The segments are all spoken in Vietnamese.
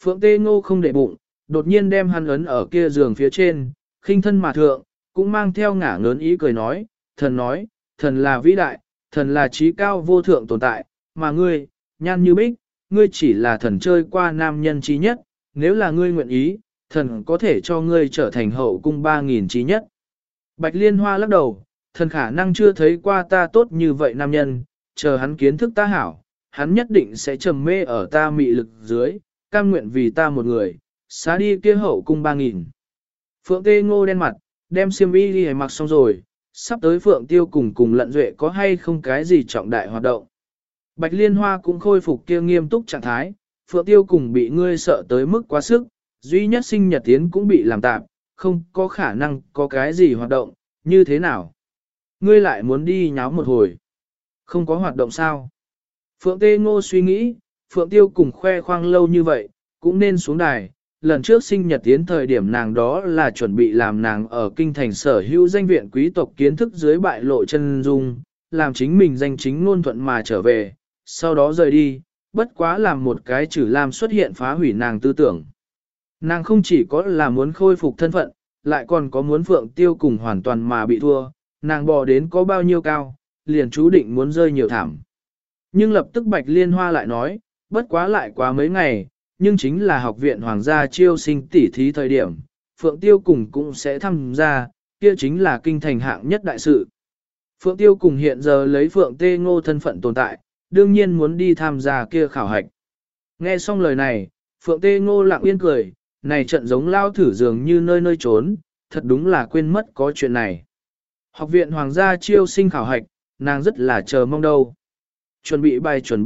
Phượng Tê Ngô không để bụng, đột nhiên đem hắn ấn ở kia giường phía trên, khinh thân mà thượng, cũng mang theo ngả ngớn ý cười nói, thần là vĩ đại, thần là trí cao vô thượng tồn tại, mà ngươi, nhan như bích, ngươi chỉ là thần chơi qua nam nhân trí nhất, nếu là ngươi nguyện ý, thần có thể cho ngươi trở thành hậu cung 3.000 trí nhất. Bạch Liên Hoa lắc đầu, thần khả năng chưa thấy qua ta tốt như vậy nam nhân, chờ hắn kiến thức ta hảo, hắn nhất định sẽ trầm mê ở ta mị lực dưới, cam nguyện vì ta một người, xá đi kia hậu cung 3.000. Phượng Tê Ngô đen mặt, đem xiêm y đi mặc xong rồi, sắp tới Phượng Tiêu cùng Lận Duệ có hay không cái gì trọng đại hoạt động. Bạch Liên Hoa cũng khôi phục kia nghiêm túc trạng thái, Phượng Tiêu cùng bị ngươi sợ tới mức quá sức, duy nhất sinh nhật tiến cũng bị làm tạm, không có khả năng có cái gì hoạt động, như thế nào? Ngươi lại muốn đi nháo một hồi. Không có hoạt động sao? Phượng Tê Ngô suy nghĩ, Phượng Tiêu cùng khoe khoang lâu như vậy, cũng nên xuống đài. Lần trước sinh nhật tiến thời điểm nàng đó là chuẩn bị làm nàng ở kinh thành sở hữu danh viện quý tộc kiến thức dưới bại lộ chân dung, làm chính mình danh chính ngôn thuận mà trở về, sau đó rời đi, bất quá làm một cái Trử Lam xuất hiện phá hủy nàng tư tưởng. Nàng không chỉ có là muốn khôi phục thân phận, lại còn có muốn Phượng Tiêu cùng hoàn toàn mà bị thua, nàng bò đến có bao nhiêu cao, liền chú định muốn rơi nhiều thảm. Nhưng lập tức Bạch Liên Hoa lại nói, bất quá lại quá mấy ngày, nhưng chính là học viện hoàng gia chiêu sinh tỉ thí thời điểm, Phượng Tiêu cùng cũng sẽ tham gia, kia chính là kinh thành hạng nhất đại sự. Phượng Tiêu cùng hiện giờ lấy Phượng Tê Ngô thân phận tồn tại, đương nhiên muốn đi tham gia kia khảo hạch. Nghe xong lời này, Phượng Tê Ngô lặng yên cười, này trận giống lao thử dường như nơi nơi trốn, thật đúng là quên mất có chuyện này. Học viện hoàng gia chiêu sinh khảo hạch, nàng rất là chờ mong đâu. Chuẩn bị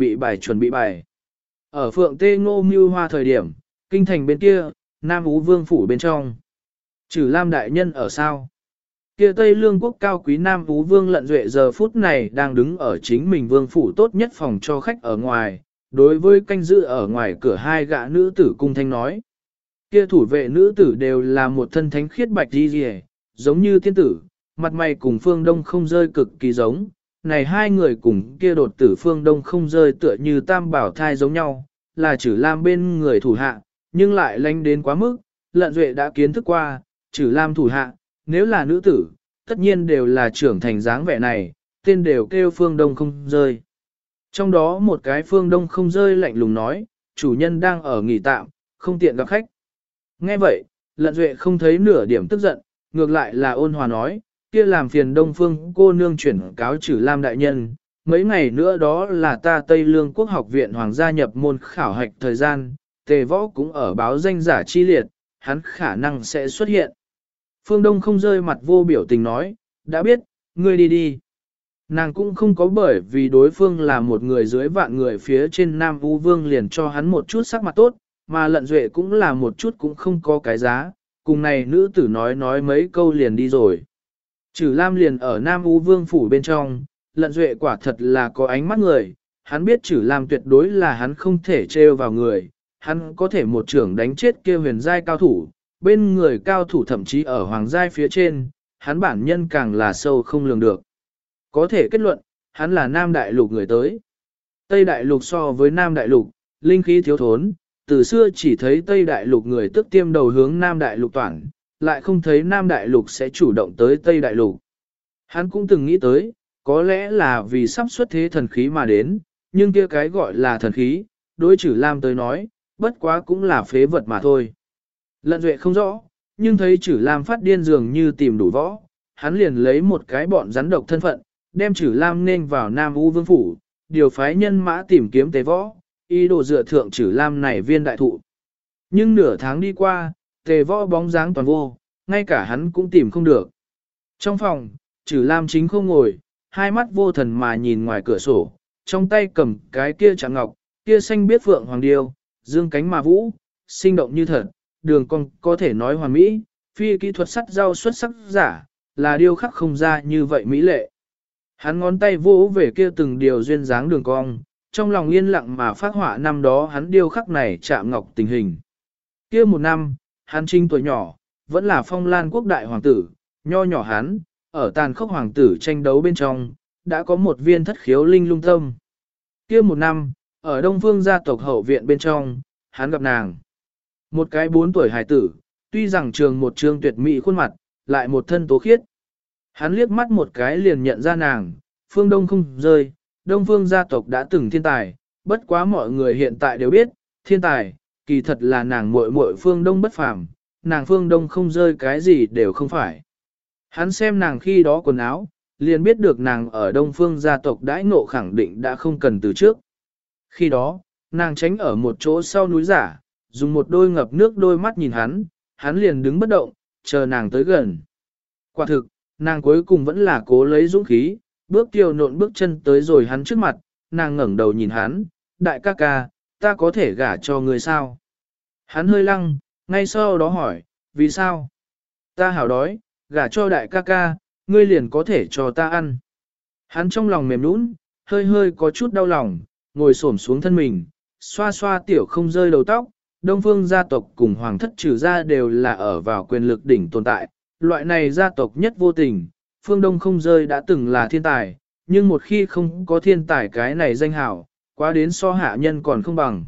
bài. Ở Phượng Tê Ngô mưu hoa thời điểm, kinh thành bên kia, Nam Ú Vương phủ bên trong. Trừ Lam đại nhân ở sao? Kia Tây Lương quốc cao quý Nam Ú Vương Lận Duệ giờ phút này đang đứng ở chính mình vương phủ tốt nhất phòng cho khách ở ngoài, đối với canh giữ ở ngoài cửa hai gã nữ tử cung thanh nói. Kia thủ vệ nữ tử đều là một thân thánh khiết bạch đi rìa, giống như tiên tử, mặt mày cùng Phương Đông không rơi cực kỳ giống. Này hai người cùng kia đột tử Phương Đông không rơi tựa như tam bảo thai giống nhau, là Trử Lam bên người thủ hạ, nhưng lại lánh đến quá mức, Lận Duệ đã kiến thức qua, Trử Lam thủ hạ, nếu là nữ tử, tất nhiên đều là trưởng thành dáng vẻ này, tên đều kêu Phương Đông không rơi. Trong đó một cái Phương Đông không rơi lạnh lùng nói, chủ nhân đang ở nghỉ tạm, không tiện gặp khách. Nghe vậy, Lận Duệ không thấy nửa điểm tức giận, ngược lại là ôn hòa nói, kia làm phiền Đông Phương cô nương chuyển cáo Trử Lam đại nhân, mấy ngày nữa đó là ta Tây Lương Quốc học viện hoàng gia nhập môn khảo hạch thời gian, Tề Võ cũng ở báo danh giả chi liệt, hắn khả năng sẽ xuất hiện. Phương Đông không rơi mặt vô biểu tình nói, đã biết, ngươi đi đi. Nàng cũng không có bởi vì đối phương là một người dưới vạn người phía trên Nam U Vương liền cho hắn một chút sắc mặt tốt, mà Lận Duệ cũng là một chút cũng không có cái giá, cùng này nữ tử nói mấy câu liền đi rồi. Trử Lam liền ở Nam U Vương phủ bên trong, Lận Duệ quả thật là có ánh mắt người, hắn biết Trử Lam tuyệt đối là hắn không thể trêu vào người, hắn có thể một trưởng đánh chết kia huyền giai cao thủ, bên người cao thủ thậm chí ở hoàng giai phía trên, hắn bản nhân càng là sâu không lường được. Có thể kết luận, hắn là Nam Đại Lục người tới. Tây Đại Lục so với Nam Đại Lục, linh khí thiếu thốn, từ xưa chỉ thấy Tây Đại Lục người tức tiêm đầu hướng Nam Đại Lục toàn, lại không thấy Nam Đại Lục sẽ chủ động tới Tây Đại Lục. Hắn cũng từng nghĩ tới, có lẽ là vì sắp xuất thế thần khí mà đến, nhưng kia cái gọi là thần khí, đối Trử Lam tới nói, bất quá cũng là phế vật mà thôi. Lận Duệ không rõ, nhưng thấy Trử Lam phát điên dường như tìm đủ võ, hắn liền lấy một cái bọn rắn độc thân phận, đem Trử Lam nên vào Nam U Vương phủ, điều phái nhân mã tìm kiếm Tề Võ, ý đồ dựa thượng Trử Lam này viên đại thụ. Nhưng nửa tháng đi qua, Tề Võ bóng dáng toàn vô, ngay cả hắn cũng tìm không được. Trong phòng, Trử Lam chính không ngồi, hai mắt vô thần mà nhìn ngoài cửa sổ, trong tay cầm cái kia chạm ngọc, kia xanh biết phượng hoàng điêu, dương cánh mà vũ, sinh động như thật, đường cong có thể nói hoàn mỹ, phi kỹ thuật sắt rau xuất sắc giả, là điêu khắc không ra như vậy mỹ lệ. Hắn ngón tay vỗ về kia từng điều duyên dáng đường cong, trong lòng yên lặng mà phát họa năm đó hắn điêu khắc này chạm ngọc tình hình. Kia một năm, hắn trinh tuổi nhỏ, vẫn là Phong Lan quốc đại hoàng tử, nho nhỏ hắn, ở tàn khốc hoàng tử tranh đấu bên trong, đã có một viên thất khiếu linh lung tâm. Kia một năm, ở Đông Phương gia tộc hậu viện bên trong, hắn gặp nàng. Một cái 4 tuổi hài tử, tuy rằng trường một trương tuyệt mỹ khuôn mặt, lại một thân tố khiết. Hắn liếc mắt một cái liền nhận ra nàng, phương đông không rơi, đông phương gia tộc đã từng thiên tài, bất quá mọi người hiện tại đều biết, thiên tài, kỳ thật là nàng muội muội phương đông bất phàm, nàng phương đông không rơi cái gì đều không phải. Hắn xem nàng khi đó quần áo, liền biết được nàng ở đông phương gia tộc đãi ngộ khẳng định đã không cần từ trước. Khi đó, nàng tránh ở một chỗ sau núi giả, dùng một đôi ngập nước đôi mắt nhìn hắn liền đứng bất động, chờ nàng tới gần. Quả thực, nàng cuối cùng vẫn là cố lấy dũng khí, bước kiều nộn bước chân tới rồi hắn trước mặt, nàng ngẩng đầu nhìn hắn, đại ca ca, ta có thể gả cho người sao? Hắn hơi lăng, ngay sau đó hỏi, vì sao? Ta hảo đói, gả cho đại ca ca, ngươi liền có thể cho ta ăn. Hắn trong lòng mềm nũng, hơi hơi có chút đau lòng, ngồi xổm xuống thân mình, xoa xoa tiểu không rơi đầu tóc. Đông phương gia tộc cùng hoàng thất trừ gia đều là ở vào quyền lực đỉnh tồn tại, loại này gia tộc nhất vô tình, phương đông không rơi đã từng là thiên tài, nhưng một khi không có thiên tài cái này danh hảo, quá đến so hạ nhân còn không bằng.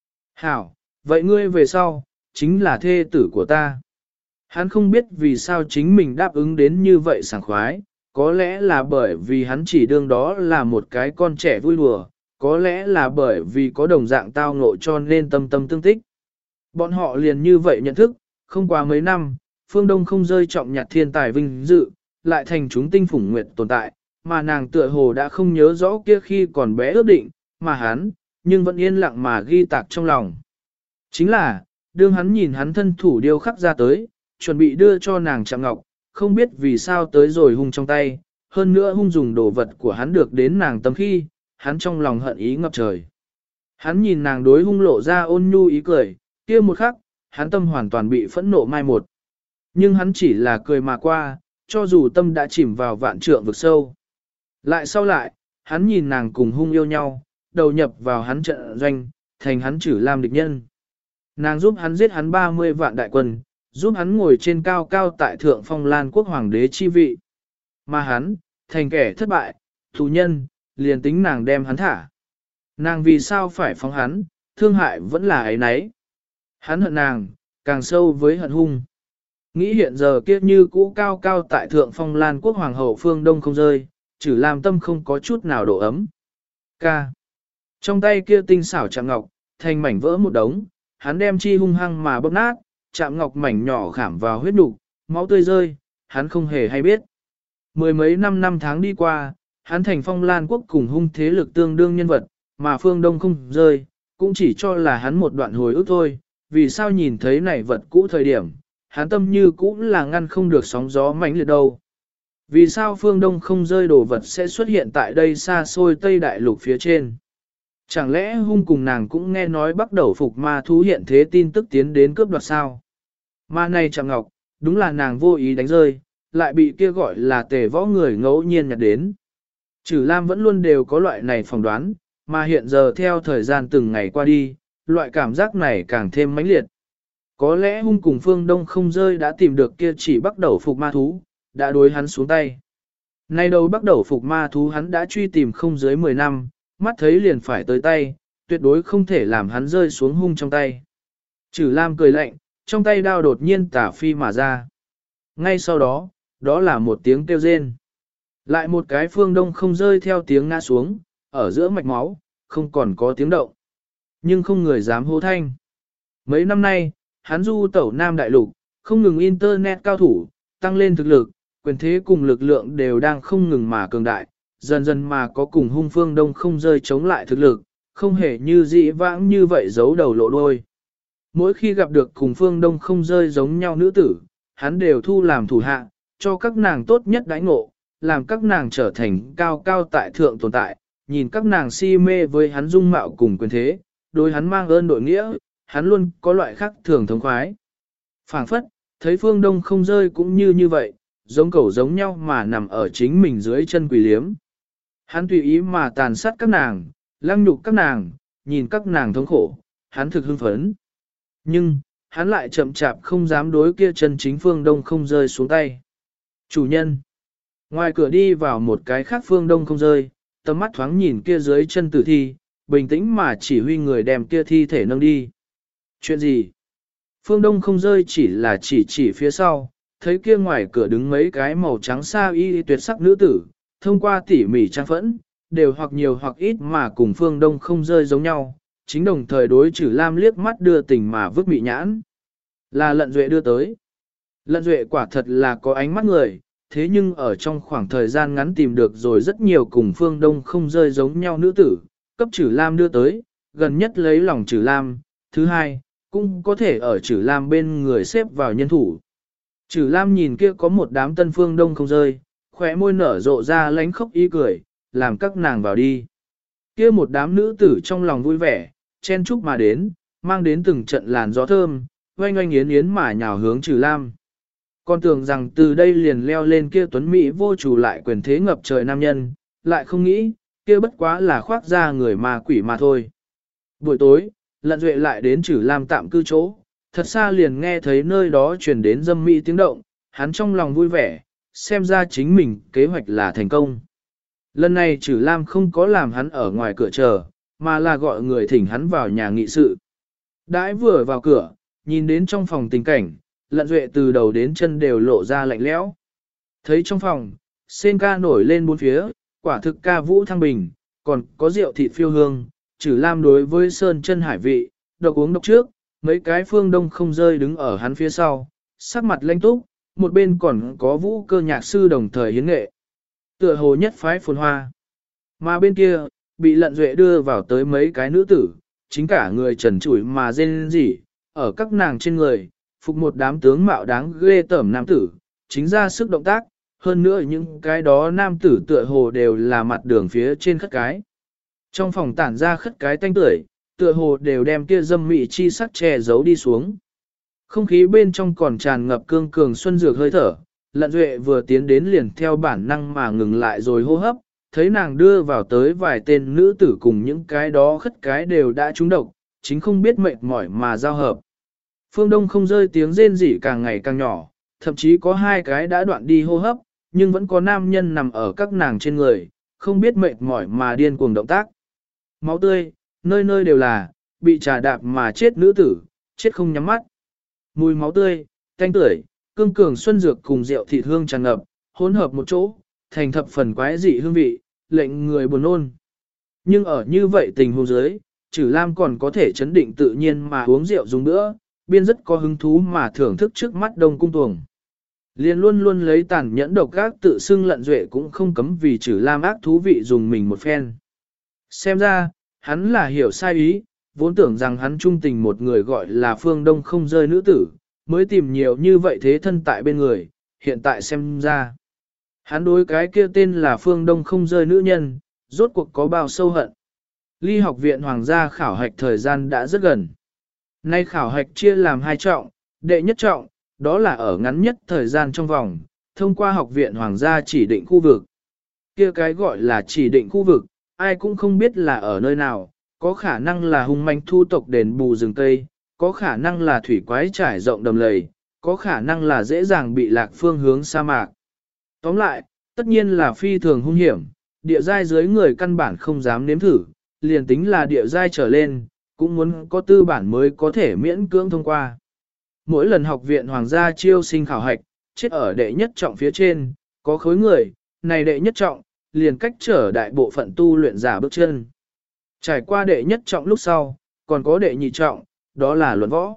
Hảo, vậy ngươi về sau, chính là thê tử của ta. Hắn không biết vì sao chính mình đáp ứng đến như vậy sảng khoái, có lẽ là bởi vì hắn chỉ đương đó là một cái con trẻ vui đùa, có lẽ là bởi vì có đồng dạng tao ngộ cho nên tâm tâm tương tích. Bọn họ liền như vậy nhận thức, không qua mấy năm, phương đông không rơi trọng nhặt thiên tài vinh dự, lại thành chúng tinh phủng nguyệt tồn tại, mà nàng tựa hồ đã không nhớ rõ kia khi còn bé ước định, mà hắn, nhưng vẫn yên lặng mà ghi tạc trong lòng. Chính là, đương hắn nhìn hắn thân thủ điêu khắc ra tới, chuẩn bị đưa cho nàng chạm ngọc, không biết vì sao tới rồi hung trong tay, hơn nữa hung dùng đồ vật của hắn được đến nàng tâm khi, hắn trong lòng hận ý ngập trời. Hắn nhìn nàng đối hung lộ ra ôn nhu ý cười, kia một khắc, hắn tâm hoàn toàn bị phẫn nộ mai một. Nhưng hắn chỉ là cười mà qua, cho dù tâm đã chìm vào vạn trượng vực sâu. Lại sau lại, hắn nhìn nàng cùng hung yêu nhau, đầu nhập vào hắn trận doanh, thành hắn chử làm địch nhân. Nàng giúp hắn giết hắn 30 vạn đại quân, giúp hắn ngồi trên cao cao tại thượng phong lan quốc hoàng đế chi vị. Mà hắn, thành kẻ thất bại, thù nhân, liền tính nàng đem hắn thả. Nàng vì sao phải phóng hắn, thương hại vẫn là ấy nấy. Hắn hận nàng, càng sâu với hận hung. Nghĩ hiện giờ kia như cũ cao cao tại thượng phong lan quốc hoàng hậu phương đông không rơi, chỉ làm tâm không có chút nào độ ấm. Ca. Trong tay kia tinh xảo chạm ngọc, thành mảnh vỡ một đống, hắn đem chi hung hăng mà bóp nát, chạm ngọc mảnh nhỏ khảm vào huyết nục, máu tươi rơi, hắn không hề hay biết. Mười mấy năm tháng đi qua, hắn thành phong lan quốc cùng hung thế lực tương đương nhân vật, mà phương đông không rơi, cũng chỉ cho là hắn một đoạn hồi ức thôi, vì sao nhìn thấy này vật cũ thời điểm, hắn tâm như cũ là ngăn không được sóng gió mãnh liệt đâu. Vì sao phương đông không rơi đồ vật sẽ xuất hiện tại đây xa xôi Tây Đại Lục phía trên? Chẳng lẽ hung cùng nàng cũng nghe nói bắt đầu phục ma thú hiện thế tin tức tiến đến cướp đoạt sao? Ma này chẳng ngọc, đúng là nàng vô ý đánh rơi, lại bị kia gọi là tề võ người ngẫu nhiên nhặt đến. Trừ Lam vẫn luôn đều có loại này phỏng đoán, mà hiện giờ theo thời gian từng ngày qua đi, loại cảm giác này càng thêm mãnh liệt. Có lẽ hung cùng phương đông không rơi đã tìm được kia chỉ bắt đầu phục ma thú, đã đối hắn xuống tay. Nay đầu bắt đầu phục ma thú hắn đã truy tìm không dưới 10 năm, mắt thấy liền phải tới tay, tuyệt đối không thể làm hắn rơi xuống hung trong tay. Trừ Lam cười lạnh, trong tay đao đột nhiên tả phi mà ra. Ngay sau đó, đó là một tiếng kêu rên. Lại một cái phương đông không rơi theo tiếng ngã xuống, ở giữa mạch máu, không còn có tiếng động. Nhưng không người dám hô thanh. Mấy năm nay, hắn du tẩu Nam Đại Lục, không ngừng internet cao thủ, tăng lên thực lực, quyền thế cùng lực lượng đều đang không ngừng mà cường đại, dần dần mà có cùng hung phương đông không rơi chống lại thực lực, không hề như dị vãng như vậy giấu đầu lộ đôi. Mỗi khi gặp được cùng phương đông không rơi giống nhau nữ tử, hắn đều thu làm thủ hạ, cho các nàng tốt nhất đãi ngộ, làm các nàng trở thành cao cao tại thượng tồn tại, nhìn các nàng si mê với hắn dung mạo cùng quyền thế, đối hắn mang ơn đội nghĩa, hắn luôn có loại khác thường thống khoái. Phảng phất, thấy phương đông không rơi cũng như vậy, giống cẩu giống nhau mà nằm ở chính mình dưới chân quỷ liếm. Hắn tùy ý mà tàn sát các nàng, lăng nhục các nàng, nhìn các nàng thống khổ, hắn thực hưng phấn. Nhưng, hắn lại chậm chạp không dám đối kia chân chính phương đông không rơi xuống tay. Chủ nhân. Ngoài cửa đi vào một cái khác phương đông không rơi, tầm mắt thoáng nhìn kia dưới chân tử thi, bình tĩnh mà chỉ huy người đem kia thi thể nâng đi. Chuyện gì? Phương Đông không rơi chỉ là chỉ phía sau, thấy kia ngoài cửa đứng mấy cái màu trắng sa y tuyệt sắc nữ tử, thông qua tỉ mỉ trang phẫn, đều hoặc nhiều hoặc ít mà cùng Phương Đông không rơi giống nhau, chính đồng thời đối Trử Lam liếc mắt đưa tình mà vứt mị nhãn. Là Lận Duệ đưa tới. Lận Duệ quả thật là có ánh mắt người, thế nhưng ở trong khoảng thời gian ngắn tìm được rồi rất nhiều cùng Phương Đông không rơi giống nhau nữ tử, cấp Trử Lam đưa tới, gần nhất lấy lòng Trử Lam, thứ hai, cũng có thể ở Trử Lam bên người xếp vào nhân thủ. Trử Lam nhìn kia có một đám tân Phương Đông không rơi, khóe môi nở rộ ra lánh khóc ý cười, làm các nàng vào đi. Kia một đám nữ tử trong lòng vui vẻ, chen chúc mà đến, mang đến từng trận làn gió thơm, oanh oanh yến yến mà nhào hướng Trử Lam. Con tưởng rằng từ đây liền leo lên kia tuấn mỹ vô chủ lại quyền thế ngập trời nam nhân, lại không nghĩ, kia bất quá là khoác ra người mà quỷ mà thôi. Buổi tối, Lận Duệ lại đến Trử Lam tạm cư chỗ, thật xa liền nghe thấy nơi đó truyền đến dâm mỹ tiếng động, hắn trong lòng vui vẻ, xem ra chính mình kế hoạch là thành công. Lần này Trử Lam không có làm hắn ở ngoài cửa chờ, mà là gọi người thỉnh hắn vào nhà nghị sự. Đãi vừa vào cửa, nhìn đến trong phòng tình cảnh, Lận Duệ từ đầu đến chân đều lộ ra lạnh lẽo. Thấy trong phòng, sen ca nổi lên bốn phía, quả thực ca vũ thăng bình, còn có rượu thịt phiêu hương, Trử Lam đối với sơn chân hải vị, độc uống độc trước, mấy cái Phương Đông không rơi đứng ở hắn phía sau, sắc mặt lanh túc, một bên còn có vũ cơ nhạc sư đồng thời hiến nghệ. Tựa hồ nhất phái phồn hoa. Mà bên kia, bị Lận Duệ đưa vào tới mấy cái nữ tử, chính cả người trần trụi mà rên rỉ, ở các nàng trên người, phục một đám tướng mạo đáng ghê tởm nam tử, chính ra sức động tác, hơn nữa những cái đó nam tử tựa hồ đều là mặt đường phía trên khất cái. Trong phòng tản ra khất cái tanh tưởi, tựa hồ đều đem kia dâm mị chi sắc che giấu đi xuống. Không khí bên trong còn tràn ngập cương cường xuân dược hơi thở, Lận Duệ vừa tiến đến liền theo bản năng mà ngừng lại rồi hô hấp, thấy nàng đưa vào tới vài tên nữ tử cùng những cái đó khất cái đều đã trúng độc, chính không biết mệt mỏi mà giao hợp. Phương Đông không rơi tiếng rên rỉ càng ngày càng nhỏ, thậm chí có hai cái đã đoạn đi hô hấp, nhưng vẫn có nam nhân nằm ở các nàng trên người, không biết mệt mỏi mà điên cuồng động tác. Máu tươi, nơi nơi đều là, bị trà đạp mà chết nữ tử, chết không nhắm mắt. Mùi máu tươi, tanh tưởi, cương cường xuân dược cùng rượu thịt hương tràn ngập, hỗn hợp một chỗ, thành thập phần quái dị hương vị, lệnh người buồn nôn. Nhưng ở như vậy tình huống dưới, Trử Lam còn có thể chấn định tự nhiên mà uống rượu dùng nữa, biên rất có hứng thú mà thưởng thức trước mắt Đông Cung tuồng. Liền luôn luôn lấy tàn nhẫn độc ác tự xưng Lận Duệ cũng không cấm vì Trử Lam ác thú vị dùng mình một phen. Xem ra, hắn là hiểu sai ý, vốn tưởng rằng hắn trung tình một người gọi là Phương Đông không rơi nữ tử, mới tìm nhiều như vậy thế thân tại bên người, hiện tại xem ra. Hắn đối cái kia tên là Phương Đông không rơi nữ nhân, rốt cuộc có bao sâu hận. Ly học viện hoàng gia khảo hạch thời gian đã rất gần. Nay khảo hạch chia làm hai trọng, đệ nhất trọng, đó là ở ngắn nhất thời gian trong vòng, thông qua học viện hoàng gia chỉ định khu vực. Kia cái gọi là chỉ định khu vực, ai cũng không biết là ở nơi nào, có khả năng là hung manh thu tộc đền bù rừng cây, có khả năng là thủy quái trải rộng đầm lầy, có khả năng là dễ dàng bị lạc phương hướng sa mạc. Tóm lại, tất nhiên là phi thường hung hiểm, địa giai dưới người căn bản không dám nếm thử, liền tính là địa giai trở lên, cũng muốn có tư bản mới có thể miễn cưỡng thông qua. Mỗi lần học viện hoàng gia chiêu sinh khảo hạch, chết ở đệ nhất trọng phía trên, có khối người, này đệ nhất trọng, liền cách trở đại bộ phận tu luyện giả bước chân. Trải qua đệ nhất trọng lúc sau, còn có đệ nhị trọng, đó là luận võ.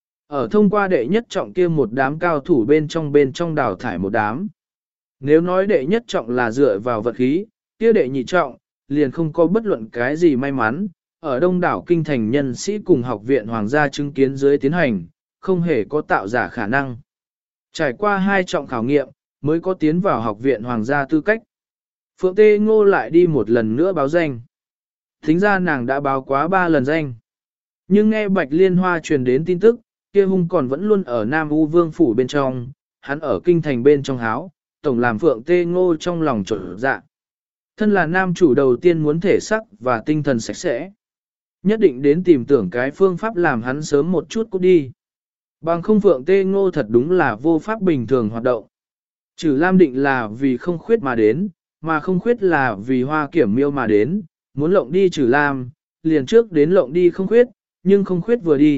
Ở thông qua đệ nhất trọng kia một đám cao thủ bên trong đào thải một đám. Nếu nói đệ nhất trọng là dựa vào vật khí, kia đệ nhị trọng, liền không có bất luận cái gì may mắn, ở đông đảo kinh thành nhân sĩ cùng học viện hoàng gia chứng kiến dưới tiến hành, không hề có tạo giả khả năng. Trải qua hai trọng khảo nghiệm, mới có tiến vào học viện hoàng gia tư cách. Phượng Tê Ngô lại đi một lần nữa báo danh. Thính ra nàng đã báo quá 3 lần danh. Nhưng nghe Bạch Liên Hoa truyền đến tin tức, kia hung còn vẫn luôn ở Nam U Vương Phủ bên trong, hắn ở kinh thành bên trong háo, tổng làm Phượng Tê Ngô trong lòng trộn dạ. Thân là nam chủ đầu tiên muốn thể sắc và tinh thần sạch sẽ. Nhất định đến tìm tưởng cái phương pháp làm hắn sớm một chút cút đi. Bằng không Phượng Tê Ngô thật đúng là vô pháp bình thường hoạt động. Trừ Lam định là vì không khuyết mà đến, mà không khuyết là vì Hoa Kiểm Miêu mà đến, muốn lộng đi Trừ Lam, liền trước đến lộng đi không khuyết, nhưng không khuyết vừa đi,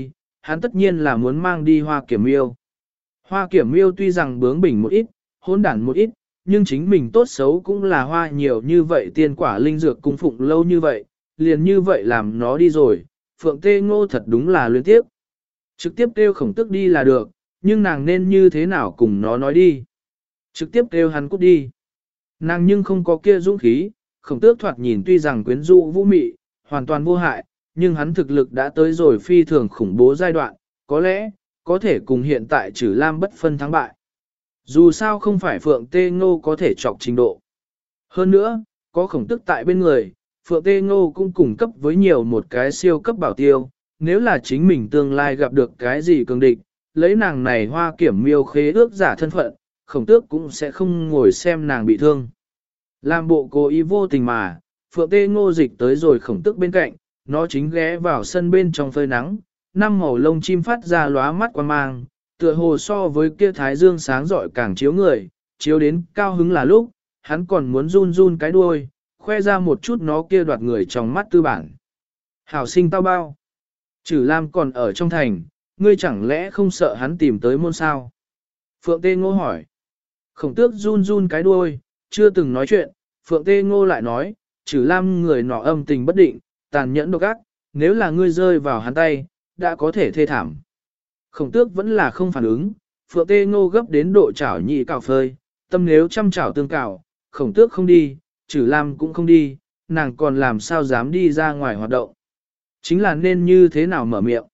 hắn tất nhiên là muốn mang đi Hoa Kiểm Miêu. Hoa Kiểm Miêu tuy rằng bướng bỉnh một ít, hỗn đản một ít, nhưng chính mình tốt xấu cũng là hoa nhiều như vậy tiên quả linh dược cung phụng lâu như vậy, liền như vậy làm nó đi rồi, Phượng Tê Ngô thật đúng là luyến tiếp. Trực tiếp kêu Khổng Tước đi là được, nhưng nàng nên như thế nào cùng nó nói đi. Trực tiếp kêu hắn cút đi. Nàng nhưng không có kia dũng khí, Khổng Tước thoạt nhìn tuy rằng quyến rũ vũ mị, hoàn toàn vô hại, nhưng hắn thực lực đã tới rồi phi thường khủng bố giai đoạn, có lẽ, có thể cùng hiện tại Trử Lam bất phân thắng bại. Dù sao không phải Phượng Tê Ngô có thể chọc trình độ. Hơn nữa, có Khổng Tước tại bên người, Phượng Tê Ngô cũng cung cấp với nhiều một cái siêu cấp bảo tiêu, nếu là chính mình tương lai gặp được cái gì cường địch, lấy nàng này Hoa Kiểm Miêu khế ước giả thân phận, Khổng Tước cũng sẽ không ngồi xem nàng bị thương. Làm bộ cố ý vô tình mà, Phượng Tê Ngô dịch tới rồi Khổng Tước bên cạnh, nó chính ghé vào sân bên trong phơi nắng, năm màu lông chim phát ra lóa mắt quan mang, tựa hồ so với kia thái dương sáng rọi càng chiếu người, chiếu đến cao hứng là lúc, hắn còn muốn run run cái đuôi, khoe ra một chút nó kia đoạt người trong mắt tư bản. Hảo sinh tao bao. Trử Lam còn ở trong thành, ngươi chẳng lẽ không sợ hắn tìm tới môn sao? Phượng Tê Ngô hỏi. Khổng Tước run run cái đuôi, chưa từng nói chuyện, Phượng Tê Ngô lại nói, Trử Lam người nọ âm tình bất định, tàn nhẫn độc ác, nếu là ngươi rơi vào hắn tay, đã có thể thê thảm. Khổng Tước vẫn là không phản ứng, Phượng Tê Ngô gấp đến độ chảo nhị cào phơi, tâm nếu trăm chảo tương cào, Khổng Tước không đi, Trử Lam cũng không đi, nàng còn làm sao dám đi ra ngoài hoạt động. Chính là nên như thế nào mở miệng.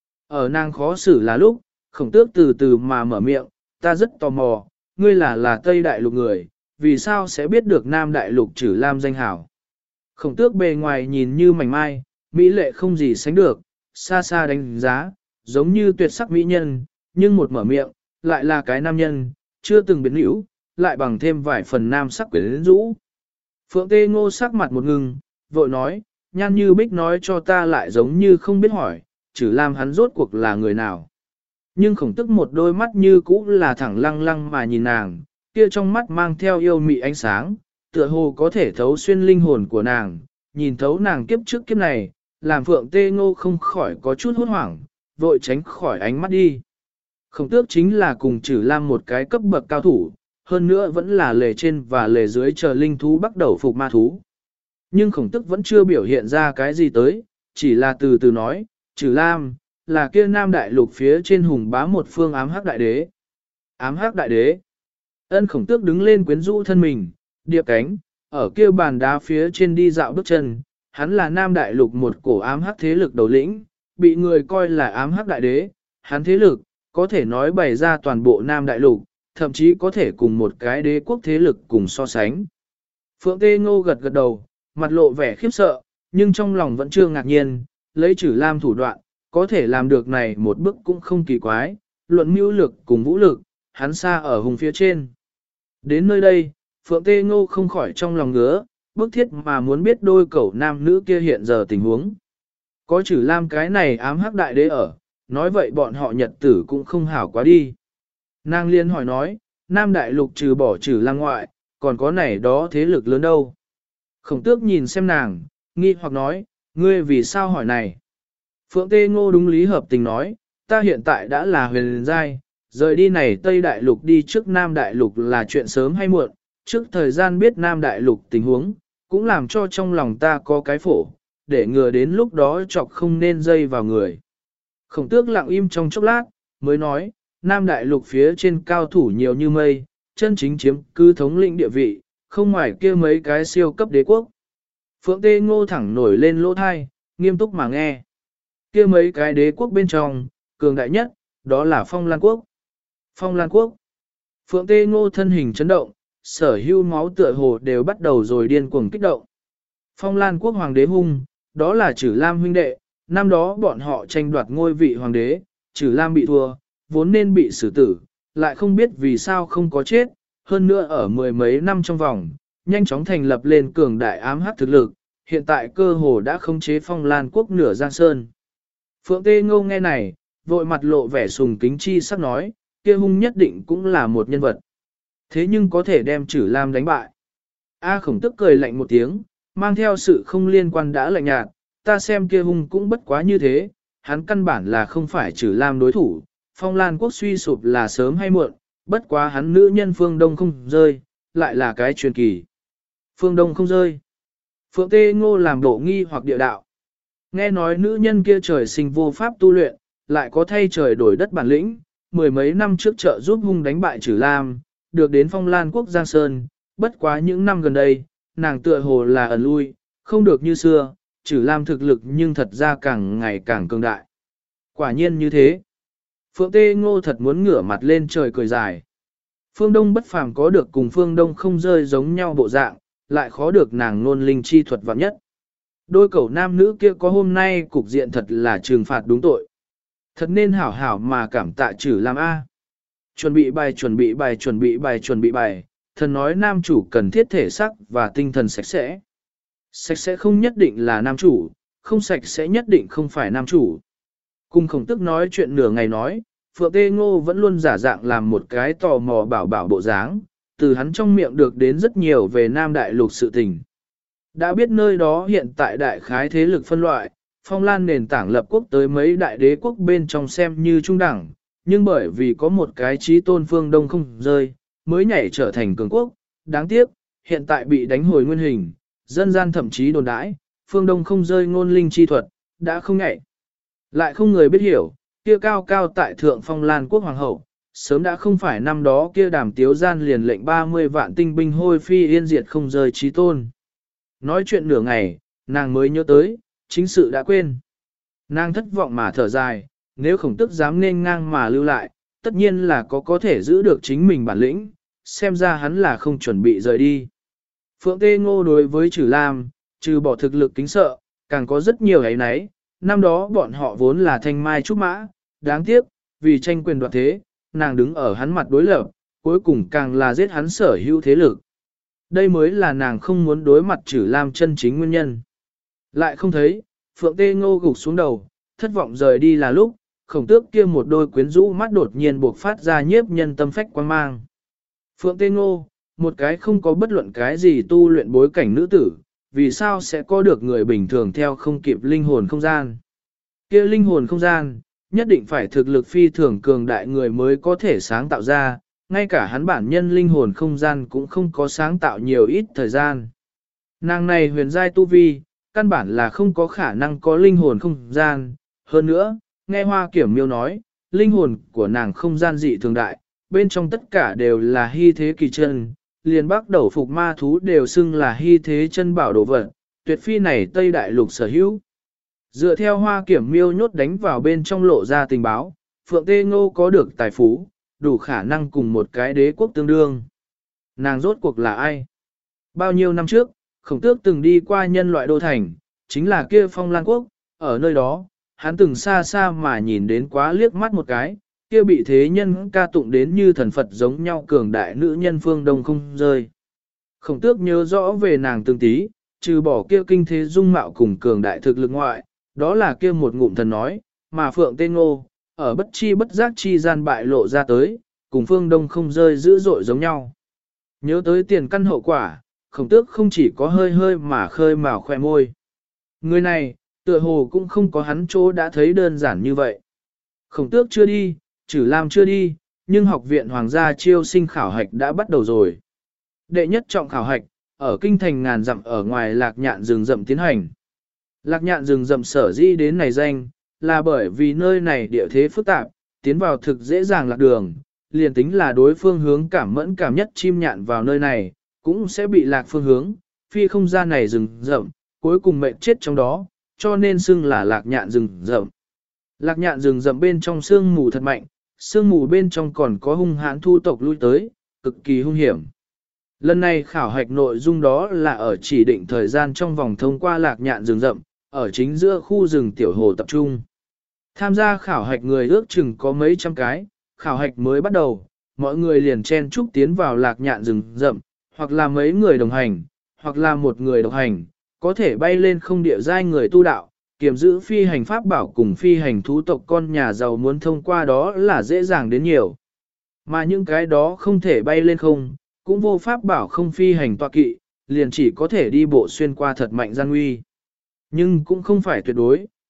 Ở nàng khó xử là lúc, Khổng Tước từ từ mà mở miệng, ta rất tò mò, ngươi là Tây Đại Lục người, vì sao sẽ biết được Nam Đại Lục Trử Lam danh hảo. Khổng Tước bề ngoài nhìn như mảnh mai, mỹ lệ không gì sánh được, xa xa đánh giá, giống như tuyệt sắc mỹ nhân, nhưng một mở miệng, lại là cái nam nhân, chưa từng biến hữu, lại bằng thêm vài phần nam sắc quyến rũ. Phượng Tê Ngô sắc mặt một ngừng, vội nói, Nhan Như Bích nói cho ta lại giống như không biết hỏi, Trử Lam hắn rốt cuộc là người nào. Nhưng Khổng Tước một đôi mắt như cũ là thẳng lăng lăng mà nhìn nàng, kia trong mắt mang theo yêu mị ánh sáng, tựa hồ có thể thấu xuyên linh hồn của nàng, nhìn thấu nàng kiếp trước kiếp này, làm Phượng Tê Ngô không khỏi có chút hốt hoảng, vội tránh khỏi ánh mắt đi. Khổng Tước chính là cùng Trử Lam một cái cấp bậc cao thủ, hơn nữa vẫn là lề trên và lề dưới chờ linh thú bắt đầu phục ma thú. Nhưng Khổng Tước vẫn chưa biểu hiện ra cái gì tới, chỉ là từ từ nói, Trử Lam, là kia Nam Đại Lục phía trên hùng bá một phương ám hắc đại đế. Ám hắc đại đế. Ân Khổng Tước đứng lên quyến rũ thân mình, điệp cánh, ở kia bàn đá phía trên đi dạo bước chân, hắn là Nam Đại Lục một cổ ám hắc thế lực đầu lĩnh, bị người coi là ám hắc đại đế, hắn thế lực, có thể nói bày ra toàn bộ Nam Đại Lục, thậm chí có thể cùng một cái đế quốc thế lực cùng so sánh. Phượng Tê Ngô gật gật đầu, mặt lộ vẻ khiếp sợ, nhưng trong lòng vẫn chưa ngạc nhiên, lấy Trử Lam thủ đoạn, có thể làm được này một bước cũng không kỳ quái, luận mưu lực cùng vũ lực, hắn xa ở hùng phía trên. Đến nơi đây, Phượng Tê Ngô không khỏi trong lòng ngứa, bức thiết mà muốn biết đôi cẩu nam nữ kia hiện giờ tình huống. Có Trử Lam cái này ám hắc đại đế ở, nói vậy bọn họ nhật tử cũng không hảo quá đi. Nàng liên hỏi nói, Nam Đại Lục trừ bỏ Trử Lam ngoại, còn có này đó thế lực lớn đâu. Khổng Tước nhìn xem nàng, nghi hoặc nói, ngươi vì sao hỏi này? Phượng Tê Ngô đúng lý hợp tình nói, ta hiện tại đã là huyền giai, rời đi này Tây Đại Lục đi trước Nam Đại Lục là chuyện sớm hay muộn, trước thời gian biết Nam Đại Lục tình huống, cũng làm cho trong lòng ta có cái phổ, để ngừa đến lúc đó chọc không nên dây vào người. Khổng Tước lặng im trong chốc lát, mới nói, Nam Đại Lục phía trên cao thủ nhiều như mây, chân chính chiếm cứ thống lĩnh địa vị, không ngoài kia mấy cái siêu cấp đế quốc. Phượng Tê Ngô thẳng nổi lên lỗ thai, nghiêm túc mà nghe. Kia mấy cái đế quốc bên trong, cường đại nhất, đó là Phong Lan Quốc. Phong Lan Quốc. Phượng Tê Ngô thân hình chấn động, sở hữu máu tựa hồ đều bắt đầu rồi điên cuồng kích động. Phong Lan Quốc hoàng đế hung, đó là Trử Lam huynh đệ, năm đó bọn họ tranh đoạt ngôi vị hoàng đế, Trử Lam bị thua, vốn nên bị xử tử, lại không biết vì sao không có chết, hơn nữa ở mười mấy năm trong vòng, nhanh chóng thành lập lên cường đại ám hắc thực lực, hiện tại cơ hồ đã khống chế Phong Lan Quốc nửa Giang Sơn. Phượng Tê Ngô nghe này, vội mặt lộ vẻ sùng kính chi sắc nói, kia hung nhất định cũng là một nhân vật. Thế nhưng có thể đem Trử Lam đánh bại. A Khổng Tước cười lạnh một tiếng, mang theo sự không liên quan đã lạnh nhạt, ta xem kia hung cũng bất quá như thế, hắn căn bản là không phải Trử Lam đối thủ, Phong Lan quốc suy sụp là sớm hay muộn, bất quá hắn nữ nhân Phương Đông không rơi, lại là cái truyền kỳ. Phương Đông không rơi. Phượng Tê Ngô làm độ nghi hoặc địa đạo. Nghe nói nữ nhân kia trời sinh vô pháp tu luyện, lại có thay trời đổi đất bản lĩnh, mười mấy năm trước trợ giúp hung đánh bại Trử Lam, được đến Phong Lan quốc Giang Sơn, bất quá những năm gần đây, nàng tựa hồ là ẩn lui, không được như xưa, Trử Lam thực lực nhưng thật ra càng ngày càng cường đại. Quả nhiên như thế. Phượng Tê Ngô thật muốn ngửa mặt lên trời cười dài. Phương Đông bất phàm có được cùng Phương Đông không rơi giống nhau bộ dạng, lại khó được nàng nôn linh chi thuật vạn nhất. Đôi cẩu nam nữ kia có hôm nay cục diện thật là trừng phạt đúng tội. Thật nên hảo hảo mà cảm tạ Trử Lam A. Chuẩn bị bài chuẩn bị bài chuẩn bị bài chuẩn bị bài, thần nói nam chủ cần thiết thể sắc và tinh thần sạch sẽ. Sạch sẽ không nhất định là nam chủ, không sạch sẽ nhất định không phải nam chủ. Cùng Khổng Tước nói chuyện nửa ngày nói, Phượng Tê Ngô vẫn luôn giả dạng làm một cái tò mò bảo bảo bộ dáng, từ hắn trong miệng được đến rất nhiều về Nam Đại Lục sự tình. Đã biết nơi đó hiện tại đại khái thế lực phân loại, Phong Lan nền tảng lập quốc tới mấy đại đế quốc bên trong xem như trung đẳng, nhưng bởi vì có một cái chí tôn Phương Đông không rơi, mới nhảy trở thành cường quốc, đáng tiếc, hiện tại bị đánh hồi nguyên hình, dân gian thậm chí đồn đãi, Phương Đông không rơi ngôn linh chi thuật, đã không nhảy. Lại không người biết hiểu, kia cao cao tại thượng Phong Lan quốc hoàng hậu, sớm đã không phải năm đó kia Đàm Tiếu gian liền lệnh 30 vạn tinh binh hôi phi yên diệt không rơi chí tôn. Nói chuyện nửa ngày, nàng mới nhớ tới, chính sự đã quên. Nàng thất vọng mà thở dài, nếu Khổng Tước dám nên ngang mà lưu lại, tất nhiên là có thể giữ được chính mình bản lĩnh, xem ra hắn là không chuẩn bị rời đi. Phượng Tê Ngô đối với Trử Lam, trừ bỏ thực lực kính sợ, càng có rất nhiều ấy nấy, năm đó bọn họ vốn là thanh mai trúc mã, đáng tiếc, vì tranh quyền đoạt thế, nàng đứng ở hắn mặt đối lập, cuối cùng càng là giết hắn sở hữu thế lực. Đây mới là nàng không muốn đối mặt Trử Lam chân chính nguyên nhân. Lại không thấy, Phượng Tê Ngô gục xuống đầu, thất vọng rời đi là lúc, Khổng Tước kia một đôi quyến rũ mắt đột nhiên buộc phát ra nhiếp nhân tâm phách quan mang. Phượng Tê Ngô, một cái không có bất luận cái gì tu luyện bối cảnh nữ tử, vì sao sẽ có được người bình thường theo không kịp linh hồn không gian. Kia linh hồn không gian, nhất định phải thực lực phi thường cường đại người mới có thể sáng tạo ra, ngay cả hắn bản nhân linh hồn không gian cũng không có sáng tạo nhiều ít thời gian. Nàng này huyền giai tu vi, căn bản là không có khả năng có linh hồn không gian, hơn nữa, nghe Hoa Kiểm Miêu nói, linh hồn của nàng không gian dị thường đại, bên trong tất cả đều là hy thế kỳ chân, liền bắt đầu phục ma thú đều xưng là hy thế chân bảo đồ vật, tuyệt phi này Tây Đại Lục sở hữu. Dựa theo Hoa Kiểm Miêu nhốt đánh vào bên trong lộ ra tình báo, Phượng Tê Ngô có được tài phú, đủ khả năng cùng một cái đế quốc tương đương. Nàng rốt cuộc là ai? Bao nhiêu năm trước, Khổng Tước từng đi qua nhân loại đô thành, chính là kia Phong Lan quốc, ở nơi đó, hắn từng xa xa mà nhìn đến quá liếc mắt một cái, kia bị thế nhân ca tụng đến như thần Phật giống nhau cường đại nữ nhân Phương Đông không rơi. Khổng Tước nhớ rõ về nàng từng tí, trừ bỏ kia kinh thế dung mạo cùng cường đại thực lực ngoại, đó là kia một ngụm thần nói, mà Phượng Tê Ngô, ở bất chi bất giác chi gian bại lộ ra tới, cùng Phương Đông không rơi dữ dội giống nhau. Nhớ tới tiền căn hậu quả, Khổng Tước không chỉ có hơi hơi mà khơi mào khoe môi. Người này, tựa hồ cũng không có hắn chỗ đã thấy đơn giản như vậy. Khổng Tước chưa đi, Trử Lam chưa đi, nhưng học viện hoàng gia chiêu sinh khảo hạch đã bắt đầu rồi. Đệ nhất trọng khảo hạch, ở kinh thành ngàn dặm ở ngoài Lạc Nhạn rừng rậm tiến hành. Lạc Nhạn rừng rậm sở dĩ đến này danh, là bởi vì nơi này địa thế phức tạp, tiến vào thực dễ dàng lạc đường, liền tính là đối phương hướng cảm mẫn cảm nhất chim nhạn vào nơi này, cũng sẽ bị lạc phương hướng, phi không gian này rừng rậm, cuối cùng mệnh chết trong đó, cho nên xưng là Lạc Nhạn rừng rậm. Lạc Nhạn rừng rậm bên trong sương mù thật mạnh, sương mù bên trong còn có hung hãn thu tộc lui tới, cực kỳ hung hiểm. Lần này khảo hạch nội dung đó là ở chỉ định thời gian trong vòng thông qua Lạc Nhạn rừng rậm, ở chính giữa khu rừng tiểu hồ tập trung. Tham gia khảo hạch người ước chừng có mấy trăm cái, khảo hạch mới bắt đầu, mọi người liền chen chúc tiến vào Lạc Nhạn rừng rậm, hoặc là mấy người đồng hành, hoặc là một người độc hành, có thể bay lên không địa giai người tu đạo, kiểm giữ phi hành pháp bảo cùng phi hành thú tộc con nhà giàu muốn thông qua đó là dễ dàng đến nhiều. Mà những cái đó không thể bay lên không, cũng vô pháp bảo không phi hành tọa kỵ, liền chỉ có thể đi bộ xuyên qua thật mạnh gian nguy. Nhưng cũng không phải tuyệt đối,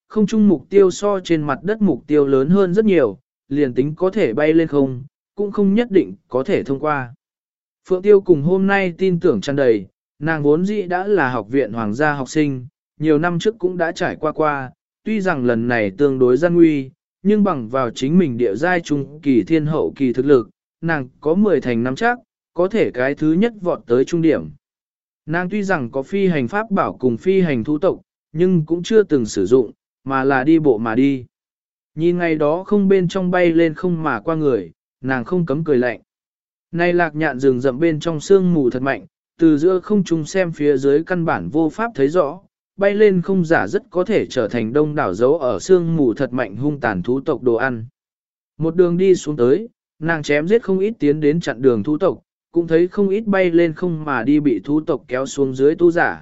không chung mục tiêu so trên mặt đất mục tiêu lớn hơn rất nhiều, liền tính có thể bay lên không, cũng không nhất định có thể thông qua. Phượng Tiêu cùng hôm nay tin tưởng tràn đầy, nàng vốn dĩ đã là học viện hoàng gia học sinh, nhiều năm trước cũng đã trải qua, tuy rằng lần này tương đối gian nguy, nhưng bằng vào chính mình địa giai trung kỳ thiên hậu kỳ thực lực, nàng có 10 thành năm chắc, có thể cái thứ nhất vọt tới trung điểm. Nàng tuy rằng có phi hành pháp bảo cùng phi hành thú tộc, nhưng cũng chưa từng sử dụng, mà là đi bộ mà đi. Nhìn ngày đó không bên trong bay lên không mà qua người, nàng không cấm cười lạnh. Nay lạc nhạn rừng rậm bên trong sương mù thật mạnh, từ giữa không trung xem phía dưới căn bản vô pháp thấy rõ, bay lên không giả rất có thể trở thành đông đảo dấu ở sương mù thật mạnh hung tàn thú tộc đồ ăn. Một đường đi xuống tới, nàng chém giết không ít tiến đến chặn đường thú tộc, cũng thấy không ít bay lên không mà đi bị thú tộc kéo xuống dưới tu giả.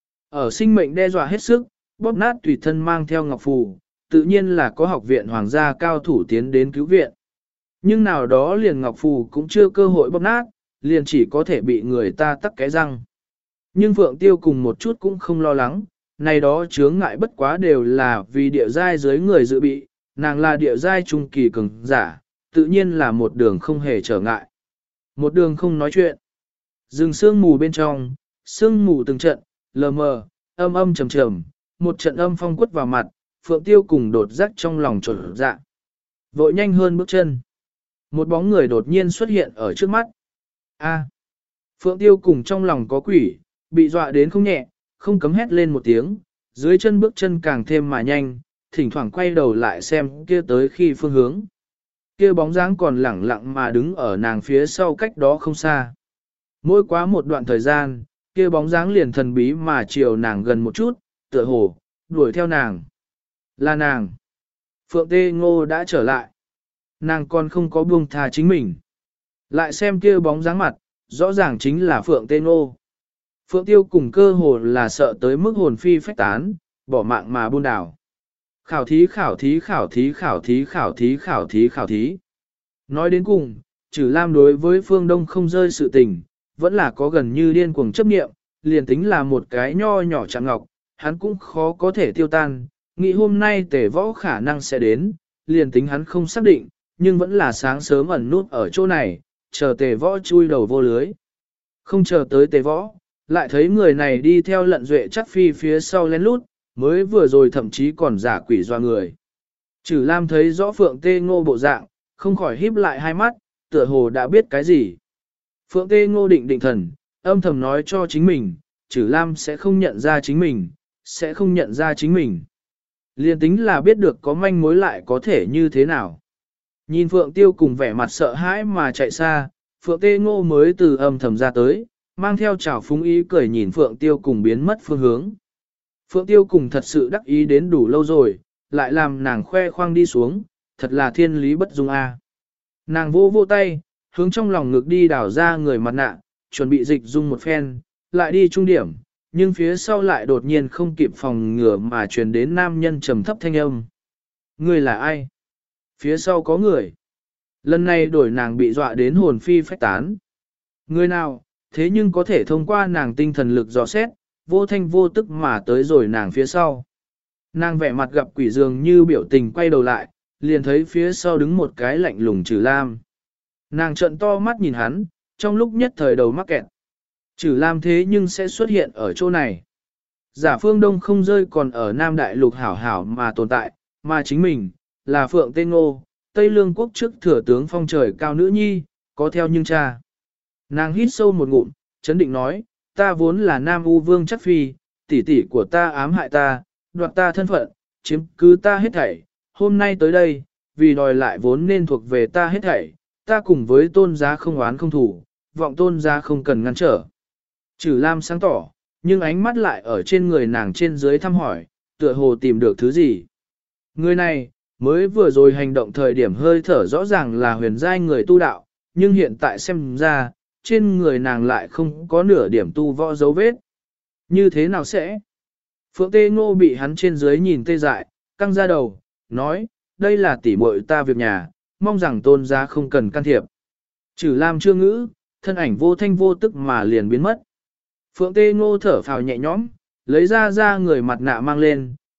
Ở sinh mệnh đe dọa hết sức, bóp nát tùy thân mang theo ngọc phù, tự nhiên là có học viện hoàng gia cao thủ tiến đến cứu viện. Nhưng nào đó liền ngọc phù cũng chưa cơ hội bóp nát, liền chỉ có thể bị người ta tắc cái răng. Nhưng Phượng Tiêu cùng một chút cũng không lo lắng, này đó chướng ngại bất quá đều là vì địa giai dưới người dự bị, nàng là địa giai trung kỳ cường giả, tự nhiên là một đường không hề trở ngại. Một đường không nói chuyện. Rừng sương mù bên trong, sương mù từng trận, lờ mờ, âm âm trầm trầm, một trận âm phong quất vào mặt, Phượng Tiêu cùng đột giác trong lòng trộn dạ. Vội nhanh hơn bước chân. Một bóng người đột nhiên xuất hiện ở trước mắt. A. Phượng Tiêu cùng trong lòng có quỷ, bị dọa đến không nhẹ, không cấm hét lên một tiếng, dưới chân bước chân càng thêm mà nhanh, thỉnh thoảng quay đầu lại xem kia tới khi phương hướng. Kia bóng dáng còn lẳng lặng mà đứng ở nàng phía sau cách đó không xa. Mỗi quá một đoạn thời gian, kia bóng dáng liền thần bí mà chiều nàng gần một chút, tựa hồ, đuổi theo nàng. Là nàng. Phượng Tê Ngô đã trở lại. Nàng còn không có buông tha chính mình. Lại xem kia bóng dáng mặt, rõ ràng chính là Phượng Tê Ngô. Phượng Tiêu cùng cơ hồ là sợ tới mức hồn phi phách tán, bỏ mạng mà buôn đảo. Khảo thí khảo thí khảo thí khảo thí khảo thí khảo thí khảo thí. Nói đến cùng, Trử Lam đối với Phương Đông không rơi sự tình, vẫn là có gần như điên cuồng chấp niệm, liền tính là một cái nho nhỏ chạm ngọc, hắn cũng khó có thể tiêu tan, nghĩ hôm nay Tề Võ khả năng sẽ đến, liền tính hắn không xác định, nhưng vẫn là sáng sớm ẩn nút ở chỗ này, chờ Tề Võ chui đầu vô lưới. Không chờ tới Tề Võ, lại thấy người này đi theo Lận Duệ chắc phi phía sau lén lút, mới vừa rồi thậm chí còn giả quỷ doa người. Trử Lam thấy rõ Phượng Tê Ngô bộ dạng, không khỏi híp lại hai mắt, tựa hồ đã biết cái gì. Phượng Tê Ngô định thần, âm thầm nói cho chính mình, Trử Lam sẽ không nhận ra chính mình, sẽ không nhận ra chính mình. Liên tính là biết được có manh mối lại có thể như thế nào. Nhìn Phượng Tiêu cùng vẻ mặt sợ hãi mà chạy xa, Phượng Tê Ngô mới từ âm thầm ra tới, mang theo chảo phúng ý cười nhìn Phượng Tiêu cùng biến mất phương hướng. Phượng Tiêu cùng thật sự đắc ý đến đủ lâu rồi, lại làm nàng khoe khoang đi xuống, thật là thiên lý bất dung a. Nàng vô vô tay, hướng trong lòng ngực đi đảo ra người mặt nạ, chuẩn bị dịch dung một phen, lại đi trung điểm, nhưng phía sau lại đột nhiên không kịp phòng ngừa mà truyền đến nam nhân trầm thấp thanh âm. Người là ai? Phía sau có người. Lần này đổi nàng bị dọa đến hồn phi phách tán. Người nào, thế nhưng có thể thông qua nàng tinh thần lực dò xét, vô thanh vô tức mà tới rồi nàng phía sau. Nàng vẻ mặt gặp quỷ dường như biểu tình quay đầu lại, liền thấy phía sau đứng một cái lạnh lùng Trử Lam. Nàng trợn to mắt nhìn hắn, trong lúc nhất thời đầu mắc kẹt. Trử Lam thế nhưng sẽ xuất hiện ở chỗ này. Giả Phương Đông không rơi còn ở Nam Đại Lục hảo hảo mà tồn tại, mà chính mình, là Phượng Tê Ngô, Tây Lương quốc trước thừa tướng phong trời cao nữ nhi, có theo nhưng cha. Nàng hít sâu một ngụm, chấn định nói, ta vốn là Nam U Vương chắc phi, tỷ tỷ của ta ám hại ta, đoạt ta thân phận, chiếm cứ ta hết thảy, hôm nay tới đây, vì đòi lại vốn nên thuộc về ta hết thảy, ta cùng với tôn giá không oán không thủ, vọng tôn giá không cần ngăn trở. Trử Lam sáng tỏ, nhưng ánh mắt lại ở trên người nàng trên dưới thăm hỏi, tựa hồ tìm được thứ gì. Người này, mới vừa rồi hành động thời điểm hơi thở rõ ràng là huyền giai người tu đạo, nhưng hiện tại xem ra, trên người nàng lại không có nửa điểm tu võ dấu vết. Như thế nào sẽ? Phượng Tê Ngô bị hắn trên dưới nhìn tê dại, căng ra đầu, nói, đây là tỉ muội ta việc nhà, mong rằng tôn giá không cần can thiệp. Trử Lam chưa ngữ, thân ảnh vô thanh vô tức mà liền biến mất. Phượng Tê Ngô thở phào nhẹ nhõm, lấy ra người mặt nạ mang lên,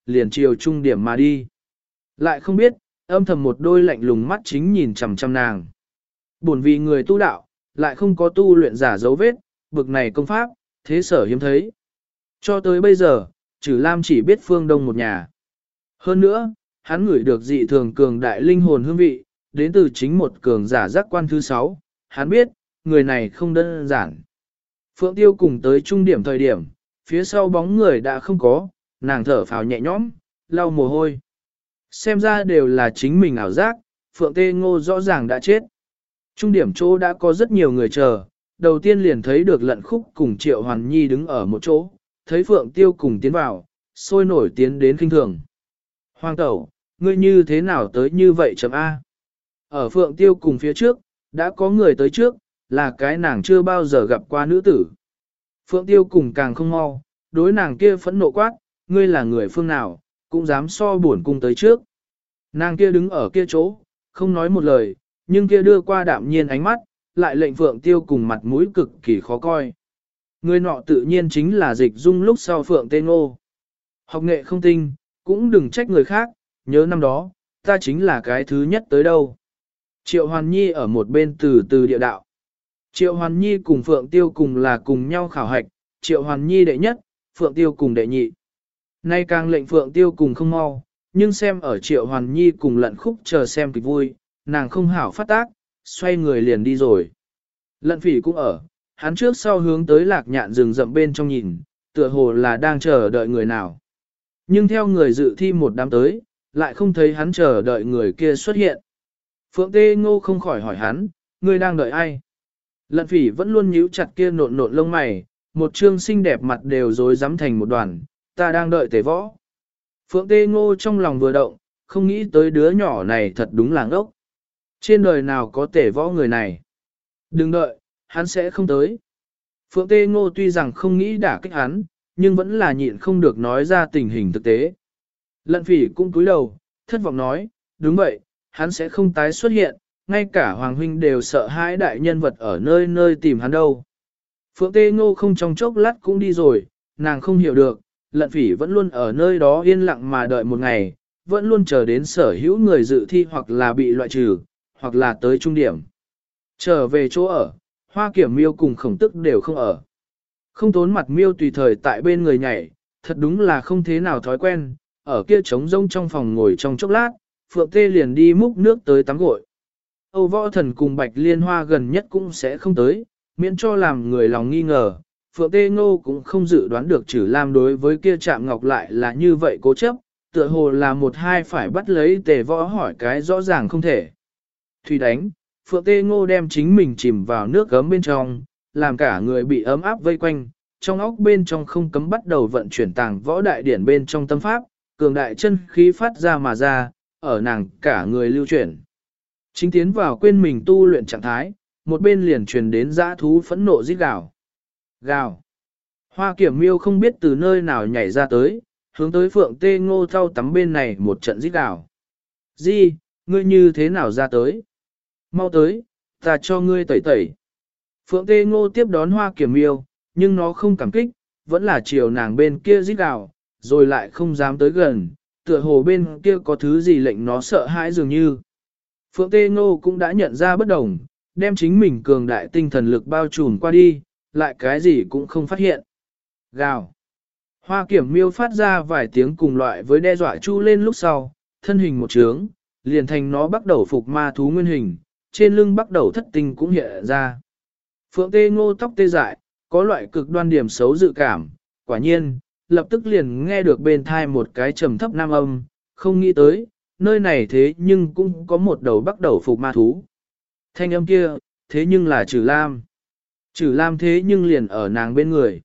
liền chiều trung điểm mà đi. Lại không biết, âm thầm một đôi lạnh lùng mắt chính nhìn chằm chằm nàng. Bổn vì người tu đạo, lại không có tu luyện giả dấu vết, bực này công pháp, thế sở hiếm thấy. Cho tới bây giờ, Trử Lam chỉ biết phương đông một nhà. Hơn nữa, hắn ngửi được dị thường cường đại linh hồn hương vị, đến từ chính một cường giả giác quan thứ 6, hắn biết, người này không đơn giản. Phượng Tiêu cùng tới trung điểm thời điểm, phía sau bóng người đã không có, nàng thở phào nhẹ nhõm, lau mồ hôi. Xem ra đều là chính mình ảo giác, Phượng Tê Ngô rõ ràng đã chết. Trung điểm chỗ đã có rất nhiều người chờ, đầu tiên liền thấy được Lận Khúc cùng Triệu Hoàn Nhi đứng ở một chỗ, thấy Phượng Tiêu cùng tiến vào, sôi nổi tiến đến kinh thường. Hoàng tẩu, ngươi như thế nào tới như vậy chấm A? Ở Phượng Tiêu cùng phía trước, đã có người tới trước, là cái nàng chưa bao giờ gặp qua nữ tử. Phượng Tiêu cùng càng không mau, đối nàng kia phẫn nộ quát, ngươi là người phương nào, cũng dám so buồn cung tới trước. Nàng kia đứng ở kia chỗ, không nói một lời, nhưng kia đưa qua đạm nhiên ánh mắt, lại lệnh Phượng Tiêu cùng mặt mũi cực kỳ khó coi. Người nọ tự nhiên chính là Dịch Dung lúc sau Phượng Tê Ngô. Học nghệ không tinh, cũng đừng trách người khác, nhớ năm đó, ta chính là cái thứ nhất tới đâu. Triệu Hoàn Nhi ở một bên từ từ địa đạo. Triệu Hoàn Nhi cùng Phượng Tiêu cùng là cùng nhau khảo hạch, Triệu Hoàn Nhi đệ nhất, Phượng Tiêu cùng đệ nhị. Nay càng lệnh Phượng Tiêu cùng không mau, nhưng xem ở Triệu Hoàn Nhi cùng Lận Khúc chờ xem kịch vui, nàng không hảo phát tác, xoay người liền đi rồi. Lận Phỉ cũng ở, hắn trước sau hướng tới Lạc Nhạn rừng rậm bên trong nhìn, tựa hồ là đang chờ đợi người nào. Nhưng theo người dự thi một đám tới, lại không thấy hắn chờ đợi người kia xuất hiện. Phượng Tê Ngô không khỏi hỏi hắn, ngươi đang đợi ai? Lận Phỉ vẫn luôn nhíu chặt kia nộn nộn lông mày, một trương xinh đẹp mặt đều rối rắm thành một đoàn, ta đang đợi Tề Võ. Phượng Tê Ngô trong lòng vừa động, không nghĩ tới đứa nhỏ này thật đúng là ngốc. Trên đời nào có Tề Võ người này? Đừng đợi, hắn sẽ không tới. Phượng Tê Ngô tuy rằng không nghĩ đả kích hắn, nhưng vẫn là nhịn không được nói ra tình hình thực tế. Lận Phỉ cũng cúi đầu, thất vọng nói, đúng vậy, hắn sẽ không tái xuất hiện, ngay cả Hoàng Huynh đều sợ hãi đại nhân vật ở nơi nơi tìm hắn đâu. Phượng Tê Ngô không trong chốc lát cũng đi rồi, nàng không hiểu được, Lận Phỉ vẫn luôn ở nơi đó yên lặng mà đợi một ngày, vẫn luôn chờ đến sở hữu người dự thi hoặc là bị loại trừ, hoặc là tới trung điểm. Trở về chỗ ở, Hoa Kiểm Miêu cùng Khổng Tức đều không ở. Không tốn mặt Miêu tùy thời tại bên người nhảy, thật đúng là không thế nào thói quen, ở kia trống rông trong phòng ngồi trong chốc lát, Phượng Tê liền đi múc nước tới tắm gội. Âu Võ Thần cùng Bạch Liên Hoa gần nhất cũng sẽ không tới, miễn cho làm người lòng nghi ngờ. Phượng Tê Ngô cũng không dự đoán được Trử Lam đối với kia Trạm Ngọc lại là như vậy cố chấp, tựa hồ là một hai phải bắt lấy Tề Võ hỏi cái rõ ràng không thể. Thủy đánh, Phượng Tê Ngô đem chính mình chìm vào nước gấm bên trong, làm cả người bị ấm áp vây quanh, trong óc bên trong không cấm bắt đầu vận chuyển tàng võ đại điển bên trong tâm pháp, cường đại chân khí phát ra mà ra, ở nàng cả người lưu chuyển. Chính tiến vào quên mình tu luyện trạng thái, một bên liền truyền đến dã thú phẫn nộ rít gào. Gào. Hoa Kiểm Miêu không biết từ nơi nào nhảy ra tới, hướng tới Phượng Tê Ngô thau tắm bên này một trận rít gào. Di, ngươi như thế nào ra tới? Mau tới, ta cho ngươi tẩy tẩy. Phượng Tê Ngô tiếp đón Hoa Kiểm Miêu, nhưng nó không cảm kích, vẫn là chiều nàng bên kia rít gào, rồi lại không dám tới gần, tựa hồ bên kia có thứ gì lệnh nó sợ hãi dường như. Phượng Tê Ngô cũng đã nhận ra bất đồng, đem chính mình cường đại tinh thần lực bao trùm qua đi, lại cái gì cũng không phát hiện. Gào. Hoa Kiểm Miêu phát ra vài tiếng cùng loại với đe dọa chu lên lúc sau, thân hình một trướng, liền thành nó bắt đầu phục ma thú nguyên hình, trên lưng bắt đầu thất tinh cũng hiện ra. Phượng Tê Ngô tóc tê dại, có loại cực đoan điểm xấu dự cảm, quả nhiên, lập tức liền nghe được bên thai một cái trầm thấp nam âm, không nghĩ tới, nơi này thế nhưng cũng có một đầu bắt đầu phục ma thú. Thanh âm kia, thế nhưng là Trử Lam. Trử Lam thế nhưng liền ở nàng bên người.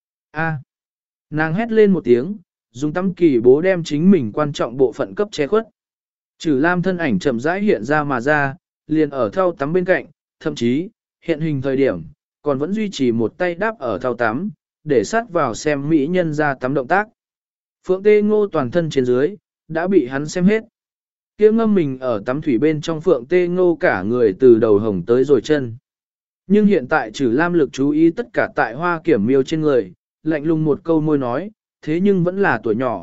A. Nàng hét lên một tiếng, dùng tắm kỳ bố đem chính mình quan trọng bộ phận cấp che khuất. Trử Lam thân ảnh chậm rãi hiện ra mà ra, liền ở thau tắm bên cạnh, thậm chí, hiện hình thời điểm, còn vẫn duy trì một tay đáp ở thau tắm, để sát vào xem mỹ nhân ra tắm động tác. Phượng Tê Ngô toàn thân trên dưới, đã bị hắn xem hết. Kia ngâm mình ở tắm thủy bên trong Phượng Tê Ngô cả người từ đầu hồng tới rồi chân. Nhưng hiện tại Trử Lam lực chú ý tất cả tại Hoa Kiểm Miêu trên người, lạnh lùng một câu môi nói, thế nhưng vẫn là tuổi nhỏ,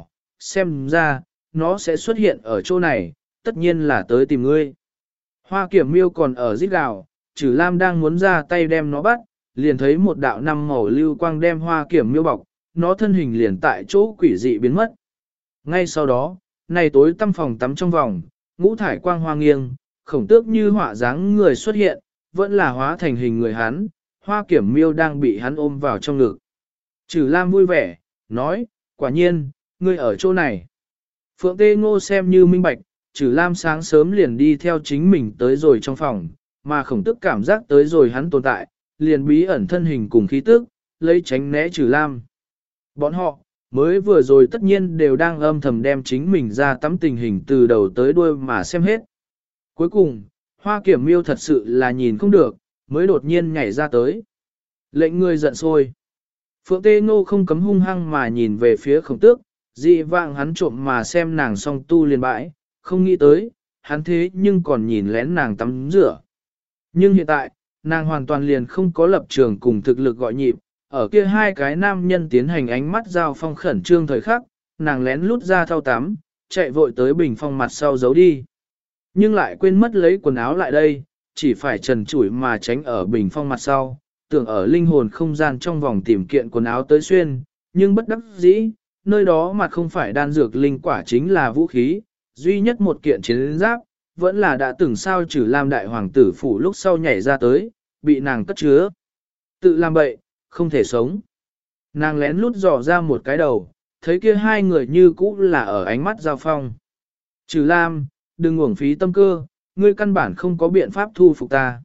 xem ra, nó sẽ xuất hiện ở chỗ này, tất nhiên là tới tìm ngươi. Hoa Kiểm Miêu còn ở rít gào, Trử Lam đang muốn ra tay đem nó bắt, liền thấy một đạo năm màu lưu quang đem Hoa Kiểm Miêu bọc, nó thân hình liền tại chỗ quỷ dị biến mất. Ngay sau đó, này tối tăm phòng tắm trong vòng, ngũ thải quang hoa nghiêng, Khổng Tước như họa dáng người xuất hiện, vẫn là hóa thành hình người hắn, Hoa Kiểm Miêu đang bị hắn ôm vào trong ngực. Trử Lam vui vẻ, nói, quả nhiên, ngươi ở chỗ này. Phượng Tê Ngô xem như minh bạch, Trử Lam sáng sớm liền đi theo chính mình tới rồi trong phòng, mà Khổng Tước cảm giác tới rồi hắn tồn tại, liền bí ẩn thân hình cùng khí tức, lấy tránh né Trử Lam. Bọn họ, mới vừa rồi tất nhiên đều đang âm thầm đem chính mình ra tắm tình hình từ đầu tới đuôi mà xem hết. Cuối cùng, Hoa Kiểm Miêu thật sự là nhìn không được, mới đột nhiên nhảy ra tới. Lệnh người giận sôi. Phượng Tê Ngô không cấm hung hăng mà nhìn về phía Khổng Tước, dị vạng hắn trộm mà xem nàng song tu liền bãi, không nghĩ tới, hắn thế nhưng còn nhìn lén nàng tắm rửa. Nhưng hiện tại, nàng hoàn toàn liền không có lập trường cùng thực lực gọi nhịp, ở kia hai cái nam nhân tiến hành ánh mắt giao phong khẩn trương thời khắc, nàng lén lút ra thau tắm, chạy vội tới bình phong mặt sau giấu đi. Nhưng lại quên mất lấy quần áo lại đây, chỉ phải trần trụi mà tránh ở bình phong mặt sau, tưởng ở linh hồn không gian trong vòng tìm kiện quần áo tới xuyên, nhưng bất đắc dĩ, nơi đó mặt không phải đan dược linh quả chính là vũ khí, duy nhất một kiện chiến giáp, vẫn là đã từng sao Trử Lam đại hoàng tử phủ lúc sau nhảy ra tới, bị nàng cất chứa. Tự làm bậy, không thể sống. Nàng lén lút dò ra một cái đầu, thấy kia hai người như cũ là ở ánh mắt giao phong. Trử Lam, đừng uổng phí tâm cơ, ngươi căn bản không có biện pháp thu phục ta.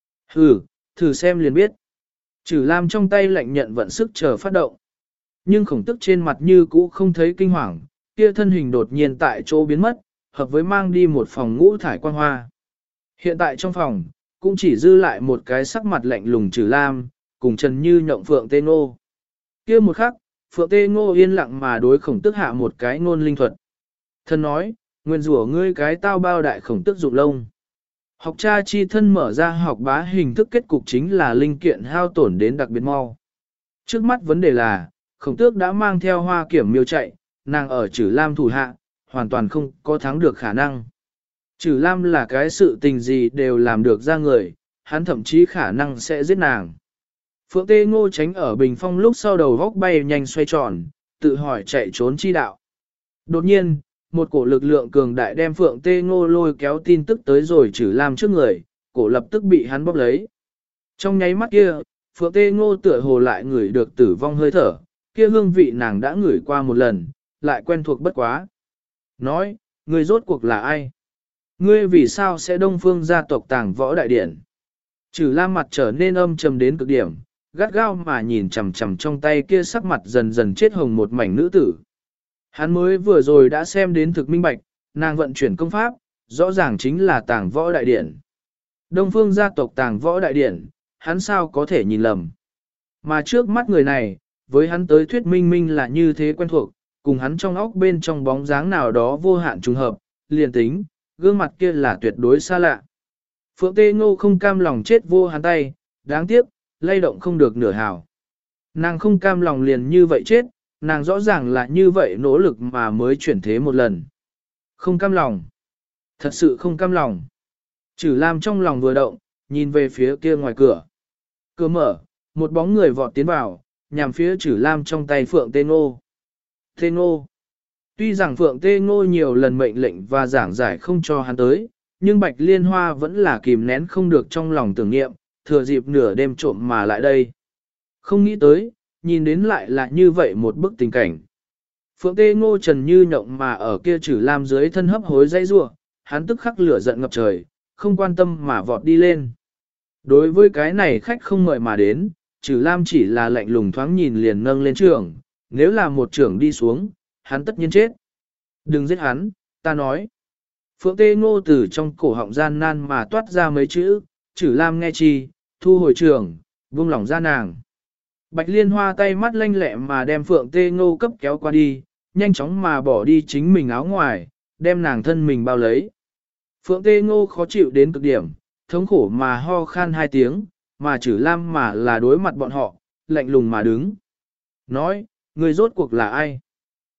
Thử xem liền biết. Trử Lam trong tay lạnh nhận vận sức chờ phát động. Nhưng Khổng Tước trên mặt như cũ không thấy kinh hoàng, kia thân hình đột nhiên tại chỗ biến mất, hợp với mang đi một phòng ngũ thải quang hoa. Hiện tại trong phòng, cũng chỉ dư lại một cái sắc mặt lạnh lùng Trử Lam, cùng Trần Như Nhộng Phượng Tê Ngô. Kia một khắc, Phượng Tê Ngô yên lặng mà đối Khổng Tước hạ một cái ngôn linh thuật. Thân nói, nguyên rủa ngươi cái tao bao đại Khổng Tước dụng lông. Học cha chi thân mở ra học bá hình thức kết cục chính là linh kiện hao tổn đến đặc biệt mau. Trước mắt vấn đề là, Khổng Tước đã mang theo Hoa Kiểm Miêu chạy, nàng ở Trử Lam thủ hạ, hoàn toàn không có thắng được khả năng. Trử Lam là cái sự tình gì đều làm được ra người, hắn thậm chí khả năng sẽ giết nàng. Phượng Tê Ngô tránh ở bình phong lúc sau đầu góc bay nhanh xoay tròn, tự hỏi chạy trốn chi đạo. Đột nhiên, một cổ lực lượng cường đại đem Phượng Tê Ngô lôi kéo tin tức tới rồi Trử Lam trước người, cổ lập tức bị hắn bóp lấy. Trong nháy mắt kia, Phượng Tê Ngô tựa hồ lại ngửi được tử vong hơi thở, kia hương vị nàng đã ngửi qua một lần, lại quen thuộc bất quá. Nói, ngươi rốt cuộc là ai? Ngươi vì sao sẽ Đông Phương gia tộc Tàng Võ Đại Điển? Trử Lam mặt trở nên âm trầm đến cực điểm, gắt gao mà nhìn chằm chằm trong tay kia sắc mặt dần dần chết hồng một mảnh nữ tử. Hắn mới vừa rồi đã xem đến thực minh bạch, nàng vận chuyển công pháp, rõ ràng chính là Tàng Võ Đại Điển. Đông Phương gia tộc Tàng Võ Đại Điển, hắn sao có thể nhìn lầm. Mà trước mắt người này, với hắn tới thuyết minh minh là như thế quen thuộc, cùng hắn trong óc bên trong bóng dáng nào đó vô hạn trùng hợp, liền tính, gương mặt kia là tuyệt đối xa lạ. Phượng Tê Ngô không cam lòng chết vô hắn tay, đáng tiếc, lay động không được nửa hào. Nàng không cam lòng liền như vậy chết, nàng rõ ràng là như vậy nỗ lực mà mới chuyển thế một lần. Không cam lòng. Thật sự không cam lòng. Trử Lam trong lòng vừa động, nhìn về phía kia ngoài cửa. Cửa mở, một bóng người vọt tiến vào, nhằm phía Trử Lam trong tay Phượng Tê Ngô. Tê Ngô. Tuy rằng Phượng Tê Ngô nhiều lần mệnh lệnh và giảng giải không cho hắn tới, nhưng Bạch Liên Hoa vẫn là kìm nén không được trong lòng tưởng niệm, thừa dịp nửa đêm trộm mà lại đây. Không nghĩ tới, nhìn đến lại là như vậy một bức tình cảnh. Phượng Tê Ngô Trần Như Nhộng mà ở kia Trử Lam dưới thân hấp hối dây rua, hắn tức khắc lửa giận ngập trời, không quan tâm mà vọt đi lên. Đối với cái này khách không mời mà đến, Trử Lam chỉ là lạnh lùng thoáng nhìn liền nâng lên trưởng, nếu là một trưởng đi xuống, hắn tất nhiên chết. Đừng giết hắn, ta nói. Phượng Tê Ngô từ trong cổ họng gian nan mà toát ra mấy chữ, Trử Lam nghe chi, thu hồi trưởng, buông lỏng ra nàng. Bạch Liên Hoa tay mắt lanh lẹ mà đem Phượng Tê Ngô cấp kéo qua đi, nhanh chóng mà bỏ đi chính mình áo ngoài, đem nàng thân mình bao lấy. Phượng Tê Ngô khó chịu đến cực điểm, thống khổ mà ho khan hai tiếng, mà Trử Lam mà là đối mặt bọn họ, lạnh lùng mà đứng. Nói, người rốt cuộc là ai?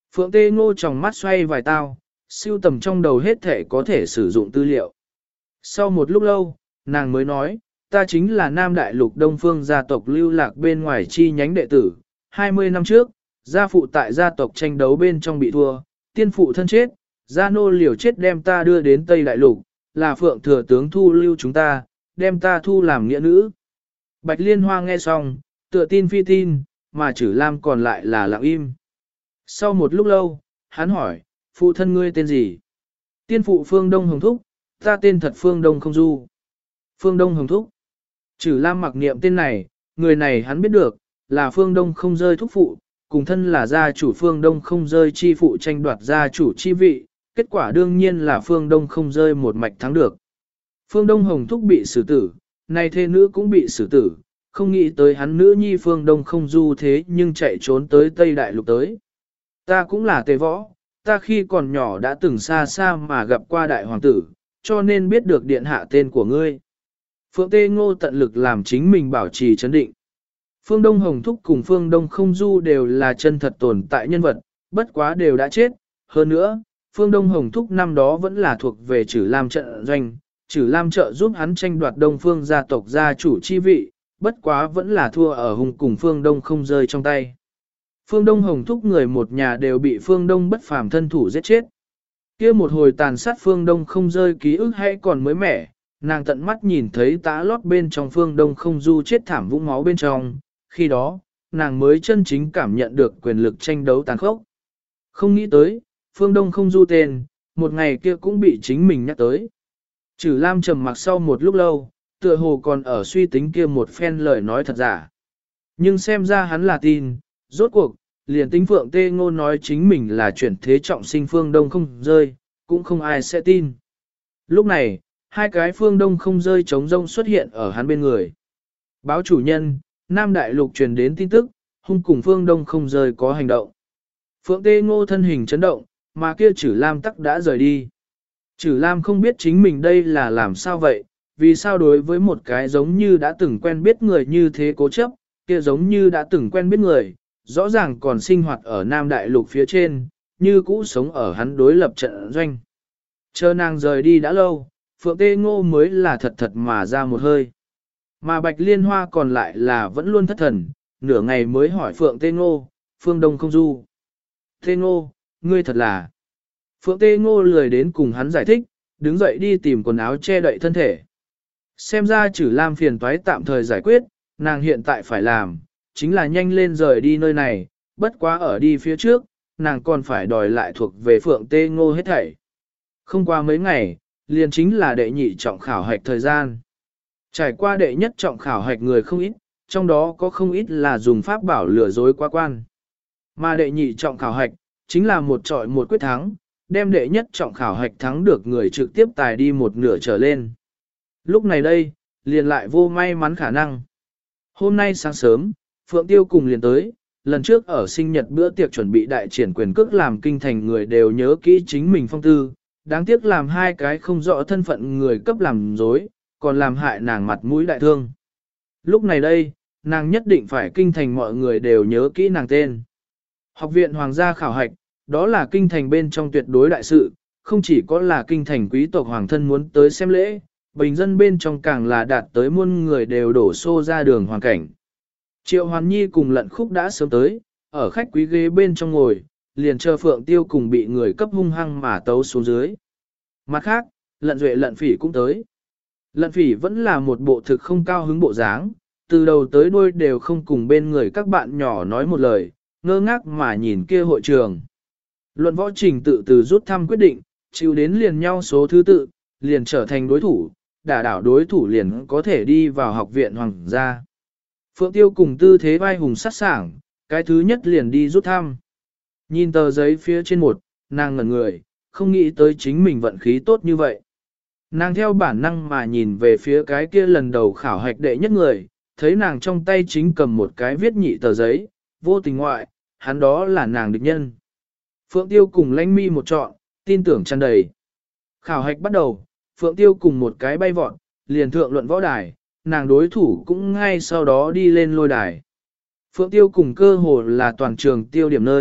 Phượng Tê Ngô tròng mắt xoay vài tao, siêu tầm trong đầu hết thể có thể sử dụng tư liệu. Sau một lúc lâu, nàng mới nói, ta chính là Nam Đại Lục Đông Phương gia tộc lưu lạc bên ngoài chi nhánh đệ tử. 20 năm trước, gia phụ tại gia tộc tranh đấu bên trong bị thua, tiên phụ thân chết, gia nô liều chết đem ta đưa đến Tây Đại Lục, là Phượng thừa tướng thu lưu chúng ta, đem ta thu làm nghĩa nữ. Bạch Liên Hoa nghe xong, tựa tin phi tin, mà Trử Lam còn lại là lặng im. Sau một lúc lâu, hắn hỏi, phụ thân ngươi tên gì? Tiên phụ Phương Đông Hồng Thúc, ta tên thật Phương Đông Không Du. Phương Đông Hồng Thúc. Trử Lam mặc niệm tên này, người này hắn biết được, là Phương Đông Không Rơi thúc phụ, cùng thân là gia chủ Phương Đông Không Rơi chi phụ tranh đoạt gia chủ chi vị, kết quả đương nhiên là Phương Đông Không Rơi một mạch thắng được. Phương Đông Hồng Thúc bị xử tử, nay thê nữ cũng bị xử tử, không nghĩ tới hắn nữ nhi Phương Đông Không Du thế nhưng chạy trốn tới Tây Đại Lục tới. Ta cũng là Tề Võ, ta khi còn nhỏ đã từng xa xa mà gặp qua đại hoàng tử, cho nên biết được điện hạ tên của ngươi. Phượng Tê Ngô tận lực làm chính mình bảo trì chấn định. Phương Đông Hồng Thúc cùng Phương Đông Không Du đều là chân thật tồn tại nhân vật, bất quá đều đã chết. Hơn nữa, Phương Đông Hồng Thúc năm đó vẫn là thuộc về Trử Lam trận doanh, Trử Lam trợ giúp hắn tranh đoạt Đông Phương gia tộc gia chủ chi vị, bất quá vẫn là thua ở hùng cùng Phương Đông Không Rơi trong tay. Phương Đông Hồng Thúc người một nhà đều bị Phương Đông bất phàm thân thủ giết chết. Kia một hồi tàn sát Phương Đông Không Rơi ký ức hay còn mới mẻ, nàng tận mắt nhìn thấy tã lót bên trong Phương Đông Không Du chết thảm vũng máu bên trong, khi đó, nàng mới chân chính cảm nhận được quyền lực tranh đấu tàn khốc. Không nghĩ tới, Phương Đông Không Du tên, một ngày kia cũng bị chính mình nhắc tới. Trử Lam trầm mặc sau một lúc lâu, tựa hồ còn ở suy tính kia một phen lời nói thật giả. Nhưng xem ra hắn là tin, rốt cuộc, liền tính Phượng Tê Ngô nói chính mình là chuyển thế trọng sinh Phương Đông Không Rơi, cũng không ai sẽ tin. Lúc này, hai cái Phương Đông Không Rơi trống rông xuất hiện ở hắn bên người. Báo chủ nhân, Nam Đại Lục truyền đến tin tức, hung cùng Phương Đông Không Rơi có hành động. Phượng Tê Ngô thân hình chấn động, mà kia Trử Lam tắc đã rời đi. Trử Lam không biết chính mình đây là làm sao vậy, vì sao đối với một cái giống như đã từng quen biết người như thế cố chấp, kia giống như đã từng quen biết người, rõ ràng còn sinh hoạt ở Nam Đại Lục phía trên, như cũ sống ở hắn đối lập trận doanh. Chờ nàng rời đi đã lâu, Phượng Tê Ngô mới là thật thật mà ra một hơi. Mà Bạch Liên Hoa còn lại là vẫn luôn thất thần, nửa ngày mới hỏi Phượng Tê Ngô, Phương Đông Không Du. Tê Ngô, ngươi thật là... Phượng Tê Ngô lười đến cùng hắn giải thích, đứng dậy đi tìm quần áo che đậy thân thể. Xem ra Trử Lam phiền toái tạm thời giải quyết, nàng hiện tại phải làm, chính là nhanh lên rời đi nơi này, bất quá ở đi phía trước, nàng còn phải đòi lại thuộc về Phượng Tê Ngô hết thảy. Không qua mấy ngày, liền chính là đệ nhị trọng khảo hạch thời gian. Trải qua đệ nhất trọng khảo hạch người không ít, trong đó có không ít là dùng pháp bảo lừa dối qua quan. Mà đệ nhị trọng khảo hạch, chính là một trọi một quyết thắng, đem đệ nhất trọng khảo hạch thắng được người trực tiếp tài đi một nửa trở lên. Lúc này đây, liền lại vô may mắn khả năng. Hôm nay sáng sớm, Phượng Tiêu cùng liền tới, lần trước ở sinh nhật bữa tiệc chuẩn bị đại triển quyền cước làm kinh thành người đều nhớ kỹ chính mình phong tư, đáng tiếc làm hai cái không rõ thân phận người cấp làm dối, còn làm hại nàng mặt mũi đại thương. Lúc này đây, nàng nhất định phải kinh thành mọi người đều nhớ kỹ nàng tên. Học viện Hoàng gia khảo hạch, đó là kinh thành bên trong tuyệt đối đại sự, không chỉ có là kinh thành quý tộc hoàng thân muốn tới xem lễ, bình dân bên trong càng là đạt tới muôn người đều đổ xô ra đường hoàn cảnh. Triệu Hoàn Nhi cùng Lận Khúc đã sớm tới, ở khách quý ghế bên trong ngồi, liền chờ Phượng Tiêu cùng bị người cấp hung hăng mà tấu xuống dưới. Mặt khác, Lận Duệ Lận Phỉ cũng tới. Lận Phỉ vẫn là một bộ thực không cao hứng bộ dáng, từ đầu tới đuôi đều không cùng bên người các bạn nhỏ nói một lời, ngơ ngác mà nhìn kia hội trường. Luận võ trình tự từ rút thăm quyết định, chịu đến liền nhau số thứ tự, liền trở thành đối thủ, đả đảo đối thủ liền có thể đi vào học viện hoàng gia. Phượng Tiêu cùng tư thế vai hùng sát sảng, cái thứ nhất liền đi rút thăm. Nhìn tờ giấy phía trên một, nàng ngẩn người, không nghĩ tới chính mình vận khí tốt như vậy. Nàng theo bản năng mà nhìn về phía cái kia lần đầu khảo hạch đệ nhất người, thấy nàng trong tay chính cầm một cái viết nhị tờ giấy, vô tình ngoại, hắn đó là nàng địch nhân. Phượng Tiêu cùng Lãnh Mi một chọn, tin tưởng tràn đầy. Khảo hạch bắt đầu, Phượng Tiêu cùng một cái bay vọt, liền thượng luận võ đài, nàng đối thủ cũng ngay sau đó đi lên lôi đài. Phượng Tiêu cùng cơ hồ là toàn trường tiêu điểm nơi,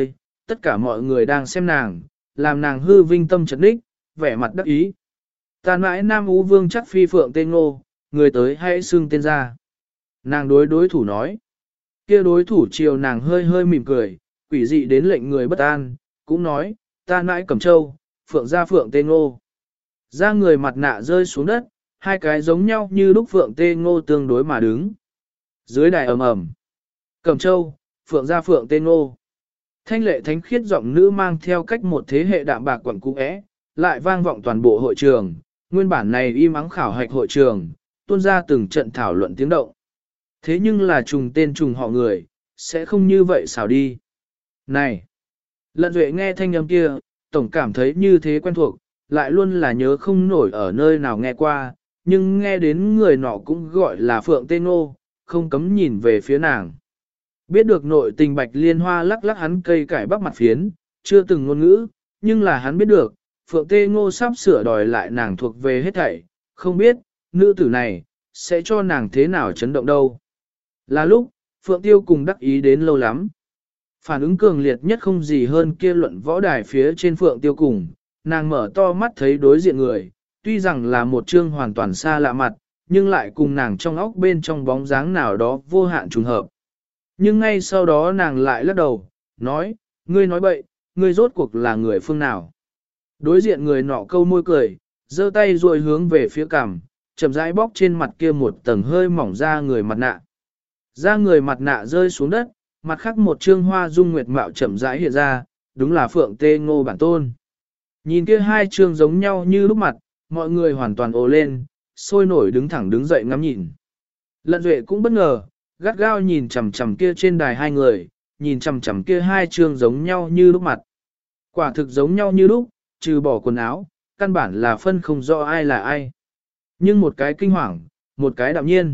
tất cả mọi người đang xem nàng, làm nàng hư vinh tâm chấn đích, vẻ mặt đắc ý. Ta mãi Nam Ú Vương chắc phi phượng tên ngô, người tới hãy xưng tên ra. Nàng đối thủ nói. Kia đối thủ chiều nàng hơi hơi mỉm cười, quỷ dị đến lệnh người bất an, cũng nói, ta mãi Cẩm Châu, phượng ra phượng tên ngô. Ra người mặt nạ rơi xuống đất, hai cái giống nhau như lúc phượng tên ngô tương đối mà đứng. Dưới đài ầm ầm, Cẩm Châu, phượng ra phượng tên ngô. Thanh lệ thánh khiết giọng nữ mang theo cách một thế hệ đạm bạc quẩn cũ é, lại vang vọng toàn bộ hội trường, nguyên bản này im ắng khảo hạch hội trường, tuôn ra từng trận thảo luận tiếng động. Thế nhưng là trùng tên trùng họ người, sẽ không như vậy xảo đi. Này! Lận Duệ nghe thanh âm kia, tổng cảm thấy như thế quen thuộc, lại luôn là nhớ không nổi ở nơi nào nghe qua, nhưng nghe đến người nọ cũng gọi là Phượng Tê Ngô, không cấm nhìn về phía nàng. Biết được nội tình Bạch Liên Hoa lắc lắc hắn cây cải bắp mặt phiến, chưa từng ngôn ngữ, nhưng là hắn biết được, Phượng Tê Ngô sắp sửa đòi lại nàng thuộc về hết thảy, không biết, nữ tử này, sẽ cho nàng thế nào chấn động đâu. Là lúc, Phượng Tiêu cùng đắc ý đến lâu lắm. Phản ứng cường liệt nhất không gì hơn kia luận võ đài phía trên Phượng Tiêu cùng, nàng mở to mắt thấy đối diện người, tuy rằng là một trương hoàn toàn xa lạ mặt, nhưng lại cùng nàng trong óc bên trong bóng dáng nào đó vô hạn trùng hợp. Nhưng ngay sau đó nàng lại lắc đầu, nói, ngươi nói bậy, ngươi rốt cuộc là người phương nào. Đối diện người nọ câu môi cười, giơ tay rồi hướng về phía cằm, chậm rãi bóc trên mặt kia một tầng hơi mỏng ra người mặt nạ. Ra người mặt nạ rơi xuống đất, mặt khác một trương hoa dung nguyệt mạo chậm rãi hiện ra, đúng là Phượng Tê Ngô bản tôn. Nhìn kia hai trương giống nhau như lúc mặt, mọi người hoàn toàn ồ lên, sôi nổi đứng thẳng đứng dậy ngắm nhìn. Lận Duệ cũng bất ngờ, gắt gao nhìn chằm chằm kia trên đài hai người, nhìn chằm chằm kia hai trương giống nhau như lúc mặt. Quả thực giống nhau như lúc, trừ bỏ quần áo, căn bản là phân không rõ ai là ai. Nhưng một cái kinh hoàng, một cái đạm nhiên.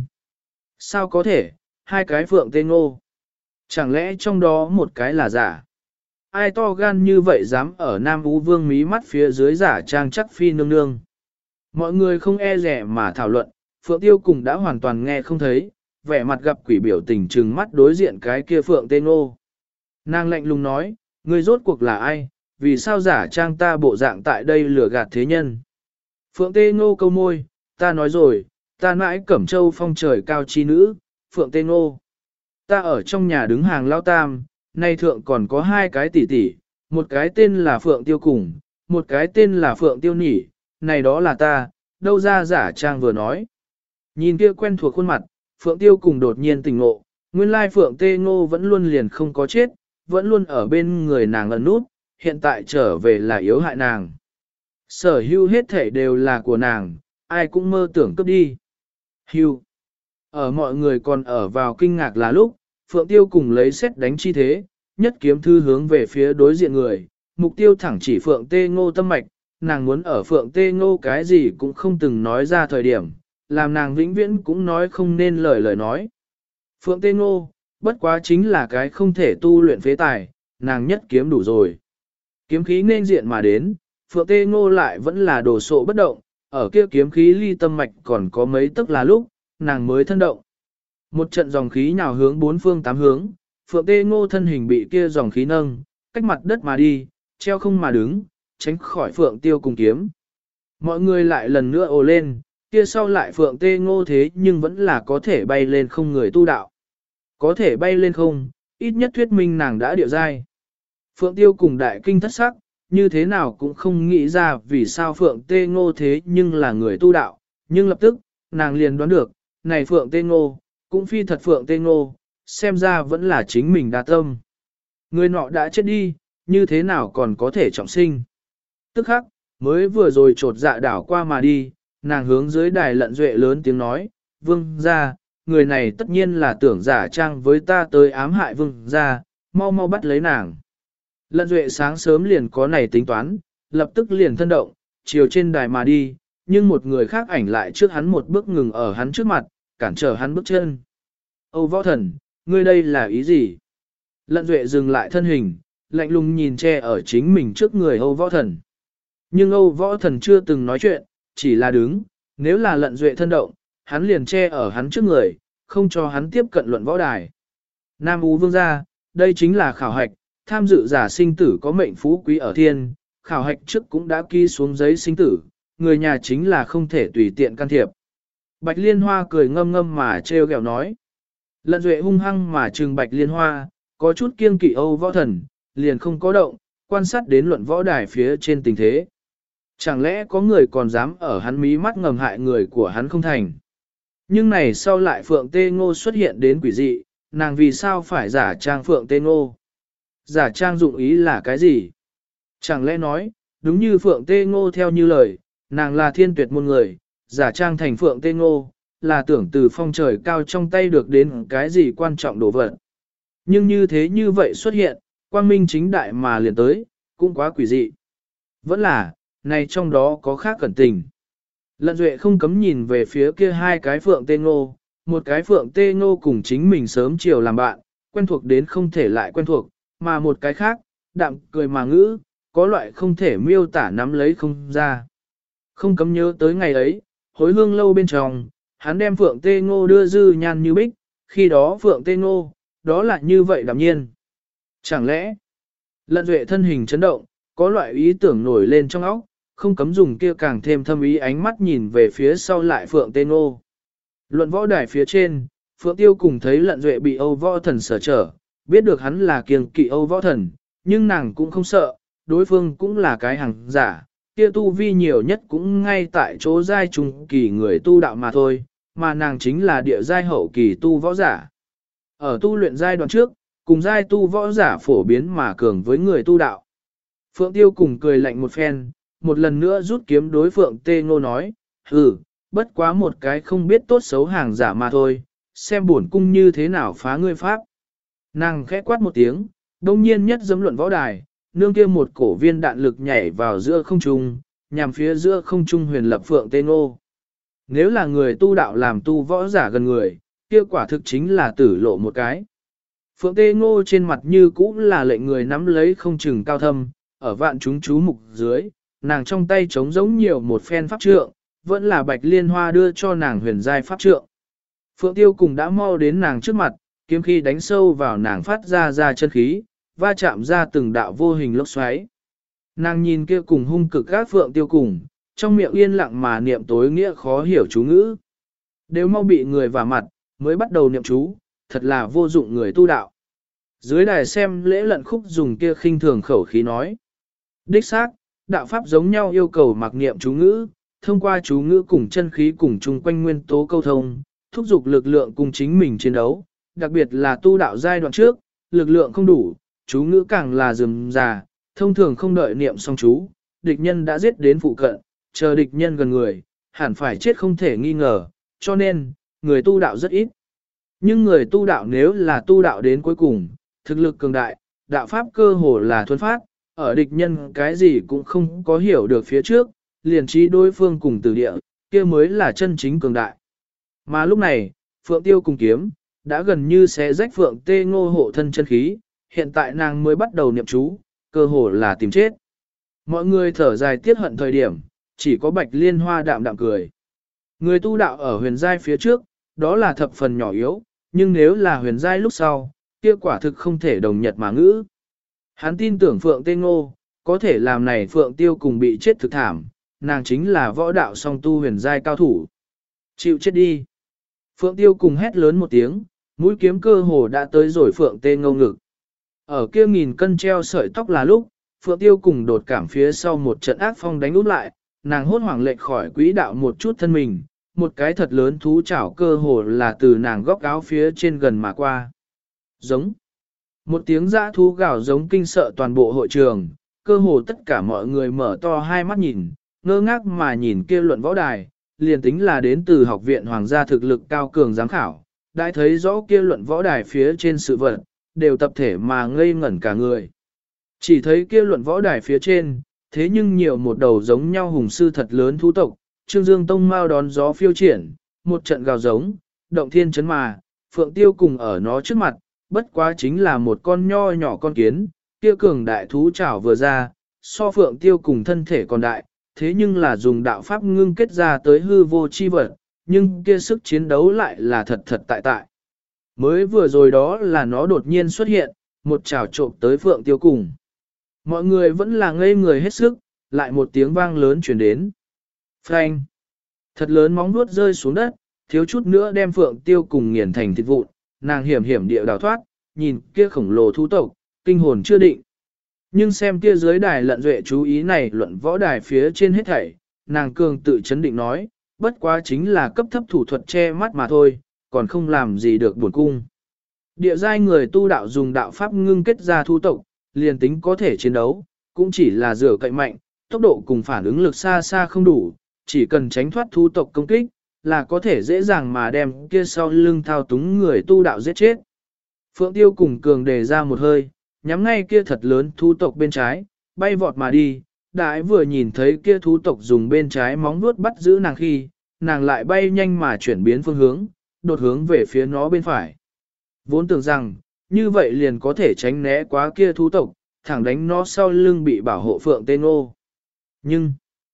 Sao có thể, hai cái Phượng Tê Ngô? Chẳng lẽ trong đó một cái là giả? Ai to gan như vậy dám ở Nam Ú Vương mí mắt phía dưới giả trang chắc phi nương nương? Mọi người không e rẻ mà thảo luận, Phượng Tiêu cùng đã hoàn toàn nghe không thấy, vẻ mặt gặp quỷ biểu tình trừng mắt đối diện cái kia Phượng Tê Ngô. Nàng lạnh lùng nói, ngươi rốt cuộc là ai, vì sao giả trang ta bộ dạng tại đây lừa gạt thế nhân? Phượng Tê Ngô câu môi, ta nói rồi, ta mãi Cẩm Châu phong trời cao chi nữ, Phượng Tê Ngô. Ta ở trong nhà đứng hàng lao tam, nay thượng còn có hai cái tỷ tỷ, một cái tên là Phượng Tiêu Cùng, một cái tên là Phượng Tiêu Nỉ, này đó là ta, đâu ra giả trang vừa nói. Nhìn kia quen thuộc khuôn mặt, Phượng Tiêu Cùng đột nhiên tỉnh ngộ, nguyên lai Phượng Tê Ngô vẫn luôn liền không có chết, vẫn luôn ở bên người nàng ẩn nút, hiện tại trở về là yếu hại nàng. Sở hữu hết thể đều là của nàng, ai cũng mơ tưởng cướp đi. Hưu. Ở mọi người còn ở vào kinh ngạc là lúc, Phượng Tiêu Cùng lấy xét đánh chi thế, nhất kiếm thư hướng về phía đối diện người, mục tiêu thẳng chỉ Phượng Tê Ngô tâm mạch, nàng muốn ở Phượng Tê Ngô cái gì cũng không từng nói ra thời điểm, làm nàng vĩnh viễn cũng nói không nên lời nói. Phượng Tê Ngô, bất quá chính là cái không thể tu luyện phế tài, nàng nhất kiếm đủ rồi. Kiếm khí nên diện mà đến, Phượng Tê Ngô lại vẫn là đồ sộ bất động, ở kia kiếm khí ly tâm mạch còn có mấy tức là lúc, nàng mới thân động. Một trận dòng khí nhào hướng bốn phương tám hướng, Phượng Tê Ngô thân hình bị kia dòng khí nâng, cách mặt đất mà đi, treo không mà đứng, tránh khỏi Phượng Tiêu Cùng kiếm. Mọi người lại lần nữa ồ lên, kia sau lại Phượng Tê Ngô thế nhưng vẫn là có thể bay lên không người tu đạo. Có thể bay lên không, ít nhất thuyết minh nàng đã điệu dai. Phượng Tiêu Cùng đại kinh thất sắc, như thế nào cũng không nghĩ ra vì sao Phượng Tê Ngô thế nhưng là người tu đạo, nhưng lập tức, nàng liền đoán được, này Phượng Tê Ngô, cũng phi thật Phượng Tê Ngô, xem ra vẫn là chính mình đa tâm. Người nọ đã chết đi, như thế nào còn có thể trọng sinh. Tức khắc, mới vừa rồi trột dạ đảo qua mà đi, nàng hướng dưới đài Lận Duệ lớn tiếng nói, vương ra, người này tất nhiên là tưởng giả trang với ta tới ám hại vương ra, mau mau bắt lấy nàng. Lận Duệ sáng sớm liền có này tính toán, lập tức liền thân động, chiều trên đài mà đi, nhưng một người khác ảnh lại trước hắn một bước ngừng ở hắn trước mặt, cản trở hắn bước chân. Âu Võ Thần, ngươi đây là ý gì? Lận Duệ dừng lại thân hình, lạnh lùng nhìn che ở chính mình trước người Âu Võ Thần. Nhưng Âu Võ Thần chưa từng nói chuyện, chỉ là đứng, nếu là Lận Duệ thân động, hắn liền che ở hắn trước người, không cho hắn tiếp cận luận võ đài. Nam Ú Vương gia, đây chính là khảo hạch, tham dự giả sinh tử có mệnh phú quý ở thiên, khảo hạch trước cũng đã ký xuống giấy sinh tử, người nhà chính là không thể tùy tiện can thiệp. Bạch Liên Hoa cười ngâm ngâm mà trêu ghẹo nói. Lận Duệ hung hăng mà trừng Bạch Liên Hoa, có chút kiêng kỵ Âu Võ Thần, liền không có động, quan sát đến luận võ đài phía trên tình thế. Chẳng lẽ có người còn dám ở hắn mí mắt ngầm hại người của hắn không thành? Nhưng này sau lại Phượng Tê Ngô xuất hiện đến quỷ dị, nàng vì sao phải giả trang Phượng Tê Ngô? Giả trang dụng ý là cái gì? Chẳng lẽ nói, đúng như Phượng Tê Ngô theo như lời, nàng là thiên tuyệt môn người, giả trang thành Phượng Tê Ngô, là tưởng từ phong trời cao trong tay được đến cái gì quan trọng đồ vật. Nhưng như thế như vậy xuất hiện, quang minh chính đại mà liền tới, cũng quá quỷ dị. Vẫn là, này trong đó có khác cẩn tình. Lận Duệ không cấm nhìn về phía kia hai cái Phượng Tê Ngô, một cái Phượng Tê Ngô cùng chính mình sớm chiều làm bạn, quen thuộc đến không thể lại quen thuộc, mà một cái khác, đạm cười mà ngữ, có loại không thể miêu tả nắm lấy không ra. Không cấm nhớ tới ngày ấy, hối hương lâu bên trong, hắn đem Phượng Tê Ngô đưa dư nhan như bích, khi đó Phượng Tê Ngô, đó là như vậy đạm nhiên. Chẳng lẽ, Lận Duệ thân hình chấn động, có loại ý tưởng nổi lên trong óc, không cấm dùng kia càng thêm thâm ý ánh mắt nhìn về phía sau lại Phượng Tê Ngô. Luận võ đài phía trên, Phượng Tiêu cùng thấy Lận Duệ bị Âu Võ Thần sở trở, biết được hắn là kiêng kỵ Âu Võ Thần, nhưng nàng cũng không sợ, đối phương cũng là cái hàng giả, kia tu vi nhiều nhất cũng ngay tại chỗ giai trung kỳ người tu đạo mà thôi, mà nàng chính là địa giai hậu kỳ tu võ giả. Ở tu luyện giai đoạn trước, cùng giai tu võ giả phổ biến mà cường với người tu đạo. Phượng Tiêu cùng cười lạnh một phen, một lần nữa rút kiếm đối Phượng Tê Ngô nói, bất quá một cái không biết tốt xấu hàng giả mà thôi, xem bổn cung như thế nào phá ngươi pháp. Nàng khẽ quát một tiếng, đông nhiên nhất dẫm luận võ đài, nương kia một cổ viên đạn lực nhảy vào giữa không trung, nhằm phía giữa không trung huyền lập Phượng Tê Ngô. Nếu là người tu đạo làm tu võ giả gần người, kia quả thực chính là tử lộ một cái. Phượng Tê Ngô trên mặt như cũ là lệnh người nắm lấy không chừng cao thâm, ở vạn chúng chú mục dưới, nàng trong tay trống giống nhiều một phen pháp trượng, vẫn là Bạch Liên Hoa đưa cho nàng huyền giai pháp trượng. Phượng Tiêu cùng đã mau đến nàng trước mặt, kiếm khí đánh sâu vào nàng phát ra chân khí, va chạm ra từng đạo vô hình lốc xoáy. Nàng nhìn kia cùng hung cực các Phượng Tiêu cùng, trong miệng yên lặng mà niệm tối nghĩa khó hiểu chú ngữ. Đều mau bị người vả mặt, mới bắt đầu niệm chú, thật là vô dụng người tu đạo. Dưới đài xem lễ Lận Khúc dùng kia khinh thường khẩu khí nói. Đích xác, đạo pháp giống nhau yêu cầu mặc niệm chú ngữ, thông qua chú ngữ cùng chân khí cùng chung quanh nguyên tố câu thông, thúc giục lực lượng cùng chính mình chiến đấu, đặc biệt là tu đạo giai đoạn trước, lực lượng không đủ, chú ngữ càng là rườm rà, thông thường không đợi niệm xong chú, địch nhân đã giết đến phụ cận, chờ địch nhân gần người, hẳn phải chết không thể nghi ngờ, cho nên, người tu đạo rất ít. Nhưng người tu đạo nếu là tu đạo đến cuối cùng, thực lực cường đại, đạo pháp cơ hồ là thuần phát, ở địch nhân cái gì cũng không có hiểu được phía trước, liền trí đối phương cùng từ địa, kia mới là chân chính cường đại. Mà lúc này, Phượng Tiêu cùng kiếm, đã gần như sẽ rách Phượng Tê Ngô hộ thân chân khí, hiện tại nàng mới bắt đầu niệm chú, cơ hồ là tìm chết. Mọi người thở dài tiếc hận thời điểm, chỉ có Bạch Liên Hoa đạm đạm cười. Người tu đạo ở huyền giai phía trước, đó là thập phần nhỏ yếu, nhưng nếu là huyền giai lúc sau, kia quả thực không thể đồng nhật mà ngữ. Hắn tin tưởng Phượng Tê Ngô, có thể làm này Phượng Tiêu cùng bị chết thực thảm, nàng chính là võ đạo song tu huyền giai cao thủ. Chịu chết đi. Phượng Tiêu cùng hét lớn một tiếng, mũi kiếm cơ hồ đã tới rồi Phượng Tê Ngô ngực. Ở kia nghìn cân treo sợi tóc là lúc, Phượng Tiêu cùng đột cảm phía sau một trận ác phong đánh út lại, nàng hốt hoảng lệch khỏi quỹ đạo một chút thân mình, một cái thật lớn thú chảo cơ hồ là từ nàng góc áo phía trên gần mà qua. Giống. Một tiếng dã thú gào giống kinh sợ toàn bộ hội trường, cơ hồ tất cả mọi người mở to hai mắt nhìn, ngơ ngác mà nhìn kia luận võ đài, liền tính là đến từ học viện hoàng gia thực lực cao cường giám khảo, đã thấy rõ kia luận võ đài phía trên sự vật, đều tập thể mà ngây ngẩn cả người. Chỉ thấy kia luận võ đài phía trên, thế nhưng nhiều một đầu giống nhau hùng sư thật lớn thú tộc, Trương Dương Tông Mao đón gió phiêu triển, một trận gào giống, động thiên chấn mà, Phượng Tiêu cùng ở nó trước mặt, bất quá chính là một con nho nhỏ con kiến, kia cường đại thú chảo vừa ra, so Phượng Tiêu cùng thân thể còn đại, thế nhưng là dùng đạo pháp ngưng kết ra tới hư vô chi vật, nhưng kia sức chiến đấu lại là thật thật tại tại. Mới vừa rồi đó là nó đột nhiên xuất hiện, một chảo trộm tới Phượng Tiêu cùng. Mọi người vẫn là ngây người hết sức, lại một tiếng vang lớn chuyển đến. Phanh! Thật lớn móng vuốt rơi xuống đất, thiếu chút nữa đem Phượng Tiêu cùng nghiền thành thịt vụn, nàng hiểm hiểm địa đào thoát, nhìn kia khổng lồ thú tộc, kinh hồn chưa định. Nhưng xem kia dưới đài lận duệ chú ý này luận võ đài phía trên hết thảy, nàng cường tự chấn định nói, bất quá chính là cấp thấp thủ thuật che mắt mà thôi, còn không làm gì được buồn cung. Địa giai người tu đạo dùng đạo pháp ngưng kết ra thú tộc, liền tính có thể chiến đấu, cũng chỉ là dựa cậy mạnh, tốc độ cùng phản ứng lực xa xa không đủ, chỉ cần tránh thoát thú tộc công kích, là có thể dễ dàng mà đem kia sau lưng thao túng người tu đạo giết chết. Phượng Tiêu cùng cường đề ra một hơi, nhắm ngay kia thật lớn thú tộc bên trái, bay vọt mà đi, đại vừa nhìn thấy kia thú tộc dùng bên trái móng vuốt bắt giữ nàng khi, nàng lại bay nhanh mà chuyển biến phương hướng, đột hướng về phía nó bên phải. Vốn tưởng rằng, như vậy liền có thể tránh né quá kia thú tộc, thẳng đánh nó sau lưng bị bảo hộ Phượng Tê Ngô. Nhưng,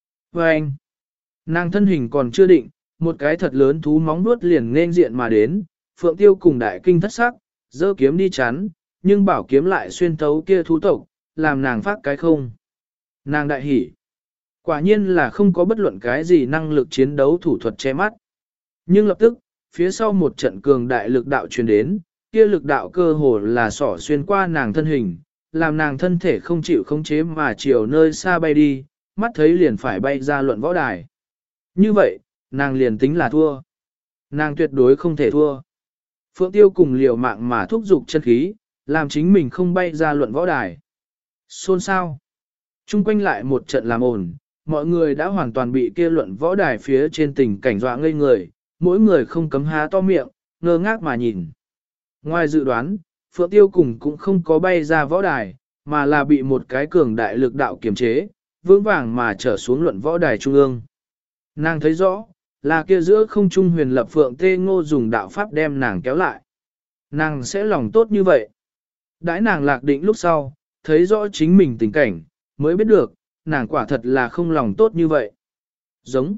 anh, nàng thân hình còn chưa định, một cái thật lớn thú móng vuốt liền nên diện mà đến, Phượng Tiêu cùng đại kinh thất sắc, giơ kiếm đi chắn, nhưng bảo kiếm lại xuyên thấu kia thú tộc, làm nàng phát cái không. Nàng đại hỉ. Quả nhiên là không có bất luận cái gì năng lực chiến đấu thủ thuật che mắt. Nhưng lập tức, phía sau một trận cường đại lực đạo truyền đến, kia lực đạo cơ hồ là sỏ xuyên qua nàng thân hình, làm nàng thân thể không chịu khống chế mà chiều nơi xa bay đi, mắt thấy liền phải bay ra luận võ đài. Như vậy, nàng liền tính là thua. Nàng tuyệt đối không thể thua. Phượng Tiêu cùng liều mạng mà thúc giục chân khí, làm chính mình không bay ra luận võ đài. Xôn xao. Trung quanh lại một trận làm ồn, mọi người đã hoàn toàn bị kia luận võ đài phía trên tình cảnh dọa ngây người, mỗi người không cấm há to miệng, ngơ ngác mà nhìn. Ngoài dự đoán, Phượng Tiêu cùng cũng không có bay ra võ đài, mà là bị một cái cường đại lực đạo kiềm chế, vững vàng mà trở xuống luận võ đài trung ương. Nàng thấy rõ, là kia giữa không trung huyền lập Phượng Tê Ngô dùng đạo pháp đem nàng kéo lại. Nàng sẽ lòng tốt như vậy. Đãi nàng lạc định lúc sau, thấy rõ chính mình tình cảnh, mới biết được, nàng quả thật là không lòng tốt như vậy. Giống.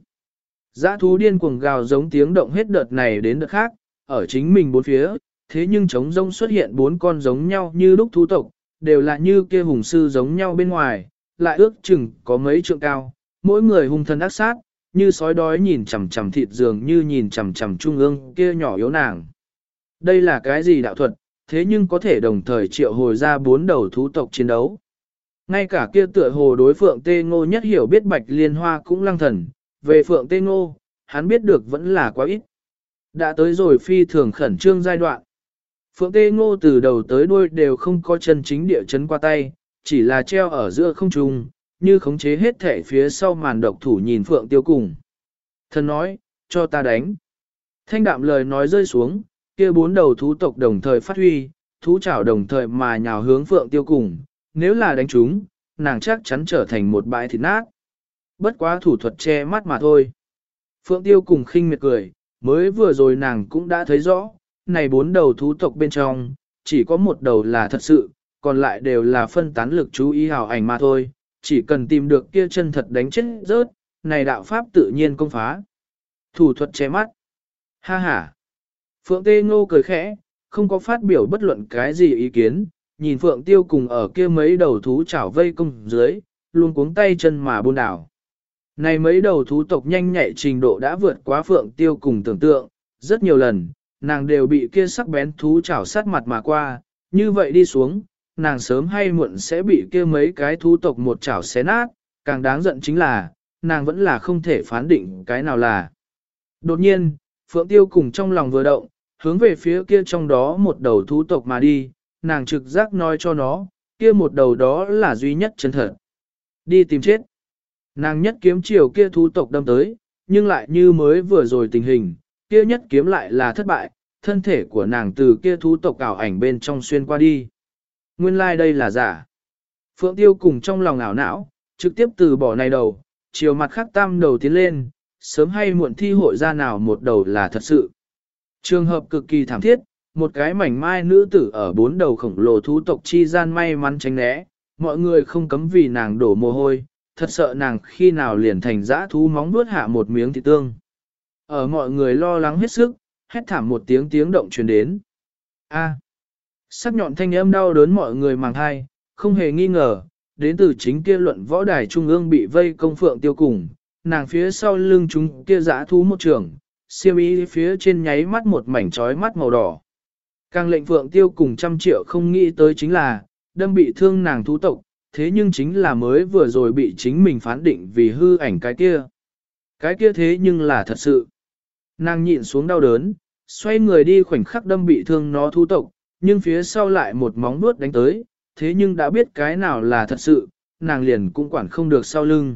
Dã thú điên cuồng gào giống tiếng động hết đợt này đến đợt khác, ở chính mình bốn phía, thế nhưng trống rông xuất hiện bốn con giống nhau như đúc thú tộc, đều là như kia hùng sư giống nhau bên ngoài, lại ước chừng có mấy trượng cao, mỗi người hung thần ác sát, như sói đói nhìn chằm chằm thịt dường như nhìn chằm chằm trung ương kia nhỏ yếu nàng. Đây là cái gì đạo thuật, thế nhưng có thể đồng thời triệu hồi ra bốn đầu thú tộc chiến đấu. Ngay cả kia tựa hồ đối Phượng Tê Ngô nhất hiểu biết Bạch Liên Hoa cũng lăng thần, về Phượng Tê Ngô, hắn biết được vẫn là quá ít. Đã tới rồi phi thường khẩn trương giai đoạn. Phượng Tê Ngô từ đầu tới đuôi đều không có chân chính địa chấn qua tay, chỉ là treo ở giữa không trung, như khống chế hết thể phía sau màn độc thủ nhìn Phượng Tiêu cùng. Thần nói, cho ta đánh. Thanh đạm lời nói rơi xuống, kia bốn đầu thú tộc đồng thời phát huy, thú chảo đồng thời mà nhào hướng Phượng Tiêu cùng, nếu là đánh chúng, nàng chắc chắn trở thành một bãi thịt nát. Bất quá thủ thuật che mắt mà thôi. Phượng Tiêu cùng khinh miệt cười, mới vừa rồi nàng cũng đã thấy rõ, này bốn đầu thú tộc bên trong, chỉ có một đầu là thật sự, còn lại đều là phân tán lực chú ý hào ảnh mà thôi, chỉ cần tìm được kia chân thật đánh chết rớt, này đạo pháp tự nhiên công phá. Thủ thuật che mắt. Ha ha. Phượng Tê Ngô cười khẽ, không có phát biểu bất luận cái gì ý kiến, nhìn Phượng Tiêu cùng ở kia mấy đầu thú chảo vây công dưới, luôn cuống tay chân mà buôn đảo. Này mấy đầu thú tộc nhanh nhạy trình độ đã vượt quá Phượng Tiêu cùng tưởng tượng, rất nhiều lần, nàng đều bị kia sắc bén thú chảo sát mặt mà qua, như vậy đi xuống, nàng sớm hay muộn sẽ bị kia mấy cái thú tộc một chảo xé nát, càng đáng giận chính là, nàng vẫn là không thể phán định cái nào là. Đột nhiên, Phượng Tiêu cùng trong lòng vừa động, hướng về phía kia trong đó một đầu thú tộc mà đi, nàng trực giác nói cho nó, kia một đầu đó là duy nhất chân thật. Đi tìm chết. Nàng nhất kiếm chiều kia thú tộc đâm tới, nhưng lại như mới vừa rồi tình hình, kia nhất kiếm lại là thất bại, thân thể của nàng từ kia thú tộc ảo ảnh bên trong xuyên qua đi. Nguyên lai like đây là giả. Phượng Tiêu cùng trong lòng ảo não, trực tiếp từ bỏ này đầu, chiều mặt khác tam đầu tiến lên, sớm hay muộn thi hội ra nào một đầu là thật sự. Trường hợp cực kỳ thảm thiết, một cái mảnh mai nữ tử ở bốn đầu khổng lồ thú tộc chi gian may mắn tránh né, mọi người không cấm vì nàng đổ mồ hôi, thật sợ nàng khi nào liền thành dã thú móng nuốt hạ một miếng thịt tương. Ở mọi người lo lắng hết sức, hét thảm một tiếng tiếng động truyền đến. A. Sắc nhọn thanh âm đau đớn mọi người màng thai, không hề nghi ngờ, đến từ chính kia luận võ đài trung ương bị vây công Phượng Tiêu cùng, nàng phía sau lưng chúng kia dã thú một trường, siêu ý phía trên nháy mắt một mảnh trói mắt màu đỏ. Càng lệnh Phượng Tiêu cùng 100 triệu không nghĩ tới chính là, đâm bị thương nàng thú tộc, thế nhưng chính là mới vừa rồi bị chính mình phán định vì hư ảnh cái kia. Cái kia thế nhưng là thật sự. Nàng nhịn xuống đau đớn, xoay người đi khoảnh khắc đâm bị thương nó thú tộc, nhưng phía sau lại một móng vuốt đánh tới, thế nhưng đã biết cái nào là thật sự, nàng liền cũng quản không được sau lưng.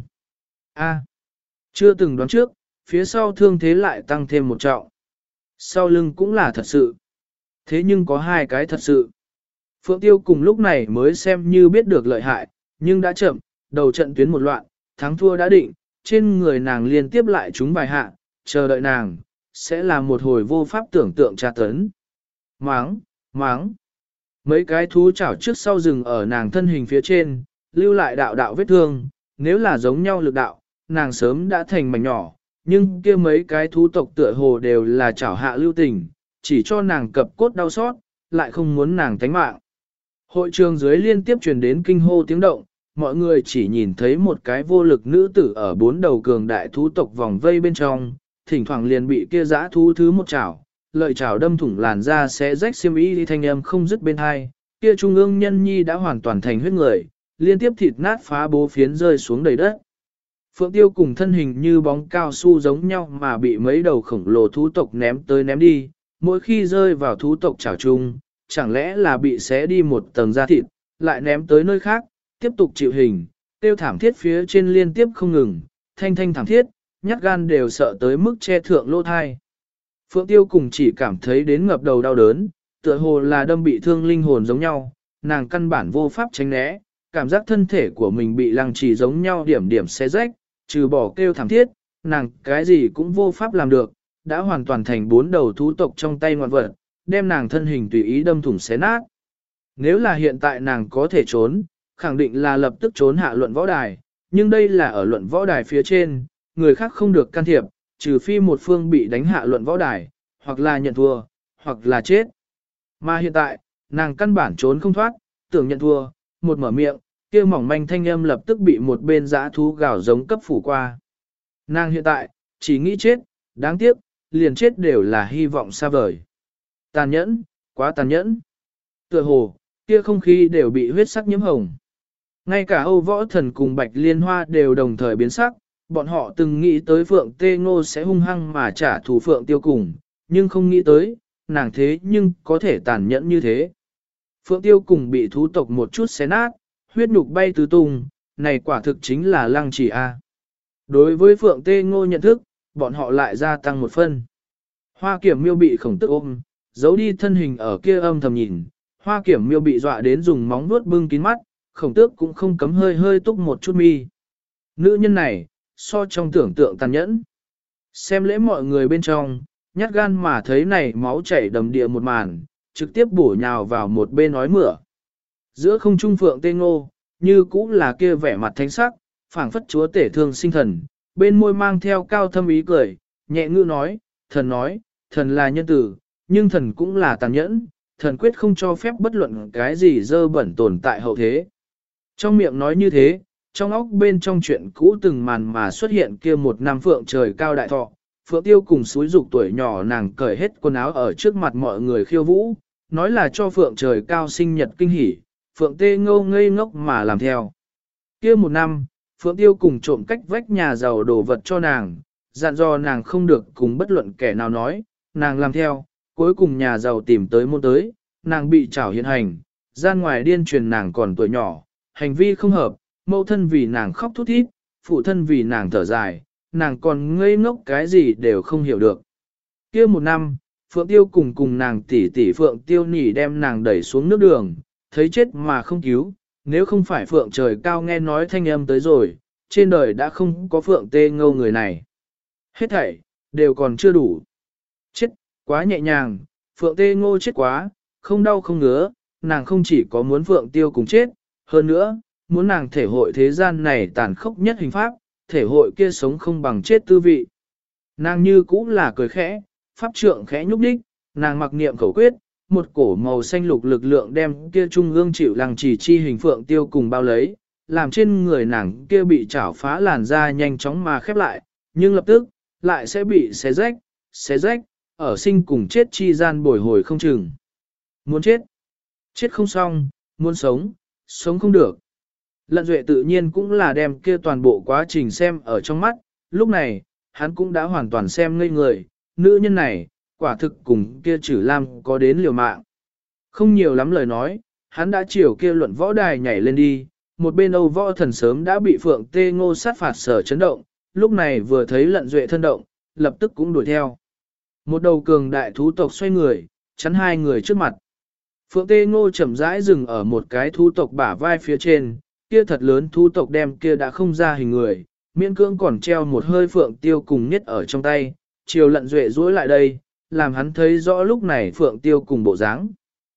A, chưa từng đoán trước, phía sau thương thế lại tăng thêm một trọng. Sau lưng cũng là thật sự. Thế nhưng có hai cái thật sự. Phượng Tiêu cùng lúc này mới xem như biết được lợi hại, nhưng đã chậm, đầu trận tuyến một loạn, thắng thua đã định, trên người nàng liên tiếp lại chúng bài hạ, chờ đợi nàng, sẽ là một hồi vô pháp tưởng tượng tra tấn. Máng, máng. Mấy cái thú chảo trước sau rừng ở nàng thân hình phía trên, lưu lại đạo đạo vết thương, nếu là giống nhau lực đạo, nàng sớm đã thành mảnh nhỏ, nhưng kia mấy cái thú tộc tựa hồ đều là chảo hạ lưu tình, chỉ cho nàng cập cốt đau xót, lại không muốn nàng tánh mạng. Hội trường dưới liên tiếp truyền đến kinh hô tiếng động, mọi người chỉ nhìn thấy một cái vô lực nữ tử ở bốn đầu cường đại thú tộc vòng vây bên trong, thỉnh thoảng liền bị kia dã thú thứ một chảo, lợi chảo đâm thủng làn da sẽ rách xiêm y đi thanh âm không dứt bên hai, kia trung ương nhân nhi đã hoàn toàn thành huyết người, liên tiếp thịt nát phá bố phiến rơi xuống đầy đất. Phượng Tiêu cùng thân hình như bóng cao su giống nhau mà bị mấy đầu khổng lồ thú tộc ném tới ném đi, mỗi khi rơi vào thú tộc chảo chung, chẳng lẽ là bị xé đi một tầng da thịt, lại ném tới nơi khác, tiếp tục chịu hình, tiêu thảm thiết phía trên liên tiếp không ngừng, thanh thanh thảm thiết, nhát gan đều sợ tới mức che thượng lỗ thai. Phượng Tiêu cùng chỉ cảm thấy đến ngập đầu đau đớn, tựa hồ là đâm bị thương linh hồn giống nhau, nàng căn bản vô pháp tránh né, cảm giác thân thể của mình bị lăng trì giống nhau điểm điểm xé rách, trừ bỏ kêu thảm thiết, nàng cái gì cũng vô pháp làm được, đã hoàn toàn thành bốn đầu thú tộc trong tay ngoạn vật, đem nàng thân hình tùy ý đâm thủng xé nát. Nếu là hiện tại nàng có thể trốn, khẳng định là lập tức trốn hạ luận võ đài, nhưng đây là ở luận võ đài phía trên, người khác không được can thiệp, trừ phi một phương bị đánh hạ luận võ đài, hoặc là nhận thua, hoặc là chết. Mà hiện tại, nàng căn bản trốn không thoát, tưởng nhận thua, một mở miệng, kia mỏng manh thanh âm lập tức bị một bên dã thú gào giống cấp phủ qua. Nàng hiện tại, chỉ nghĩ chết, đáng tiếc, liền chết đều là hy vọng xa vời. Tàn nhẫn, quá tàn nhẫn. Tựa hồ, kia không khí đều bị huyết sắc nhiễm hồng. Ngay cả Âu Võ Thần cùng Bạch Liên Hoa đều đồng thời biến sắc, bọn họ từng nghĩ tới Phượng Tê Ngô sẽ hung hăng mà trả thù Phượng Tiêu cùng, nhưng không nghĩ tới, nàng thế nhưng có thể tàn nhẫn như thế. Phượng Tiêu cùng bị thú tộc một chút xé nát, huyết nhục bay tứ tung, này quả thực chính là lăng trì a. Đối với Phượng Tê Ngô nhận thức, bọn họ lại gia tăng một phân. Hoa Kiểm Miêu bị Khổng Tước ôm, giấu đi thân hình ở kia âm thầm nhìn, Hoa Kiểm Miêu bị dọa đến dùng móng vuốt bưng kín mắt, Khổng Tước cũng không cấm hơi hơi túc một chút mi. Nữ nhân này, so trong tưởng tượng tàn nhẫn. Xem lễ mọi người bên trong, nhát gan mà thấy này máu chảy đầm địa một màn, trực tiếp bổ nhào vào một bên nói mửa. Giữa không trung Phượng Tê Ngô, như cũng là kia vẻ mặt thánh sắc, phảng phất chúa tể thương sinh thần, bên môi mang theo cao thâm ý cười, nhẹ ngữ nói, thần là nhân tử, nhưng thần cũng là tàn nhẫn, thần quyết không cho phép bất luận cái gì dơ bẩn tồn tại hậu thế. Trong miệng nói như thế, trong óc bên trong chuyện cũ từng màn mà xuất hiện kia một năm Phượng trời cao đại thọ, Phượng Tiêu cùng suối dục tuổi nhỏ nàng cởi hết quần áo ở trước mặt mọi người khiêu vũ, nói là cho Phượng trời cao sinh nhật kinh hỉ, Phượng Tê Ngô ngây ngốc mà làm theo. Kia một năm, Phượng Tiêu cùng trộm cách vách nhà giàu đồ vật cho nàng, dặn dò nàng không được cùng bất luận kẻ nào nói, nàng làm theo, cuối cùng nhà giàu tìm tới môn tới, nàng bị trảo hiện hành, gian ngoài điên truyền nàng còn tuổi nhỏ, hành vi không hợp, mẫu thân vì nàng khóc thút thít, phụ thân vì nàng thở dài, nàng còn ngây ngốc cái gì đều không hiểu được. Kia một năm, Phượng Tiêu cùng nàng tỷ Phượng Tiêu Nỉ đem nàng đẩy xuống nước đường, thấy chết mà không cứu, nếu không phải Phượng trời cao nghe nói thanh âm tới rồi, trên đời đã không có Phượng Tê Ngô người này. Hết thảy, đều còn chưa đủ. Chết, quá nhẹ nhàng, Phượng Tê Ngô chết quá, không đau không ngứa, nàng không chỉ có muốn Phượng Tiêu cùng chết, hơn nữa, muốn nàng thể hội thế gian này tàn khốc nhất hình pháp, thể hội kia sống không bằng chết tư vị. Nàng như cũ là cười khẽ, pháp trượng khẽ nhúc đích, nàng mặc niệm khẩu quyết, một cổ màu xanh lục lực lượng đem kia trung ương chịu lăng chỉ chi hình phượng tiêu cùng bao lấy, làm trên người nàng kia bị chảo phá làn da nhanh chóng mà khép lại, nhưng lập tức, lại sẽ bị xé rách, ở sinh cùng chết chi gian bồi hồi không chừng. Muốn chết, chết không xong, muốn sống, sống không được. Lận Duệ tự nhiên cũng là đem kia toàn bộ quá trình xem ở trong mắt, lúc này, hắn cũng đã hoàn toàn xem ngây người, nữ nhân này, quả thực cùng kia Trử Lam có đến liều mạng. Không nhiều lắm lời nói, hắn đã chiều kia luận võ đài nhảy lên đi, một bên Âu Võ Thần sớm đã bị Phượng Tê Ngô sát phạt sở chấn động, lúc này vừa thấy Lận Duệ thân động, lập tức cũng đuổi theo. Một đầu cường đại thú tộc xoay người, chắn hai người trước mặt. Phượng Tê Ngô chậm rãi dừng ở một cái thú tộc bả vai phía trên, kia thật lớn thú tộc đem kia đã không ra hình người, miễn cưỡng còn treo một hơi Phượng Tiêu cùng nhất ở trong tay, chiều Lận Duệ duỗi lại đây, làm hắn thấy rõ lúc này Phượng Tiêu cùng bộ dáng.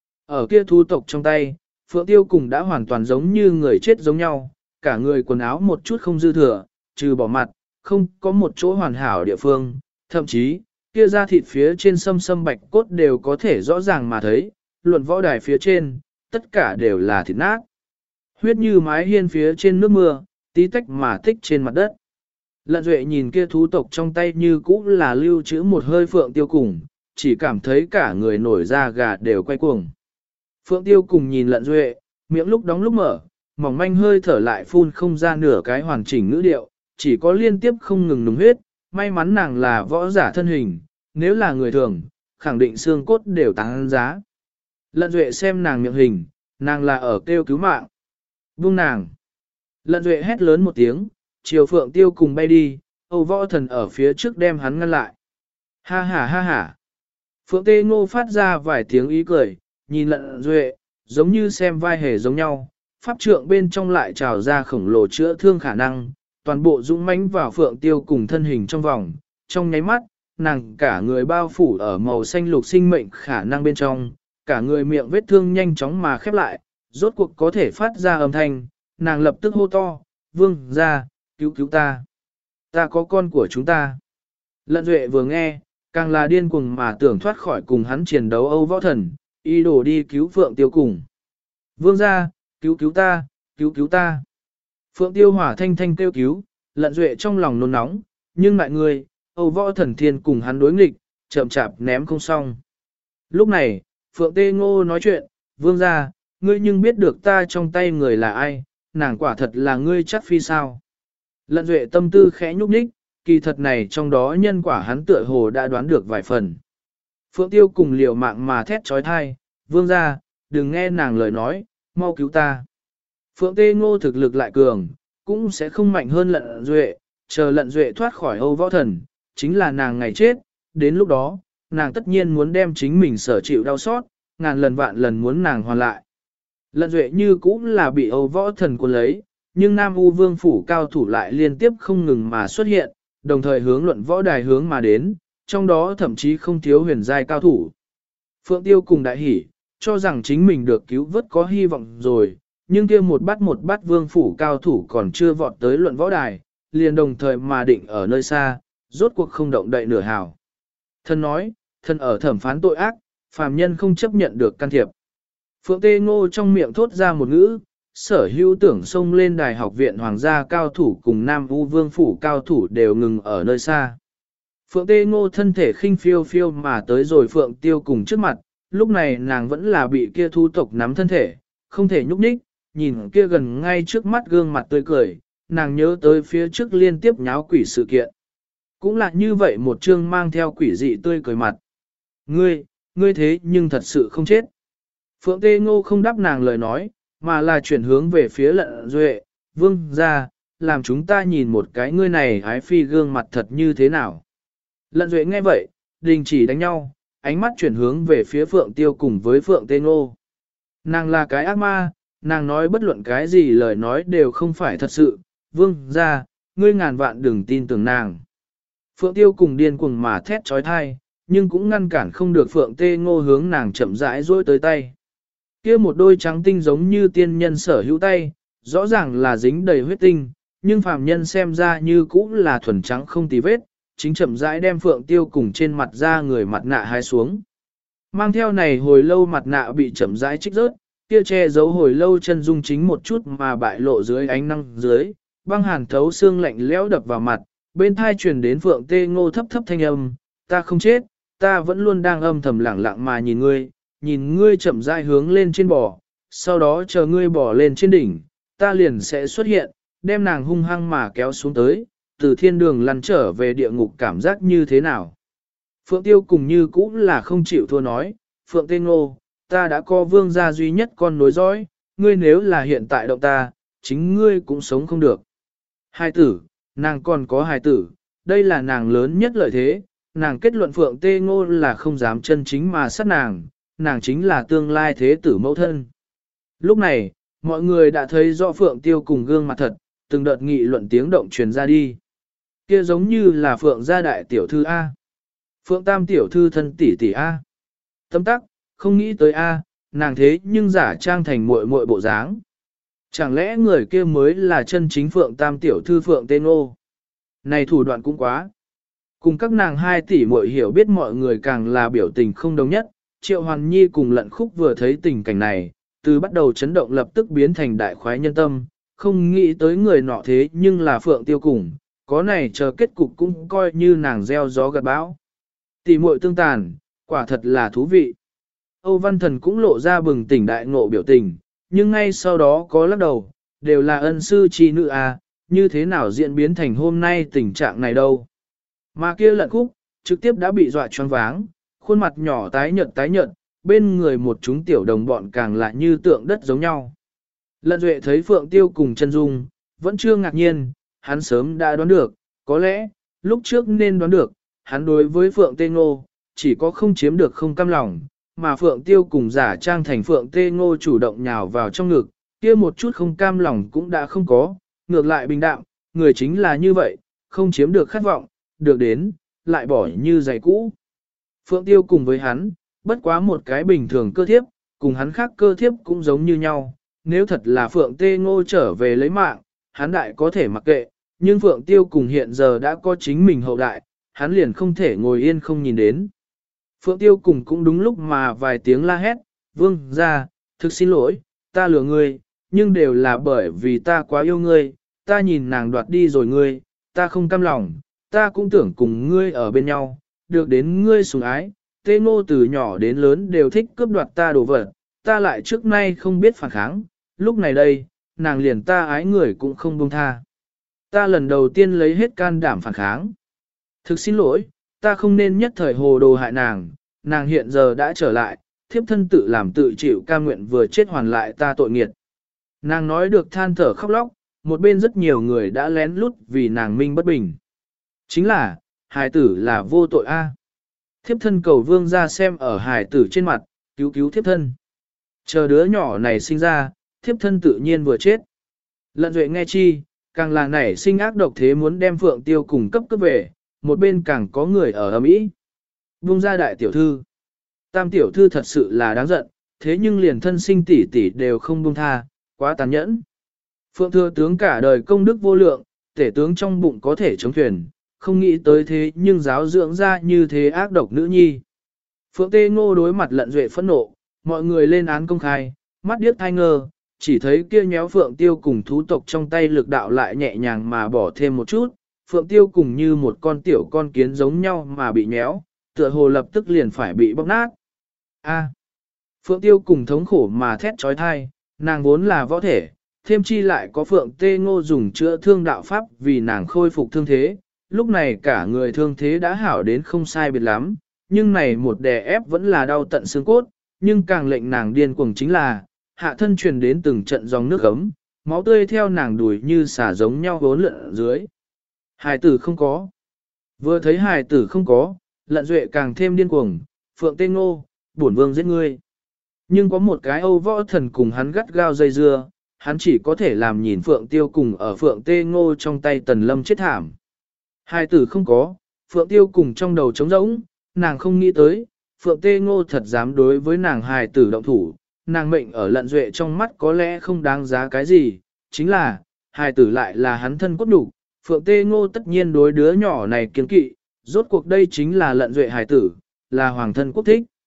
Ở kia thú tộc trong tay, Phượng Tiêu cùng đã hoàn toàn giống như người chết giống nhau, cả người quần áo một chút không dư thừa, trừ bỏ mặt, không có một chỗ hoàn hảo địa phương, thậm chí, kia da thịt phía trên sâm bạch cốt đều có thể rõ ràng mà thấy, luận võ đài phía trên, tất cả đều là thịt nát. Huyết như mái hiên phía trên nước mưa, tí tách mà tích trên mặt đất. Lận Duệ nhìn kia thú tộc trong tay như cũ là lưu trữ một hơi Phượng Tiêu cùng, chỉ cảm thấy cả người nổi da gà đều quay cuồng. Phượng Tiêu cùng nhìn Lận Duệ, miệng lúc đóng lúc mở, mỏng manh hơi thở lại phun không ra nửa cái hoàn chỉnh ngữ điệu, chỉ có liên tiếp không ngừng nùng huyết, may mắn nàng là võ giả thân hình, nếu là người thường, khẳng định xương cốt đều tăng giá. Lận Duệ xem nàng miệng hình, nàng là ở kêu cứu mạng. Buông nàng. Lận Duệ hét lớn một tiếng, chiều Phượng Tiêu cùng bay đi, Âu Võ Thần ở phía trước đem hắn ngăn lại. Ha ha ha ha. Phượng Tê Ngô phát ra vài tiếng ý cười, nhìn Lận Duệ, giống như xem vai hề giống nhau, pháp trượng bên trong lại trào ra khổng lồ chữa thương khả năng, toàn bộ dũng mãnh vào Phượng Tiêu cùng thân hình trong vòng, trong nháy mắt, nàng cả người bao phủ ở màu xanh lục sinh mệnh khả năng bên trong, cả người miệng vết thương nhanh chóng mà khép lại, rốt cuộc có thể phát ra âm thanh, nàng lập tức hô to, vương ra, cứu cứu ta. Ta có con của chúng ta. Lận Duệ vừa nghe, càng là điên cuồng mà tưởng thoát khỏi cùng hắn chiến đấu Âu Võ Thần, ý đồ đi cứu Phượng Tiêu cùng. Vương ra, cứu cứu ta, cứu cứu ta. Phượng Tiêu hỏa thanh thanh kêu cứu, Lận Duệ trong lòng nôn nóng, nhưng lại người, Âu Võ Thần Thiên cùng hắn đối nghịch, chậm chạp ném không xong. Lúc này, Phượng Tê Ngô nói chuyện, vương ra, ngươi nhưng biết được ta trong tay người là ai, nàng quả thật là ngươi chắc phi sao. Lận Duệ tâm tư khẽ nhúc nhích, kỳ thật này trong đó nhân quả hắn tựa hồ đã đoán được vài phần. Phượng Tiêu cùng liều mạng mà thét trói thai, vương ra, đừng nghe nàng lời nói, mau cứu ta. Phượng Tê Ngô thực lực lại cường, cũng sẽ không mạnh hơn Lận Duệ, chờ Lận Duệ thoát khỏi Âu Võ Thần, chính là nàng ngày chết, đến lúc đó, nàng tất nhiên muốn đem chính mình sở chịu đau xót, ngàn lần vạn lần muốn nàng hoàn lại. Lận Duệ như cũng là bị Âu Võ Thần cuốn lấy, nhưng Nam U Vương phủ cao thủ lại liên tiếp không ngừng mà xuất hiện, đồng thời hướng luận võ đài hướng mà đến, trong đó thậm chí không thiếu huyền giai cao thủ. Phượng Tiêu cùng đại hỉ, cho rằng chính mình được cứu vớt có hy vọng rồi, nhưng kia một bát vương phủ cao thủ còn chưa vọt tới luận võ đài, liền đồng thời mà định ở nơi xa, rốt cuộc không động đậy nửa hào. Thân nói, thân ở thẩm phán tội ác, phàm nhân không chấp nhận được can thiệp. Phượng Tê Ngô trong miệng thốt ra một ngữ, sở hữu tưởng xông lên đài học viện hoàng gia cao thủ cùng Nam U Vương phủ cao thủ đều ngừng ở nơi xa. Phượng Tê Ngô thân thể khinh phiêu phiêu mà tới rồi Phượng Tiêu cùng trước mặt, lúc này nàng vẫn là bị kia thu tộc nắm thân thể, không thể nhúc nhích, nhìn kia gần ngay trước mắt gương mặt tươi cười, nàng nhớ tới phía trước liên tiếp nháo quỷ sự kiện. Cũng là như vậy một chương mang theo quỷ dị tươi cười mặt. Ngươi thế nhưng thật sự không chết. Phượng Tê Ngô không đáp nàng lời nói, mà là chuyển hướng về phía Lận Duệ, vương ra, làm chúng ta nhìn một cái ngươi này ái phi gương mặt thật như thế nào. Lận Duệ nghe vậy, đình chỉ đánh nhau, ánh mắt chuyển hướng về phía Phượng Tiêu cùng với Phượng Tê Ngô. Nàng là cái ác ma, nàng nói bất luận cái gì lời nói đều không phải thật sự, vương ra, ngươi ngàn vạn đừng tin tưởng nàng. Phượng Tiêu cùng điên cuồng mà thét trói thai, nhưng cũng ngăn cản không được Phượng Tê Ngô hướng nàng chậm rãi duỗi tới tay. Kia một đôi trắng tinh giống như tiên nhân sở hữu tay, rõ ràng là dính đầy huyết tinh, nhưng phàm nhân xem ra như cũ là thuần trắng không tì vết, chính chậm rãi đem Phượng Tiêu cùng trên mặt ra người mặt nạ hái xuống. Mang theo này hồi lâu mặt nạ bị chậm rãi trích rớt, kia che giấu hồi lâu chân dung chính một chút mà bại lộ dưới ánh năng dưới, băng hàn thấu xương lạnh lẽo đập vào mặt, bên thai truyền đến Phượng Tê Ngô thấp thấp thanh âm, ta không chết, ta vẫn luôn đang âm thầm lặng lặng mà nhìn ngươi chậm rãi hướng lên trên bò, sau đó chờ ngươi bò lên trên đỉnh, ta liền sẽ xuất hiện, đem nàng hung hăng mà kéo xuống tới, từ thiên đường lăn trở về địa ngục cảm giác như thế nào. Phượng Tiêu cùng như cũ là không chịu thua nói, Phượng Tê Ngô, ta đã có vương gia duy nhất con nối dõi, ngươi nếu là hiện tại động ta, chính ngươi cũng sống không được. Hài tử, nàng còn có hài tử, đây là nàng lớn nhất lợi thế, nàng kết luận Phượng Tê Ngô là không dám chân chính mà sát nàng, nàng chính là tương lai thế tử mẫu thân. Lúc này, mọi người đã thấy rõ Phượng Tiêu cùng gương mặt thật, từng đợt nghị luận tiếng động truyền ra đi. Kia giống như là Phượng gia đại tiểu thư A. Phượng tam tiểu thư thân tỷ tỷ A. Tâm tắc, không nghĩ tới A, nàng thế nhưng giả trang thành muội muội bộ dáng. Chẳng lẽ người kia mới là chân chính Phượng tam tiểu thư Phượng Tê Ngô? Này thủ đoạn cũng quá. Cùng các nàng hai tỷ muội hiểu biết mọi người càng là biểu tình không đồng nhất, Triệu Hoàn Nhi cùng Lận Khúc vừa thấy tình cảnh này, từ bắt đầu chấn động lập tức biến thành đại khoái nhân tâm, không nghĩ tới người nọ thế nhưng là Phượng Tiêu cùng, có này chờ kết cục cũng coi như nàng gieo gió gặt bão. Tỷ muội tương tàn, quả thật là thú vị. Âu Văn Thần cũng lộ ra bừng tỉnh đại ngộ biểu tình, nhưng ngay sau đó có lắc đầu, đều là ân sư chi nữ à, như thế nào diễn biến thành hôm nay tình trạng này đâu. Mà kia Lận Khúc, trực tiếp đã bị dọa choáng váng, khuôn mặt nhỏ tái nhợt, bên người một chúng tiểu đồng bọn càng lại như tượng đất giống nhau. Lận Duệ thấy Phượng Tiêu cùng chân dung, vẫn chưa ngạc nhiên, hắn sớm đã đoán được, có lẽ, lúc trước nên đoán được, hắn đối với Phượng Tê Ngô, chỉ có không chiếm được không cam lòng, mà Phượng Tiêu cùng giả trang thành Phượng Tê Ngô chủ động nhào vào trong ngực, kia một chút không cam lòng cũng đã không có, ngược lại bình đạm, người chính là như vậy, không chiếm được khát vọng, được đến, lại bỏ như giày cũ. Phượng Tiêu cùng với hắn, bất quá một cái bình thường cơ thiếp, cùng hắn khác cơ thiếp cũng giống như nhau, nếu thật là Phượng Tê Ngô trở về lấy mạng, hắn đại có thể mặc kệ, nhưng Phượng Tiêu cùng hiện giờ đã có chính mình hậu đại, hắn liền không thể ngồi yên không nhìn đến. Phượng Tiêu cùng cũng đúng lúc mà vài tiếng la hét, vương ra, thực xin lỗi, ta lừa ngươi, nhưng đều là bởi vì ta quá yêu ngươi, ta nhìn nàng đoạt đi rồi ngươi, ta không cam lòng, ta cũng tưởng cùng ngươi ở bên nhau, được đến ngươi sủng ái, Tê Ngô từ nhỏ đến lớn đều thích cướp đoạt ta đồ vật, ta lại trước nay không biết phản kháng, lúc này đây, nàng liền ta ái người cũng không buông tha. Ta lần đầu tiên lấy hết can đảm phản kháng. Thực xin lỗi, ta không nên nhất thời hồ đồ hại nàng, nàng hiện giờ đã trở lại, thiếp thân tự làm tự chịu cam nguyện vừa chết hoàn lại ta tội nghiệt. Nàng nói được than thở khóc lóc, một bên rất nhiều người đã lén lút vì nàng minh bất bình. Chính là, hài tử là vô tội a. Thiếp thân cầu vương ra xem ở hài tử trên mặt, cứu thiếp thân. Chờ đứa nhỏ này sinh ra, thiếp thân tự nhiên vừa chết. Lận Duệ nghe chi, càng là nảy sinh ác độc thế muốn đem Phượng Tiêu cùng cấp về, một bên càng có người ở ầm ĩ. Buông ra đại tiểu thư. Tam tiểu thư thật sự là đáng giận, thế nhưng liền thân sinh tỷ tỷ đều không buông tha, quá tàn nhẫn. Phượng thừa tướng cả đời công đức vô lượng, tể tướng trong bụng có thể chống thuyền, không nghĩ tới thế nhưng giáo dưỡng ra như thế ác độc nữ nhi. Phượng Tê Ngô đối mặt Lận Duệ phẫn nộ, mọi người lên án công khai, mắt điếc thai ngơ, chỉ thấy kia nhéo Phượng Tiêu cùng thú tộc trong tay lực đạo lại nhẹ nhàng mà bỏ thêm một chút, Phượng Tiêu cùng như một con tiểu con kiến giống nhau mà bị nhéo, tựa hồ lập tức liền phải bị bóc nát. A. Phượng Tiêu cùng thống khổ mà thét trói thai, nàng vốn là võ thể, thêm chi lại có Phượng Tê Ngô dùng chữa thương đạo pháp vì nàng khôi phục thương thế, lúc này cả người thương thế đã hảo đến không sai biệt lắm, nhưng này một đè ép vẫn là đau tận xương cốt, nhưng càng lệnh nàng điên cuồng chính là, hạ thân truyền đến từng trận dòng nước ấm, máu tươi theo nàng đuổi như xả giống nhau vốn lượn ở dưới. Hài tử không có. Vừa thấy hài tử không có, Lận Duệ càng thêm điên cuồng, Phượng Tê Ngô, bổn vương giết ngươi. Nhưng có một cái Âu Võ Thần cùng hắn gắt gao dây dưa, hắn chỉ có thể làm nhìn Phượng Tiêu cùng ở Phượng Tê Ngô trong tay Tần Lâm chết thảm. Hài tử không có, Phượng Tiêu cùng trong đầu trống rỗng, nàng không nghĩ tới, Phượng Tê Ngô thật dám đối với nàng hài tử động thủ, nàng mệnh ở Lận Duệ trong mắt có lẽ không đáng giá cái gì, chính là, hài tử lại là hắn thân cốt đủ, Phượng Tê Ngô tất nhiên đối đứa nhỏ này kiêng kỵ, rốt cuộc đây chính là Lận Duệ hài tử, là hoàng thân quốc thích.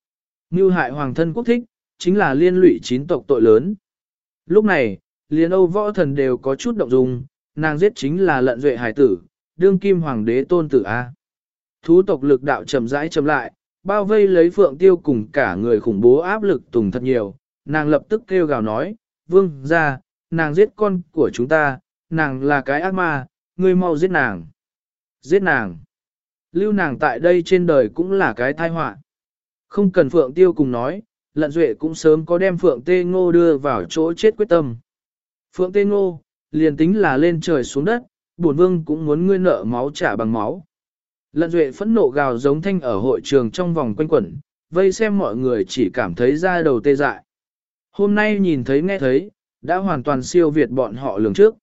Mưu hại hoàng thân quốc thích, chính là liên lụy chín tộc tội lớn. Lúc này, liền Âu Võ Thần đều có chút động dung, nàng giết chính là Lận Duệ hải tử, đương kim hoàng đế tôn tử A. Thú tộc lực đạo chậm rãi chậm lại, bao vây lấy Phượng Tiêu cùng cả người khủng bố áp lực tùng thật nhiều, nàng lập tức kêu gào nói, vương ra, nàng giết con của chúng ta, nàng là cái ác ma, ngươi mau giết nàng. Giết nàng. Lưu nàng tại đây trên đời cũng là cái tai họa. Không cần Phượng Tiêu cùng nói, Lận Duệ cũng sớm có đem Phượng Tê Ngô đưa vào chỗ chết quyết tâm. Phượng Tê Ngô, liền tính là lên trời xuống đất, bổn vương cũng muốn ngươi nợ máu trả bằng máu. Lận Duệ phẫn nộ gào giống thanh ở hội trường trong vòng quanh quẩn, vây xem mọi người chỉ cảm thấy da đầu tê dại. Hôm nay nhìn thấy nghe thấy, đã hoàn toàn siêu việt bọn họ lường trước.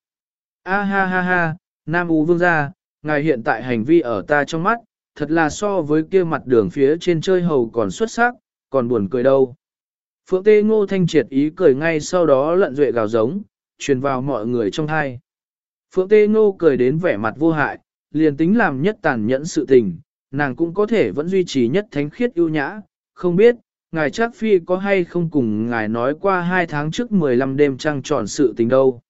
A ha ha ha, Nam U vương gia, ngài hiện tại hành vi ở ta trong mắt, thật là so với kia mặt đường phía trên chơi hầu còn xuất sắc, còn buồn cười đâu. Phượng Tê Ngô thanh triệt ý cười ngay sau đó Lận Duệ gào giống, truyền vào mọi người trong thai. Phượng Tê Ngô cười đến vẻ mặt vô hại, liền tính làm nhất tàn nhẫn sự tình, nàng cũng có thể vẫn duy trì nhất thánh khiết ưu nhã, không biết, ngài Trác Phi có hay không cùng ngài nói qua 2 tháng trước 15 đêm trăng tròn sự tình đâu.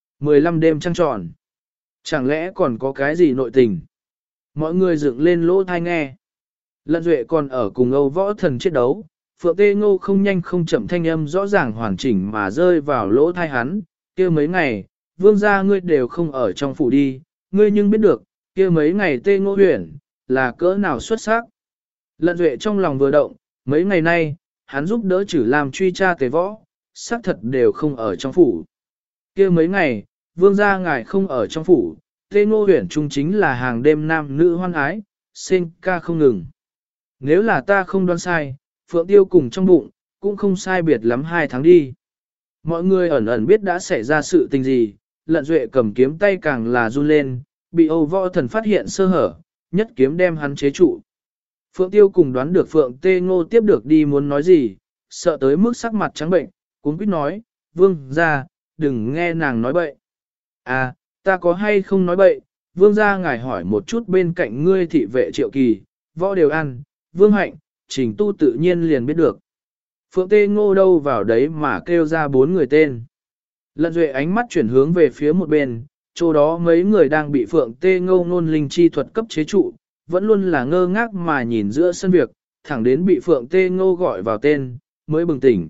15 đêm trăng tròn. Chẳng lẽ còn có cái gì nội tình? Mọi người dựng lên lỗ thai nghe. Lận Duệ còn ở cùng Âu Võ Thần chiến đấu, Phượng Tê Ngô không nhanh không chậm thanh âm rõ ràng hoàn chỉnh mà rơi vào lỗ thai hắn, kia mấy ngày, vương gia ngươi đều không ở trong phủ đi, ngươi nhưng biết được, kia mấy ngày Tê Ngô huyền, là cỡ nào xuất sắc. Lận Duệ trong lòng vừa động, mấy ngày nay, hắn giúp đỡ Trử Lam truy tra Tề Võ, xác thật đều không ở trong phủ. Kia mấy ngày, vương gia ngài không ở trong phủ, Tê Ngô huyền trung chính là hàng đêm nam nữ hoan ái, sen ca không ngừng. Nếu là ta không đoán sai, Phượng Tiêu cùng trong bụng, cũng không sai biệt lắm 2 tháng đi. Mọi người ẩn ẩn biết đã xảy ra sự tình gì, Lận Duệ cầm kiếm tay càng là run lên, bị Âu Võ Thần phát hiện sơ hở, nhất kiếm đem hắn chế trụ. Phượng Tiêu cùng đoán được Phượng Tê Ngô tiếp được đi muốn nói gì, sợ tới mức sắc mặt trắng bệnh, cũng quyết nói, vương gia, đừng nghe nàng nói bậy. À, ta có hay không nói bậy, vương gia ngài hỏi một chút bên cạnh ngươi thị vệ Triệu Kỳ, Võ Đều An, Vương Hạnh, Trình Tu tự nhiên liền biết được. Phượng Tê Ngô đâu vào đấy mà kêu ra 4 người tên. Lận Duệ ánh mắt chuyển hướng về phía một bên, chỗ đó mấy người đang bị Phượng Tê Ngô ngôn linh chi thuật cấp chế trụ, vẫn luôn là ngơ ngác mà nhìn giữa sân việc, thẳng đến bị Phượng Tê Ngô gọi vào tên, mới bừng tỉnh.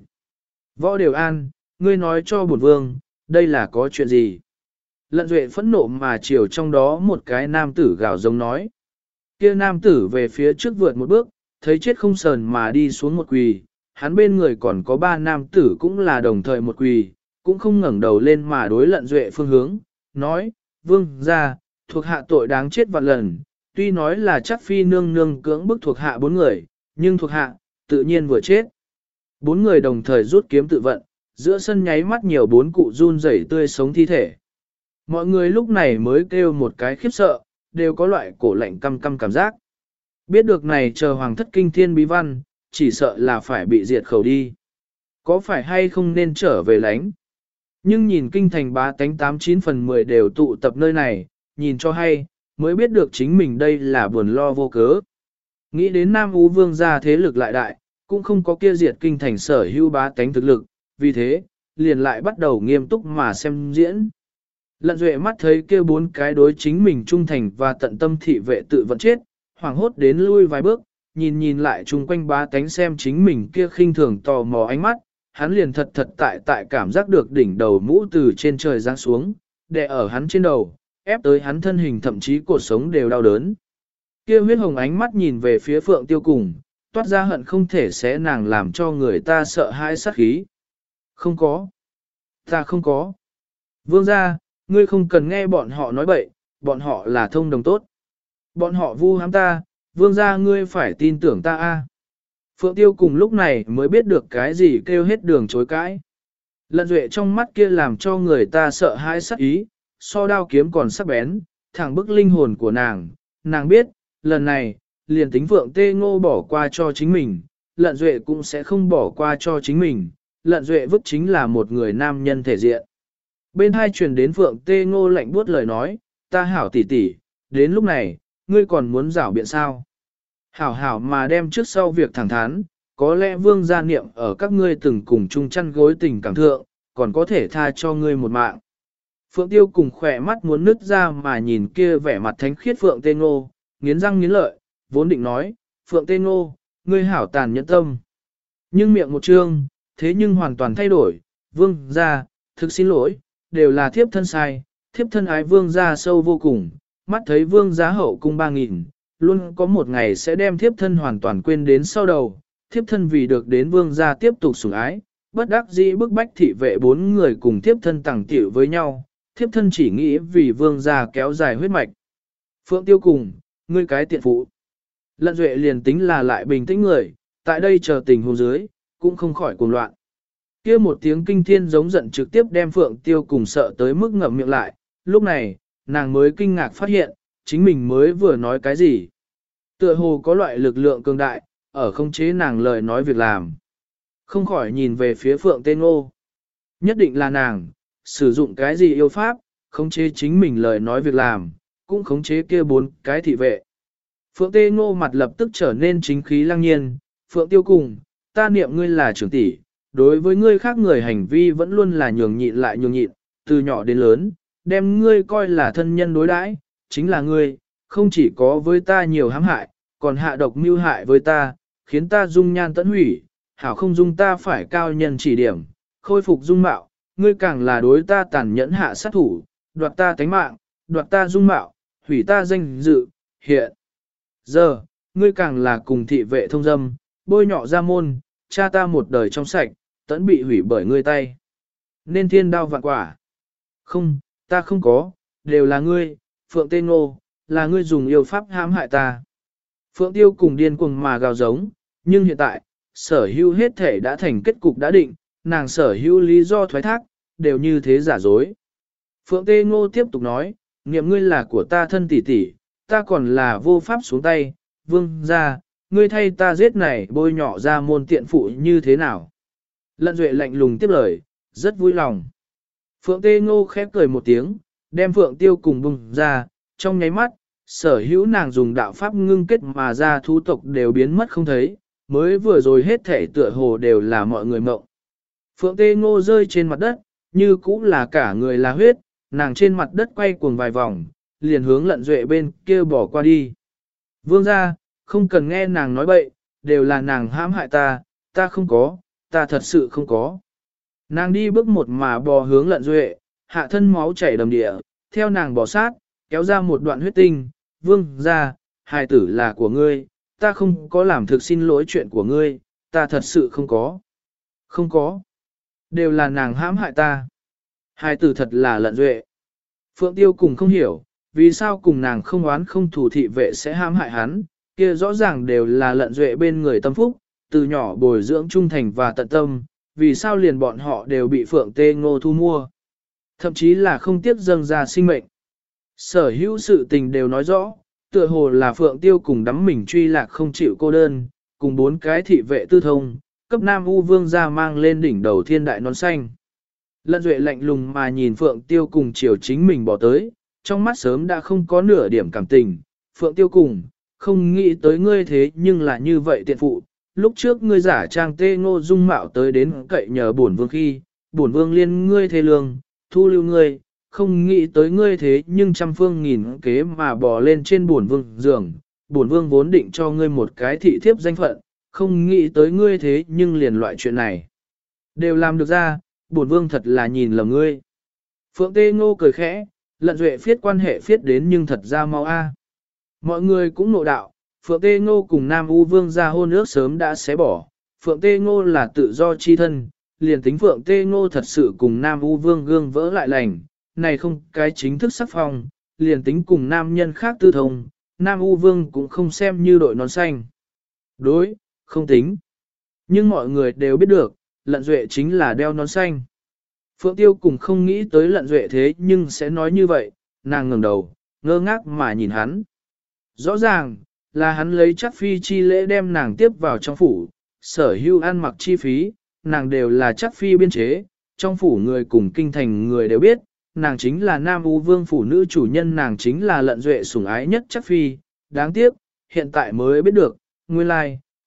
Võ Đều An, ngươi nói cho bổn vương, đây là có chuyện gì? Lận Duệ phẫn nộ mà chiều trong đó một cái nam tử gào giống nói. Kia nam tử về phía trước vượt một bước, thấy chết không sờn mà đi xuống một quỳ, hắn bên người còn có 3 nam tử cũng là đồng thời một quỳ, cũng không ngẩng đầu lên mà đối Lận Duệ phương hướng, nói, vương gia, thuộc hạ tội đáng chết vạn lần, tuy nói là chắc phi nương nương cưỡng bức thuộc hạ 4 người, nhưng thuộc hạ, tự nhiên vừa chết. 4 người đồng thời rút kiếm tự vận, giữa sân nháy mắt nhiều 4 cụ run rẩy tươi sống thi thể. Mọi người lúc này mới kêu một cái khiếp sợ, đều có loại cổ lạnh căm căm cảm giác. Biết được này chờ hoàng thất kinh thiên bí văn, chỉ sợ là phải bị diệt khẩu đi. Có phải hay không nên trở về lánh? Nhưng nhìn kinh thành bá tánh 89 phần 10 đều tụ tập nơi này, nhìn cho hay, mới biết được chính mình đây là buồn lo vô cớ. Nghĩ đến Nam Ú Vương gia thế lực lại đại, cũng không có kia diệt kinh thành sở hữu bá tánh thực lực, vì thế, liền lại bắt đầu nghiêm túc mà xem diễn. Lận Duệ mắt thấy kia 4 cái đối chính mình trung thành và tận tâm thị vệ tự vẫn chết, hoảng hốt đến lui vài bước, nhìn lại chung quanh bá tánh xem chính mình kia khinh thường tò mò ánh mắt, hắn liền thật tại cảm giác được đỉnh đầu mũ từ trên trời giáng xuống, đè ở hắn trên đầu, ép tới hắn thân hình thậm chí cột sống đều đau đớn. Kia huyết hồng ánh mắt nhìn về phía Phượng Tiêu cùng, toát ra hận không thể xé nàng làm cho người ta sợ hãi sát khí. Không có. Ta không có. Vương gia, ngươi không cần nghe bọn họ nói bậy, bọn họ là thông đồng tốt. Bọn họ vu hãm ta, vương gia ngươi phải tin tưởng ta a. Phượng Tiêu cùng lúc này mới biết được cái gì kêu hết đường chối cãi. Lận Duệ trong mắt kia làm cho người ta sợ hãi sắc ý, so đao kiếm còn sắc bén, thẳng bức linh hồn của nàng. Nàng biết, lần này, liền tính Phượng Tê Ngô bỏ qua cho chính mình, Lận Duệ cũng sẽ không bỏ qua cho chính mình. Lận Duệ vứt chính là một người nam nhân thể diện. Bên hai truyền đến Phượng Tê Ngô lạnh buốt lời nói, ta hảo tỷ tỷ, đến lúc này, ngươi còn muốn rảo biện sao? Hảo hảo mà đem trước sau việc thẳng thắn, có lẽ vương gia niệm ở các ngươi từng cùng chung chăn gối tình cảm thượng, còn có thể tha cho ngươi một mạng. Phượng Tiêu cùng khỏe mắt muốn nứt ra mà nhìn kia vẻ mặt thánh khiết Phượng Tê Ngô, nghiến răng nghiến lợi, vốn định nói, Phượng Tê Ngô, ngươi hảo tàn nhẫn tâm. Nhưng miệng một trương, thế nhưng hoàn toàn thay đổi, vương gia, thực xin lỗi, đều là thiếp thân sai, thiếp thân ái vương gia sâu vô cùng, mắt thấy vương gia hậu cung 3.000, luôn có một ngày sẽ đem thiếp thân hoàn toàn quên đến sau đầu, thiếp thân vì được đến vương gia tiếp tục sủng ái, bất đắc dĩ bức bách thị vệ 4 người cùng thiếp thân tàng tiểu với nhau, thiếp thân chỉ nghĩ vì vương gia kéo dài huyết mạch. Phượng Tiêu cùng, ngươi cái tiện phụ. Lận Duệ liền tính là lại bình tĩnh người, tại đây chờ tình huống dưới, cũng không khỏi cuồng loạn. Kia một tiếng kinh thiên giống giận trực tiếp đem Phượng Tiêu cùng sợ tới mức ngậm miệng lại, lúc này, nàng mới kinh ngạc phát hiện, chính mình mới vừa nói cái gì. Tựa hồ có loại lực lượng cường đại, ở khống chế nàng lời nói việc làm. Không khỏi nhìn về phía Phượng Tê Ngô. Nhất định là nàng, sử dụng cái gì yêu pháp, khống chế chính mình lời nói việc làm, cũng khống chế kia 4 cái thị vệ. Phượng Tê Ngô mặt lập tức trở nên chính khí lăng nhiên, Phượng Tiêu cùng, ta niệm ngươi là trưởng tỷ, đối với ngươi khác người hành vi vẫn luôn là nhường nhịn lại nhường nhịn, từ nhỏ đến lớn, đem ngươi coi là thân nhân đối đãi, chính là ngươi, không chỉ có với ta nhiều hãm hại, còn hạ độc mưu hại với ta, khiến ta dung nhan tận hủy, hảo không dung ta phải cao nhân chỉ điểm, khôi phục dung mạo, ngươi càng là đối ta tàn nhẫn hạ sát thủ, đoạt ta tánh mạng, đoạt ta dung mạo, hủy ta danh dự, hiện. Giờ, ngươi càng là cùng thị vệ thông dâm, bôi nhọ ra môn, cha ta một đời trong sạch, tẫn bị hủy bởi ngươi tay. Nên thiên đao vạn quả. Không, ta không có, đều là ngươi, Phượng Tê Ngô, là ngươi dùng yêu pháp hãm hại ta. Phượng Tiêu cùng điên cuồng mà gào giống, nhưng hiện tại, sở hữu hết thể đã thành kết cục đã định, nàng sở hữu lý do thoái thác, đều như thế giả dối. Phượng Tê Ngô tiếp tục nói, niệm ngươi là của ta thân tỷ tỷ, ta còn là vô pháp xuống tay, vương ra, ngươi thay ta giết này bôi nhỏ ra môn tiện phụ như thế nào. Lận Duệ lạnh lùng tiếp lời, rất vui lòng. Phượng Tê Ngô khép cười một tiếng, đem Phượng Tiêu cùng bùng ra, trong nháy mắt, sở hữu nàng dùng đạo pháp ngưng kết mà ra thú tộc đều biến mất không thấy, mới vừa rồi hết thể tựa hồ đều là mọi người mộng. Phượng Tê Ngô rơi trên mặt đất, như cũ là cả người là huyết, nàng trên mặt đất quay cuồng vài vòng, liền hướng Lận Duệ bên kia bỏ qua đi. Vương gia, không cần nghe nàng nói bậy, đều là nàng hãm hại ta, ta không có, ta thật sự không có. Nàng đi bước một mà bò hướng Lận Duệ, hạ thân máu chảy đầm địa, theo nàng bò sát, kéo ra một đoạn huyết tinh, vương gia, hài tử là của ngươi, ta không có làm thực xin lỗi chuyện của ngươi, ta thật sự không có. Không có. Đều là nàng hãm hại ta. Hài tử thật là Lận Duệ. Phượng Tiêu cùng không hiểu, vì sao cùng nàng không oán không thủ thị vệ sẽ hãm hại hắn, kia rõ ràng đều là Lận Duệ bên người tâm phúc, từ nhỏ bồi dưỡng trung thành và tận tâm, vì sao liền bọn họ đều bị Phượng Tê Ngô thu mua. Thậm chí là không tiếc dâng ra sinh mệnh. Sở hữu sự tình đều nói rõ, tựa hồ là Phượng Tiêu cùng đắm mình truy lạc không chịu cô đơn, cùng 4 cái thị vệ tư thông, cấp Nam U Vương ra mang lên đỉnh đầu thiên đại nón xanh. Lận Duệ lạnh lùng mà nhìn Phượng Tiêu cùng chiều chính mình bỏ tới, trong mắt sớm đã không có nửa điểm cảm tình. Phượng Tiêu cùng, không nghĩ tới ngươi thế nhưng là như vậy tiện phụ. Lúc trước ngươi giả trang Tê Ngô dung mạo tới đến cậy nhờ bổn vương khi, bổn vương liên ngươi thê lương, thu lưu ngươi, không nghĩ tới ngươi thế nhưng trăm phương nghìn kế mà bò lên trên bổn vương giường. Bổn vương vốn định cho ngươi một cái thị thiếp danh phận, không nghĩ tới ngươi thế nhưng liền loại chuyện này. Đều làm được ra, bổn vương thật là nhìn lầm ngươi. Phượng Tê Ngô cười khẽ, Lận Duệ phiết quan hệ phiết đến nhưng thật ra mau a. Mọi người cũng nộ đạo, Phượng Tê Ngô cùng Nam U Vương ra hôn ước sớm đã xé bỏ. Phượng Tê Ngô là tự do chi thân, liền tính Phượng Tê Ngô thật sự cùng Nam U Vương gương vỡ lại lành, này không cái chính thức sắc phong, liền tính cùng nam nhân khác tư thông, Nam U Vương cũng không xem như đội nón xanh. Đối, không tính. Nhưng mọi người đều biết được, Lận Duệ chính là đeo nón xanh. Phượng Tiêu cùng không nghĩ tới Lận Duệ thế nhưng sẽ nói như vậy, nàng ngẩng đầu, ngơ ngác mà nhìn hắn. Rõ ràng, là hắn lấy chắc phi chi lễ đem nàng tiếp vào trong phủ, sở hữu ăn mặc chi phí, nàng đều là chắc phi biên chế, trong phủ người cùng kinh thành người đều biết, nàng chính là Nam U Vương phủ nữ chủ nhân, nàng chính là Lận Duệ sủng ái nhất chắc phi, đáng tiếc, hiện tại mới biết được, nguyên lai,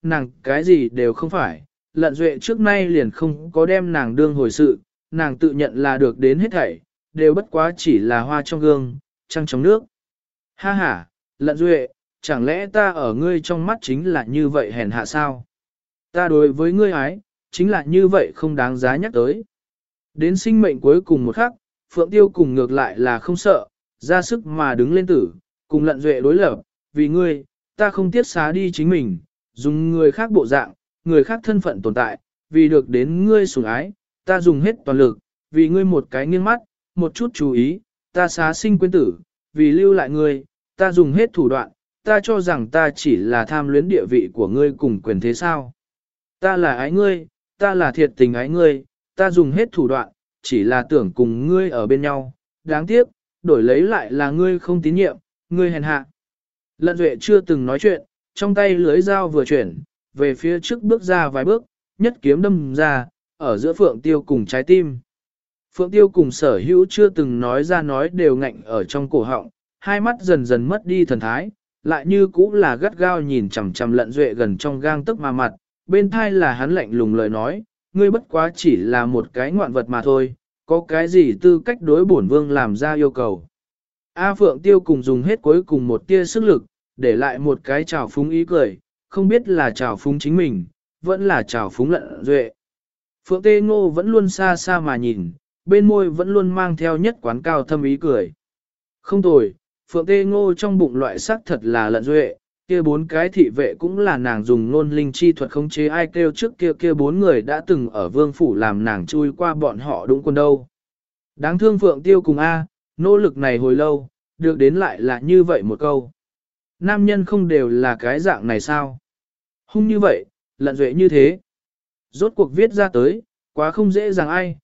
nàng cái gì đều không phải, lận duệ trước nay liền không có đem nàng đương hồi sự, nàng tự nhận là được đến hết thảy, đều bất quá chỉ là hoa trong gương, trăng trong nước. Ha ha, lận duệ, chẳng lẽ ta ở ngươi trong mắt chính là như vậy hèn hạ sao? Ta đối với ngươi ái, chính là như vậy không đáng giá nhắc tới. Đến sinh mệnh cuối cùng một khắc, Phượng Tiêu cùng ngược lại là không sợ, ra sức mà đứng lên tử, cùng lận duệ đối lập, vì ngươi, ta không tiếc xá đi chính mình, dùng người khác bộ dạng, người khác thân phận tồn tại, vì được đến ngươi sủng ái, ta dùng hết toàn lực, vì ngươi một cái nghiêng mắt, một chút chú ý, ta xá sinh quên tử, vì lưu lại ngươi, ta dùng hết thủ đoạn, ta cho rằng ta chỉ là tham luyến địa vị của ngươi cùng quyền thế sao. Ta là ái ngươi, ta là thiệt tình ái ngươi, ta dùng hết thủ đoạn, chỉ là tưởng cùng ngươi ở bên nhau, đáng tiếc, đổi lấy lại là ngươi không tín nhiệm, ngươi hèn hạ. Lận duệ chưa từng nói chuyện, trong tay lưới dao vừa chuyển, về phía trước bước ra vài bước, nhất kiếm đâm ra, ở giữa Phượng Tiêu cùng trái tim. Phượng Tiêu cùng Sở Hữu chưa từng nói ra nói đều ngạnh ở trong cổ họng, hai mắt dần dần mất đi thần thái, lại như cũ là gắt gao nhìn chằm chằm lận duệ gần trong gang tức mà mặt, bên thai là hắn lạnh lùng lời nói, ngươi bất quá chỉ là một cái ngoạn vật mà thôi, có cái gì tư cách đối bổn vương làm ra yêu cầu. A Phượng Tiêu cùng dùng hết cuối cùng một tia sức lực, để lại một cái trào phúng ý cười, không biết là trào phúng chính mình, vẫn là trào phúng lận duệ. Phượng Tê Ngô vẫn luôn xa xa mà nhìn, bên môi vẫn luôn mang theo nhất quán cao thâm ý cười. Không tồi, Phượng Tê Ngô trong bụng loại sắc thật là lận duệ, kia bốn cái thị vệ cũng là nàng dùng ngôn linh chi thuật khống chế ai kêu trước kia bốn người đã từng ở vương phủ làm nàng chui qua bọn họ đúng quân đâu. Đáng thương Phượng Tiêu cùng A, nỗ lực này hồi lâu, được đến lại là như vậy một câu. Nam nhân không đều là cái dạng này sao? Hung như vậy, lận duệ như thế. Rốt cuộc viết ra tới, quá không dễ dàng ai,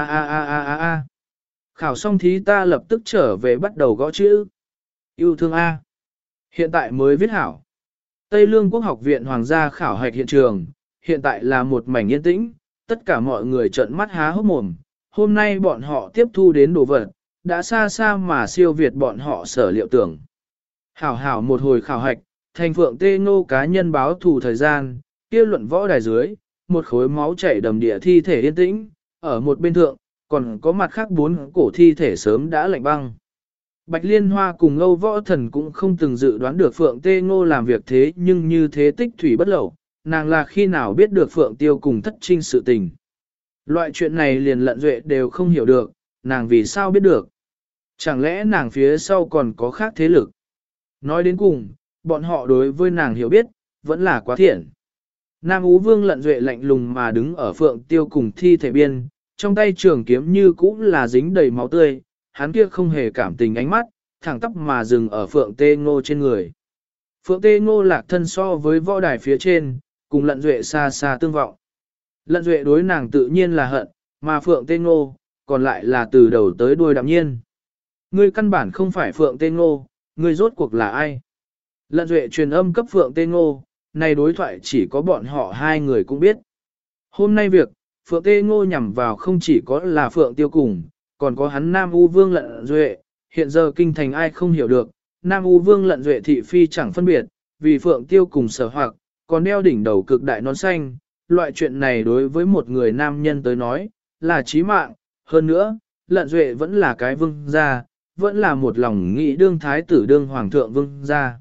a. Khảo xong thí ta lập tức trở về bắt đầu gõ chữ. Yêu thương A. Hiện tại mới viết hảo. Tây Lương Quốc học viện Hoàng gia khảo hạch hiện trường, hiện tại là một mảnh yên tĩnh, tất cả mọi người trợn mắt há hốc mồm. Hôm nay bọn họ tiếp thu đến đồ vật, đã xa xa mà siêu việt bọn họ sở liệu tưởng. Hảo hảo một hồi khảo hạch, thành Phượng Tê Ngô cá nhân báo thù thời gian, kia luận võ đài dưới, một khối máu chảy đầm địa thi thể yên tĩnh, ở một bên thượng, còn có mặt khác bốn cổ thi thể sớm đã lạnh băng. Bạch Liên Hoa cùng Âu Võ Thần cũng không từng dự đoán được Phượng Tê Ngô làm việc thế nhưng như thế tích thủy bất lậu, nàng là khi nào biết được Phượng Tiêu cùng thất trinh sự tình. Loại chuyện này liền lận duệ đều không hiểu được, nàng vì sao biết được. Chẳng lẽ nàng phía sau còn có khác thế lực? Nói đến cùng, bọn họ đối với nàng hiểu biết, vẫn là quá thiện. Nam Ú Vương lận duệ lạnh lùng mà đứng ở Phượng Tiêu cùng thi thể biên, trong tay trường kiếm như cũ là dính đầy máu tươi, hắn kia không hề cảm tình ánh mắt, thẳng tắp mà dừng ở Phượng Tê Ngô trên người. Phượng Tê Ngô lạc thân so với võ đài phía trên, cùng lận duệ xa xa tương vọng. Lận duệ đối nàng tự nhiên là hận, mà Phượng Tê Ngô, còn lại là từ đầu tới đuôi đạm nhiên. Ngươi căn bản không phải Phượng Tê Ngô, ngươi rốt cuộc là ai? Lận duệ truyền âm cấp Phượng Tê Ngô, này đối thoại chỉ có bọn họ hai người cũng biết. Hôm nay việc, Phượng Tê Ngô nhằm vào không chỉ có là Phượng Tiêu cùng, còn có hắn Nam U Vương lận duệ, hiện giờ kinh thành ai không hiểu được, Nam U Vương lận duệ thị phi chẳng phân biệt, vì Phượng Tiêu cùng sở hoặc, còn đeo đỉnh đầu cực đại nón xanh, loại chuyện này đối với một người nam nhân tới nói, là chí mạng, hơn nữa, lận duệ vẫn là cái vương gia, vẫn là một lòng nghĩ đương thái tử đương hoàng thượng vương gia.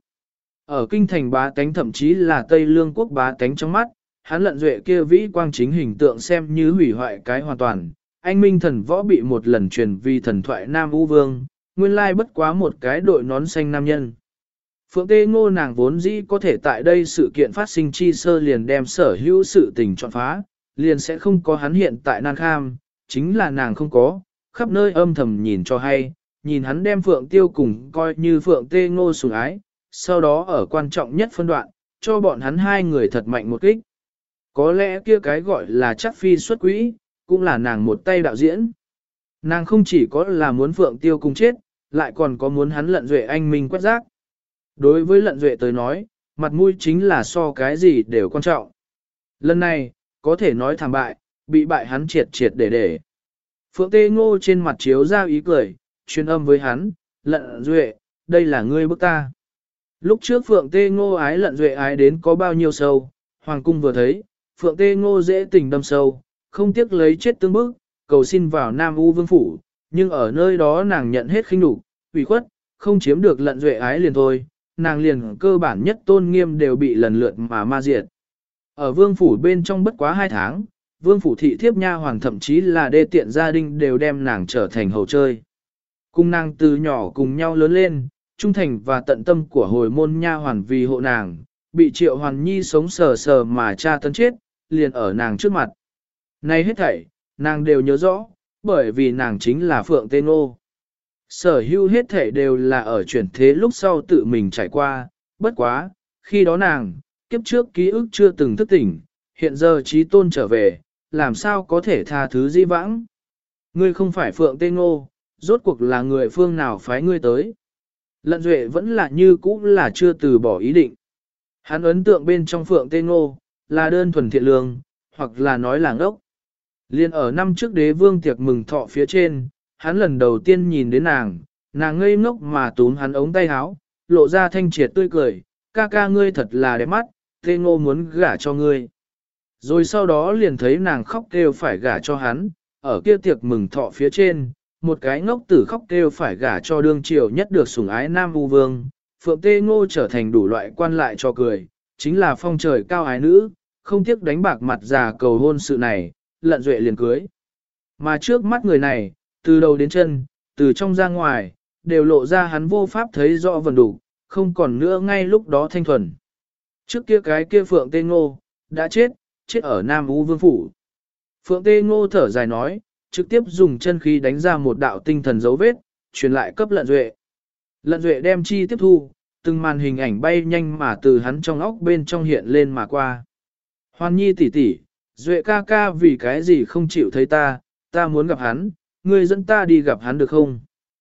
Ở kinh thành bá tánh thậm chí là Tây Lương quốc bá tánh trong mắt, hắn lận duệ kia vĩ quang chính hình tượng xem như hủy hoại cái hoàn toàn. Anh Minh thần võ bị một lần truyền vì thần thoại Nam U Vương, nguyên lai bất quá một cái đội nón xanh nam nhân. Phượng Tê Ngô nàng vốn dĩ có thể tại đây sự kiện phát sinh chi sơ liền đem sở hữu sự tình chọn phá, liền sẽ không có hắn hiện tại nan kham, chính là nàng không có, khắp nơi âm thầm nhìn cho hay, nhìn hắn đem Phượng Tiêu cùng coi như Phượng Tê Ngô sủng ái, sau đó ở quan trọng nhất phân đoạn, cho bọn hắn hai người thật mạnh một kích. Có lẽ kia cái gọi là chắc phi xuất quỹ, cũng là nàng một tay đạo diễn. Nàng không chỉ có là muốn Phượng Tiêu cùng chết, lại còn có muốn hắn lận duệ anh minh quét rác. Đối với lận duệ tới nói, mặt mũi chính là so cái gì đều quan trọng. Lần này, có thể nói thảm bại, bị bại hắn triệt triệt để. Phượng Tê Ngô trên mặt chiếu ra ý cười, truyền âm với hắn, lận duệ, đây là ngươi bức ta. Lúc trước Phượng Tê Ngô ái lận duệ ái đến có bao nhiêu sâu, Hoàng cung vừa thấy, Phượng Tê Ngô dễ tình đâm sâu, không tiếc lấy chết tương bức, cầu xin vào Nam U Vương phủ, nhưng ở nơi đó nàng nhận hết khinh nhục, ủy khuất, không chiếm được Lận Duệ ái liền thôi, nàng liền cơ bản nhất tôn nghiêm đều bị lần lượt mà ma diệt. Ở Vương phủ bên trong bất quá 2 tháng, Vương phủ thị thiếp nha hoàn thậm chí là đê tiện gia đình đều đem nàng trở thành hầu chơi. Cùng nàng từ nhỏ cùng nhau lớn lên, trung thành và tận tâm của hồi môn nha hoàn vì hộ nàng, bị Triệu Hoàn Nhi sống sờ sờ mà cha tấn chết, liền ở nàng trước mặt. Nay hết thảy, nàng đều nhớ rõ, bởi vì nàng chính là Phượng Tê Ngô. Sở hữu hết thảy đều là ở chuyển thế lúc sau tự mình trải qua, bất quá, khi đó nàng, kiếp trước ký ức chưa từng thức tỉnh, hiện giờ trí tôn trở về, làm sao có thể tha thứ di vãng. Ngươi không phải Phượng Tê Ngô, rốt cuộc là người phương nào phái ngươi tới. Lận Duệ vẫn là như cũ là chưa từ bỏ ý định. Hắn ấn tượng bên trong Phượng Tê Ngô, là đơn thuần thiện lương, hoặc là nói là ngốc. Liên ở năm trước đế vương tiệc mừng thọ phía trên, hắn lần đầu tiên nhìn đến nàng ngây ngốc mà túm hắn ống tay áo, lộ ra thanh triệt tươi cười, ca ca ngươi thật là đẹp mắt, Tê Ngô muốn gả cho ngươi. Rồi sau đó liền thấy nàng khóc kêu phải gả cho hắn, ở kia tiệc mừng thọ phía trên, một cái ngốc tử khóc kêu phải gả cho đương triều nhất được sủng ái Nam U Vương, Phượng Tê Ngô trở thành đủ loại quan lại cho cười, chính là phong trời cao ái nữ, không tiếc đánh bạc mặt già cầu hôn sự này, Lận Duệ liền cưới. Mà trước mắt người này, từ đầu đến chân, từ trong ra ngoài, đều lộ ra hắn vô pháp thấy rõ vần đủ, không còn nữa ngay lúc đó thanh thuần. Trước kia cái kia Phượng Tê Ngô, đã chết ở Nam U Vương phủ. Phượng Tê Ngô thở dài nói, trực tiếp dùng chân khí đánh ra một đạo tinh thần dấu vết, truyền lại cấp Lận Duệ. Lận Duệ đem chi tiếp thu, từng màn hình ảnh bay nhanh mà từ hắn trong óc bên trong hiện lên mà qua. Hoan Nhi tỷ tỷ, Duệ ca ca vì cái gì không chịu thấy ta muốn gặp hắn, ngươi dẫn ta đi gặp hắn được không?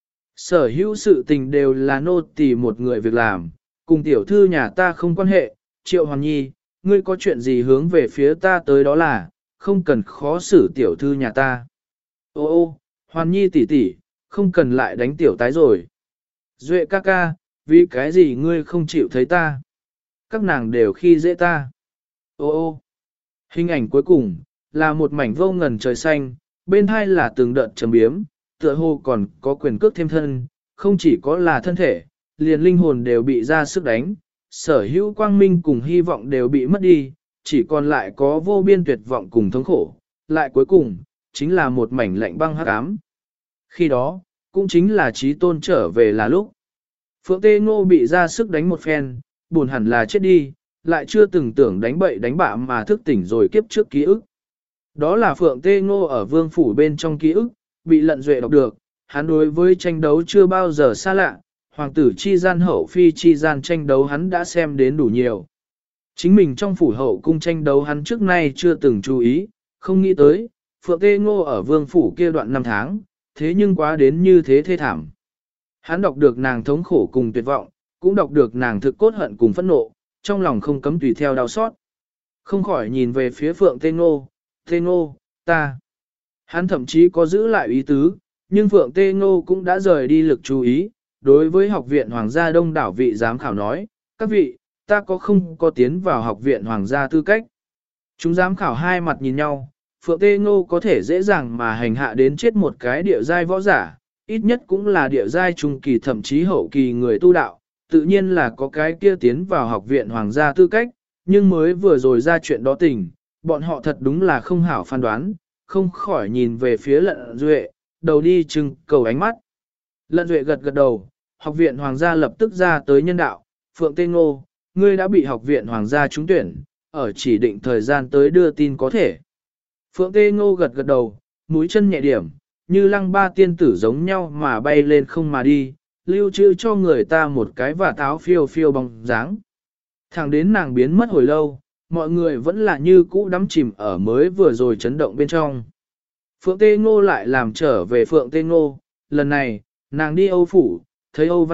Sở hữu sự tình đều là nô tỳ một người việc làm, cùng tiểu thư nhà ta không quan hệ, Triệu Hoan Nhi, ngươi có chuyện gì hướng về phía ta tới đó là, không cần khó xử tiểu thư nhà ta. Ô, Hoan Nhi tỷ tỷ, không cần lại đánh tiểu tái rồi. Duệ ca ca, vì cái gì ngươi không chịu thấy ta? Các nàng đều khi dễ ta. Ô, hình ảnh cuối cùng, là một mảnh vô ngần trời xanh, bên hai là từng đợt trầm biếm, tựa hồ còn có quyền cước thêm thân, không chỉ có là thân thể, liền linh hồn đều bị ra sức đánh, sở hữu quang minh cùng hy vọng đều bị mất đi, chỉ còn lại có vô biên tuyệt vọng cùng thống khổ, lại cuối cùng, chính là một mảnh lạnh băng hắc ám. Khi đó, cũng chính là trí tôn trở về là lúc. Phượng Tê Ngô bị ra sức đánh một phen, buồn hẳn là chết đi, lại chưa từng tưởng đánh bậy đánh bạ mà thức tỉnh rồi kiếp trước ký ức. Đó là Phượng Tê Ngô ở vương phủ bên trong ký ức, bị Lận Duệ đọc được, hắn đối với tranh đấu chưa bao giờ xa lạ, hoàng tử chi gian hậu phi chi gian tranh đấu hắn đã xem đến đủ nhiều. Chính mình trong phủ hậu cung tranh đấu hắn trước nay chưa từng chú ý, không nghĩ tới, Phượng Tê Ngô ở vương phủ kia đoạn năm tháng, thế nhưng quá đến như thế thê thảm. Hắn đọc được nàng thống khổ cùng tuyệt vọng, cũng đọc được nàng thực cốt hận cùng phẫn nộ, trong lòng không cấm tùy theo đau xót. Không khỏi nhìn về phía Phượng Tê Ngô, ta. Hắn thậm chí có giữ lại ý tứ, nhưng Phượng Tê Ngô cũng đã rời đi lực chú ý, đối với học viện Hoàng gia đông đảo vị giám khảo nói, các vị, ta không có tiến vào học viện Hoàng gia tư cách. Chúng giám khảo hai mặt nhìn nhau, Phượng Tê Ngô có thể dễ dàng mà hành hạ đến chết một cái địa giai võ giả, ít nhất cũng là địa giai trung kỳ thậm chí hậu kỳ người tu đạo, tự nhiên là có cái kia tiến vào học viện Hoàng gia tư cách, nhưng mới vừa rồi ra chuyện đó tình, bọn họ thật đúng là không hảo phán đoán, không khỏi nhìn về phía Lận Duệ, đầu đi trưng cầu ánh mắt. Lận Duệ gật gật đầu, học viện Hoàng gia lập tức ra tới nhân đạo, Phượng Tê Ngô, ngươi đã bị học viện Hoàng gia trúng tuyển, ở chỉ định thời gian tới đưa tin có thể. Phượng Tê Ngô gật gật đầu, mũi chân nhẹ điểm, như lăng ba tiên tử giống nhau mà bay lên không mà đi, lưu trữ cho người ta một cái và táo phiêu phiêu bóng dáng. Thẳng đến nàng biến mất hồi lâu, mọi người vẫn là như cũ đắm chìm ở mới vừa rồi chấn động bên trong. Phượng Tê Ngô lại làm trở về Phượng Tê Ngô, lần này, nàng đi Âu Phủ, thấy Âu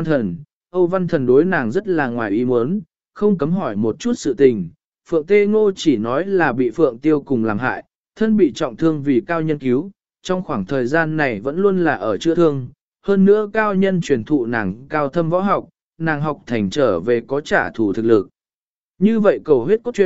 Văn Thần đối nàng rất là ngoài ý muốn, không cấm hỏi một chút sự tình. Phượng Tê Ngô chỉ nói là bị Phượng Tiêu cùng làm hại, thân bị trọng thương vì cao nhân cứu, trong khoảng thời gian này vẫn luôn là ở chữa thương, hơn nữa cao nhân truyền thụ nàng cao thâm võ học, nàng học thành trở về có trả thù thực lực. Như vậy cầu huyết cốt truyện,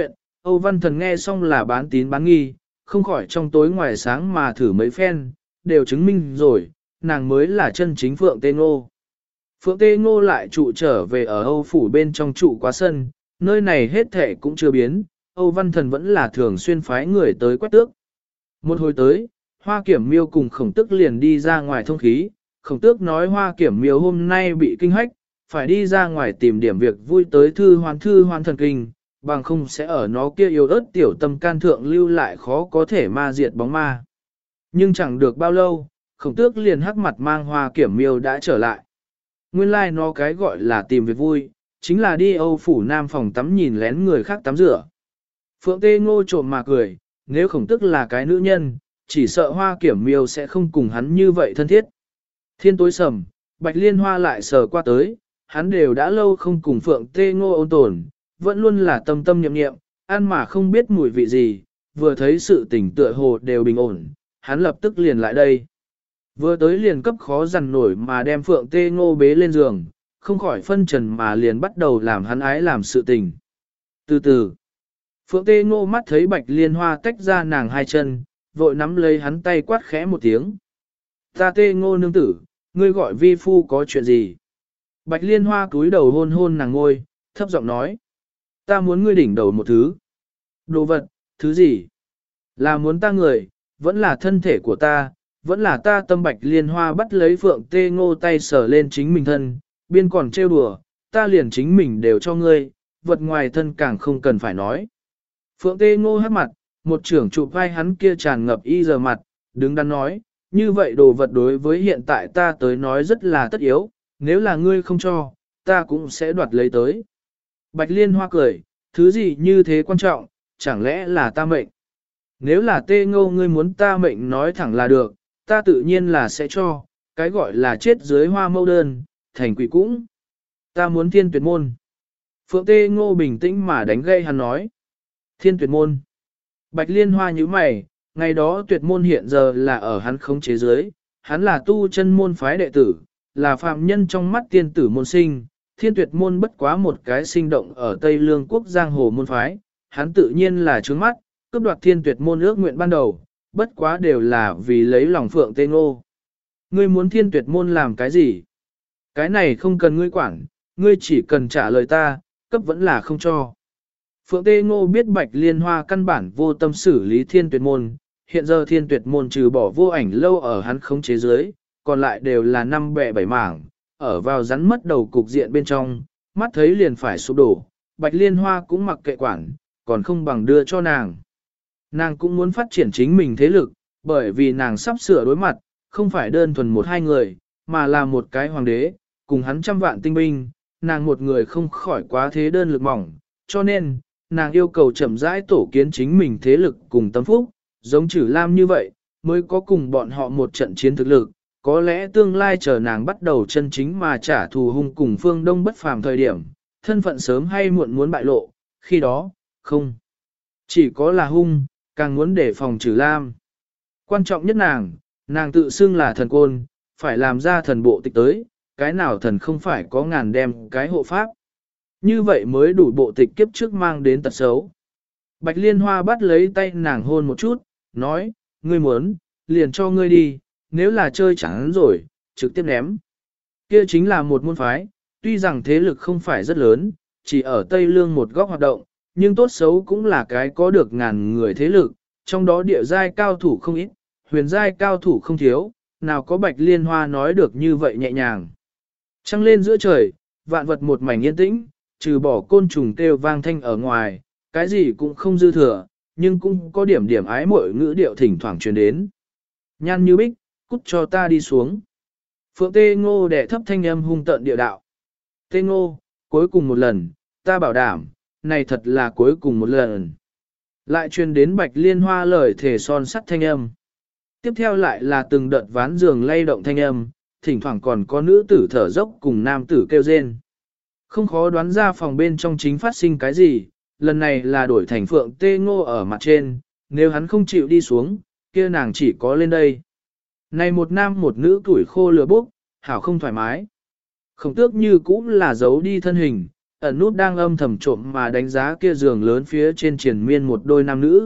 Âu Văn Thần nghe xong là bán tín bán nghi, không khỏi trong tối ngoài sáng mà thử mấy phen, đều chứng minh rồi, nàng mới là chân chính Phượng Tê Ngô. Phượng Tê Ngô lại trụ trở về ở Âu phủ bên trong trụ quá sân, nơi này hết thể cũng chưa biến, Âu Văn Thần vẫn là thường xuyên phái người tới quét tước. Một hồi tới, Hoa Kiểm Miêu cùng Khổng Tước liền đi ra ngoài thông khí, Khổng Tước nói Hoa Kiểm Miêu hôm nay bị kinh hách, phải đi ra ngoài tìm điểm việc vui tới thư hoan thần kinh, bằng không sẽ ở nó kia yếu ớt tiểu tâm can thượng lưu lại khó có thể ma diệt bóng ma. Nhưng chẳng được bao lâu, Khổng Tước liền hắc mặt mang Hoa Kiểm Miêu đã trở lại. Nguyên lai like nó cái gọi là tìm việc vui, chính là đi Âu phủ Nam phòng tắm nhìn lén người khác tắm rửa. Phượng Tê Ngô trộm mà cười, nếu Khổng Tước là cái nữ nhân, chỉ sợ Hoa Kiểm Miêu sẽ không cùng hắn như vậy thân thiết. Thiên tối sầm, Bạch Liên Hoa lại sờ qua tới, hắn đều đã lâu không cùng Phượng Tê Ngô ôn tồn, vẫn luôn là tâm tâm niệm niệm, ăn mà không biết mùi vị gì, vừa thấy sự tình tựa hồ đều bình ổn, hắn lập tức liền lại đây. Vừa tới liền cấp khó dằn nổi mà đem Phượng Tê Ngô bế lên giường, không khỏi phân trần mà liền bắt đầu làm hắn ái làm sự tình. Từ từ, Phượng Tê Ngô mắt thấy Bạch Liên Hoa tách ra nàng hai chân, vội nắm lấy hắn tay quát khẽ một tiếng. Ta Tê Ngô nương tử, ngươi gọi vi phu có chuyện gì? Bạch Liên Hoa cúi đầu hôn hôn nàng ngôi, thấp giọng nói. Ta muốn ngươi đỉnh đầu một thứ. Đồ vật, thứ gì? Là muốn ta người, vẫn là thân thể của ta, vẫn là ta tâm. Bạch Liên Hoa bắt lấy Phượng Tê Ngô tay sờ lên chính mình thân, biên còn trêu đùa, ta liền chính mình đều cho ngươi, vật ngoài thân càng không cần phải nói. Phượng Tê Ngô hát mặt, một trưởng chụp vai hắn kia tràn ngập y giờ mặt, đứng đắn nói, như vậy đồ vật đối với hiện tại ta tới nói rất là tất yếu, nếu là ngươi không cho, ta cũng sẽ đoạt lấy tới. Bạch Liên Hoa cười, thứ gì như thế quan trọng, chẳng lẽ là ta mệnh? Nếu là Tê Ngô ngươi muốn ta mệnh nói thẳng là được, ta tự nhiên là sẽ cho, cái gọi là chết dưới hoa mâu đơn, thành quỷ cũng. Ta muốn thiên tuyệt môn. Phượng Tê Ngô bình tĩnh mà đánh gây hắn nói. Thiên tuyệt môn. Bạch Liên Hoa như mày, ngày đó tuyệt môn hiện giờ là ở hắn khống chế dưới, hắn là tu chân môn phái đệ tử, là phạm nhân trong mắt tiên tử môn sinh, thiên tuyệt môn bất quá một cái sinh động ở Tây Lương quốc giang hồ môn phái, hắn tự nhiên là trướng mắt, cướp đoạt thiên tuyệt môn ước nguyện ban đầu, bất quá đều là vì lấy lòng Phượng Tê Ngô. Ngươi muốn thiên tuyệt môn làm cái gì? Cái này không cần ngươi quản, ngươi chỉ cần trả lời ta, cấp vẫn là không cho. Phượng Tê Ngô biết Bạch Liên Hoa căn bản vô tâm xử lý thiên tuyệt môn, hiện giờ thiên tuyệt môn trừ bỏ vô ảnh lâu ở hắn khống chế dưới, còn lại đều là năm bè bảy mảng, ở vào rắn mất đầu cục diện bên trong, mắt thấy liền phải sụp đổ, Bạch Liên Hoa cũng mặc kệ quản, còn không bằng đưa cho nàng. Nàng cũng muốn phát triển chính mình thế lực, bởi vì nàng sắp sửa đối mặt, không phải đơn thuần một hai người, mà là một cái hoàng đế, cùng hắn trăm vạn tinh binh, nàng một người không khỏi quá thế đơn lực mỏng, cho nên, nàng yêu cầu chậm rãi tổ kiến chính mình thế lực cùng tâm phúc, giống Trử Lam như vậy, mới có cùng bọn họ một trận chiến thực lực, có lẽ tương lai chờ nàng bắt đầu chân chính mà trả thù hung cùng phương Đông bất phàm thời điểm, thân phận sớm hay muộn muốn bại lộ, khi đó, không. Chỉ có là hung, càng muốn đề phòng Trử Lam. Quan trọng nhất nàng tự xưng là thần côn, phải làm ra thần bộ tịch tới, cái nào thần không phải có ngàn đem cái hộ pháp. Như vậy mới đủ bộ tịch kiếp trước mang đến tật xấu. Bạch Liên Hoa bắt lấy tay nàng hôn một chút, nói, ngươi muốn, liền cho ngươi đi, nếu là chơi chẳng rồi, trực tiếp ném. Kia chính là một môn phái, tuy rằng thế lực không phải rất lớn, chỉ ở Tây Lương một góc hoạt động, nhưng tốt xấu cũng là cái có được ngàn người thế lực, trong đó địa giai cao thủ không ít, huyền giai cao thủ không thiếu, nào có Bạch Liên Hoa nói được như vậy nhẹ nhàng. Trăng lên giữa trời, vạn vật một mảnh yên tĩnh, trừ bỏ côn trùng kêu vang thanh ở ngoài, cái gì cũng không dư thừa, nhưng cũng có điểm điểm ái mội ngữ điệu thỉnh thoảng truyền đến. Nhan như bích, cút cho ta đi xuống. Phượng Tê Ngô đẻ thấp thanh âm hung tợn địa đạo. Tê Ngô, cuối cùng một lần, ta bảo đảm, này thật là cuối cùng một lần. Lại truyền đến Bạch Liên Hoa lời thể son sắt thanh âm. Tiếp theo lại là từng đợt ván giường lay động thanh âm, thỉnh thoảng còn có nữ tử thở dốc cùng nam tử kêu rên. Không khó đoán ra phòng bên trong chính phát sinh cái gì, lần này là đổi thành Phượng Tê Ngô ở mặt trên, nếu hắn không chịu đi xuống, kia nàng chỉ có lên đây. Này một nam một nữ tuổi khô lửa bốc, hảo không thoải mái. Khổng Tước như cũng là giấu đi thân hình, ẩn nút đang âm thầm trộm mà đánh giá kia giường lớn phía trên triền miên một đôi nam nữ.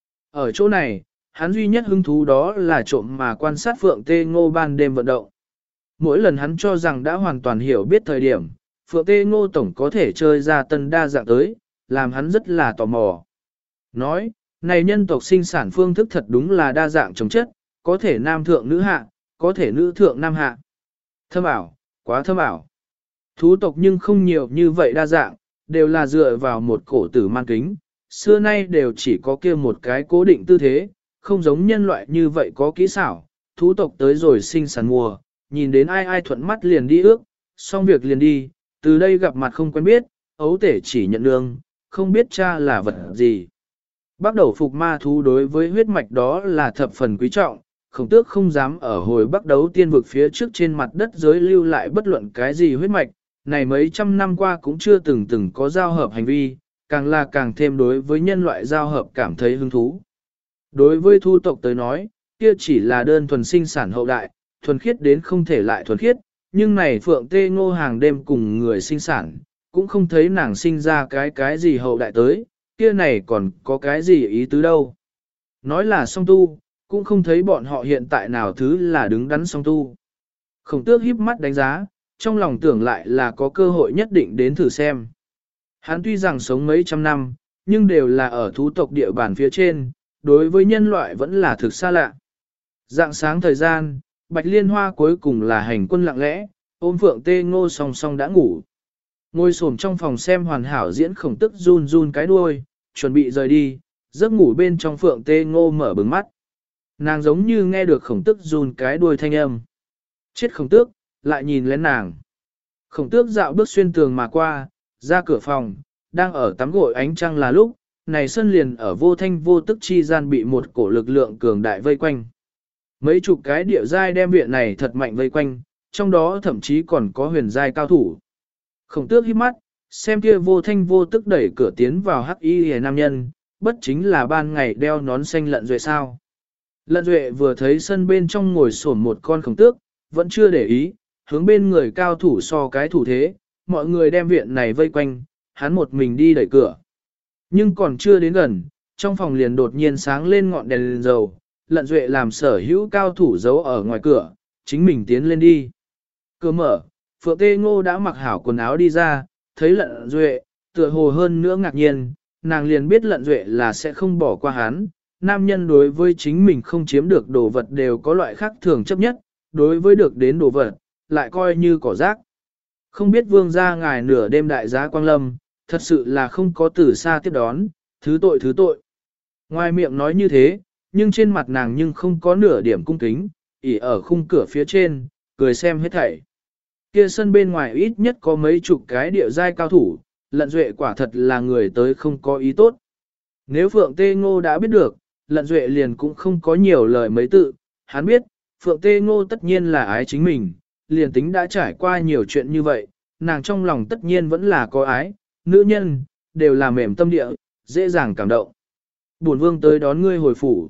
Ở chỗ này, hắn duy nhất hứng thú đó là trộm mà quan sát Phượng Tê Ngô ban đêm vận động. Mỗi lần hắn cho rằng đã hoàn toàn hiểu biết thời điểm, Phượng Tê Ngô tổng có thể chơi ra tân đa dạng tới, làm hắn rất là tò mò. Nói, này nhân tộc sinh sản phương thức thật đúng là đa dạng chống chất, có thể nam thượng nữ hạ, có thể nữ thượng nam hạ. Thâm ảo, quá thâm ảo. Thú tộc nhưng không nhiều như vậy đa dạng, đều là dựa vào một cổ tử man kính, xưa nay đều chỉ có kia một cái cố định tư thế, không giống nhân loại như vậy có kỹ xảo. Thú tộc tới rồi sinh sản mùa, nhìn đến ai ai thuận mắt liền đi ước, xong việc liền đi, từ đây gặp mặt không quen biết, ấu tể chỉ nhận lương, không biết cha là vật gì. Bắt đầu phục ma thú đối với huyết mạch đó là thập phần quý trọng, Khổng Tước không dám ở hồi bắt đấu tiên vực phía trước trên mặt đất giới lưu lại bất luận cái gì huyết mạch, này mấy trăm năm qua cũng chưa từng có giao hợp hành vi, càng là càng thêm đối với nhân loại giao hợp cảm thấy hứng thú. Đối với thu tộc tới nói, kia chỉ là đơn thuần sinh sản hậu đại, thuần khiết đến không thể lại thuần khiết, nhưng này Phượng Tê Ngô hàng đêm cùng người sinh sản, cũng không thấy nàng sinh ra cái gì hậu đại tới, kia này còn có cái gì ý tứ đâu. Nói là song tu, cũng không thấy bọn họ hiện tại nào thứ là đứng đắn song tu. Khổng Tước híp mắt đánh giá, trong lòng tưởng lại là có cơ hội nhất định đến thử xem. Hắn tuy rằng sống mấy trăm năm, nhưng đều là ở thú tộc địa bàn phía trên, đối với nhân loại vẫn là thực xa lạ. Dạng sáng thời gian, Bạch Liên Hoa cuối cùng là hành quân lặng lẽ, ôm Phượng Tê Ngô song song đã ngủ. Ngồi xổm trong phòng xem hoàn hảo diễn Khổng Tức run run cái đuôi, chuẩn bị rời đi, giấc ngủ bên trong Phượng Tê Ngô mở bừng mắt. Nàng giống như nghe được Khổng Tức run cái đuôi thanh âm. Chết Khổng Tước, lại nhìn lên nàng. Khổng Tước dạo bước xuyên tường mà qua, ra cửa phòng, đang ở tắm gội ánh trăng là lúc, này sân liền ở vô thanh vô tức chi gian bị một cổ lực lượng cường đại vây quanh. Mấy chục cái địa giai đem viện này thật mạnh vây quanh, trong đó thậm chí còn có huyền giai cao thủ. Khổng Tước híp mắt, xem kia vô thanh vô tức đẩy cửa tiến vào hắc y hề nam nhân, bất chính là ban ngày đeo nón xanh Lận Duệ sao. Lận Duệ vừa thấy sân bên trong ngồi xổm một con Khổng Tước, vẫn chưa để ý, hướng bên người cao thủ so cái thủ thế, mọi người đem viện này vây quanh, hắn một mình đi đẩy cửa. Nhưng còn chưa đến gần, trong phòng liền đột nhiên sáng lên ngọn đèn dầu, Lận Duệ làm sở hữu cao thủ giấu ở ngoài cửa, chính mình tiến lên đi. Cửa mở, Phượng Tê Ngô đã mặc hảo quần áo đi ra, thấy Lận Duệ, tựa hồ hơn nữa ngạc nhiên, nàng liền biết Lận Duệ là sẽ không bỏ qua hắn. Nam nhân đối với chính mình không chiếm được đồ vật đều có loại khác thường chấp nhất, đối với được đến đồ vật, lại coi như cỏ rác. Không biết vương gia ngài nửa đêm đại giá quang lâm, thật sự là không có từ xa tiếp đón, thứ tội thứ tội. Ngoài miệng nói như thế, nhưng trên mặt nàng nhưng không có nửa điểm cung kính, ỉ ở khung cửa phía trên, cười xem hết thảy. Kia sân bên ngoài ít nhất có mấy chục cái địa giai cao thủ, Lận Duệ quả thật là người tới không có ý tốt. Nếu Phượng Tê Ngô đã biết được, Lận Duệ liền cũng không có nhiều lời mấy tự, hắn biết, Phượng Tê Ngô tất nhiên là ái chính mình, liền tính đã trải qua nhiều chuyện như vậy, nàng trong lòng tất nhiên vẫn là có ái, nữ nhân, đều là mềm tâm địa, dễ dàng cảm động. Bổn vương tới đón ngươi hồi phủ.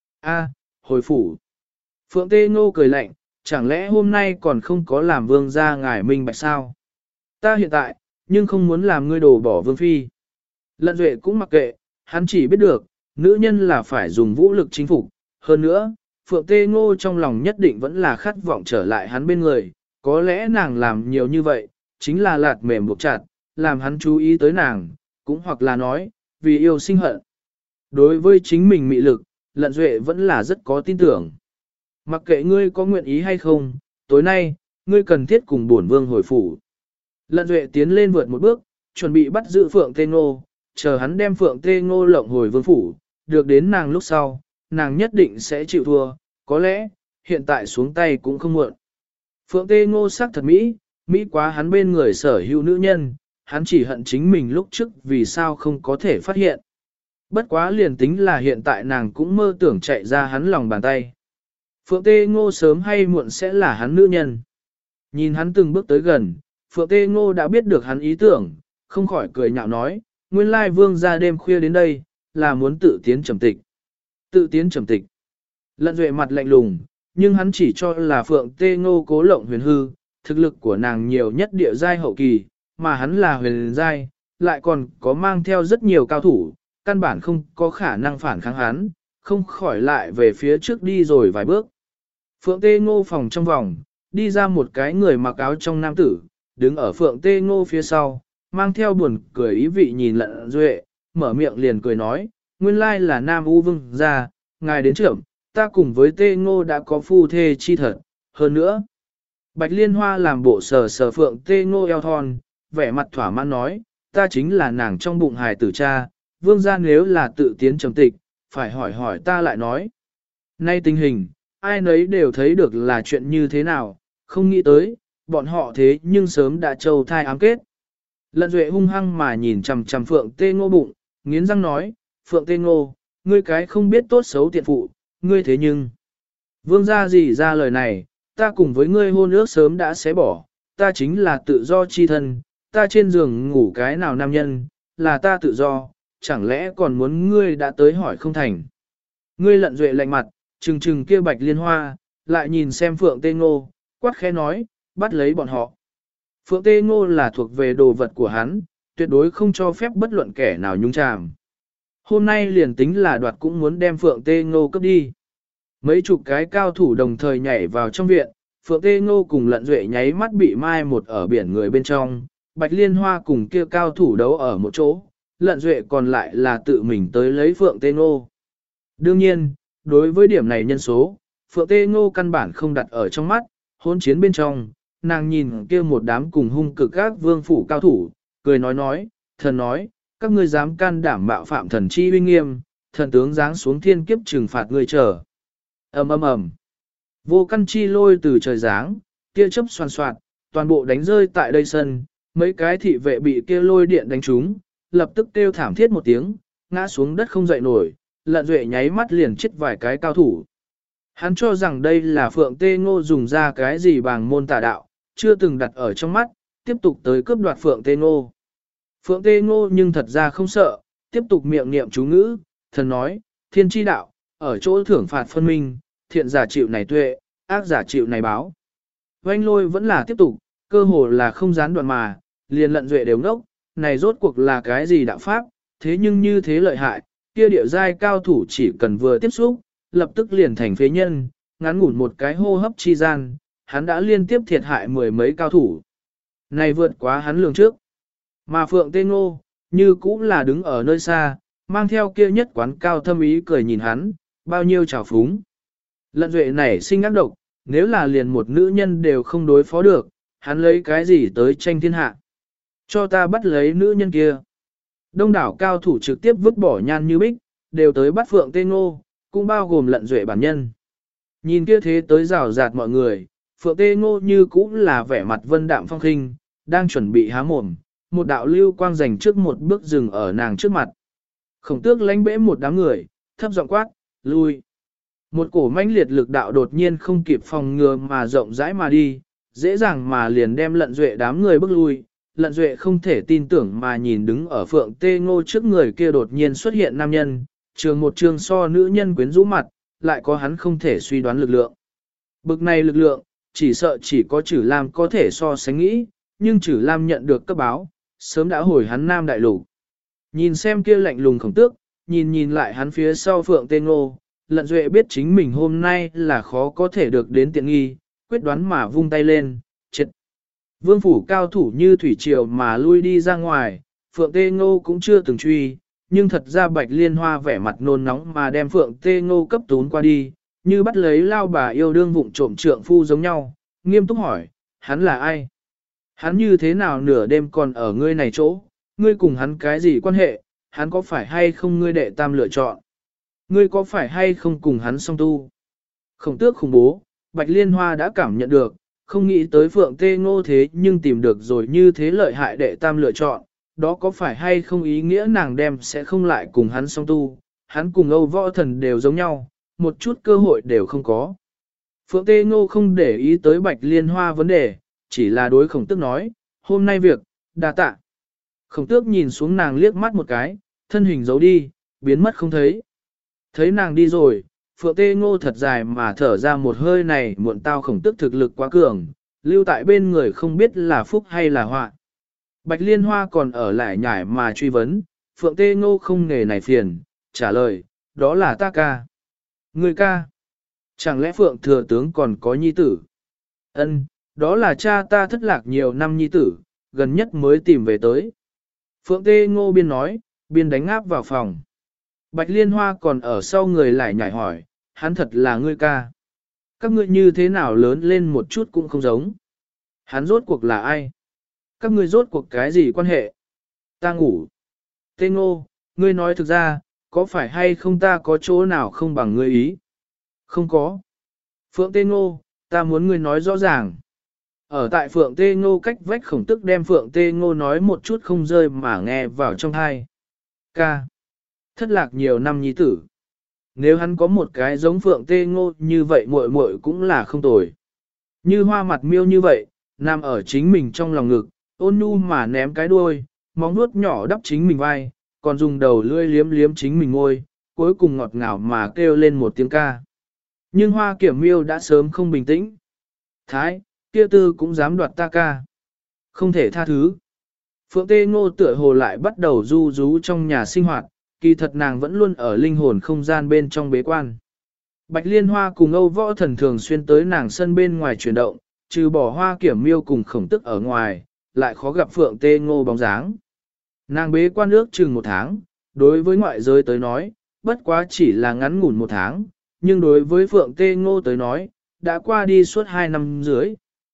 A, hồi phủ. Phượng Tê Ngô cười lạnh, chẳng lẽ hôm nay còn không có làm vương gia ngài minh bạch sao? Ta hiện tại, nhưng không muốn làm ngươi đổ bỏ vương phi. Lận Duệ cũng mặc kệ, hắn chỉ biết được, nữ nhân là phải dùng vũ lực chinh phục. Hơn nữa, Phượng Tê Ngô trong lòng nhất định vẫn là khát vọng trở lại hắn bên người, có lẽ nàng làm nhiều như vậy, chính là lạt mềm buộc chặt, làm hắn chú ý tới nàng, cũng hoặc là nói, vì yêu sinh hận. Đối với chính mình mị lực, Lận Duệ vẫn là rất có tin tưởng. Mặc kệ ngươi có nguyện ý hay không, tối nay, ngươi cần thiết cùng bổn vương hồi phủ. Lận Duệ tiến lên vượt một bước, chuẩn bị bắt giữ Phượng Tê Ngô, chờ hắn đem Phượng Tê Ngô lộng hồi vương phủ, được đến nàng lúc sau, nàng nhất định sẽ chịu thua, có lẽ, hiện tại xuống tay cũng không muộn. Phượng Tê Ngô sắc thật Mỹ, Mỹ quá hắn bên người sở hữu nữ nhân, hắn chỉ hận chính mình lúc trước vì sao không có thể phát hiện. Bất quá liền tính là hiện tại nàng cũng mơ tưởng chạy ra hắn lòng bàn tay. Phượng Tê Ngô sớm hay muộn sẽ là hắn nữ nhân. Nhìn hắn từng bước tới gần, Phượng Tê Ngô đã biết được hắn ý tưởng, không khỏi cười nhạo nói, nguyên lai vương ra đêm khuya đến đây, là muốn tự tiến trầm tịch. Tự tiến trầm tịch. Lận Duệ mặt lạnh lùng, nhưng hắn chỉ cho là Phượng Tê Ngô cố lộng huyền hư, thực lực của nàng nhiều nhất địa giai hậu kỳ, mà hắn là huyền giai, lại còn có mang theo rất nhiều cao thủ, căn bản không có khả năng phản kháng hắn, không khỏi lại về phía trước đi rồi vài bước. Phượng Tê Ngô phòng trong vòng, đi ra một cái người mặc áo trong nam tử, đứng ở Phượng Tê Ngô phía sau, mang theo buồn cười ý vị nhìn Lận Duệ, mở miệng liền cười nói, nguyên lai là Nam U Vương gia, ngài đến trưởng, ta cùng với Tê Ngô đã có phu thê chi thật, hơn nữa. Bạch Liên Hoa làm bộ sờ sờ Phượng Tê Ngô eo thon, vẻ mặt thỏa mãn nói, ta chính là nàng trong bụng hài tử cha, Vương gia nếu là tự tiến trầm tịch, phải hỏi hỏi ta lại nói. Nay tình hình, ai nấy đều thấy được là chuyện như thế nào, không nghĩ tới, bọn họ thế nhưng sớm đã trầu thai ám kết. Lận Duệ hung hăng mà nhìn chằm chằm Phượng Tê Ngô bụng, nghiến răng nói, Phượng Tê Ngô, ngươi cái không biết tốt xấu tiện phụ, ngươi thế nhưng. Vương gia gì ra lời này, ta cùng với ngươi hôn ước sớm đã xé bỏ, ta chính là tự do chi thân, ta trên giường ngủ cái nào nam nhân, là ta tự do, chẳng lẽ còn muốn ngươi đã tới hỏi không thành. Ngươi Lận Duệ lạnh mặt, trừng trừng kia Bạch Liên Hoa, lại nhìn xem Phượng Tê Ngô, quát khẽ nói, bắt lấy bọn họ. Phượng Tê Ngô là thuộc về đồ vật của hắn, tuyệt đối không cho phép bất luận kẻ nào nhúng chàm. Hôm nay liền tính là đoạt cũng muốn đem Phượng Tê Ngô cấp đi. Mấy chục cái cao thủ đồng thời nhảy vào trong viện, Phượng Tê Ngô cùng Lận Duệ nháy mắt bị mai một ở biển người bên trong, Bạch Liên Hoa cùng kia cao thủ đấu ở một chỗ, Lận Duệ còn lại là tự mình tới lấy Phượng Tê Ngô. Đương nhiên, đối với điểm này nhân số, Phượng Tê Ngô căn bản không đặt ở trong mắt, hôn chiến bên trong, nàng nhìn kia một đám cùng hung cực các vương phủ cao thủ, cười nói, thần nói, các ngươi dám can đảm mạo phạm thần chi uy nghiêm, thần tướng giáng xuống thiên kiếp trừng phạt ngươi chờ. Ầm ầm ầm. Vô căn chi lôi từ trời giáng, tia chớp xoàn xoạt, toàn bộ đánh rơi tại đây sân, mấy cái thị vệ bị kia lôi điện đánh trúng, lập tức kêu thảm thiết một tiếng, ngã xuống đất không dậy nổi, Lận Duệ nháy mắt liền chết vài cái cao thủ. Hắn cho rằng đây là Phượng Tê Ngô dùng ra cái gì bằng môn tà đạo, chưa từng đặt ở trong mắt, tiếp tục tới cướp đoạt Phượng Tê Ngô. Phượng Tê Ngô nhưng thật ra không sợ, tiếp tục miệng niệm chú ngữ, thần nói, thiên chi đạo, ở chỗ thưởng phạt phân minh, thiện giả chịu này tuệ, ác giả chịu này báo. Oanh lôi vẫn là tiếp tục, cơ hồ là không gián đoạn mà, liền Lận Duệ đều ngốc, này rốt cuộc là cái gì đạo pháp, thế nhưng như thế lợi hại, kia địa giai cao thủ chỉ cần vừa tiếp xúc, lập tức liền thành phế nhân, ngắn ngủn một cái hô hấp chi gian, hắn đã liên tiếp thiệt hại mười mấy cao thủ. Này vượt quá hắn lường trước. Mà Phượng Tê Ngô, như cũng là đứng ở nơi xa, mang theo kia nhất quán cao thâm ý cười nhìn hắn, bao nhiêu trào phúng. Lận Duệ này sinh ác độc, nếu là liền một nữ nhân đều không đối phó được, hắn lấy cái gì tới tranh thiên hạ. Cho ta bắt lấy nữ nhân kia. Đông đảo cao thủ trực tiếp vứt bỏ nhan như bích, đều tới bắt Phượng Tê Ngô, cũng bao gồm Lận Duệ bản nhân. Nhìn kia thế tới rào rạt mọi người, Phượng Tê Ngô như cũng là vẻ mặt vân đạm phong khinh, đang chuẩn bị há mồm, một đạo lưu quang dành trước một bước dừng ở nàng trước mặt. Khổng Tước lánh bẽ một đám người, thấp giọng quát, lui. Một cổ mãnh liệt lực đạo đột nhiên không kịp phòng ngừa mà rộng rãi mà đi, dễ dàng mà liền đem Lận Duệ đám người bước lui. Lận Duệ không thể tin tưởng mà nhìn đứng ở Phượng Tê Ngô trước người kia đột nhiên xuất hiện nam nhân, trường một trường so nữ nhân quyến rũ mặt, lại có hắn không thể suy đoán lực lượng. Bực này lực lượng, chỉ sợ chỉ có Trử Lam có thể so sánh nghĩ, nhưng Trử Lam nhận được cấp báo, sớm đã hồi hắn Nam Đại Lục. Nhìn xem kia lạnh lùng Khổng Tước, nhìn lại hắn phía sau Phượng Tê Ngô, Lận Duệ biết chính mình hôm nay là khó có thể được đến tiện nghi, quyết đoán mà vung tay lên, chết. Vương phủ cao thủ như thủy triều mà lui đi ra ngoài, Phượng Tê Ngô cũng chưa từng truy, nhưng thật ra Bạch Liên Hoa vẻ mặt nôn nóng mà đem Phượng Tê Ngô cấp tún qua đi, như bắt lấy lao bà yêu đương vụng trộm trượng phu giống nhau, nghiêm túc hỏi, hắn là ai? Hắn như thế nào nửa đêm còn ở ngươi này chỗ, ngươi cùng hắn cái gì quan hệ, hắn có phải hay không ngươi đệ tam lựa chọn? Ngươi có phải hay không cùng hắn song tu? Khổng Tước khủng bố, Bạch Liên Hoa đã cảm nhận được, không nghĩ tới Phượng Tê Ngô thế nhưng tìm được rồi như thế lợi hại đệ tam lựa chọn, đó có phải hay không ý nghĩa nàng đem sẽ không lại cùng hắn song tu, hắn cùng Âu Võ Thần đều giống nhau, một chút cơ hội đều không có. Phượng Tê Ngô không để ý tới Bạch Liên Hoa vấn đề, chỉ là đối Khổng Tước nói, hôm nay việc, đa tạ. Khổng Tước nhìn xuống nàng liếc mắt một cái, thân hình giấu đi, biến mất không thấy. Thấy nàng đi rồi, Phượng Tê Ngô thật dài mà thở ra một hơi này, muộn tao Khổng Tước thực lực quá cường, lưu tại bên người không biết là phúc hay là họa. Bạch Liên Hoa còn ở lại nhải mà truy vấn, Phượng Tê Ngô không nghề này phiền, trả lời, đó là ta ca. Người ca. Chẳng lẽ Phượng thừa tướng còn có nhi tử? Ân, đó là cha ta thất lạc nhiều năm nhi tử, gần nhất mới tìm về tới. Phượng Tê Ngô biên nói, biên đánh áp vào phòng. Bạch Liên Hoa còn ở sau người lại nhảy hỏi, hắn thật là ngươi ca. Các ngươi như thế nào lớn lên một chút cũng không giống. Hắn rốt cuộc là ai? Các ngươi rốt cuộc cái gì quan hệ? Ta ngủ. Tê Ngô, ngươi nói thực ra, có phải hay không ta có chỗ nào không bằng ngươi ý? Không có. Phượng Tê Ngô, ta muốn ngươi nói rõ ràng. Ở tại Phượng Tê Ngô cách vách Khổng Tức đem Phượng Tê Ngô nói một chút không rơi mà nghe vào trong tai. Ca. Thất lạc nhiều năm nhi tử. Nếu hắn có một cái giống Phượng Tê Ngô như vậy muội muội cũng là không tồi. Như hoa mặt miêu như vậy, nằm ở chính mình trong lòng ngực, ôn nhu mà ném cái đuôi, móng nuốt nhỏ đắp chính mình vai, còn dùng đầu lưỡi liếm liếm chính mình ngôi, cuối cùng ngọt ngào mà kêu lên một tiếng ca. Nhưng hoa kiểm miêu đã sớm không bình tĩnh. Thái, kia tư cũng dám đoạt ta ca. Không thể tha thứ. Phượng Tê Ngô tựa hồ lại bắt đầu du rú trong nhà sinh hoạt, kỳ thật nàng vẫn luôn ở linh hồn không gian bên trong bế quan. Bạch Liên Hoa cùng Âu Võ Thần thường xuyên tới nàng sân bên ngoài chuyển động, trừ bỏ hoa kiểm miêu cùng Khổng Tức ở ngoài, lại khó gặp Phượng Tê Ngô bóng dáng. Nàng bế quan ước chừng 1 tháng, đối với ngoại giới tới nói, bất quá chỉ là ngắn ngủn 1 tháng, nhưng đối với Phượng Tê Ngô tới nói, đã qua đi suốt 2 năm dưới.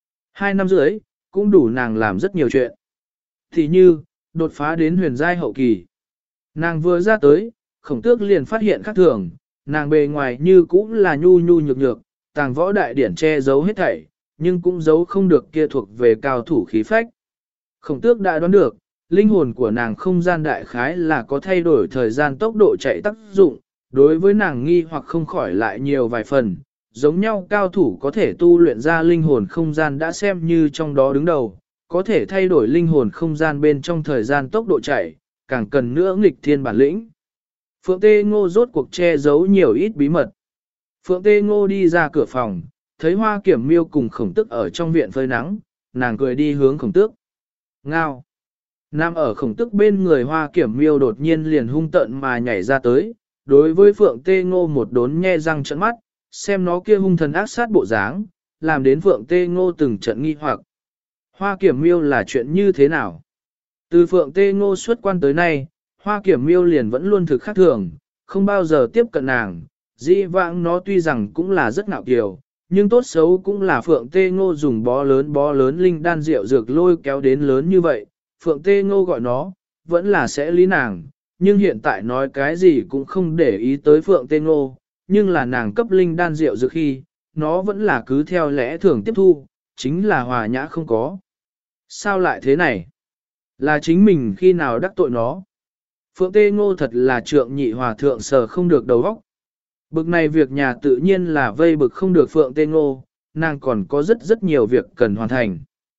2 năm dưới, cũng đủ nàng làm rất nhiều chuyện. Thì như, đột phá đến huyền giai hậu kỳ. Nàng vừa ra tới, Khổng Tước liền phát hiện khác thường, nàng bề ngoài như cũng là nhu nhu nhược nhược, tàng võ đại điển che giấu hết thảy, nhưng cũng giấu không được kia thuộc về cao thủ khí phách. Khổng Tước đã đoán được, linh hồn của nàng không gian đại khái là có thay đổi thời gian tốc độ chạy tác dụng, đối với nàng nghi hoặc không khỏi lại nhiều vài phần, giống nhau cao thủ có thể tu luyện ra linh hồn không gian đã xem như trong đó đứng đầu, có thể thay đổi linh hồn không gian bên trong thời gian tốc độ chạy, càng cần nữa nghịch thiên bản lĩnh. Phượng Tê Ngô rốt cuộc che giấu nhiều ít bí mật. Phượng Tê Ngô đi ra cửa phòng, thấy Hoa Kiểm Miêu cùng Khổng Tức ở trong viện phơi nắng, nàng cười đi hướng Khổng Tước. Ngao. Nam ở Khổng Tức bên người Hoa Kiểm Miêu đột nhiên liền hung tợn mà nhảy ra tới, đối với Phượng Tê Ngô một đốn nhe răng trợn mắt, xem nó kia hung thần ác sát bộ dáng, làm đến Phượng Tê Ngô từng trận nghi hoặc. Hoa Kiểm Miêu là chuyện như thế nào? Từ Phượng Tê Ngô xuất quan tới nay, Hoa Kiểm Miêu liền vẫn luôn thực khác thường, không bao giờ tiếp cận nàng. Dĩ vãng nó tuy rằng cũng là rất ngạo kiều, nhưng tốt xấu cũng là Phượng Tê Ngô dùng bó lớn linh đan rượu dược lôi kéo đến lớn như vậy. Phượng Tê Ngô gọi nó, vẫn là sẽ lý nàng, nhưng hiện tại nói cái gì cũng không để ý tới Phượng Tê Ngô, nhưng là nàng cấp linh đan rượu dược khi, nó vẫn là cứ theo lẽ thường tiếp thu, chính là hòa nhã không có. Sao lại thế này? Là chính mình khi nào đắc tội nó? Phượng Tê Ngô thật là trượng nhị hòa thượng sờ không được đầu óc. Bực này việc nhà tự nhiên là vây bực không được Phượng Tê Ngô, nàng còn có rất nhiều việc cần hoàn thành.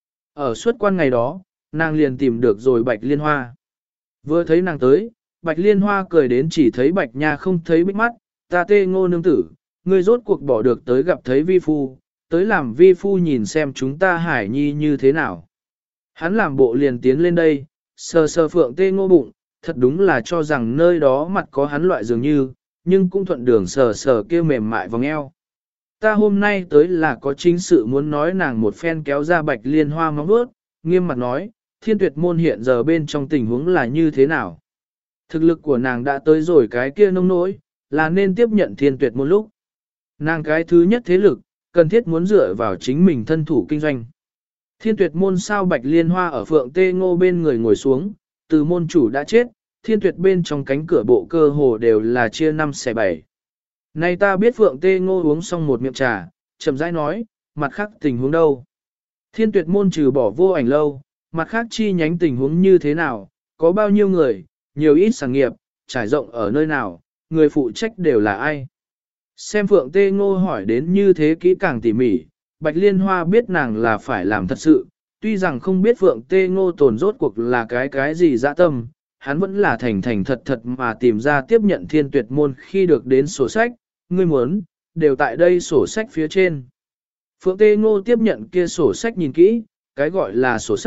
Ở suốt quan ngày đó, nàng liền tìm được rồi Bạch Liên Hoa. Vừa thấy nàng tới, Bạch Liên Hoa cười đến chỉ thấy Bạch Nha không thấy bích mắt, ta Tê Ngô nương tử, ngươi rốt cuộc bỏ được tới gặp thấy vi phu, tới làm vi phu nhìn xem chúng ta Hải Nhi như thế nào. Hắn làm bộ liền tiến lên đây, sờ sờ Phượng Tê Ngô bụng, thật đúng là cho rằng nơi đó mặt có hắn loại dường như, nhưng cũng thuận đường sờ sờ kêu mềm mại vòng eo. Ta hôm nay tới là có chính sự muốn nói nàng một phen kéo ra Bạch Liên Hoa móng vuốt, nghiêm mặt nói, Thiên Tuyệt môn hiện giờ bên trong tình huống là như thế nào. Thực lực của nàng đã tới rồi cái kia nông nỗi, là nên tiếp nhận Thiên Tuyệt môn lúc. Nàng cái thứ nhất thế lực, cần thiết muốn dựa vào chính mình thân thủ kinh doanh. Thiên Tuyệt môn sao Bạch Liên Hoa ở Phượng Tê Ngô bên người ngồi xuống, từ môn chủ đã chết, Thiên Tuyệt bên trong cánh cửa bộ cơ hồ đều là chia 5 xẻ 7. Nay ta biết Phượng Tê Ngô uống xong một miệng trà, chậm rãi nói, mặt khác tình huống đâu. Thiên Tuyệt môn trừ bỏ Vô Ảnh lâu, mặt khác chi nhánh tình huống như thế nào, có bao nhiêu người, nhiều ít sản nghiệp, trải rộng ở nơi nào, người phụ trách đều là ai. Xem Phượng Tê Ngô hỏi đến như thế kỹ càng tỉ mỉ, Bạch Liên Hoa biết nàng là phải làm thật sự, tuy rằng không biết Phượng Tê Ngô tồn rốt cuộc là cái gì dã tâm, hắn vẫn là thành thành thật thật mà tìm ra tiếp nhận Thiên Tuyệt môn khi được đến sổ sách, ngươi muốn, đều tại đây sổ sách phía trên. Phượng Tê Ngô tiếp nhận kia sổ sách nhìn kỹ, cái gọi là sổ sách,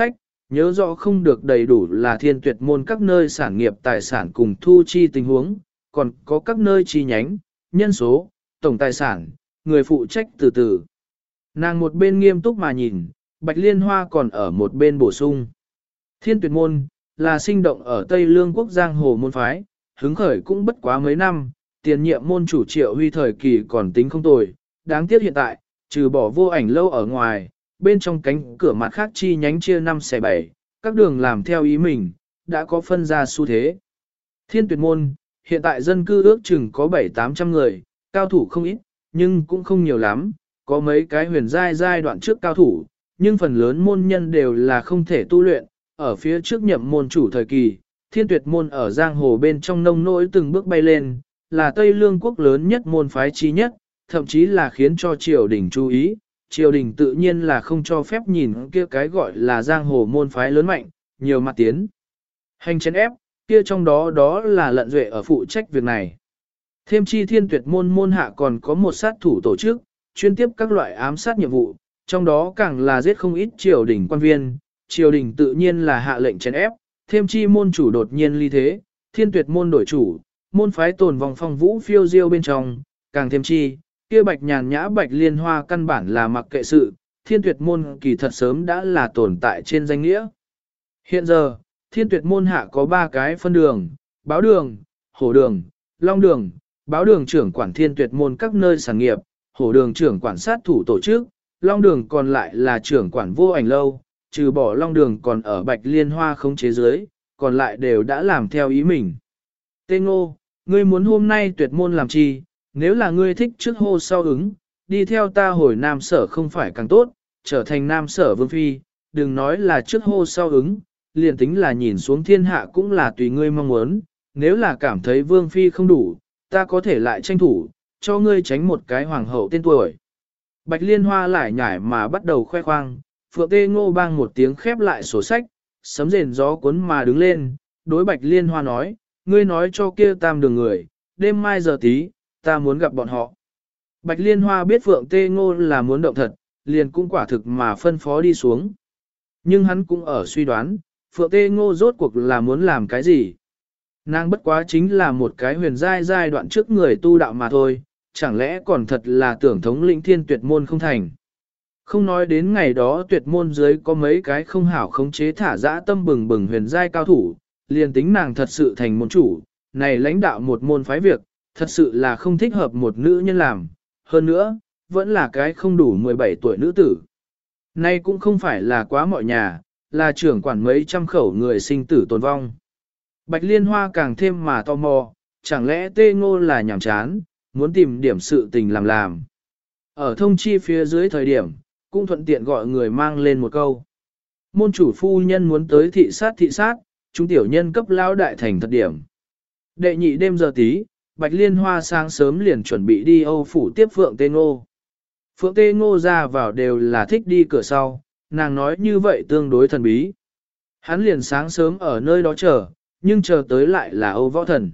nhớ rõ không được đầy đủ là Thiên Tuyệt môn các nơi sản nghiệp tài sản cùng thu chi tình huống, còn có các nơi chi nhánh, nhân số, tổng tài sản, người phụ trách từ từ. Nàng một bên nghiêm túc mà nhìn, Bạch Liên Hoa còn ở một bên bổ sung. Thiên Tuyệt môn là sinh động ở Tây Lương quốc giang hồ môn phái, hứng khởi cũng bất quá mấy năm, tiền nhiệm môn chủ Triệu Huy thời kỳ còn tính không tồi, đáng tiếc hiện tại, trừ bỏ Vô Ảnh lâu ở ngoài, bên trong cánh cửa mặt khác chi nhánh chia 5 xẻ 7, các đường làm theo ý mình, đã có phân ra xu thế. Thiên Tuyệt môn, hiện tại dân cư ước chừng có 7-800 người, cao thủ không ít, nhưng cũng không nhiều lắm, có mấy cái huyền giai đoạn trước cao thủ, nhưng phần lớn môn nhân đều là không thể tu luyện, ở phía trước nhậm môn chủ thời kỳ, Thiên Tuyệt môn ở giang hồ bên trong nông nỗi từng bước bay lên, là Tây Lương quốc lớn nhất môn phái trí nhất, thậm chí là khiến cho triều đình chú ý, triều đình tự nhiên là không cho phép nhìn kia cái gọi là giang hồ môn phái lớn mạnh, nhiều mặt tiến. Hành chén ép, kia trong đó là Lận Duệ ở phụ trách việc này. Thêm chi Thiên Tuyệt môn môn hạ còn có một sát thủ tổ chức, chuyên tiếp các loại ám sát nhiệm vụ, trong đó càng là giết không ít triều đình quan viên, triều đình tự nhiên là hạ lệnh chèn ép, thêm chi môn chủ đột nhiên ly thế, Thiên Tuyệt môn đổi chủ, môn phái tồn vòng phong vũ phiêu diêu bên trong, càng thêm chi, kia Bạch Nhàn Nhã Bạch Liên Hoa căn bản là mặc kệ sự, Thiên Tuyệt môn kỳ thật sớm đã là tồn tại trên danh nghĩa. Hiện giờ, Thiên Tuyệt môn hạ có 3 cái phân đường, Báo đường, Hổ đường, Long đường, Báo đường trưởng quản Thiên Tuyệt môn các nơi sản nghiệp, Hổ đường trưởng quản sát thủ tổ chức, Long đường còn lại là trưởng quản Vô Ảnh lâu, trừ bỏ Long đường còn ở Bạch Liên Hoa khống chế dưới, còn lại đều đã làm theo ý mình. Tê Ngô, ngươi muốn hôm nay Tuyệt môn làm chi, nếu là ngươi thích trước hô sau ứng, đi theo ta hồi Nam Sở không phải càng tốt, trở thành Nam Sở vương phi, đừng nói là trước hô sau ứng, liền tính là nhìn xuống thiên hạ cũng là tùy ngươi mong muốn, nếu là cảm thấy vương phi không đủ, ta có thể lại tranh thủ, cho ngươi tránh một cái hoàng hậu tên tuổi. Bạch Liên Hoa lại nhảy mà bắt đầu khoe khoang, Phượng Tê Ngô bang một tiếng khép lại sổ sách, sấm rền gió cuốn mà đứng lên, đối Bạch Liên Hoa nói, ngươi nói cho kia tam đường người, đêm mai giờ tí, ta muốn gặp bọn họ. Bạch Liên Hoa biết Phượng Tê Ngô là muốn động thật, liền cũng quả thực mà phân phó đi xuống. Nhưng hắn cũng ở suy đoán, Phượng Tê Ngô rốt cuộc là muốn làm cái gì. Nàng bất quá chính là một cái huyền giai đoạn trước người tu đạo mà thôi, chẳng lẽ còn thật là tưởng thống lĩnh Thiên Tuyệt môn không thành. Không nói đến ngày đó Tuyệt môn dưới có mấy cái không hảo khống chế thả dã tâm bừng bừng huyền giai cao thủ, liền tính nàng thật sự thành môn chủ, này lãnh đạo một môn phái việc, thật sự là không thích hợp một nữ nhân làm, hơn nữa, vẫn là cái không đủ 17 tuổi nữ tử. Nay cũng không phải là quá mọi nhà, là trưởng quản mấy trăm khẩu người sinh tử tồn vong. Bạch Liên Hoa càng thêm mà tò mò, chẳng lẽ Tê Ngô là nhảm chán, muốn tìm điểm sự tình làm. Ở thông chi phía dưới thời điểm, cũng thuận tiện gọi người mang lên một câu. Môn chủ phu nhân muốn tới thị sát, chúng tiểu nhân cấp lao đại thành thật điểm. Đệ nhị đêm giờ tí, Bạch Liên Hoa sáng sớm liền chuẩn bị đi Âu phủ tiếp Phượng Tê Ngô. Phượng Tê Ngô ra vào đều là thích đi cửa sau, nàng nói như vậy tương đối thần bí. Hắn liền sáng sớm ở nơi đó chờ, nhưng chờ tới lại là Âu Võ Thần.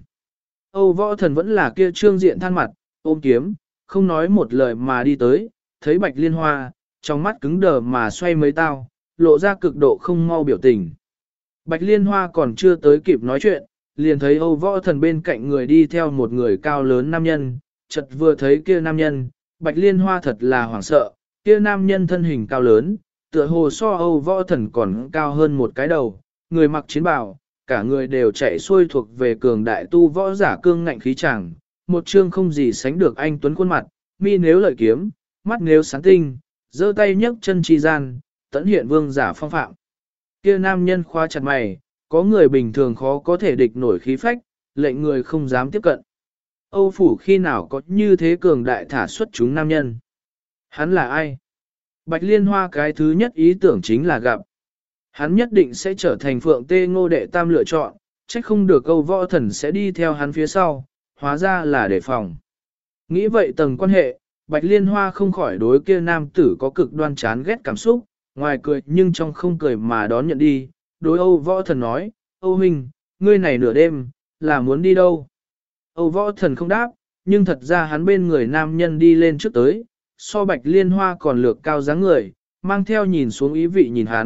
Âu Võ Thần vẫn là kia trương diện than mặt, ôm kiếm, không nói một lời mà đi tới, thấy Bạch Liên Hoa, trong mắt cứng đờ mà xoay mấy tao, lộ ra cực độ không mau biểu tình. Bạch Liên Hoa còn chưa tới kịp nói chuyện, liền thấy Âu Võ Thần bên cạnh người đi theo một người cao lớn nam nhân, chợt vừa thấy kia nam nhân, Bạch Liên Hoa thật là hoảng sợ, kia nam nhân thân hình cao lớn, tựa hồ so Âu Võ Thần còn cao hơn một cái đầu, người mặc chiến bào, cả người đều chạy xuôi thuộc về cường đại tu võ giả cương ngạnh khí chàng, một chương không gì sánh được anh tuấn khuôn mặt, mi nếu lợi kiếm, mắt nếu sáng tinh, giơ tay nhấc chân chi gian, tẫn hiện vương giả phong phạm. Kia nam nhân khoa chặt mày, có người bình thường khó có thể địch nổi khí phách, lệnh người không dám tiếp cận. Âu phủ khi nào có như thế cường đại thả xuất chúng nam nhân? Hắn là ai? Bạch Liên Hoa cái thứ nhất ý tưởng chính là gặp. Hắn nhất định sẽ trở thành Phượng Tê Ngô đệ tam lựa chọn, trách không được Âu Võ Thần sẽ đi theo hắn phía sau, hóa ra là đề phòng. Nghĩ vậy tầng quan hệ, Bạch Liên Hoa không khỏi đối kia nam tử có cực đoan chán ghét cảm xúc, ngoài cười nhưng trong không cười mà đón nhận đi, đối Âu Võ Thần nói, Âu huynh, ngươi này nửa đêm, là muốn đi đâu? Âu Võ Thần không đáp, nhưng thật ra hắn bên người nam nhân đi lên trước tới, so Bạch Liên Hoa còn lược cao dáng người, mang theo nhìn xuống ý vị nhìn hắn,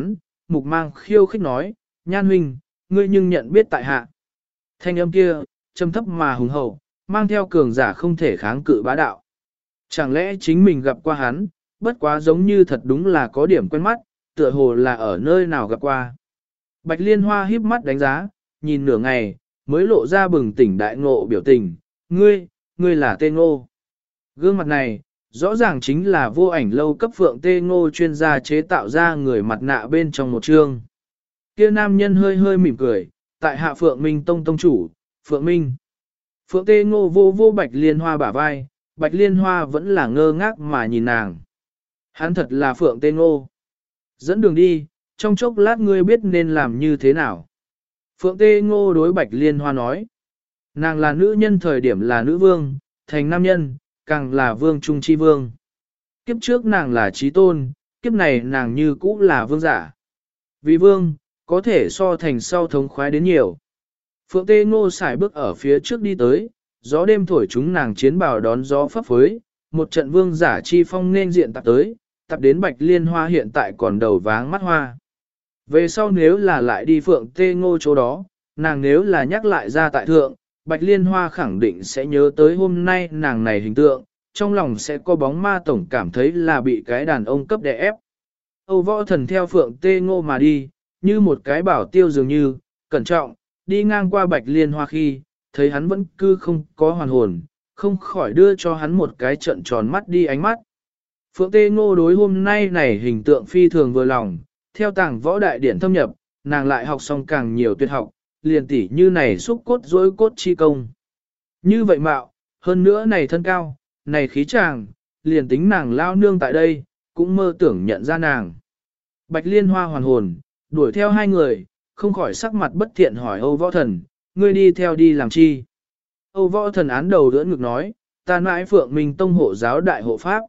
mục mang khiêu khích nói, Nhan huynh, ngươi nhưng nhận biết tại hạ. Thanh âm kia, trầm thấp mà hùng hậu, mang theo cường giả không thể kháng cự bá đạo. Chẳng lẽ chính mình gặp qua hắn, bất quá giống như thật đúng là có điểm quen mắt, tựa hồ là ở nơi nào gặp qua. Bạch Liên Hoa híp mắt đánh giá, nhìn nửa ngày, mới lộ ra bừng tỉnh đại ngộ biểu tình, ngươi là Tê Ngô. Gương mặt này, rõ ràng chính là vô ảnh lâu cấp Phượng Tê Ngô chuyên gia chế tạo ra người mặt nạ bên trong một chương. Kia nam nhân hơi hơi mỉm cười, tại hạ Phượng Minh Tông tông chủ, Phượng Minh. Phượng Tê Ngô vô Bạch Liên Hoa bả vai, Bạch Liên Hoa vẫn là ngơ ngác mà nhìn nàng. Hắn thật là Phượng Tê Ngô. Dẫn đường đi, trong chốc lát ngươi biết nên làm như thế nào. Phượng Tê Ngô đối Bạch Liên Hoa nói. Nàng là nữ nhân thời điểm là nữ vương, thành nam nhân, càng là vương trung chi vương. Kiếp trước nàng là trí tôn, kiếp này nàng như cũ là vương giả. Vì vương, có thể so thành sau thống khoái đến nhiều. Phượng Tê Ngô xài bước ở phía trước đi tới, gió đêm thổi chúng nàng chiến bào đón gió phấp phới, một trận vương giả chi phong nên diện tập tới, tập đến Bạch Liên Hoa hiện tại còn đầu váng mắt hoa. Về sau nếu là lại đi Phượng Tê Ngô chỗ đó, nàng nếu là nhắc lại ra tại thượng, Bạch Liên Hoa khẳng định sẽ nhớ tới hôm nay nàng này hình tượng, trong lòng sẽ có bóng ma tổng cảm thấy là bị cái đàn ông cấp đè ép. Âu Võ Thần theo Phượng Tê Ngô mà đi, như một cái bảo tiêu dường như, cẩn trọng, đi ngang qua Bạch Liên Hoa khi, thấy hắn vẫn cứ không có hoàn hồn, không khỏi đưa cho hắn một cái trận tròn mắt đi ánh mắt. Phượng Tê Ngô đối hôm nay này hình tượng phi thường vừa lòng, theo tàng võ đại điển thâm nhập, nàng lại học xong càng nhiều tuyệt học, liền tỉ như này xúc cốt dối cốt chi công. Như vậy mạo, hơn nữa này thân cao, này khí chàng, liền tính nàng lao nương tại đây, cũng mơ tưởng nhận ra nàng. Bạch Liên Hoa hoàn hồn, đuổi theo hai người, không khỏi sắc mặt bất thiện hỏi Âu Võ Thần, ngươi đi theo đi làm chi? Âu Võ Thần án đầu đỡ ngực nói, ta mãi Phượng Minh Tông hộ giáo đại hộ pháp.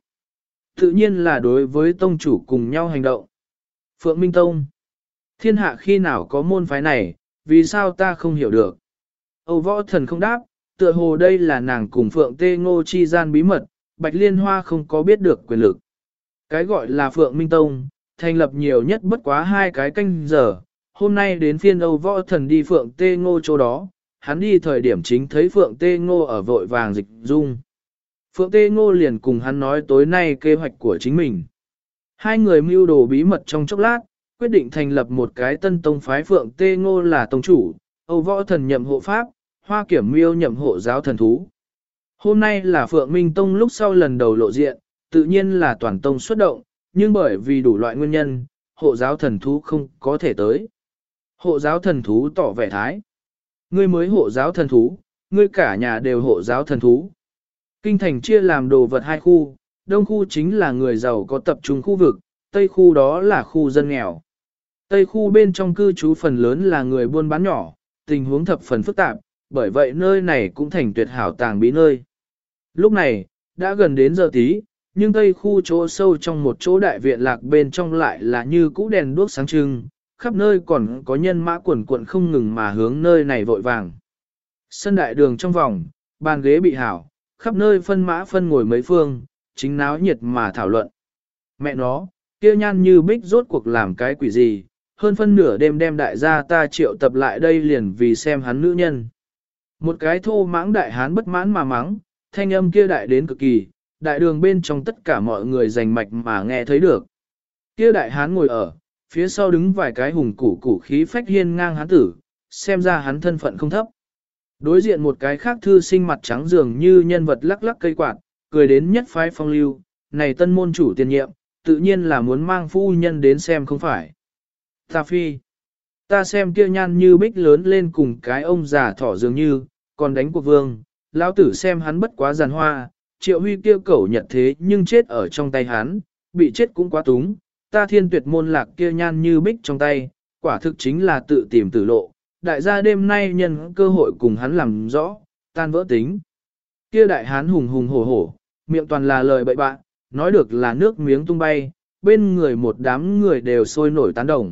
Tự nhiên là đối với tông chủ cùng nhau hành động. Phượng Minh Tông. Thiên hạ khi nào có môn phái này, vì sao ta không hiểu được? Âu Võ Thần không đáp, tựa hồ đây là nàng cùng Phượng Tê Ngô chi gian bí mật, Bạch Liên Hoa không có biết được quyền lực. Cái gọi là Phượng Minh Tông, thành lập nhiều nhất bất quá 2 cái canh giờ. Hôm nay đến phiên Âu Võ Thần đi Phượng Tê Ngô chỗ đó, hắn đi thời điểm chính thấy Phượng Tê Ngô ở vội vàng dịch dung. Phượng Tê Ngô liền cùng hắn nói tối nay kế hoạch của chính mình. Hai người mưu đồ bí mật trong chốc lát, quyết định thành lập một cái tân tông phái Phượng Tê Ngô là tông chủ, Âu Võ Thần nhậm hộ pháp, Hoa Kiểm Miêu nhậm hộ giáo thần thú. Hôm nay là Phượng Minh Tông lúc sau lần đầu lộ diện, tự nhiên là toàn tông xuất động, nhưng bởi vì đủ loại nguyên nhân, hộ giáo thần thú không có thể tới. Hộ giáo thần thú tỏ vẻ thái. Ngươi mới hộ giáo thần thú, ngươi cả nhà đều hộ giáo thần thú. Kinh thành chia làm đồ vật 2 khu, đông khu chính là người giàu có tập trung khu vực, tây khu đó là khu dân nghèo. Tây khu bên trong cư trú phần lớn là người buôn bán nhỏ, tình huống thập phần phức tạp, bởi vậy nơi này cũng thành tuyệt hảo tàng bí nơi. Lúc này, đã gần đến giờ tí, nhưng tây khu chỗ sâu trong một chỗ đại viện lạc bên trong lại là như cũ đèn đuốc sáng trưng, khắp nơi còn có nhân mã quần quận không ngừng mà hướng nơi này vội vàng. Sân đại đường trong vòng, bàn ghế bị hảo, khắp nơi phân mã phân ngồi mấy phương, chính náo nhiệt mà thảo luận. Mẹ nó, kia Nhan Như Bích rốt cuộc làm cái quỷ gì, hơn phân nửa đêm đem đại gia ta triệu tập lại đây liền vì xem hắn nữ nhân. Một cái thô mãng đại hán bất mãn mà mắng, thanh âm kia đại đến cực kỳ, đại đường bên trong tất cả mọi người rành mạch mà nghe thấy được. Kia đại hán ngồi ở, phía sau đứng vài cái hùng củ khí phách hiên ngang hán tử, xem ra hắn thân phận không thấp. Đối diện một cái khác thư sinh mặt trắng dường như nhân vật lắc lắc cây quạt, cười đến nhất phái phong lưu, này tân môn chủ tiền nhiệm, tự nhiên là muốn mang phu nhân đến xem không phải. Ta phi, ta xem kia Nhan Như Bích lớn lên cùng cái ông già thỏ dường như, còn đánh cuộc vương, lão tử xem hắn bất quá giàn hoa, Triệu Huy kia cẩu nhật thế nhưng chết ở trong tay hắn, bị chết cũng quá túng, ta thiên tuyệt môn lạc kia Nhan Như Bích trong tay, quả thực chính là tự tìm tử lộ, đại gia đêm nay nhân cơ hội cùng hắn làm rõ, tan vỡ tính. Kia đại hán hùng hùng hổ hổ, miệng toàn là lời bậy bạ, nói được là nước miếng tung bay, bên người một đám người đều sôi nổi tán đồng.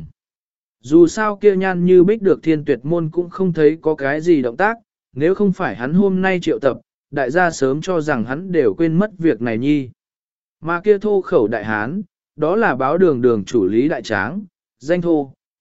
Dù sao kia Nhan Như Bích được thiên tuyệt môn cũng không thấy có cái gì động tác, nếu không phải hắn hôm nay triệu tập, đại gia sớm cho rằng hắn đều quên mất việc này nhi. Mà kia thô khẩu đại hán, đó là báo đường đường chủ lý đại tráng, danh thô,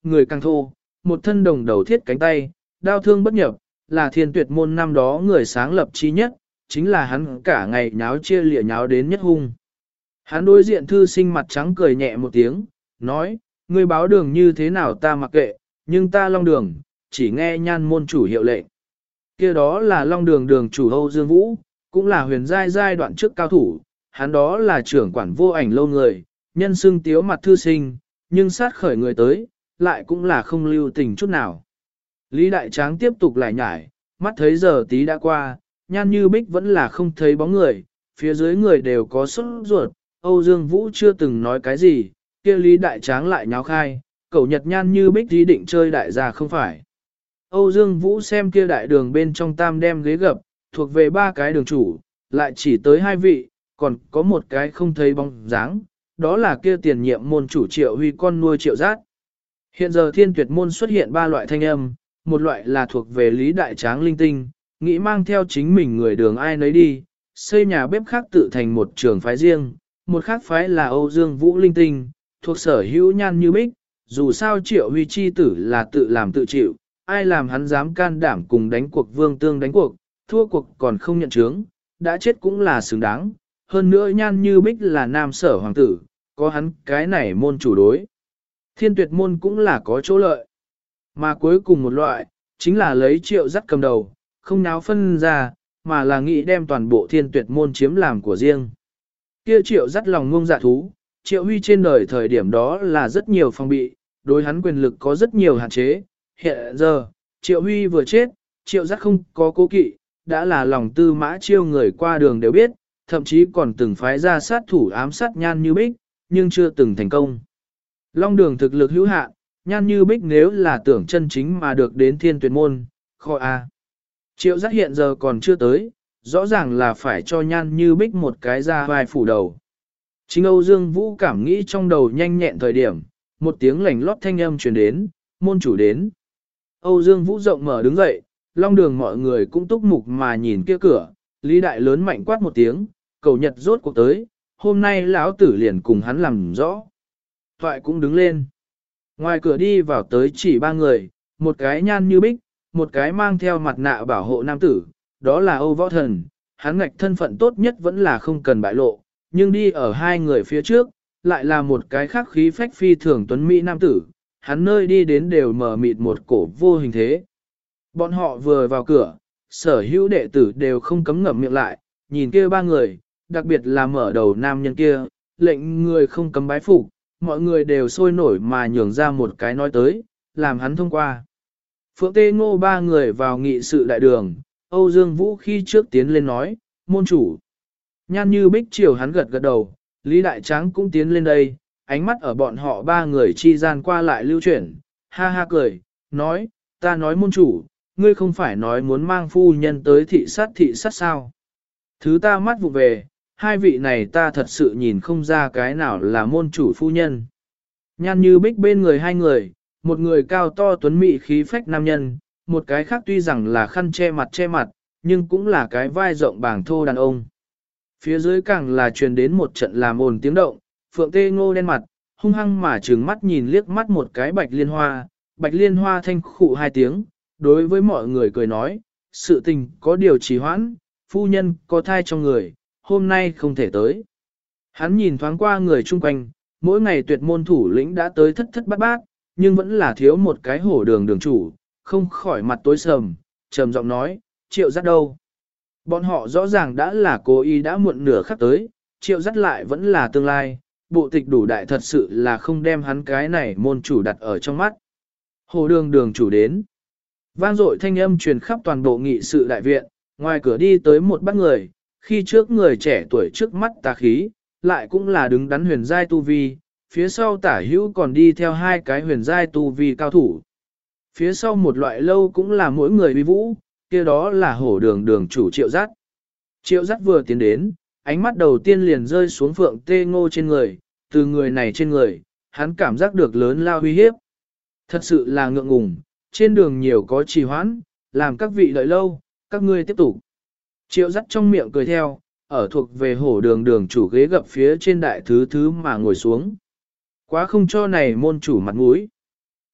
người càng thô, một thân đồng đầu thiết cánh tay, đao thương bất nhập, là thiên tuyệt môn năm đó người sáng lập chi nhất, chính là hắn cả ngày nháo chia lịa nháo đến nhất hung. Hắn đối diện thư sinh mặt trắng cười nhẹ một tiếng, nói, ngươi báo đường như thế nào ta mặc kệ, nhưng ta long đường, chỉ nghe nhan môn chủ hiệu lệnh. Kia đó là long đường đường chủ Âu Dương Vũ, cũng là huyền giai đoạn trước cao thủ, hắn đó là trưởng quản vô ảnh lâu người, nhân xưng tiếu mặt thư sinh, nhưng sát khởi người tới, lại cũng là không lưu tình chút nào. Lý Đại Tráng tiếp tục lại nhải, mắt thấy giờ tí đã qua, nhan như bích vẫn là không thấy bóng người, phía dưới người đều có sốt ruột, Âu Dương Vũ chưa từng nói cái gì, kia Lý Đại Tráng lại nháo khai, cậu nhật nhan như bích ý định chơi đại gia không phải. Âu Dương Vũ xem kia đại đường bên trong tam đem ghế gập, thuộc về ba cái đường chủ, lại chỉ tới hai vị, còn có một cái không thấy bóng dáng, đó là kia tiền nhiệm môn chủ Triệu Huy con nuôi Triệu Giác. Hiện giờ thiên tuyệt môn xuất hiện ba loại thanh âm, một loại là thuộc về Lý Đại Tráng linh tinh, nghĩ mang theo chính mình người đường ai nấy đi, xây nhà bếp khác tự thành một trường phái riêng, một khác phái là Âu Dương Vũ linh tinh, thuộc sở hữu nhan như bích, dù sao Triệu Huy chi tử là tự làm tự chịu, ai làm hắn dám can đảm cùng đánh cuộc vương tương đánh cuộc, thua cuộc còn không nhận chướng, đã chết cũng là xứng đáng, hơn nữa nhan như bích là nam sở hoàng tử, có hắn cái này môn chủ đối. Thiên tuyệt môn cũng là có chỗ lợi. Mà cuối cùng một loại, chính là lấy Triệu Dắt cầm đầu, không náo phân ra, mà là nghĩ đem toàn bộ thiên tuyệt môn chiếm làm của riêng. Kia Triệu Dắt lòng ngông dạ thú, Triệu Huy trên đời thời điểm đó là rất nhiều phong bị, đối hắn quyền lực có rất nhiều hạn chế. Hiện giờ, Triệu Huy vừa chết, Triệu Dắt không có cố kỵ, đã là lòng tư mã chiêu người qua đường đều biết, thậm chí còn từng phái ra sát thủ ám sát nhan như bích, nhưng chưa từng thành công. Long đường thực lực hữu hạn, nhan như bích nếu là tưởng chân chính mà được đến thiên tuyệt môn, kho A. Triệu Dắt hiện giờ còn chưa tới, rõ ràng là phải cho nhan như bích một cái ra vai phủ đầu. Chính Âu Dương Vũ cảm nghĩ trong đầu nhanh nhẹn thời điểm, một tiếng lảnh lót thanh âm truyền đến, môn chủ đến. Âu Dương Vũ rộng mở đứng dậy, long đường mọi người cũng túc mục mà nhìn kia cửa, Lý Đại lớn mạnh quát một tiếng, cầu nhật rốt cuộc tới, hôm nay lão tử liền cùng hắn làm rõ. Thoại cũng đứng lên. Ngoài cửa đi vào tới chỉ ba người, một cái nhan như bích, một cái mang theo mặt nạ bảo hộ nam tử, đó là Âu Võ Thần, hắn ngạch thân phận tốt nhất vẫn là không cần bại lộ, nhưng đi ở hai người phía trước, lại là một cái khác khí phách phi thường tuấn mỹ nam tử, hắn nơi đi đến đều mở mịt một cổ vô hình thế. Bọn họ vừa vào cửa, sở hữu đệ tử đều không cấm ngậm miệng lại, nhìn kia ba người, đặc biệt là mở đầu nam nhân kia, lệnh người không cấm bái phục, mọi người đều sôi nổi mà nhường ra một cái nói tới, làm hắn thông qua. Phượng Tê Ngô ba người vào nghị sự đại đường, Âu Dương Vũ khi trước tiến lên nói, môn chủ. Nhan như bích chiều hắn gật gật đầu, Lý Đại Tráng cũng tiến lên đây, ánh mắt ở bọn họ ba người chi gian qua lại lưu chuyển, ha ha cười, nói, ta nói môn chủ, ngươi không phải nói muốn mang phu nhân tới thị sát sao. Thứ ta mắt vụ về, hai vị này ta thật sự nhìn không ra cái nào là môn chủ phu nhân. Nhan như bích bên người hai người, một người cao to tuấn mỹ khí phách nam nhân, một cái khác tuy rằng là khăn che mặt, nhưng cũng là cái vai rộng bảng thô đàn ông. Phía dưới càng là truyền đến một trận làm ồn tiếng động, Phượng Tê Ngô đen mặt, hung hăng mà trừng mắt nhìn liếc mắt một cái bạch liên hoa thanh khụ hai tiếng, đối với mọi người cười nói, sự tình có điều trì hoãn, phu nhân có thai trong người, hôm nay không thể tới. Hắn nhìn thoáng qua người chung quanh, mỗi ngày tuyệt môn thủ lĩnh đã tới thất thất bát bát, nhưng vẫn là thiếu một cái hổ đường chủ, không khỏi mặt tối sầm, trầm giọng nói, Triệu Dắt đâu? Bọn họ rõ ràng đã là cố ý đã muộn nửa khắc tới, Triệu Dắt lại vẫn là tương lai, bộ tịch đủ đại thật sự là không đem hắn cái này môn chủ đặt ở trong mắt. Hổ đường chủ đến. Vang dội thanh âm truyền khắp toàn bộ nghị sự đại viện, ngoài cửa đi tới một bác người, khi trước người trẻ tuổi trước mắt tà khí, lại cũng là đứng đắn huyền giai tu vi, phía sau tả hữu còn đi theo hai cái huyền giai tu vi cao thủ. Phía sau một loại lâu cũng là mỗi người uy vũ, kia đó là hổ đường chủ Triệu Dắt. Triệu Dắt vừa tiến đến, ánh mắt đầu tiên liền rơi xuống Phượng Tê Ngô trên người, từ người này trên người, hắn cảm giác được lớn lao uy hiếp. Thật sự là ngượng ngùng, trên đường nhiều có trì hoãn, làm các vị đợi lâu, các ngươi tiếp tục. Triệu Dắt trong miệng cười theo, ở thuộc về hổ đường chủ ghế gập phía trên đại thứ mà ngồi xuống. Quá không cho này môn chủ mặt mũi.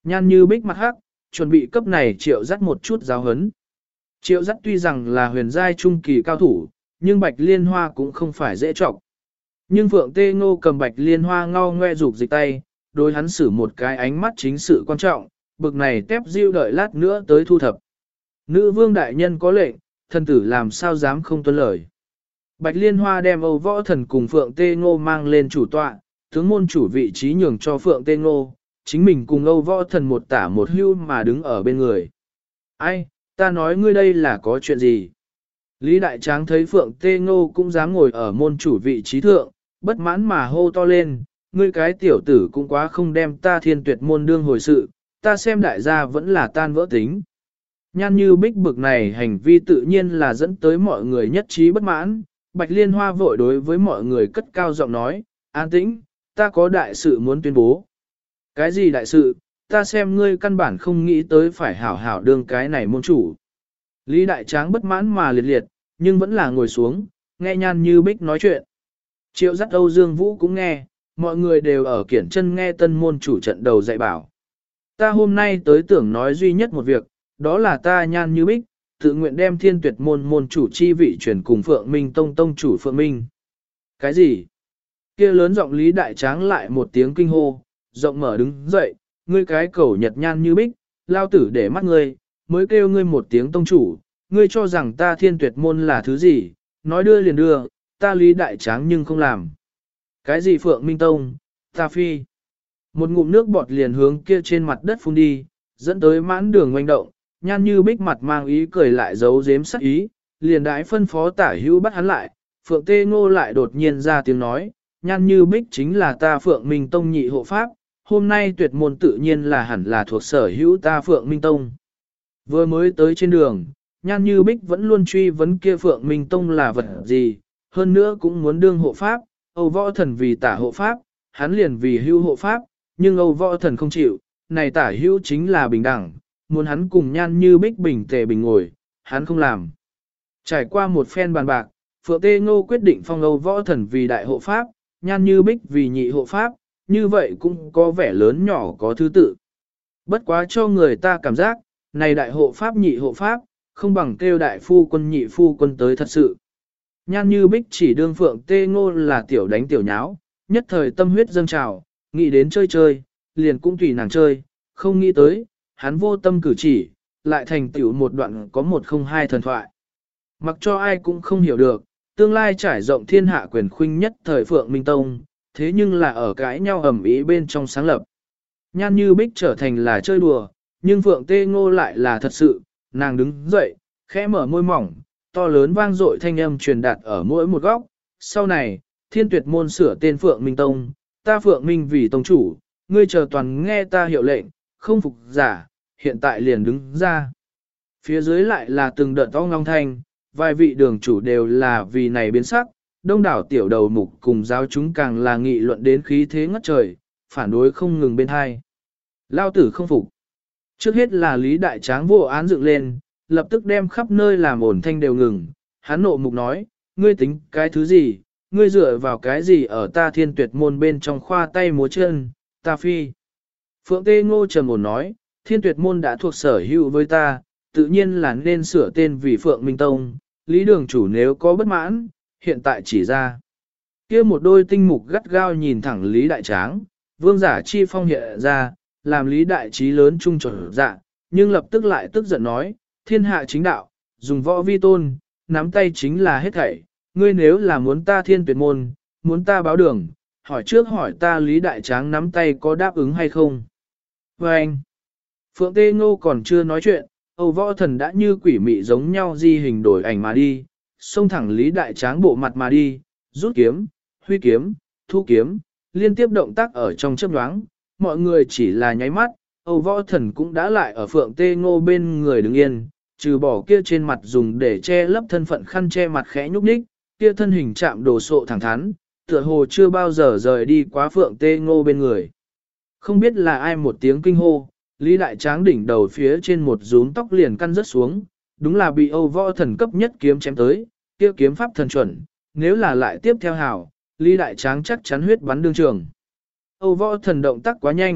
Nhan Như Bích mặt hắc, chuẩn bị cấp này Triệu Dắt một chút giáo hấn. Triệu Dắt tuy rằng là huyền giai trung kỳ cao thủ, nhưng Bạch Liên Hoa cũng không phải dễ trọng. Nhưng Phượng Tê Ngô cầm Bạch Liên Hoa ngao ngoe rụt dịch tay, đối hắn xử một cái ánh mắt chính sự quan trọng, bực này tép diêu đợi lát nữa tới thu thập. Nữ vương đại nhân có lệnh, thần tử làm sao dám không tuân lời. Bạch Liên Hoa đem Âu Võ Thần cùng Phượng Tê Ngô mang lên chủ tọa, tướng môn chủ vị trí nhường cho Phượng Tê Ngô, chính mình cùng Âu Võ Thần một tả một hưu mà đứng ở bên người. Ai, ta nói ngươi đây là có chuyện gì? Lý Đại Tráng thấy Phượng Tê Ngô cũng dám ngồi ở môn chủ vị trí thượng, bất mãn mà hô to lên, ngươi cái tiểu tử cũng quá không đem ta Thiên Tuyệt môn đương hồi sự, ta xem đại gia vẫn là tan vỡ tính. Nhan Như Bích bực này hành vi tự nhiên là dẫn tới mọi người nhất trí bất mãn, Bạch Liên Hoa vội đối với mọi người cất cao giọng nói, an tĩnh, ta có đại sự muốn tuyên bố. Cái gì đại sự, ta xem ngươi căn bản không nghĩ tới phải hảo hảo đương cái này môn chủ. Lý Đại Tráng bất mãn mà liệt liệt, nhưng vẫn là ngồi xuống, nghe Nhan Như Bích nói chuyện. Triệu Dắt Âu Dương Vũ cũng nghe, mọi người đều ở kiển chân nghe tân môn chủ trận đầu dạy bảo. Ta hôm nay tới tưởng nói duy nhất một việc, đó là ta Nhan Như Bích, tự nguyện đem Thiên Tuyệt môn môn chủ chi vị chuyển cùng Phượng Minh Tông tông chủ Phượng Minh. Cái gì? Kia lớn giọng Lý Đại Tráng lại một tiếng kinh hô, rộng mở đứng dậy, ngươi cái cẩu Nhật Nhan Như Bích, lao tử để mắt ngươi, mới kêu ngươi một tiếng tông chủ, ngươi cho rằng ta Thiên Tuyệt môn là thứ gì, nói đưa liền đưa, ta Lý Đại Tráng nhưng không làm. Cái gì Phượng Minh Tông, ta phi. Một ngụm nước bọt liền hướng kia trên mặt đất phun đi, dẫn tới mãn đường ngoanh động, Nhan Như Bích mặt mang ý cười lại giấu giếm sắc ý, liền đãi phân phó tả hữu bắt hắn lại, Phượng Tê Ngô lại đột nhiên ra tiếng nói, Nhan Như Bích chính là ta Phượng Minh Tông nhị hộ pháp, hôm nay tuyệt môn tự nhiên là hẳn là thuộc sở hữu ta Phượng Minh Tông. Vừa mới tới trên đường, Nhan Như Bích vẫn luôn truy vấn kia Phượng Minh Tông là vật gì, hơn nữa cũng muốn đương hộ pháp, Âu Võ Thần vì tả hộ pháp, hắn liền vì hữu hộ pháp, nhưng Âu Võ Thần không chịu, này tả hữu chính là bình đẳng, muốn hắn cùng Nhan Như Bích bình tề bình ngồi, hắn không làm. Trải qua một phen bàn bạc, Phượng Tê Ngô quyết định phong Âu Võ Thần vì đại hộ pháp, Nhan Như Bích vì nhị hộ pháp, như vậy cũng có vẻ lớn nhỏ có thứ tự. Bất quá cho người ta cảm giác, này đại hộ pháp nhị hộ pháp, không bằng kêu đại phu quân nhị phu quân tới thật sự. Nhan Như Bích chỉ đương Phượng Tê Ngô là tiểu đánh tiểu nháo, nhất thời tâm huyết dâng trào, nghĩ đến chơi chơi, liền cũng tùy nàng chơi, không nghĩ tới, hắn vô tâm cử chỉ, lại thành tiểu một đoạn có một không hai thần thoại. Mặc cho ai cũng không hiểu được, tương lai trải rộng thiên hạ quyền khuynh nhất thời Phượng Minh Tông, thế nhưng là ở cãi nhau ầm ĩ bên trong sáng lập. Nhan Như Bích trở thành là chơi đùa, nhưng Phượng Tê Ngô lại là thật sự, nàng đứng dậy, khẽ mở môi mỏng, to lớn vang dội thanh âm truyền đạt ở mỗi một góc. Sau này, Thiên Tuyệt môn sửa tên Phượng Minh Tông, ta Phượng Minh vì tông chủ, ngươi chờ toàn nghe ta hiệu lệnh, không phục giả, hiện tại liền đứng ra. Phía dưới lại là từng đợt ong long thanh, vài vị đường chủ đều là vì này biến sắc, đông đảo tiểu đầu mục cùng giáo chúng càng là nghị luận đến khí thế ngất trời, phản đối không ngừng bên hai. Lao tử không phục. Trước hết là Lý Đại Tráng vô án dựng lên, lập tức đem khắp nơi làm ổn thanh đều ngừng. Hắn nộ mục nói, ngươi tính cái thứ gì, ngươi dựa vào cái gì ở ta Thiên Tuyệt môn bên trong khoa tay múa chân, ta phi. Phượng Tê Ngô trầm ổn nói, Thiên Tuyệt môn đã thuộc sở hữu với ta, tự nhiên là nên sửa tên vì Phượng Minh Tông, Lý đường chủ nếu có bất mãn, hiện tại chỉ ra. Kia một đôi tinh mục gắt gao nhìn thẳng Lý Đại Tráng, vương giả chi phong hiện ra, làm Lý Đại Trí lớn trung trở dạ, nhưng lập tức lại tức giận nói, thiên hạ chính đạo, dùng võ vi tôn, nắm tay chính là hết thảy, ngươi nếu là muốn ta Thiên Tuyệt môn, muốn ta báo đường, hỏi trước hỏi ta Lý Đại Tráng nắm tay có đáp ứng hay không. Và anh, Phượng Tê Ngô còn chưa nói chuyện, Âu Võ Thần đã như quỷ mị giống nhau di hình đổi ảnh mà đi, xông thẳng Lý Đại Tráng bộ mặt mà đi, rút kiếm, huy kiếm, thu kiếm, liên tiếp động tác ở trong chớp nhoáng, mọi người chỉ là nháy mắt, Âu Võ Thần cũng đã lại ở Phượng Tê Ngô bên người đứng yên, trừ bỏ kia trên mặt dùng để che lấp thân phận khăn che mặt khẽ nhúc nhích, kia thân hình chạm đồ sộ thẳng thắn, tựa hồ chưa bao giờ rời đi quá Phượng Tê Ngô bên người. Không biết là ai một tiếng kinh hô, Lý Đại Tráng đỉnh đầu phía trên một rúm tóc liền căn rớt xuống, đúng là bị Âu Võ Thần cấp nhất kiếm chém tới, kia kiếm pháp thần chuẩn, nếu là lại tiếp theo hảo, Lý Đại Tráng chắc chắn huyết bắn đương trường. Âu Võ Thần động tác quá nhanh,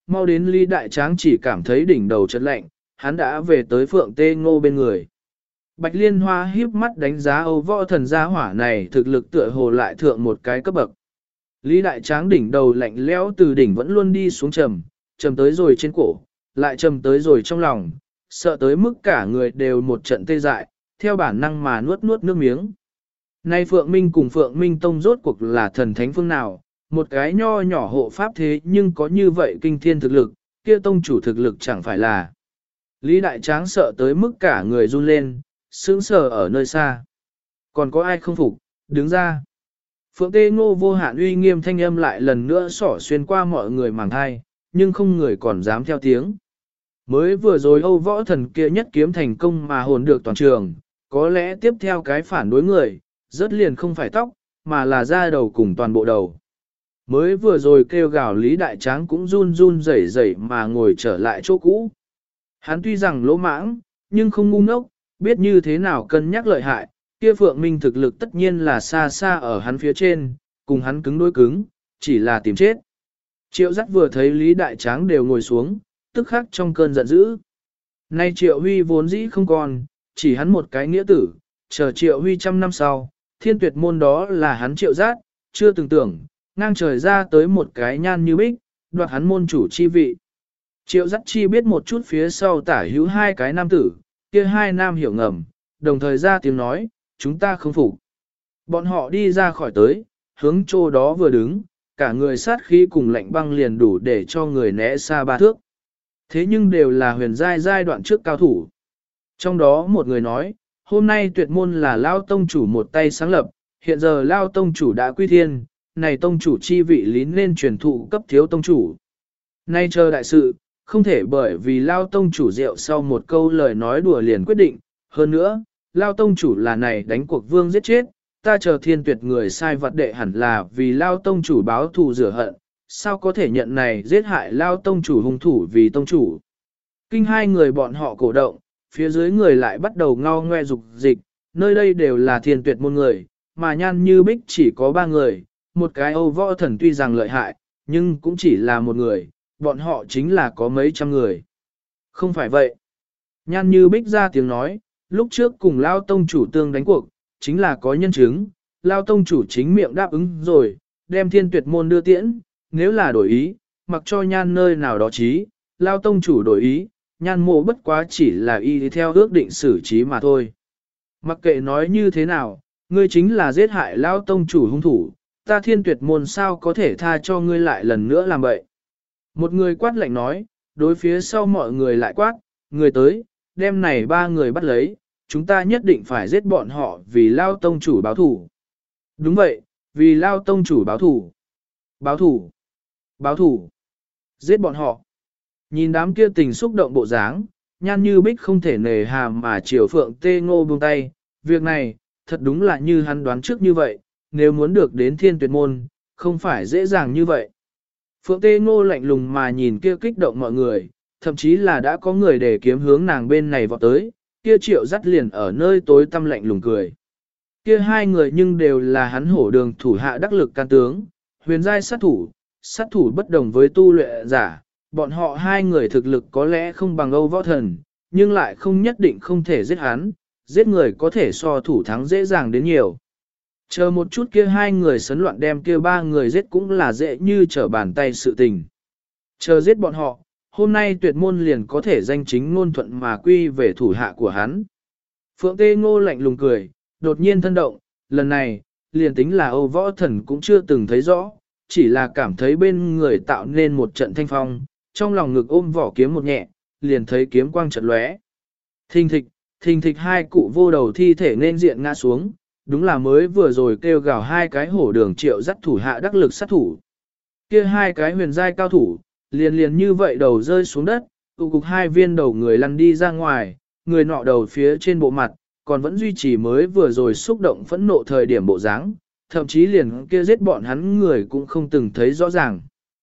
mau đến Lý Đại Tráng chỉ cảm thấy đỉnh đầu chợt lạnh, hắn đã về tới Phượng Tê Ngô bên người. Bạch Liên Hoa híp mắt đánh giá Âu Võ Thần gia hỏa này thực lực tựa hồ lại thượng một cái cấp bậc. Lý Đại Tráng đỉnh đầu lạnh lẽo từ đỉnh vẫn luôn đi xuống trầm tới rồi trên cổ, lại trầm tới rồi trong lòng, sợ tới mức cả người đều một trận tê dại, theo bản năng mà nuốt nước miếng. Nay Phượng Minh cùng Phượng Minh Tông rốt cuộc là thần thánh phương nào, một cái nho nhỏ hộ pháp thế nhưng có như vậy kinh thiên thực lực, kia tông chủ thực lực chẳng phải là. Lý Đại Tráng sợ tới mức cả người run lên, sững sờ ở nơi xa. Còn có ai không phục, đứng ra. Phượng Tê Ngô vô hạn uy nghiêm thanh âm lại lần nữa xỏ xuyên qua mọi người màng thai, nhưng không người còn dám theo tiếng. Mới vừa rồi Âu Võ Thần kia nhất kiếm thành công mà hồn được toàn trường, có lẽ tiếp theo cái phản đối người, rớt liền không phải tóc, mà là da đầu cùng toàn bộ đầu. Mới vừa rồi kêu gào Lý Đại Tráng cũng run run rẩy rẩy mà ngồi trở lại chỗ cũ. Hắn tuy rằng lỗ mãng, nhưng không ngu ngốc, biết như thế nào cân nhắc lợi hại, kia Phượng Minh thực lực tất nhiên là xa xa ở hắn phía trên, cùng hắn cứng đối cứng, chỉ là tìm chết. Triệu Dắt vừa thấy Lý Đại Tráng đều ngồi xuống, tức khắc trong cơn giận dữ. Nay Triệu Huy vốn dĩ không còn, chỉ hắn một cái nghĩa tử, chờ Triệu Huy 100 năm sau, thiên tuyệt môn đó là hắn Triệu Dắt, chưa từng tưởng, ngang trời ra tới một cái nhan như bích, đoạt hắn môn chủ chi vị. Triệu Dắt chi biết một chút phía sau tả hữu hai cái nam tử, kia hai nam hiểu ngầm, đồng thời ra tiếng nói, chúng ta không phục. Bọn họ đi ra khỏi tới, hướng chỗ đó vừa đứng, cả người sát khí cùng lạnh băng liền đủ để cho người né xa 3 thước. Thế nhưng đều là huyền giai đoạn trước cao thủ. Trong đó một người nói, hôm nay tuyệt môn là Lao Tông Chủ một tay sáng lập, hiện giờ Lao Tông Chủ đã quy thiên, này Tông Chủ chi vị lý nên truyền thụ cấp thiếu Tông Chủ. Nay chờ đại sự, không thể bởi vì Lao Tông Chủ rượu sau một câu lời nói đùa liền quyết định, hơn nữa, Lao Tông Chủ là này đánh cuộc vương giết chết, ta chờ thiên tuyệt người sai vật đệ hẳn là vì Lao Tông Chủ báo thù rửa hận, sao có thể nhận này giết hại Lao Tông Chủ hung thủ vì Tông Chủ. Kinh hai người bọn họ cổ động, phía dưới người lại bắt đầu ngao ngoe dục dịch, nơi đây đều là thiên tuyệt môn người, mà nhan như bích chỉ có 3 người, một cái Âu Võ Thần tuy rằng lợi hại, nhưng cũng chỉ là một người, bọn họ chính là có mấy trăm người. Không phải vậy. Nhan như bích ra tiếng nói, lúc trước cùng Lao Tông Chủ tương đánh cuộc, chính là có nhân chứng, Lao Tông Chủ chính miệng đáp ứng rồi, đem thiên tuyệt môn đưa tiễn, nếu là đổi ý, mặc cho nhan nơi nào đó trí, Lao Tông Chủ đổi ý, nhan mộ bất quá chỉ là y theo ước định xử trí mà thôi. Mặc kệ nói như thế nào, ngươi chính là giết hại Lao Tông Chủ hung thủ, ta thiên tuyệt môn sao có thể tha cho ngươi lại lần nữa làm vậy. Một người quát lạnh nói, đối phía sau mọi người lại quát, người tới, đem này 3 người bắt lấy, chúng ta nhất định phải giết bọn họ vì Lao Tông Chủ báo thủ. Đúng vậy, vì Lao Tông Chủ báo thủ. Báo thủ. Báo thủ. Giết bọn họ. Nhìn đám kia tình xúc động bộ dáng, nhan như bích không thể nề hà mà chiều Phượng Tê Ngô buông tay. Việc này, thật đúng là như hắn đoán trước như vậy, nếu muốn được đến thiên tuyệt môn, không phải dễ dàng như vậy. Phượng Tê Ngô lạnh lùng mà nhìn kia kích động mọi người, thậm chí là đã có người để kiếm hướng nàng bên này vọt tới, kia Triệu Dắt liền ở nơi tối tăm lạnh lùng cười. Kia 2 người nhưng đều là hắn hổ đường thủ hạ đắc lực can tướng, huyền giai sát thủ bất đồng với tu luyện giả, bọn họ 2 người thực lực có lẽ không bằng Âu Võ Thần, nhưng lại không nhất định không thể giết hắn, giết người có thể so thủ thắng dễ dàng đến nhiều. Chờ một chút kia 2 người sấn loạn đem kia 3 người giết cũng là dễ như trở bàn tay sự tình. Chờ giết bọn họ, hôm nay tuyệt môn liền có thể danh chính ngôn thuận mà quy về thủ hạ của hắn. Phượng Tê Ngô lạnh lùng cười, đột nhiên thân động, lần này, liền tính là Âu Võ Thần cũng chưa từng thấy rõ, chỉ là cảm thấy bên người tạo nên một trận thanh phong, trong lòng ngực ôm vỏ kiếm một nhẹ, liền thấy kiếm quang chợt lóe. Thình thịch 2 cụ vô đầu thi thể nên diện ngã xuống, đúng là mới vừa rồi kêu gào 2 cái hổ đường Triệu Dắt thủ hạ đắc lực sát thủ. Kia 2 cái huyền giai cao thủ, liền như vậy đầu rơi xuống đất, tụ cục 2 viên đầu người lăn đi ra ngoài, người nọ đầu phía trên bộ mặt, còn vẫn duy trì mới vừa rồi xúc động phẫn nộ thời điểm bộ dáng, thậm chí liền kia giết bọn hắn người cũng không từng thấy rõ ràng.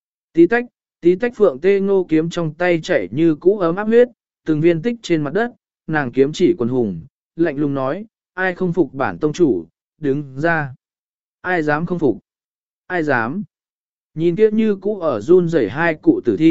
Tí tách Phượng Tê Ngô kiếm trong tay chảy như cũ ấm áp huyết, từng viên tích trên mặt đất, nàng kiếm chỉ quần hùng, lạnh lùng nói, ai không phục bản tông chủ, đứng ra. Ai dám không phục? Ai dám? Nhìn kiếp như cũ ở run rẩy 2 cụ tử thi,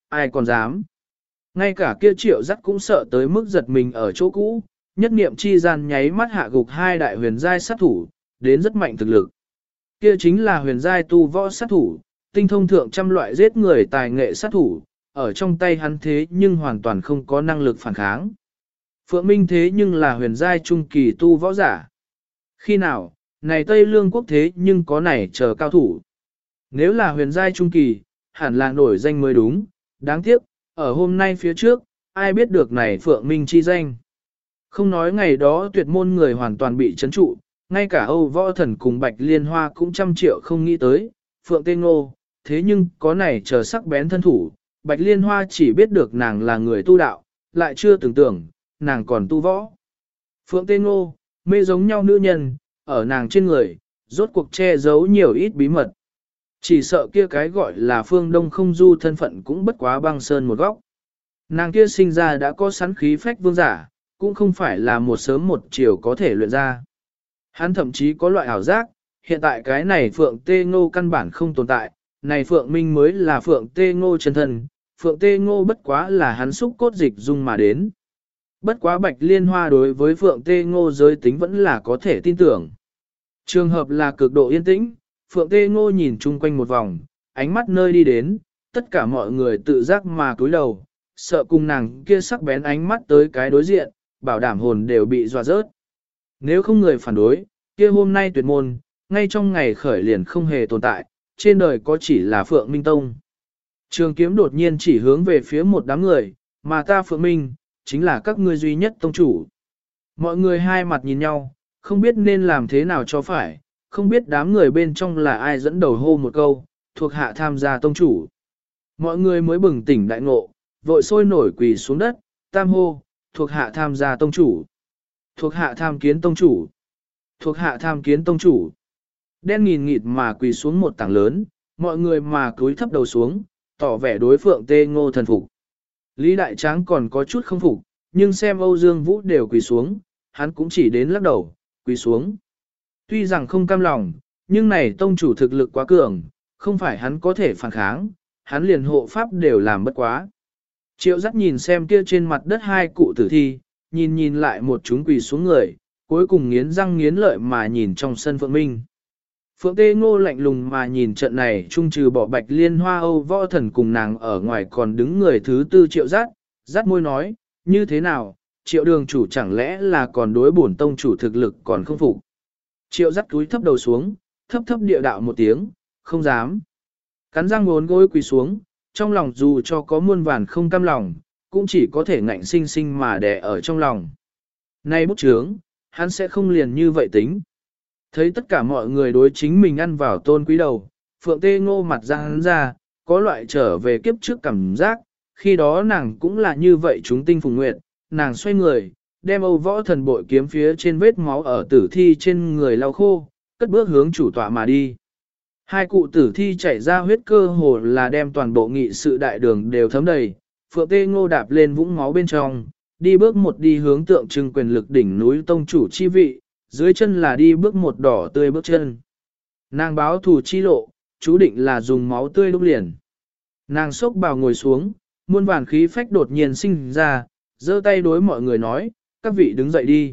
ai còn dám. Ngay cả kia Triệu Dắt cũng sợ tới mức giật mình ở chỗ cũ, nhất niệm chi gian nháy mắt hạ gục hai đại huyền giai sát thủ, đến rất mạnh thực lực. Kia chính là huyền giai tu võ sát thủ, tinh thông thượng trăm loại giết người tài nghệ sát thủ, ở trong tay hắn thế nhưng hoàn toàn không có năng lực phản kháng. Phượng Minh thế nhưng là huyền giai trung kỳ tu võ giả. Khi nào, này Tây Lương quốc thế nhưng có này chờ cao thủ. Nếu là huyền giai trung kỳ, hẳn là nổi danh mới đúng, đáng tiếc, ở hôm nay phía trước, ai biết được này Phượng Minh chi danh. Không nói ngày đó tuyệt môn người hoàn toàn bị chấn trụ, ngay cả Âu Võ Thần cùng Bạch Liên Hoa cũng trăm triệu không nghĩ tới, Phượng Tê Ngô, thế nhưng có này chờ sắc bén thân thủ, Bạch Liên Hoa chỉ biết được nàng là người tu đạo, lại chưa tưởng tượng, nàng còn tu võ. Phượng Tê Ngô, mê giống nhau nữ nhân, ở nàng trên người, rốt cuộc che giấu nhiều ít bí mật. Chỉ sợ kia cái gọi là phương đông không du thân phận cũng bất quá băng sơn một góc. Nàng kia sinh ra đã có sẵn khí phách vương giả, cũng không phải là một sớm một chiều có thể luyện ra. Hắn thậm chí có loại ảo giác, hiện tại cái này Phượng Tê Ngô căn bản không tồn tại, này Phượng Minh mới là Phượng Tê Ngô chân thân, Phượng Tê Ngô bất quá là hắn xúc cốt dịch dung mà đến. Bất quá Bạch Liên Hoa đối với Phượng Tê Ngô giới tính vẫn là có thể tin tưởng. Trường hợp là cực độ yên tĩnh, Phượng Tê Ngô nhìn chung quanh một vòng, ánh mắt nơi đi đến, tất cả mọi người tự giác mà cúi đầu, sợ cùng nàng kia sắc bén ánh mắt tới cái đối diện, bảo đảm hồn đều bị dọa rớt. Nếu không người phản đối, kia hôm nay tuyệt môn, ngay trong ngày khởi liền không hề tồn tại, trên đời có chỉ là Phượng Minh Tông. Trường kiếm đột nhiên chỉ hướng về phía một đám người, mà ta Phượng Minh, chính là các ngươi duy nhất tông chủ. Mọi người hai mặt nhìn nhau, không biết nên làm thế nào cho phải, không biết đám người bên trong là ai dẫn đầu hô một câu, thuộc hạ tham gia tông chủ. Mọi người mới bừng tỉnh đại ngộ, vội sôi nổi quỳ xuống đất, tam hô, thuộc hạ tham gia tông chủ. Thuộc hạ tham kiến tông chủ. Thuộc hạ tham kiến tông chủ. Đen nghìn nghịt mà quỳ xuống một tảng lớn, mọi người mà cúi thấp đầu xuống, tỏ vẻ đối Phượng Tê Ngô thần phục. Lý Đại Tráng còn có chút không phục, nhưng xem Âu Dương Vũ đều quỳ xuống, hắn cũng chỉ đến lắc đầu, quỳ xuống. Tuy rằng không cam lòng, nhưng này tông chủ thực lực quá cường, không phải hắn có thể phản kháng, hắn liền hộ pháp đều làm bất quá. Triệu Dắt nhìn xem kia trên mặt đất hai cụ tử thi, nhìn lại một chúng quỳ xuống người, cuối cùng nghiến răng nghiến lợi mà nhìn trong sân Phượng Minh. Phượng Tê Ngô lạnh lùng mà nhìn trận này trung trừ bỏ Bạch Liên Hoa Âu Võ Thần cùng nàng ở ngoài còn đứng người thứ tư Triệu Dắt, dắt môi nói, như thế nào, Triệu đường chủ chẳng lẽ là còn đối bổn tông chủ thực lực còn không phục. Triệu Dắt túi thấp đầu xuống, thấp địa đạo một tiếng, không dám. Cắn răng ngốn gối quỳ xuống, trong lòng dù cho có muôn vàn không cam lòng, cũng chỉ có thể ngạnh sinh sinh mà đè ở trong lòng. Nay bút chướng, hắn sẽ không liền như vậy tính. Thấy tất cả mọi người đối chính mình ăn vào tôn quý đầu, Phượng Tê Ngô mặt ra hắn ra, có loại trở về kiếp trước cảm giác, khi đó nàng cũng là như vậy chúng tinh phùng nguyện, nàng xoay người, đem Âu Võ Thần bội kiếm phía trên vết máu ở tử thi trên người lau khô, cất bước hướng chủ tọa mà đi. Hai cụ tử thi chảy ra huyết cơ hồ là đem toàn bộ nghị sự đại đường đều thấm đầy, Phượng Tê Ngô đạp lên vũng máu bên trong, đi bước một đi hướng tượng trưng quyền lực đỉnh núi tông chủ chi vị, dưới chân là đi bước một đỏ tươi bước chân. Nàng báo thù chi lộ, chú định là dùng máu tươi đúc liền. Nàng sốc bào ngồi xuống, muôn vàn khí phách đột nhiên sinh ra, giơ tay đối mọi người nói, các vị đứng dậy đi.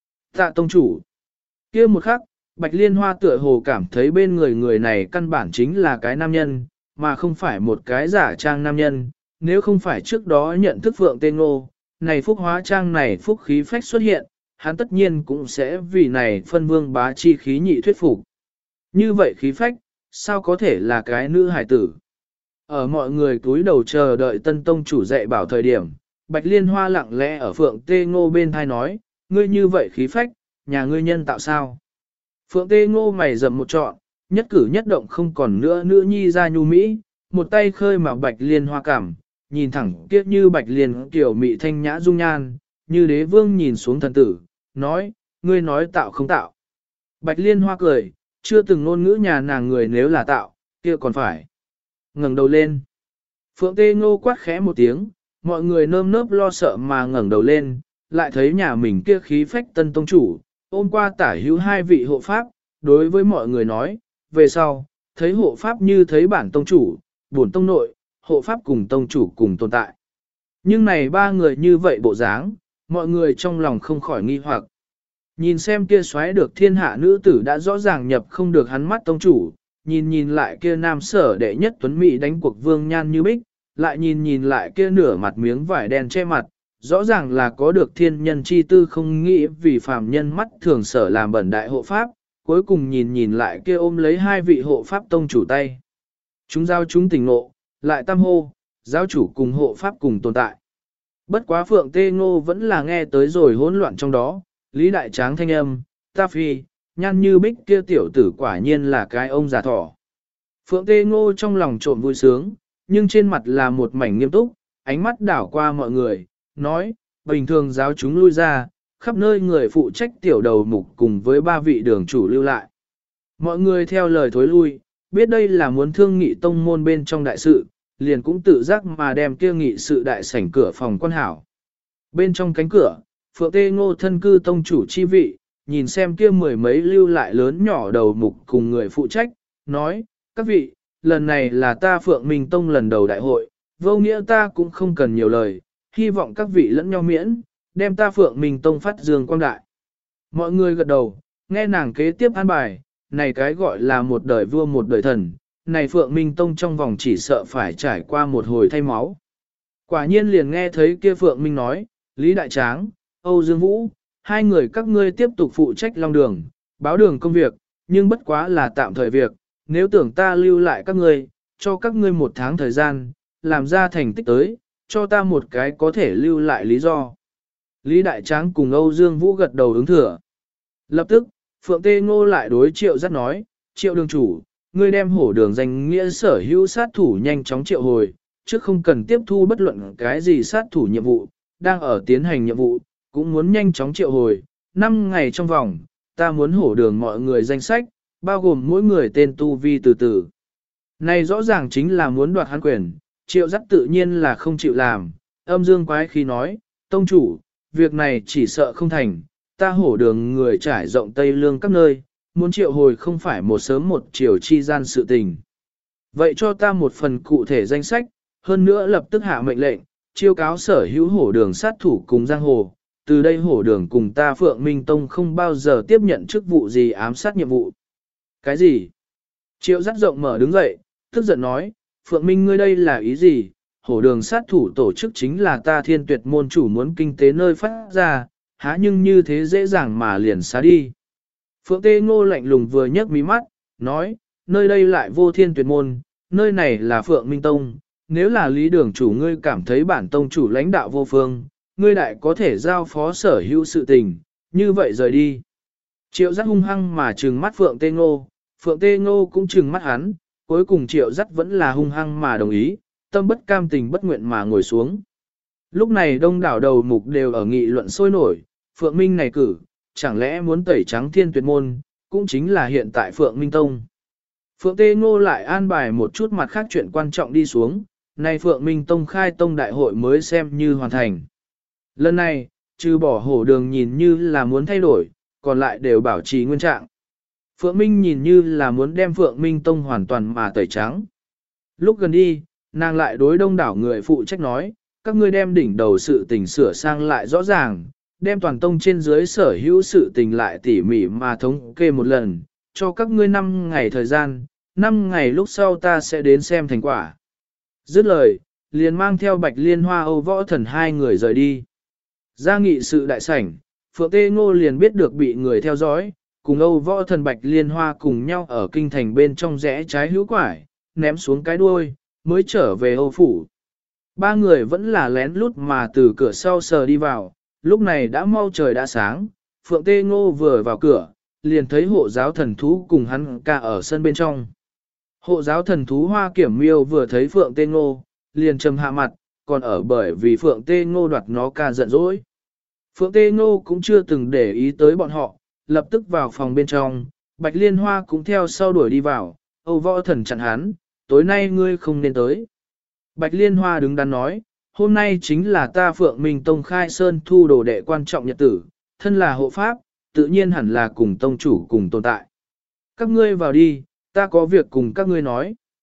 Tạ tông chủ. Kia một khắc, Bạch Liên Hoa tựa hồ cảm thấy bên người này căn bản chính là cái nam nhân, mà không phải một cái giả trang nam nhân, nếu không phải trước đó nhận thức Phượng Tê Ngô, này phúc hóa trang này phúc khí phách xuất hiện, hắn tất nhiên cũng sẽ vì này phân vương bá chi khí nhị thuyết phục. Như vậy khí phách, sao có thể là cái nữ hải tử? Ở mọi người cúi đầu chờ đợi tân tông chủ dạy bảo thời điểm, Bạch Liên Hoa lặng lẽ ở Phượng Tê Ngô bên thai nói, ngươi như vậy khí phách, nhà ngươi nhân tạo sao? Phượng Tê Ngô mày rậm một trọn, nhất cử nhất động không còn nữa nữ nhi ra nhu mỹ, một tay khơi mà Bạch Liên Hoa cảm, nhìn thẳng kiếp như Bạch Liên kiểu mị thanh nhã dung nhan, như đế vương nhìn xuống thần tử, nói, ngươi nói tạo không tạo. Bạch Liên Hoa cười, chưa từng ngôn ngữ nhà nàng người nếu là tạo, kia còn phải. Ngẩng đầu lên. Phượng Tê Ngô quát khẽ một tiếng, mọi người nơm nớp lo sợ mà ngẩng đầu lên, lại thấy nhà mình kia khí phách tân tông chủ, ôm qua tả hữu hai vị hộ pháp, đối với mọi người nói, về sau, thấy hộ pháp như thấy bản tông chủ, bổn tông nội, hộ pháp cùng tông chủ cùng tồn tại. Nhưng này ba người như vậy bộ dáng, mọi người trong lòng không khỏi nghi hoặc. Nhìn xem kia xoáy được thiên hạ nữ tử đã rõ ràng nhập không được hắn mắt tông chủ, nhìn lại kia nam sở đệ nhất tuấn mỹ đánh cuộc vương nhan như bích, lại nhìn lại kia nửa mặt miếng vải đen che mặt, rõ ràng là có được thiên nhân chi tư không nghĩ vì phàm nhân mắt thường sở làm bẩn đại hộ pháp, cuối cùng nhìn lại kia ôm lấy hai vị hộ pháp tông chủ tay. Chúng giao chúng tỉnh ngộ, lại tam hô, giáo chủ cùng hộ pháp cùng tồn tại. Bất quá Phượng Tê Ngô vẫn là nghe tới rồi hỗn loạn trong đó, Lý Đại Tráng thanh âm, ta phi, nhan như bích kia tiểu tử quả nhiên là cái ông già thỏ. Phượng Tê Ngô trong lòng trộm vui sướng, nhưng trên mặt là một mảnh nghiêm túc, ánh mắt đảo qua mọi người, nói, bình thường giáo chúng lui ra, khắp nơi người phụ trách tiểu đầu mục cùng với ba vị đường chủ lưu lại. Mọi người theo lời thối lui, biết đây là muốn thương nghị tông môn bên trong đại sự, liền cũng tự giác mà đem kia nghị sự đại sảnh cửa phòng quan hảo. Bên trong cánh cửa, Phượng Tê Ngô thân cư tông chủ chi vị, nhìn xem kia mười mấy lưu lại lớn nhỏ đầu mục cùng người phụ trách, nói, các vị, lần này là ta Phượng Minh Tông lần đầu đại hội, vô nghĩa ta cũng không cần nhiều lời, hy vọng các vị lẫn nhau miễn, đem ta Phượng Minh Tông phát dương quang đại. Mọi người gật đầu, nghe nàng kế tiếp an bài, này cái gọi là một đời vua một đời thần, này Phượng Minh Tông trong vòng chỉ sợ phải trải qua một hồi thay máu. Quả nhiên liền nghe thấy kia Phượng Minh nói, Lý Đại Tráng, Âu Dương Vũ, hai người các ngươi tiếp tục phụ trách long đường, báo đường công việc, nhưng bất quá là tạm thời việc, nếu tưởng ta lưu lại các ngươi, cho các ngươi một tháng thời gian, làm ra thành tích tới, cho ta một cái có thể lưu lại lý do. Lý Đại Tráng cùng Âu Dương Vũ gật đầu ứng thừa. Lập tức, Phượng Tê Ngô lại đối Triệu Dắt nói, Triệu đường chủ, ngươi đem hổ đường danh nghĩa sở hữu sát thủ nhanh chóng triệu hồi, chứ không cần tiếp thu bất luận cái gì sát thủ nhiệm vụ, đang ở tiến hành nhiệm vụ, cũng muốn nhanh chóng triệu hồi, 5 ngày trong vòng, ta muốn hổ đường mọi người danh sách, bao gồm mỗi người tên tu vi từ từ. Này rõ ràng chính là muốn đoạt hắn quyền, Triệu Dắt tự nhiên là không chịu làm, âm dương quái khi nói, tông chủ, việc này chỉ sợ không thành, ta hổ đường người trải rộng Tây Lương các nơi, muốn triệu hồi không phải một sớm một chiều chi gian sự tình. Vậy cho ta một phần cụ thể danh sách, hơn nữa lập tức hạ mệnh lệnh, chiêu cáo sở hữu hổ đường sát thủ cùng giang hồ, từ đây hổ đường cùng ta Phượng Minh Tông không bao giờ tiếp nhận chức vụ gì ám sát nhiệm vụ. Cái gì? Triệu Dắt rộng mở đứng dậy, tức giận nói, Phượng Minh ngươi đây là ý gì? Hổ đường sát thủ tổ chức chính là ta Thiên Tuyệt môn chủ muốn kinh tế nơi phát ra, há nhưng như thế dễ dàng mà liền xá đi. Phượng Tê Ngô lạnh lùng vừa nhấc mí mắt, nói, nơi đây lại vô Thiên Tuyệt môn, nơi này là Phượng Minh Tông, nếu là lý đường chủ ngươi cảm thấy bản tông chủ lãnh đạo vô phương, ngươi đại có thể giao phó sở hữu sự tình, như vậy rời đi. Triệu Dắt hung hăng mà trừng mắt Phượng Tê Ngô, Phượng Tê Ngô cũng trừng mắt hắn, cuối cùng Triệu Dắt vẫn là hung hăng mà đồng ý, tâm bất cam tình bất nguyện mà ngồi xuống. Lúc này đông đảo đầu mục đều ở nghị luận sôi nổi, Phượng Minh này cử, chẳng lẽ muốn tẩy trắng Thiên Tuyệt môn, cũng chính là hiện tại Phượng Minh Tông. Phượng Tê Ngô lại an bài một chút mặt khác chuyện quan trọng đi xuống, nay Phượng Minh Tông khai tông đại hội mới xem như hoàn thành. Lần này, trừ bỏ hổ đường nhìn như là muốn thay đổi, còn lại đều bảo trì nguyên trạng. Phượng Minh nhìn như là muốn đem Phượng Minh Tông hoàn toàn mà tẩy trắng. Lúc gần đi, nàng lại đối đông đảo người phụ trách nói, các ngươi đem đỉnh đầu sự tình sửa sang lại rõ ràng, đem toàn tông trên dưới sở hữu sự tình lại tỉ mỉ mà thống kê một lần, cho các ngươi 5 ngày thời gian, 5 ngày lúc sau ta sẽ đến xem thành quả. Dứt lời, liền mang theo Bạch Liên Hoa Âu Võ Thần hai người rời đi. Ra nghị sự đại sảnh, Phượng Tê Ngô liền biết được bị người theo dõi, cùng Âu Võ Thần Bạch Liên Hoa cùng nhau ở kinh thành bên trong rẽ trái hữu quải, ném xuống cái đuôi, mới trở về Âu Phủ. Ba người vẫn là lén lút mà từ cửa sau sờ đi vào, lúc này đã mau trời đã sáng, Phượng Tê Ngô vừa vào cửa, liền thấy hộ giáo thần thú cùng hắn ca ở sân bên trong. Hộ giáo thần thú Hoa Kiểm Miêu vừa thấy Phượng Tê Ngô, liền trầm hạ mặt, còn ở bởi vì Phượng Tê Ngô đoạt nó ca giận dỗi. Phượng Tê Ngô cũng chưa từng để ý tới bọn họ, lập tức vào phòng bên trong, Bạch Liên Hoa cũng theo sau đuổi đi vào, Âu Võ Thần chặn hắn, tối nay ngươi không nên tới. Bạch Liên Hoa đứng đắn nói, hôm nay chính là ta Phượng Minh Tông khai sơn thu đồ đệ quan trọng nhật tử, thân là hộ pháp, tự nhiên hẳn là cùng tông chủ cùng tồn tại. Các ngươi vào đi, ta có việc cùng các ngươi nói.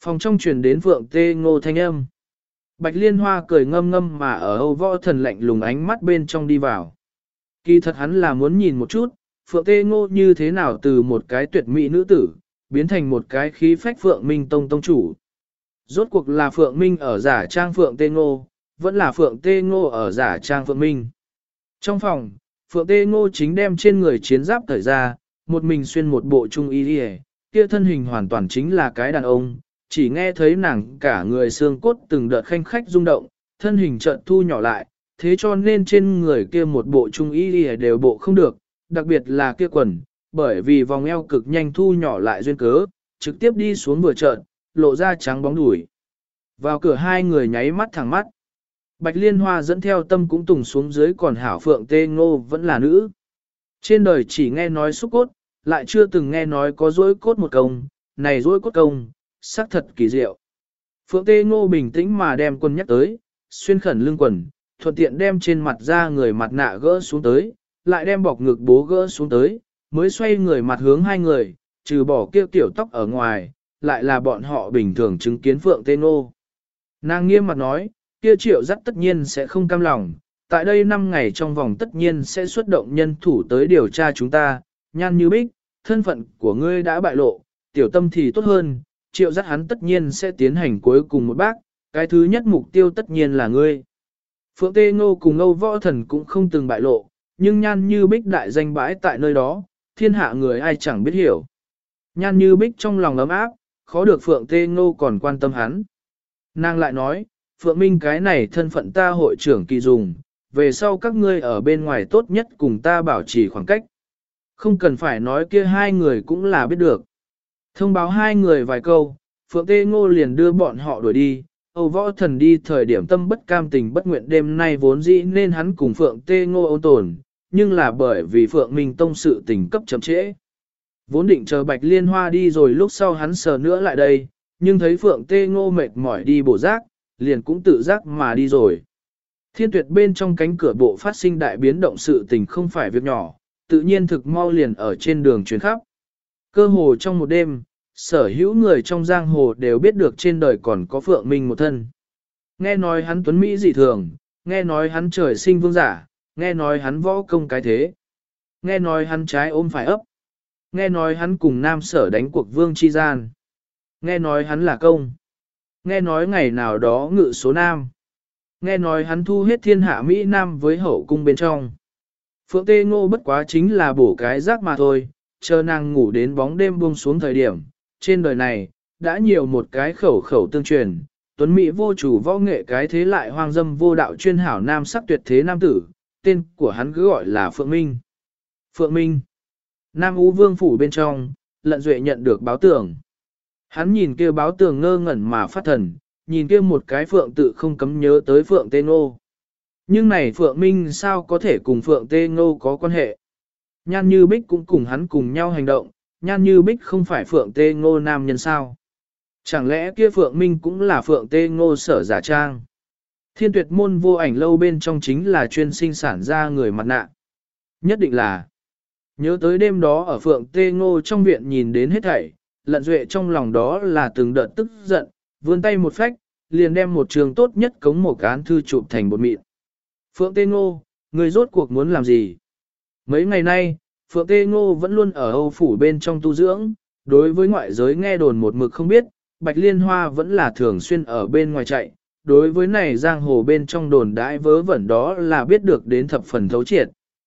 Phòng trong truyền đến Phượng Tê Ngô thanh âm. Bạch Liên Hoa cười ngâm ngâm mà ở Âu Võ Thần lạnh lùng ánh mắt bên trong đi vào. Kỳ thật hắn là muốn nhìn một chút, Phượng Tê Ngô như thế nào từ một cái tuyệt mỹ nữ tử, biến thành một cái khí phách Phượng Minh Tông tông chủ. Rốt cuộc là Phượng Minh ở giả trang Phượng Tê Ngô, vẫn là Phượng Tê Ngô ở giả trang Phượng Minh. Trong phòng, Phượng Tê Ngô chính đem trên người chiến giáp cởi ra, một mình xuyên một bộ trung y đi, kia thân hình hoàn toàn chính là cái đàn ông, chỉ nghe thấy nàng cả người xương cốt từng đợt khanh khách rung động, thân hình chợt thu nhỏ lại, thế cho nên trên người kia một bộ trung y đi đều bộ không được, đặc biệt là kia quần, bởi vì vòng eo cực nhanh thu nhỏ lại duyên cớ, trực tiếp đi xuống vừa trợn, lộ ra trắng bóng đùi. Vào cửa hai người nháy mắt thẳng mắt. Bạch Liên Hoa dẫn theo tâm cũng tùng xuống dưới, còn hảo Phượng Tê Ngô vẫn là nữ. Trên đời chỉ nghe nói xúc cốt, lại chưa từng nghe nói có dối cốt một công, này dối cốt công, xác thật kỳ diệu. Phượng Tê Ngô bình tĩnh mà đem quân nhắc tới, xuyên khẩn lưng quần, thuận tiện đem trên mặt ra người mặt nạ gỡ xuống tới, lại đem bọc ngực bố gỡ xuống tới, mới xoay người mặt hướng hai người, trừ bỏ kia tiểu tóc ở ngoài, lại là bọn họ bình thường chứng kiến Phượng Tê Ngô. Nàng nghiêm mặt nói, kia Triệu Dắt tất nhiên sẽ không cam lòng, tại đây 5 ngày trong vòng tất nhiên sẽ xuất động nhân thủ tới điều tra chúng ta, Nhan Như Bích, thân phận của ngươi đã bại lộ, tiểu tâm thì tốt hơn, Triệu Dắt hắn tất nhiên sẽ tiến hành cuối cùng một bác, cái thứ nhất mục tiêu tất nhiên là ngươi. Phượng Tê Ngô cùng Âu Võ Thần cũng không từng bại lộ, nhưng Nhan Như Bích đại danh bãi tại nơi đó, thiên hạ người ai chẳng biết hiểu. Nhan Như Bích trong lòng ấm áp, khó được Phượng Tê Ngô còn quan tâm hắn. Nàng lại nói, Phượng Minh cái này thân phận ta hội trưởng kỳ dùng, về sau các ngươi ở bên ngoài tốt nhất cùng ta bảo trì khoảng cách. Không cần phải nói kia hai người cũng là biết được. Thông báo hai người vài câu, Phượng Tê Ngô liền đưa bọn họ đuổi đi. Âu Võ Thần đi thời điểm tâm bất cam tình bất nguyện, đêm nay vốn dĩ nên hắn cùng Phượng Tê Ngô ôn tồn, nhưng là bởi vì Phượng Minh Tông sự tình cấp chậm trễ. Vốn định chờ Bạch Liên Hoa đi rồi lúc sau hắn sờ nữa lại đây, nhưng thấy Phượng Tê Ngô mệt mỏi đi bổ giác, liền cũng tự giác mà đi rồi. Thiên Tuyệt bên trong cánh cửa bộ phát sinh đại biến động, sự tình không phải việc nhỏ, tự nhiên thực mau liền ở trên đường chuyến khắp. Cơ hồ trong một đêm, sở hữu người trong giang hồ đều biết được trên đời còn có Phượng Minh một thân. Nghe nói hắn tuấn Mỹ dị thường, nghe nói hắn trời sinh vương giả, nghe nói hắn võ công cái thế, nghe nói hắn trái ôm phải ấp, nghe nói hắn cùng nam sở đánh cuộc vương chi gian, nghe nói hắn là công, nghe nói ngày nào đó ngự số nam, nghe nói hắn thu hết thiên hạ Mỹ Nam với hậu cung bên trong. Phượng Tê Ngô bất quá chính là bổ cái rác mà thôi, chờ nàng ngủ đến bóng đêm buông xuống thời điểm, trên đời này, đã nhiều một cái khẩu khẩu tương truyền, tuấn Mỹ vô chủ võ nghệ cái thế lại hoang dâm vô đạo chuyên hảo nam sắc tuyệt thế nam tử, tên của hắn cứ gọi là Phượng Minh. Phượng Minh, Nam Ú Vương phủ bên trong, Lận Duệ nhận được báo tường. Hắn nhìn kia báo tường ngơ ngẩn mà phát thần, nhìn kia một cái Phượng tự không cấm nhớ tới Phượng Tê Ngô. Nhưng này Phượng Minh sao có thể cùng Phượng Tê Ngô có quan hệ? Nhan Như Bích cũng cùng hắn cùng nhau hành động, Nhan Như Bích không phải Phượng Tê Ngô nam nhân sao? Chẳng lẽ kia Phượng Minh cũng là Phượng Tê Ngô sở giả trang? Thiên Tuyệt môn vô ảnh lâu bên trong chính là chuyên sinh sản ra người mặt nạ. Nhất định là. Nhớ tới đêm đó ở Phượng Tê Ngô trong viện nhìn đến hết thảy, Lận Duệ trong lòng đó là từng đợt tức giận, vươn tay một phách, liền đem một trường tốt nhất cống một án thư chụp thành bột mịn. Phượng Tê Ngô, người rốt cuộc muốn làm gì? Mấy ngày nay, Phượng Tê Ngô vẫn luôn ở Âu phủ bên trong tu dưỡng, đối với ngoại giới nghe đồn một mực không biết, Bạch Liên Hoa vẫn là thường xuyên ở bên ngoài chạy, đối với này giang hồ bên trong đồn đãi vớ vẩn đó là biết được đến thập phần thấu triệt.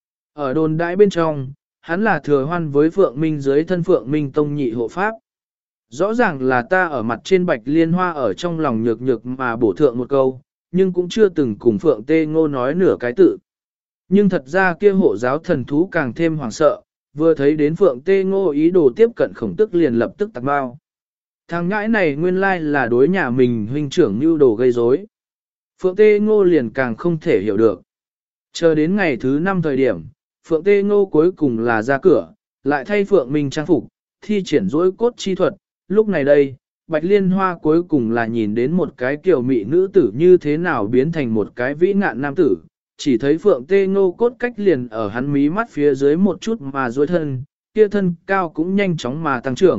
Ở đồn đãi bên trong, hắn là thừa hoan với Phượng Minh dưới thân Phượng Minh Tông nhị hộ pháp. Rõ ràng là ta ở mặt trên Bạch Liên Hoa ở trong lòng nhược nhược mà bổ thượng một câu, nhưng cũng chưa từng cùng Phượng Tê Ngô nói nửa cái tự. Nhưng thật ra kia hộ giáo thần thú càng thêm hoảng sợ, vừa thấy đến Phượng Tê Ngô ý đồ tiếp cận Khổng Tức liền lập tức tạc bao. Thằng ngãi này nguyên lai là đối nhà mình huynh trưởng mưu đồ gây rối. Phượng Tê Ngô liền càng không thể hiểu được. Chờ đến ngày thứ 5 thời điểm, Phượng Tê Ngô cuối cùng là ra cửa, lại thay Phượng Minh trang phục, thi triển dối cốt chi thuật. Lúc này đây, Bạch Liên Hoa cuối cùng là nhìn đến một cái kiểu mị nữ tử như thế nào biến thành một cái vĩ ngạn nam tử. Chỉ thấy Phượng Tê Ngô cốt cách liền ở hắn mí mắt phía dưới một chút mà dối thân, kia thân cao cũng nhanh chóng mà tăng trưởng,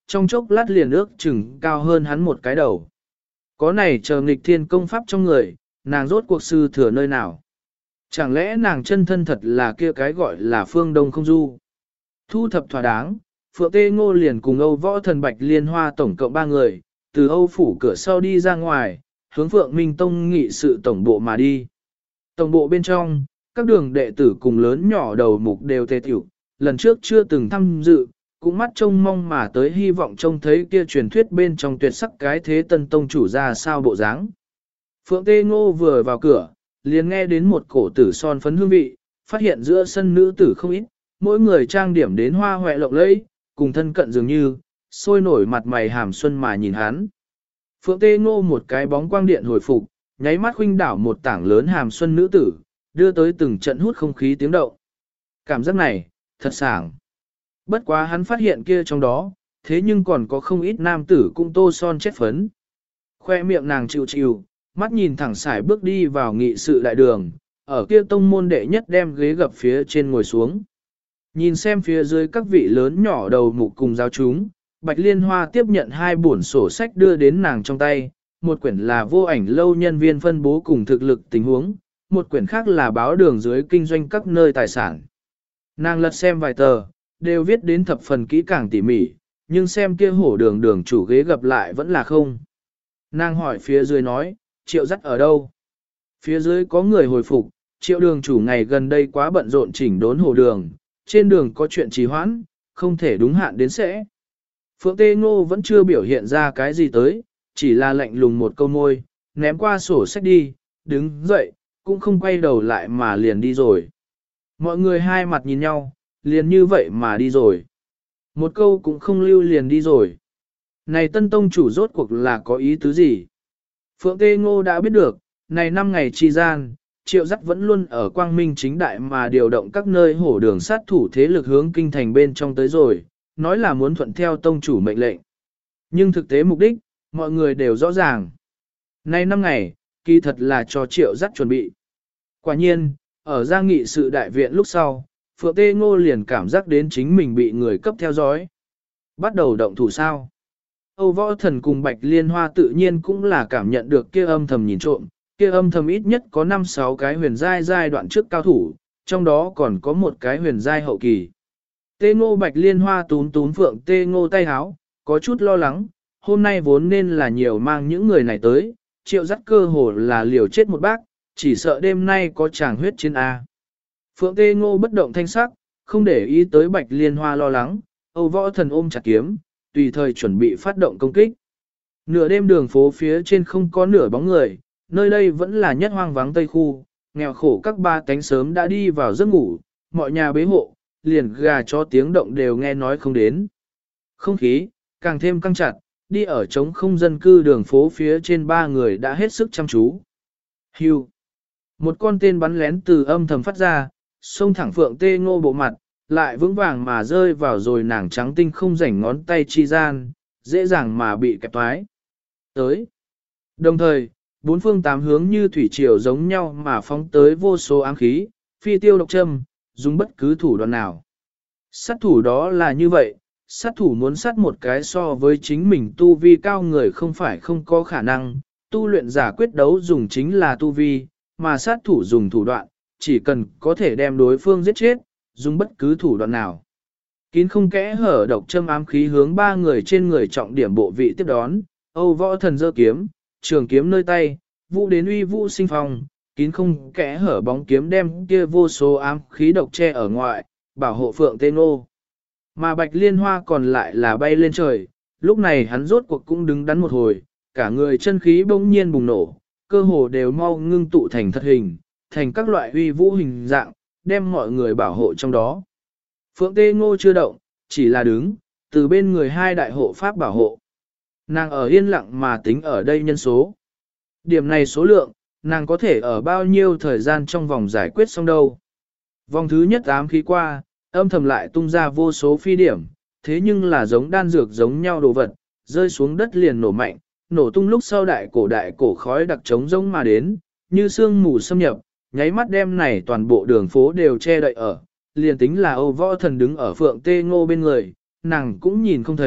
trong chốc lát liền ước chừng cao hơn hắn một cái đầu. Có này chờ nghịch thiên công pháp trong người, nàng rốt cuộc sư thừa nơi nào. Chẳng lẽ nàng chân thân thật là kia cái gọi là phương đông không du. Thu thập thỏa đáng, Phượng Tê Ngô liền cùng Âu Võ Thần Bạch Liên Hoa tổng cộng 3 người, từ Âu phủ cửa sau đi ra ngoài, hướng Phượng Minh Tông nghị sự tổng bộ mà đi. Tổng bộ bên trong, các đường đệ tử cùng lớn nhỏ đầu mục đều tề tiểu, lần trước chưa từng tham dự, cũng mắt trông mong mà tới hy vọng trông thấy kia truyền thuyết bên trong tuyệt sắc cái thế tân tông chủ ra sao bộ dáng. Phượng Tê Ngô vừa vào cửa, liền nghe đến một cổ tử son phấn hương vị, phát hiện giữa sân nữ tử không ít, mỗi người trang điểm đến hoa hoẹ lộng lẫy, cùng thân cận dường như, sôi nổi mặt mày hàm xuân mà nhìn hắn. Phượng Tê Ngô một cái bóng quang điện hồi phục, nháy mắt khuynh đảo một tảng lớn hàm xuân nữ tử, đưa tới từng trận hút không khí tiếng động. Cảm giác này, thật sảng. Bất quá hắn phát hiện kia trong đó, thế nhưng còn có không ít nam tử cũng tô son chết phấn. Khoe miệng nàng chịu chịu, mắt nhìn thẳng sải bước đi vào nghị sự đại đường, ở kia tông môn đệ nhất đem ghế gập phía trên ngồi xuống. Nhìn xem phía dưới các vị lớn nhỏ đầu mục cùng giáo chúng, Bạch Liên Hoa tiếp nhận 2 bổn sổ sách đưa đến nàng trong tay, một quyển là vô ảnh lâu nhân viên phân bố cùng thực lực tình huống, một quyển khác là báo đường dưới kinh doanh các nơi tài sản. Nàng lật xem vài tờ, đều viết đến thập phần kỹ càng tỉ mỉ, nhưng xem kia hổ đường đường chủ ghế gặp lại vẫn là không. Nàng hỏi phía dưới nói, Triệu Dắt ở đâu? Phía dưới có người hồi phục, Triệu đường chủ ngày gần đây quá bận rộn chỉnh đốn hổ đường, trên đường có chuyện trì hoãn, không thể đúng hạn đến sẽ. Phượng Tê Ngô vẫn chưa biểu hiện ra cái gì tới, chỉ là lạnh lùng một câu môi, ném qua sổ sách đi, đứng dậy, cũng không quay đầu lại mà liền đi rồi. Mọi người hai mặt nhìn nhau, liền như vậy mà đi rồi. Một câu cũng không lưu liền đi rồi. Này tân tông chủ rốt cuộc là có ý tứ gì? Phượng Tê Ngô đã biết được, này 5 ngày chi gian, Triệu Dắt vẫn luôn ở quang minh chính đại mà điều động các nơi hổ đường sát thủ thế lực hướng kinh thành bên trong tới rồi, nói là muốn thuận theo tông chủ mệnh lệnh. Nhưng thực tế mục đích, mọi người đều rõ ràng. Này 5 ngày, kỳ thật là cho Triệu Dắt chuẩn bị. Quả nhiên, ở gia nghị sự đại viện lúc sau, Phượng Tê Ngô liền cảm giác đến chính mình bị người cấp theo dõi. Bắt đầu động thủ sao? Âu Võ Thần cùng Bạch Liên Hoa tự nhiên cũng là cảm nhận được kia âm thầm nhìn trộm, kia âm thầm ít nhất có 5-6 cái huyền giai đoạn trước cao thủ, trong đó còn có một cái huyền giai hậu kỳ. Tê Ngô Bạch Liên Hoa túm túm Phượng Tê Ngô tay háo, có chút lo lắng, hôm nay vốn nên là nhiều mang những người này tới, Triệu Dắt cơ hồ là liều chết một bác, chỉ sợ đêm nay có chàng huyết chiến A. Phượng Tê Ngô bất động thanh sắc, không để ý tới Bạch Liên Hoa lo lắng, Âu Võ Thần ôm chặt kiếm, tùy thời chuẩn bị phát động công kích. Nửa đêm đường phố phía trên không có nửa bóng người, nơi đây vẫn là nhất hoang vắng tây khu, nghèo khổ các ba cánh sớm đã đi vào giấc ngủ, mọi nhà bế hộ, liền gà cho tiếng động đều nghe nói không đến. Không khí, càng thêm căng chặt, đi ở trống không dân cư đường phố phía trên 3 người đã hết sức chăm chú. Hưu. Một con tên bắn lén từ âm thầm phát ra, xông thẳng Phượng Tê Ngô bộ mặt, lại vững vàng mà rơi vào rồi nàng trắng tinh không rảnh ngón tay chi gian, dễ dàng mà bị kẹp toái. Tới. Đồng thời, 4 phương 8 hướng như thủy triều giống nhau mà phóng tới vô số ám khí, phi tiêu độc châm, dùng bất cứ thủ đoạn nào. Sát thủ đó là như vậy, sát thủ muốn sát một cái so với chính mình tu vi cao người không phải không có khả năng, tu luyện giả quyết đấu dùng chính là tu vi, mà sát thủ dùng thủ đoạn, chỉ cần có thể đem đối phương giết chết, dùng bất cứ thủ đoạn nào. Kín không kẽ hở độc châm ám khí hướng 3 người trên người trọng điểm bộ vị tiếp đón, Âu Võ Thần giơ kiếm, trường kiếm nơi tay, vũ đến uy vũ sinh phong, kín không kẽ hở bóng kiếm đem kia vô số ám khí độc che ở ngoại, bảo hộ Phượng Tê Ngô. Mà Bạch Liên Hoa còn lại là bay lên trời, lúc này hắn rốt cuộc cũng đứng đắn một hồi, cả người chân khí bỗng nhiên bùng nổ, cơ hồ đều mau ngưng tụ thành thật hình, thành các loại uy vũ hình dạng, đem mọi người bảo hộ trong đó. Phượng Tê Ngô chưa động, chỉ là đứng, từ bên người 2 đại hộ pháp bảo hộ. Nàng ở yên lặng mà tính ở đây nhân số. Điểm này số lượng, nàng có thể ở bao nhiêu thời gian trong vòng giải quyết xong đâu. Vòng thứ nhất ám khí qua, âm thầm lại tung ra vô số phi điểm, thế nhưng là giống đan dược giống nhau đồ vật, rơi xuống đất liền nổ mạnh, nổ tung lúc sau đại cổ khói đặc trống rỗng mà đến, như sương mù xâm nhập, nháy mắt đem này toàn bộ đường phố đều che đậy ở, liền tính là Âu Võ Thần đứng ở Phượng Tê Ngô bên người, nàng cũng nhìn không thấy,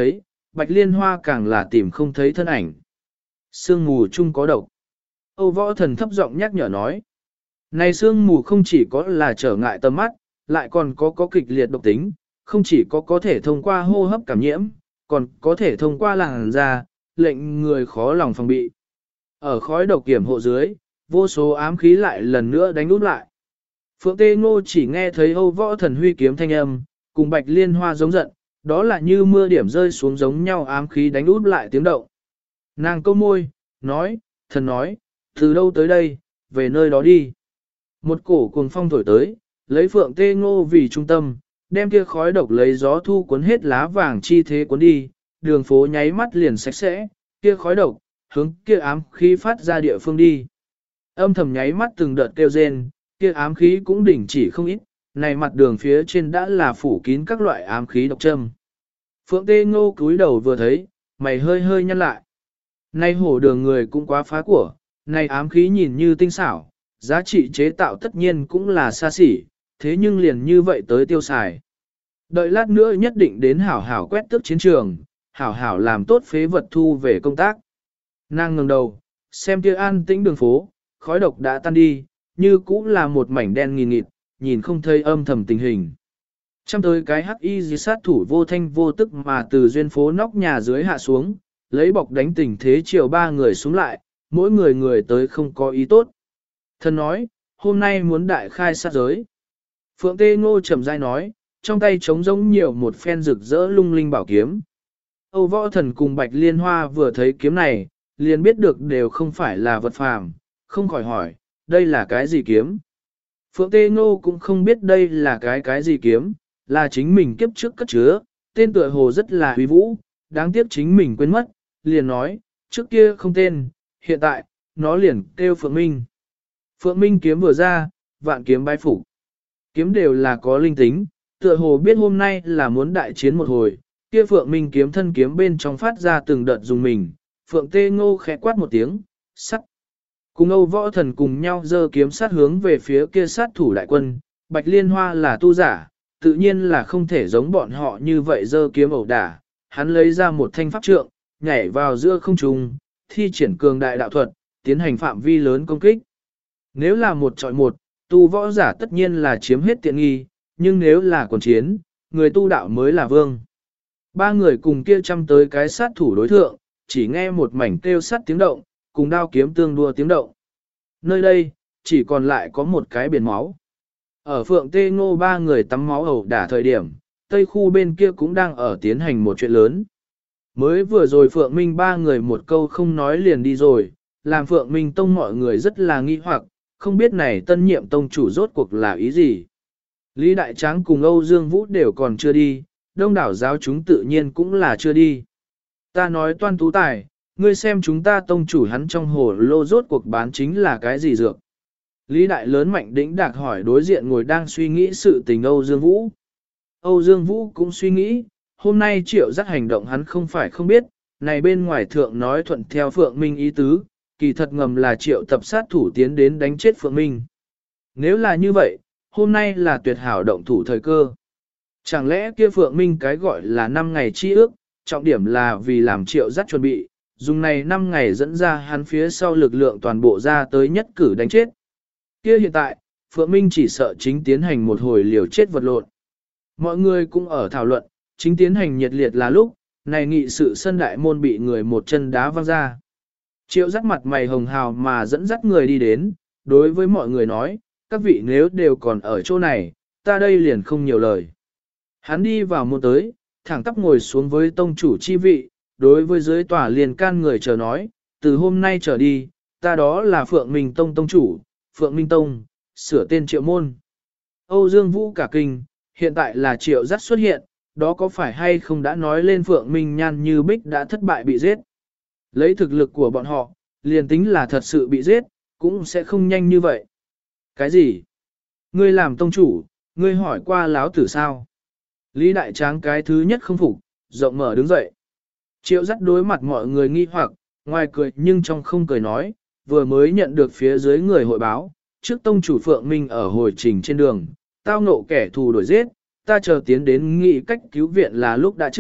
Bạch Liên Hoa càng là tìm không thấy thân ảnh. Sương mù chung có độc. Âu Võ Thần thấp giọng nhắc nhở nói. Này sương mù không chỉ có là trở ngại tầm mắt, lại còn có kịch liệt độc tính, không chỉ có thể thông qua hô hấp cảm nhiễm, còn có thể thông qua làn da, lệnh người khó lòng phòng bị. Ở khói độc kiểm hộ dưới, vô số ám khí lại lần nữa đánh úp lại. Phượng Tê Ngô chỉ nghe thấy Âu Võ Thần huy kiếm thanh âm, cùng Bạch Liên Hoa giống giận, đó là như mưa điểm rơi xuống giống nhau ám khí đánh úp lại tiếng động. Nàng câu môi, nói, thần nói, từ đâu tới đây, về nơi đó đi. Một cổ cuồng phong thổi tới, lấy Phượng Tê Ngô vì trung tâm, đem kia khói độc lấy gió thu cuốn hết lá vàng chi thế cuốn đi, đường phố nháy mắt liền sạch sẽ, kia khói độc, hướng kia ám khí phát ra địa phương đi. Âm thầm nháy mắt từng đợt kêu rên, kia ám khí cũng đỉnh chỉ không ít, này mặt đường phía trên đã là phủ kín các loại ám khí độc châm. Phượng Tê Ngô cúi đầu vừa thấy, mày hơi hơi nhăn lại. Này hổ đường người cũng quá phá của, này ám khí nhìn như tinh xảo, giá trị chế tạo tất nhiên cũng là xa xỉ, thế nhưng liền như vậy tới tiêu xài. Đợi lát nữa nhất định đến hảo hảo quét tước chiến trường, hảo hảo làm tốt phế vật thu về công tác. Nàng ngẩng đầu, xem kia an tĩnh đường phố, khói độc đã tan đi, như cũng là một mảnh đen nghìn nghịt, nhìn không thấy âm thầm tình hình. Trong tới cái hắc y dì sát thủ vô thanh vô tức mà từ duyên phố nóc nhà dưới hạ xuống, lấy bọc đánh tình thế chiều ba người xuống lại, mỗi người người tới không có ý tốt. Thần nói, hôm nay muốn đại khai sát giới. Phượng Tê Ngô trầm dai nói, trong tay trống rỗng nhiều một phen rực rỡ lung linh bảo kiếm. Âu Võ Thần cùng Bạch Liên Hoa vừa thấy kiếm này, liền biết được đều không phải là vật phàm, không khỏi hỏi, đây là cái gì kiếm? Phượng Tê Ngô cũng không biết đây là cái gì kiếm, là chính mình kiếp trước cất chứa, tên tựa hồ rất là huy vũ, đáng tiếc chính mình quên mất, liền nói, trước kia không tên, hiện tại, nó liền kêu Phượng Minh. Phượng Minh kiếm vừa ra, vạn kiếm bái phục. Kiếm đều là có linh tính, tựa hồ biết hôm nay là muốn đại chiến một hồi, kia Phượng Minh kiếm thân kiếm bên trong phát ra từng đợt dùng mình, Phượng Tê Ngô khẽ quát một tiếng, sắt. Cùng Âu Võ Thần cùng nhau giơ kiếm sát hướng về phía kia sát thủ đại quân, Bạch Liên Hoa là tu giả, tự nhiên là không thể giống bọn họ như vậy giơ kiếm ẩu đả, hắn lấy ra một thanh pháp trượng, nhảy vào giữa không trung, thi triển cường đại đạo thuật, tiến hành phạm vi lớn công kích. Nếu là một trọi một, tu võ giả tất nhiên là chiếm hết tiện nghi, nhưng nếu là quần chiến, người tu đạo mới là vương. Ba người cùng kia chăm tới cái sát thủ đối thượng, chỉ nghe một mảnh kêu sắt tiếng động, cùng đao kiếm tương đua tiếng động. Nơi đây, chỉ còn lại có một cái biển máu. Ở Phượng Tê Ngô ba người tắm máu ẩu đả thời điểm, Tây khu bên kia cũng đang ở tiến hành một chuyện lớn. Mới vừa rồi Phượng Minh ba người một câu không nói liền đi rồi, làm Phượng Minh Tông mọi người rất là nghi hoặc, không biết này tân nhiệm tông chủ rốt cuộc là ý gì. Lý Đại Tráng cùng Âu Dương Vũ đều còn chưa đi, đông đảo giáo chúng tự nhiên cũng là chưa đi. Ta nói Toan Tú Tài, ngươi xem chúng ta tông chủ hắn trong hồ lô rốt cuộc bán chính là cái gì dược. Lý Đại lớn mạnh đĩnh đạc hỏi đối diện ngồi đang suy nghĩ sự tình Âu Dương Vũ. Âu Dương Vũ cũng suy nghĩ, hôm nay Triệu Dắt hành động hắn không phải không biết, này bên ngoài thượng nói thuận theo Phượng Minh ý tứ, kỳ thật ngầm là Triệu tập sát thủ tiến đến đánh chết Phượng Minh. Nếu là như vậy, hôm nay là tuyệt hảo động thủ thời cơ. Chẳng lẽ kia Phượng Minh cái gọi là 5 ngày chi ước, trọng điểm là vì làm Triệu Dắt chuẩn bị, dùng này 5 ngày dẫn ra hắn phía sau lực lượng toàn bộ ra tới nhất cử đánh chết. Kia hiện tại, Phượng Minh chỉ sợ chính tiến hành một hồi liều chết vật lộn. Mọi người cũng ở thảo luận, chính tiến hành nhiệt liệt là lúc, này nghị sự sân đại môn bị người một chân đá văng ra. Triệu Dắt mặt mày hồng hào mà dẫn dắt người đi đến, đối với mọi người nói, các vị nếu đều còn ở chỗ này, ta đây liền không nhiều lời. Hắn đi vào môn tới, thẳng tắp ngồi xuống với tông chủ chi vị, đối với dưới tòa liền can người chờ nói, từ hôm nay trở đi, ta đó là Phượng Minh Tông tông chủ, Phượng Minh Tông, sửa tên Triệu Môn. Âu Dương Vũ cả kinh, hiện tại là Triệu Dắt xuất hiện, đó có phải hay không đã nói lên Phượng Minh Nhan như Bích đã thất bại bị giết. Lấy thực lực của bọn họ, liền tính là thật sự bị giết, cũng sẽ không nhanh như vậy. Cái gì? Ngươi làm tông chủ, ngươi hỏi qua láo tử sao? Lý Đại Tráng cái thứ nhất không phục, rộng mở đứng dậy. Triệu Dắt đối mặt mọi người nghi hoặc, ngoài cười nhưng trong không cười nói, vừa mới nhận được phía dưới người hội báo, trước tông chủ Phượng Minh ở hồi trình trên đường, tao ngộ kẻ thù đuổi giết, ta chờ tiến đến nghị cách cứu viện là lúc đã trưởng,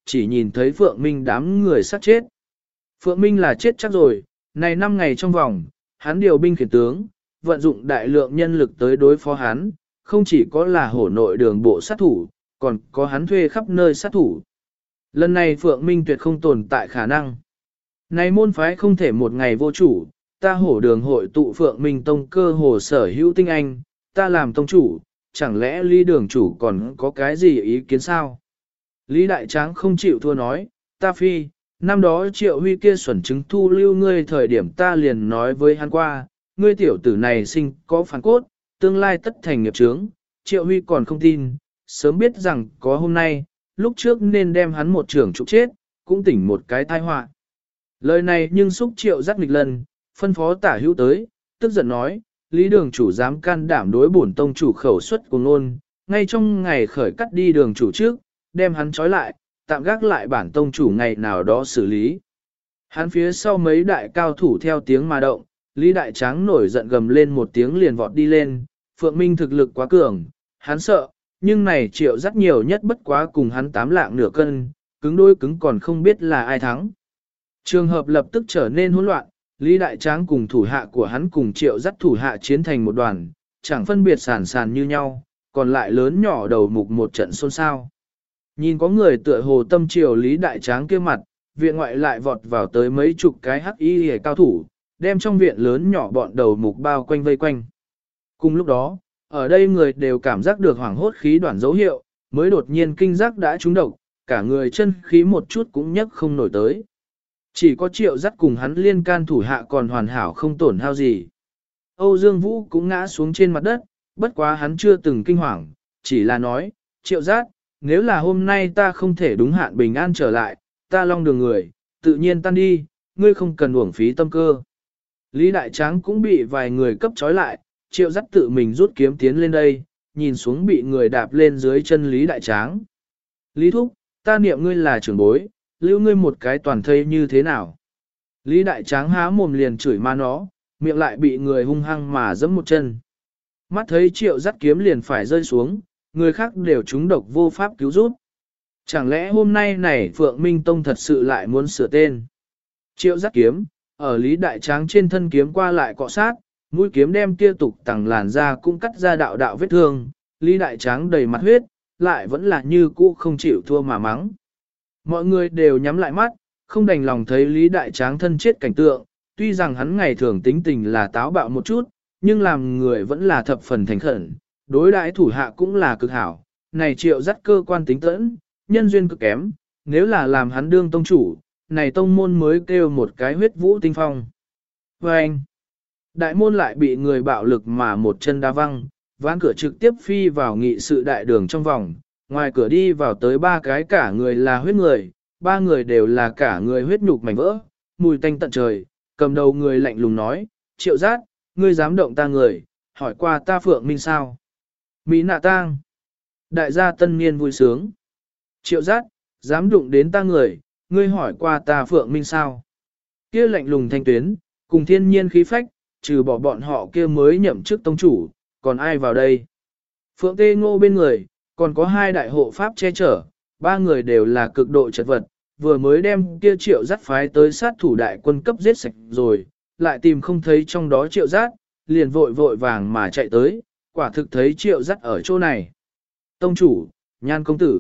chỉ nhìn thấy Phượng Minh đám người sát chết. Phượng Minh là chết chắc rồi, này 5 ngày trong vòng, hắn điều binh khiển tướng, vận dụng đại lượng nhân lực tới đối phó hắn, không chỉ có là hổ nội đường bộ sát thủ, còn có hắn thuê khắp nơi sát thủ. Lần này Phượng Minh tuyệt không tồn tại khả năng. Này môn phái không thể một ngày vô chủ, ta hổ đường hội tụ Phượng Minh tông cơ hồ sở hữu tinh anh, ta làm tông chủ, chẳng lẽ Lý đường chủ còn có cái gì ý kiến sao? Lý Đại Tráng không chịu thua nói, ta phi, năm đó Triệu Huy kia xuẩn chứng thu lưu ngươi thời điểm ta liền nói với hắn qua, ngươi tiểu tử này sinh có phản cốt, tương lai tất thành nghiệp chướng, Triệu Huy còn không tin, sớm biết rằng có hôm nay, lúc trước nên đem hắn một trưởng trục chết, cũng tỉnh một cái tai họa. Lời này nhưng xúc Triệu dắt nghịch lần, phân phó tả hữu tới, tức giận nói, Lý đường chủ dám can đảm đối bổn tông chủ khẩu suất của ngôn, ngay trong ngày khởi cắt đi đường chủ trước, đem hắn trói lại, tạm gác lại bản tông chủ ngày nào đó xử lý. Hắn phía sau mấy đại cao thủ theo tiếng mà động, Lý Đại Tráng nổi giận gầm lên một tiếng liền vọt đi lên, Phượng Minh thực lực quá cường, hắn sợ, nhưng này Triệu rất nhiều nhất bất quá cùng hắn 8 lạng nửa cân, cứng đôi cứng còn không biết là ai thắng. Trường hợp lập tức trở nên hỗn loạn, Lý Đại Tráng cùng thủ hạ của hắn cùng Triệu dắt thủ hạ chiến thành một đoàn, chẳng phân biệt sàn sàn như nhau, còn lại lớn nhỏ đầu mục một trận xôn xao. Nhìn có người tựa hồ tâm triều Lý Đại Tráng kia mặt, viện ngoại lại vọt vào tới mấy chục cái hắc y hề cao thủ, đem trong viện lớn nhỏ bọn đầu mục bao quanh vây quanh. Cùng lúc đó, ở đây người đều cảm giác được hoảng hốt khí đoạn dấu hiệu, mới đột nhiên kinh giác đã trúng độc, cả người chân khí một chút cũng nhấc không nổi tới. Chỉ có Triệu dắt cùng hắn liên can thủ hạ còn hoàn hảo không tổn hao gì. Âu Dương Vũ cũng ngã xuống trên mặt đất, bất quá hắn chưa từng kinh hoàng, chỉ là nói, Triệu dắt, nếu là hôm nay ta không thể đúng hạn bình an trở lại, ta long đường người, tự nhiên tan đi, ngươi không cần uổng phí tâm cơ. Lý Đại Tráng cũng bị vài người cấp trói lại, Triệu dắt tự mình rút kiếm tiến lên đây, nhìn xuống bị người đạp lên dưới chân Lý Đại Tráng. Lý Thúc, ta niệm ngươi là trưởng bối, lưu ngươi một cái toàn thây như thế nào? Lý Đại Tráng há mồm liền chửi ma nó, miệng lại bị người hung hăng mà giẫm một chân. Mắt thấy Triệu dắt kiếm liền phải rơi xuống, người khác đều trúng độc vô pháp cứu giúp. Chẳng lẽ hôm nay này Phượng Minh Tông thật sự lại muốn sửa tên? Triệu dắt kiếm, ở Lý Đại Tráng trên thân kiếm qua lại cọ sát, mũi kiếm đem kia tục tẳng làn ra cũng cắt ra đạo đạo vết thương, Lý Đại Tráng đầy mặt huyết, lại vẫn là như cũ không chịu thua mà mắng. Mọi người đều nhắm lại mắt, không đành lòng thấy Lý Đại Tráng thân chết cảnh tượng, tuy rằng hắn ngày thường tính tình là táo bạo một chút, nhưng làm người vẫn là thập phần thành khẩn, đối đãi thủ hạ cũng là cực hảo, này Triệu dắt cơ quan tính tẫn, nhân duyên cực kém, nếu là làm hắn đương tông chủ, này tông môn mới kêu một cái huyết vũ tinh phong. Và anh, đại môn lại bị người bạo lực mà một chân đá văng, ván cửa trực tiếp phi vào nghị sự đại đường trong vòng, ngoài cửa đi vào tới 3 cái cả người là huyết người, 3 người đều là cả người huyết nhục mảnh vỡ, mùi tanh tận trời, cầm đầu người lạnh lùng nói, Triệu giác, ngươi dám động ta người, hỏi qua ta Phượng Minh sao? Mỹ nạ tang. Đại gia tân niên vui sướng. Triệu giác, dám đụng đến ta người, ngươi hỏi qua ta Phượng Minh sao? Kia lạnh lùng thanh tuyến, cùng thiên nhiên khí phách, trừ bỏ bọn họ kia mới nhậm chức tông chủ, còn ai vào đây? Phượng Tê Ngô bên người, còn có 2 đại hộ pháp che chở, 3 người đều là cực độ chật vật, vừa mới đem kia Triệu dắt phái tới sát thủ đại quân cấp giết sạch rồi, lại tìm không thấy trong đó Triệu dắt, liền vội vội vàng mà chạy tới, quả thực thấy Triệu dắt ở chỗ này. Tông chủ, Nhan công tử.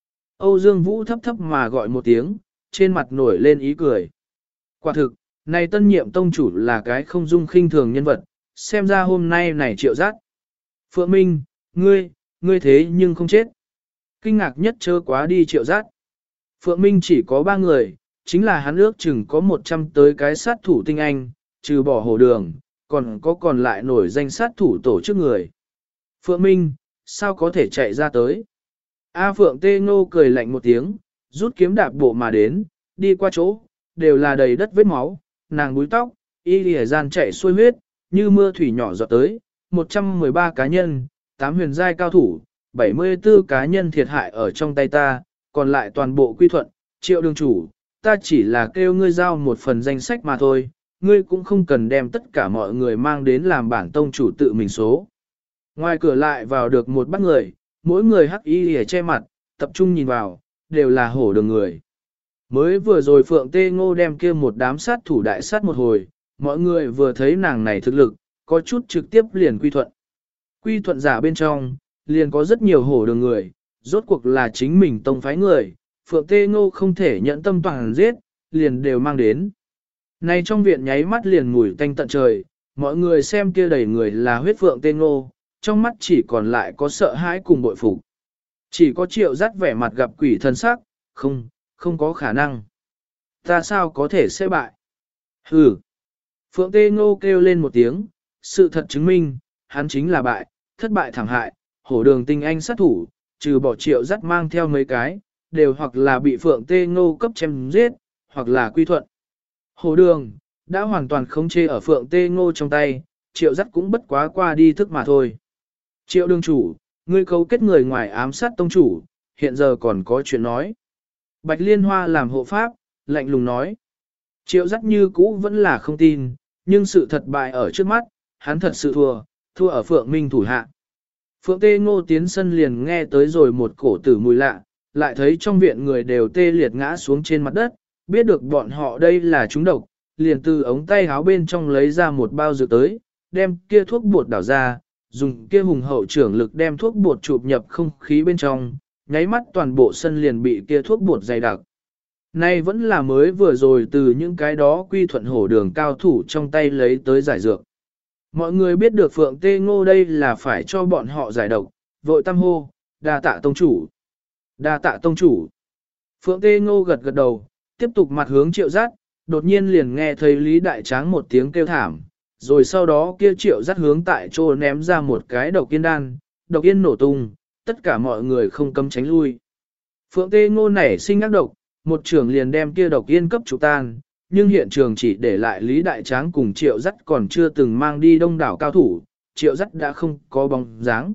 Âu Dương Vũ thấp thấp mà gọi một tiếng, trên mặt nổi lên ý cười. Quả thực, này tân nhiệm tông chủ là cái không dung khinh thường nhân vật, xem ra hôm nay này Triệu dắt. Phượng Minh, ngươi thế nhưng không chết. Kinh ngạc nhất chớ quá đi Triệu dắt. Phượng Minh chỉ có 3 người, chính là hắn ước chừng có 100 tới cái sát thủ tinh anh, trừ bỏ hồ đường, còn lại nổi danh sát thủ tổ chức người. Phượng Minh, sao có thể chạy ra tới? A Phượng Tê Ngô cười lạnh một tiếng, rút kiếm đạp bộ mà đến, đi qua chỗ, đều là đầy đất vết máu, nàng búi tóc, y lìa gian chạy xuôi huyết, như mưa thủy nhỏ giọt tới, 113 cá nhân, 8 huyền giai cao thủ, 74 cá nhân thiệt hại ở trong tay ta, còn lại toàn bộ quy thuận, Triệu đường chủ, ta chỉ là kêu ngươi giao một phần danh sách mà thôi, ngươi cũng không cần đem tất cả mọi người mang đến làm bản tông chủ tự mình số. Ngoài cửa lại vào được một bác người, mỗi người hắc y hề che mặt, tập trung nhìn vào, đều là hổ đường người. Mới vừa rồi Phượng Tê Ngô đem kia một đám sát thủ đại sát một hồi, mọi người vừa thấy nàng này thực lực, có chút trực tiếp liền quy thuận. Quy thuận giả bên trong, liền có rất nhiều hổ đường người, rốt cuộc là chính mình tông phái người, Phượng Tê Ngô không thể nhận tâm toàn giết, liền đều mang đến. Này trong viện nháy mắt liền mùi tanh tận trời, mọi người xem kia đầy người là huyết Phượng Tê Ngô, trong mắt chỉ còn lại có sợ hãi cùng bội phục. Chỉ có Triệu Dắt vẻ mặt gặp quỷ thân sắc, không có khả năng. Ta sao có thể sẽ bại? Hừ. Phượng Tê Ngô kêu lên một tiếng, sự thật chứng minh, hắn chính là bại, thất bại thảm hại, hổ đường tinh anh sát thủ, trừ bỏ Triệu Dắt mang theo mấy cái, đều hoặc là bị Phượng Tê Ngô cấp chém giết, hoặc là quy thuận. Hổ đường, đã hoàn toàn không chê ở Phượng Tê Ngô trong tay, Triệu Dắt cũng bất quá qua đi thức mà thôi. Triệu đường chủ, ngươi cấu kết người ngoài ám sát tông chủ, hiện giờ còn có chuyện nói. Bạch Liên Hoa làm hộ pháp, lạnh lùng nói. Triệu Dắt như cũ vẫn là không tin, nhưng sự thật bại ở trước mắt, hắn thật sự thua ở Phượng Minh thủ hạ. Phượng Tê Ngô tiến sân liền nghe tới rồi một cổ tử mùi lạ, lại thấy trong viện người đều tê liệt ngã xuống trên mặt đất, biết được bọn họ đây là trúng độc, liền từ ống tay áo bên trong lấy ra một bao dược tới, đem kia thuốc bột đảo ra, dùng kia hùng hậu trưởng lực đem thuốc bột chụp nhập không khí bên trong, nháy mắt toàn bộ sân liền bị kia thuốc bột dày đặc. Nay vẫn là mới vừa rồi từ những cái đó quy thuận hổ đường cao thủ trong tay lấy tới giải dược. Mọi người biết được Phượng Tê Ngô đây là phải cho bọn họ giải độc, vội tam hô, đa tạ tông chủ. Đa tạ tông chủ. Phượng Tê Ngô gật gật đầu, tiếp tục mặt hướng Triệu Dắt, đột nhiên liền nghe thấy Lý Đại Tráng một tiếng kêu thảm, rồi sau đó kia Triệu Dắt hướng tại chỗ ném ra một cái độc yên đan, độc yên nổ tung, tất cả mọi người không cấm tránh lui. Phượng Tê Ngô nảy sinh ác độc, một trưởng liền đem kia độc yên cấp trụ tan, nhưng hiện trường chỉ để lại Lý Đại Tráng cùng Triệu Dắt còn chưa từng mang đi đông đảo cao thủ, Triệu Dắt đã không có bóng dáng.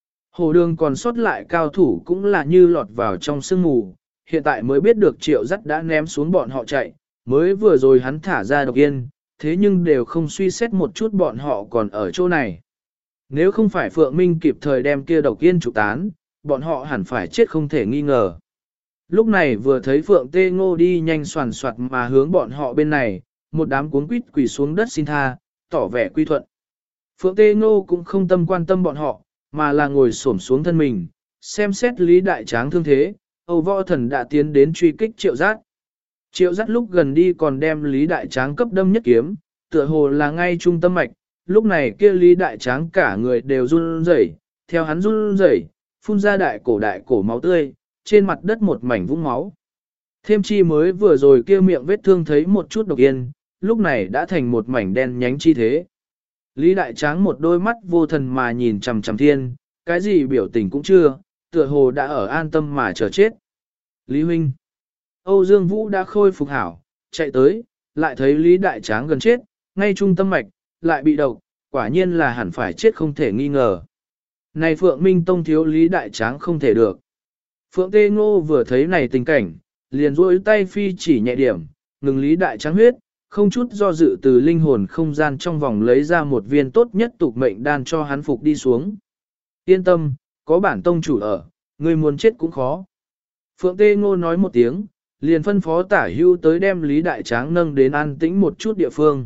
Hồ đường còn sót lại cao thủ cũng là như lọt vào trong sương mù, hiện tại mới biết được Triệu Dắt đã ném xuống bọn họ chạy, mới vừa rồi hắn thả ra độc yên, thế nhưng đều không suy xét một chút bọn họ còn ở chỗ này. Nếu không phải Phượng Minh kịp thời đem kia độc yên trụ tán, bọn họ hẳn phải chết không thể nghi ngờ. Lúc này vừa thấy Phượng Tê Ngô đi nhanh soàn soạt mà hướng bọn họ bên này, một đám cuống quýt quỳ xuống đất xin tha, tỏ vẻ quy thuận. Phượng Tê Ngô cũng không tâm quan tâm bọn họ, mà là ngồi xổm xuống thân mình, xem xét Lý Đại Tráng thương thế, Âu Võ Thần đã tiến đến truy kích Triệu Dắt. Triệu Dắt lúc gần đi còn đem Lý Đại Tráng cấp đâm nhất kiếm, tựa hồ là ngay trung tâm mạch, lúc này kia Lý Đại Tráng cả người đều run rẩy, theo hắn run rẩy, phun ra đại cổ máu tươi, trên mặt đất một mảnh vũng máu. Thêm chi mới vừa rồi kia miệng vết thương thấy một chút độc yên, lúc này đã thành một mảnh đen nhánh chi thế. Lý Đại Tráng một đôi mắt vô thần mà nhìn chằm chằm thiên, cái gì biểu tình cũng chưa, tựa hồ đã ở an tâm mà chờ chết. Lý Huynh. Âu Dương Vũ đã khôi phục hảo, chạy tới, lại thấy Lý Đại Tráng gần chết, ngay trung tâm mạch, lại bị độc, quả nhiên là hẳn phải chết không thể nghi ngờ. Này Phượng Minh Tông thiếu Lý Đại Tráng không thể được. Phượng Tê Ngô vừa thấy này tình cảnh, liền duỗi tay phi chỉ nhẹ điểm, ngừng Lý Đại Tráng huyết, không chút do dự từ linh hồn không gian trong vòng lấy ra một viên tốt nhất tục mệnh đan cho hắn phục đi xuống. Yên tâm, có bản tông chủ ở, người muốn chết cũng khó. Phượng Tê Ngô nói một tiếng, liền phân phó Tả Hưu tới đem Lý Đại Tráng nâng đến an tĩnh một chút địa phương.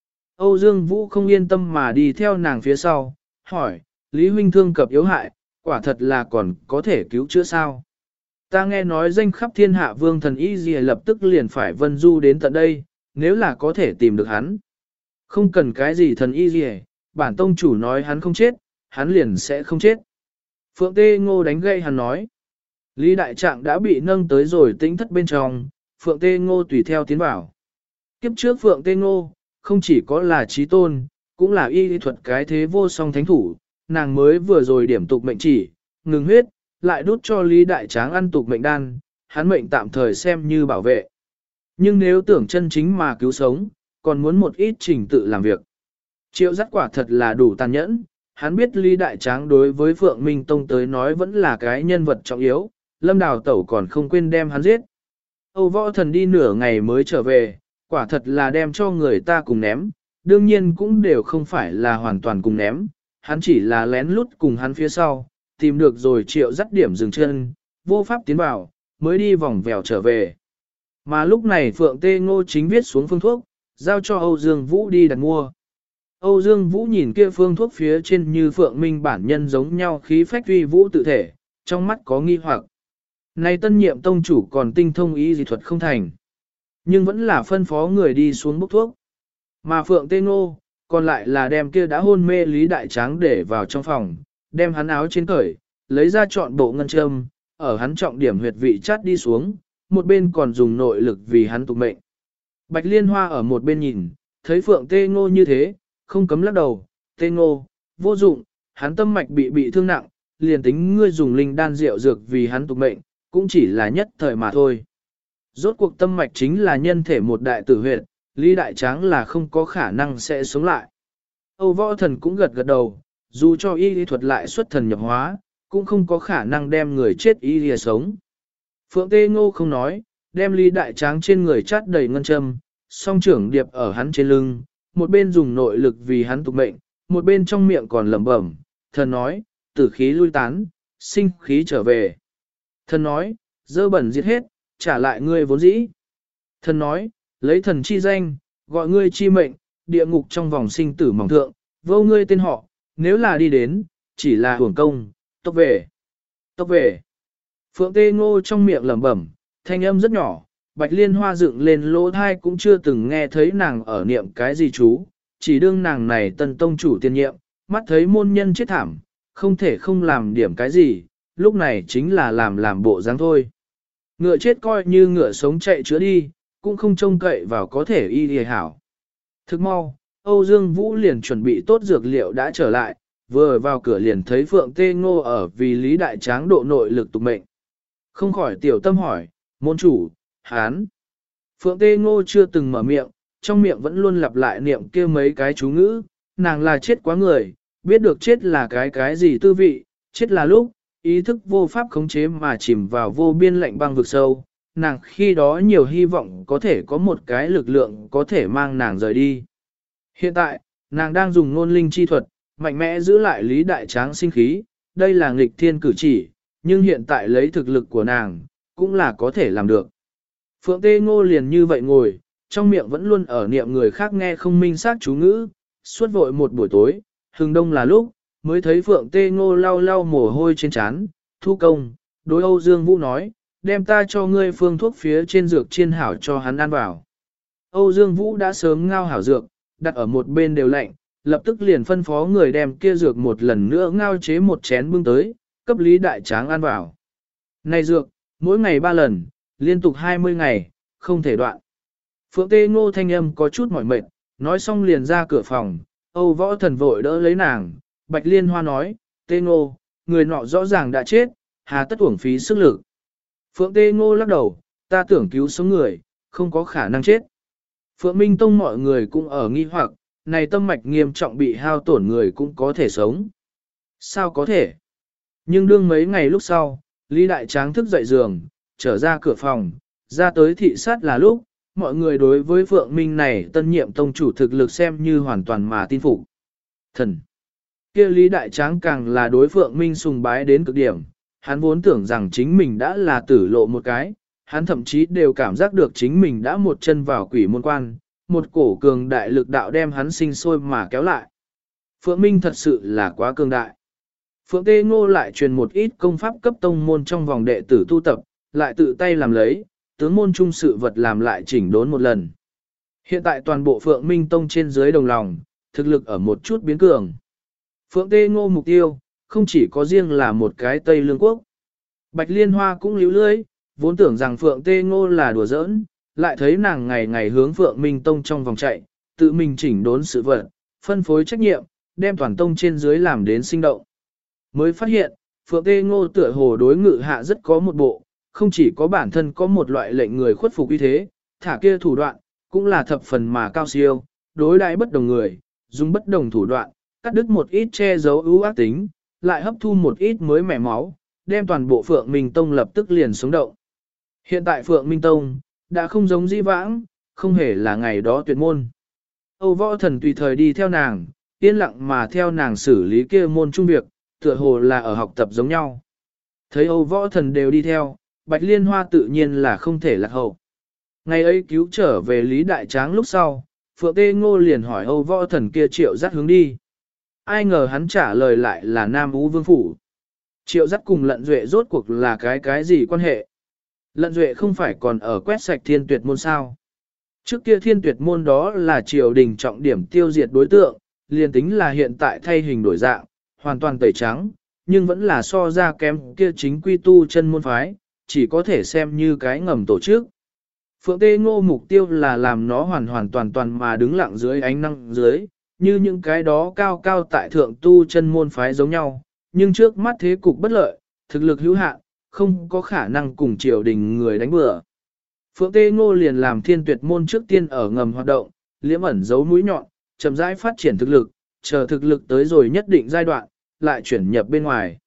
Âu Dương Vũ không yên tâm mà đi theo nàng phía sau, hỏi, Lý Huynh thương cập yếu hại, quả thật là còn có thể cứu chữa sao? Ta nghe nói danh khắp thiên hạ vương thần y gì lập tức liền phải vân du đến tận đây, nếu là có thể tìm được hắn. Không cần cái gì thần y gì, bản tông chủ nói hắn không chết, hắn liền sẽ không chết. Phượng Tê Ngô đánh gây hắn nói. Lý Đại Trạng đã bị nâng tới rồi tĩnh thất bên trong, Phượng Tê Ngô tùy theo tiến vào. Kiếp trước Phượng Tê Ngô, không chỉ có là trí tôn, cũng là y thuật cái thế vô song thánh thủ, nàng mới vừa rồi điểm tục mệnh chỉ, ngừng huyết, lại đút cho Lý Đại Tráng ăn tục mệnh đan, hắn mệnh tạm thời xem như bảo vệ. Nhưng nếu tưởng chân chính mà cứu sống, còn muốn một ít trình tự làm việc. Triệu Dắt quả thật là đủ tàn nhẫn, hắn biết Lý Đại Tráng đối với Phượng Minh Tông tới nói vẫn là cái nhân vật trọng yếu, Lâm Đào Tẩu còn không quên đem hắn giết. Âu Võ Thần đi nửa ngày mới trở về, quả thật là đem cho người ta cùng ném, đương nhiên cũng đều không phải là hoàn toàn cùng ném, hắn chỉ là lén lút cùng hắn phía sau, tìm được rồi Triệu Dắt điểm dừng chân, vô pháp tiến vào, mới đi vòng vèo trở về. Mà lúc này Phượng Tê Ngô chính viết xuống phương thuốc, giao cho Âu Dương Vũ đi đặt mua. Âu Dương Vũ nhìn kia phương thuốc phía trên như Phượng Minh bản nhân giống nhau khí phách uy vũ tự thể, trong mắt có nghi hoặc. Này tân nhiệm tông chủ còn tinh thông ý dị thuật không thành, nhưng vẫn là phân phó người đi xuống bốc thuốc. Mà Phượng Tê Ngô, còn lại là đem kia đã hôn mê Lý Đại Tráng để vào trong phòng, đem hắn áo trên cởi, lấy ra trọn bộ ngân châm, ở hắn trọng điểm huyệt vị chát đi xuống, một bên còn dùng nội lực vì hắn tục mệnh. Bạch Liên Hoa ở một bên nhìn, thấy Phượng Tê Ngô như thế, không cấm lắc đầu, Tê Ngô, vô dụng, hắn tâm mạch bị thương nặng, liền tính ngươi dùng linh đan rượu dược vì hắn tục mệnh, cũng chỉ là nhất thời mà thôi. Rốt cuộc tâm mạch chính là nhân thể một đại tử huyệt, Lý Đại Tráng là không có khả năng sẽ sống lại. Âu Võ Thần cũng gật gật đầu, dù cho y lý thuật lại xuất thần nhập hóa, cũng không có khả năng đem người chết y lìa sống. Phượng Tê Ngô không nói, đem Lý Đại Tráng trên người chát đầy ngân châm, song trưởng điệp ở hắn trên lưng, một bên dùng nội lực vì hắn tục mệnh, một bên trong miệng còn lẩm bẩm, thần nói, tử khí lui tán, sinh khí trở về. Thần nói, dơ bẩn giết hết, trả lại ngươi vốn dĩ. Thần nói, lấy thần chi danh, gọi ngươi chi mệnh, địa ngục trong vòng sinh tử mỏng thượng, vô ngươi tên họ, nếu là đi đến, chỉ là hưởng công, tốc về, tốc về. Phượng Tê Ngô trong miệng lẩm bẩm, thanh âm rất nhỏ, Bạch Liên Hoa dựng lên lỗ thai cũng chưa từng nghe thấy nàng ở niệm cái gì chú, chỉ đương nàng này tân tông chủ tiên nhiệm, mắt thấy môn nhân chết thảm, không thể không làm điểm cái gì, lúc này chính là làm bộ dáng thôi. Ngựa chết coi như ngựa sống chạy chữa đi, cũng không trông cậy vào có thể y lìa hảo. Thức mau, Âu Dương Vũ liền chuẩn bị tốt dược liệu đã trở lại, vừa vào cửa liền thấy Phượng Tê Ngô ở vì Lý Đại Tráng độ nội lực tục mệnh. Không khỏi tiểu tâm hỏi, môn chủ, hán. Phượng Tê Ngô chưa từng mở miệng, trong miệng vẫn luôn lặp lại niệm kia mấy cái chú ngữ, nàng là chết quá người, biết được chết là cái gì tư vị, chết là lúc, ý thức vô pháp khống chế mà chìm vào vô biên lạnh băng vực sâu, nàng khi đó nhiều hy vọng có thể có một cái lực lượng có thể mang nàng rời đi. Hiện tại, nàng đang dùng ngôn linh chi thuật, mạnh mẽ giữ lại Lý Đại Tráng sinh khí, đây là nghịch thiên cử chỉ, nhưng hiện tại lấy thực lực của nàng, cũng là có thể làm được. Phượng Tê Ngô liền như vậy ngồi, trong miệng vẫn luôn ở niệm người khác nghe không minh xác chú ngữ, suốt vội một buổi tối, hừng đông là lúc, mới thấy Phượng Tê Ngô lau lau mồ hôi trên trán, thu công, đối Âu Dương Vũ nói, đem ta cho ngươi phương thuốc phía trên dược chiên hảo cho hắn ăn vào. Âu Dương Vũ đã sớm ngao hảo dược, đặt ở một bên đều lạnh, lập tức liền phân phó người đem kia dược một lần nữa ngao chế một chén bưng tới, cấp Lý Đại Tráng ăn vào. Này dược, mỗi ngày 3 lần, liên tục 20 ngày, không thể đoạn. Phượng Tê Ngô thanh âm có chút mỏi mệt, nói xong liền ra cửa phòng, Âu Võ Thần vội đỡ lấy nàng, Bạch Liên Hoa nói, Tê Ngô, người nọ rõ ràng đã chết, hà tất uổng phí sức lực. Phượng Tê Ngô lắc đầu, ta tưởng cứu sống người, không có khả năng chết. Phượng Minh Tông mọi người cũng ở nghi hoặc, này tâm mạch nghiêm trọng bị hao tổn người cũng có thể sống. Sao có thể? Nhưng đương mấy ngày lúc sau, Lý Đại Tráng thức dậy giường, trở ra cửa phòng, ra tới thị sát là lúc, mọi người đối với Phượng Minh này tân nhiệm tông chủ thực lực xem như hoàn toàn mà tin phục. Thần! Kia Lý Đại Tráng càng là đối Phượng Minh sùng bái đến cực điểm, hắn vốn tưởng rằng chính mình đã là tử lộ một cái, hắn thậm chí đều cảm giác được chính mình đã một chân vào quỷ môn quan, một cổ cường đại lực đạo đem hắn sinh sôi mà kéo lại. Phượng Minh thật sự là quá cường đại. Phượng Tê Ngô lại truyền một ít công pháp cấp tông môn trong vòng đệ tử tu tập, lại tự tay làm lấy, tướng môn trung sự vật làm lại chỉnh đốn một lần. Hiện tại toàn bộ Phượng Minh Tông trên dưới đồng lòng, thực lực ở một chút biến cường. Phượng Tê Ngô mục tiêu, không chỉ có riêng là một cái Tây Lương Quốc. Bạch Liên Hoa cũng líu lưới, vốn tưởng rằng Phượng Tê Ngô là đùa giỡn, lại thấy nàng ngày ngày hướng Phượng Minh Tông trong vòng chạy, tự mình chỉnh đốn sự vật, phân phối trách nhiệm, đem toàn tông trên dưới làm đến sinh động. Mới phát hiện, Phượng Tê Ngô tựa hồ đối ngự hạ rất có một bộ, không chỉ có bản thân có một loại lệnh người khuất phục uy thế, thả kia thủ đoạn, cũng là thập phần mà cao siêu, đối đãi bất đồng người, dùng bất đồng thủ đoạn, cắt đứt một ít che giấu ưu ác tính, lại hấp thu một ít mới mẻ máu, đem toàn bộ Phượng Minh Tông lập tức liền sống động. Hiện tại Phượng Minh Tông, đã không giống dĩ vãng, không hề là ngày đó tuyệt môn. Âu Võ Thần tùy thời đi theo nàng, yên lặng mà theo nàng xử lý kia môn trung việc, tựa hồ là ở học tập giống nhau. Thấy Âu Võ Thần đều đi theo, Bạch Liên Hoa tự nhiên là không thể lạc hậu. Ngày ấy cứu trở về Lý Đại Tráng lúc sau, Phượng Tê Ngô liền hỏi Âu Võ Thần kia Triệu Dắt hướng đi. Ai ngờ hắn trả lời lại là Nam Ú Vương Phủ. Triệu Dắt cùng Lận Duệ rốt cuộc là cái gì quan hệ? Lận Duệ không phải còn ở quét sạch Thiên Tuyệt Môn sao? Trước kia Thiên Tuyệt Môn đó là triều đình trọng điểm tiêu diệt đối tượng, liền tính là hiện tại thay hình đổi dạng, hoàn toàn tẩy trắng, nhưng vẫn là so ra kém kia chính quy tu chân môn phái, chỉ có thể xem như cái ngầm tổ chức. Phượng Tê Ngô mục tiêu là làm nó hoàn toàn mà đứng lặng dưới ánh năng dưới, như những cái đó cao cao tại thượng tu chân môn phái giống nhau, nhưng trước mắt thế cục bất lợi, thực lực hữu hạn, không có khả năng cùng triều đình người đánh bừa. Phượng Tê Ngô liền làm Thiên Tuyệt Môn trước tiên ở ngầm hoạt động, liễm ẩn giấu mũi nhọn, chậm rãi phát triển thực lực, chờ thực lực tới rồi nhất định giai đoạn, lại chuyển nhập bên ngoài.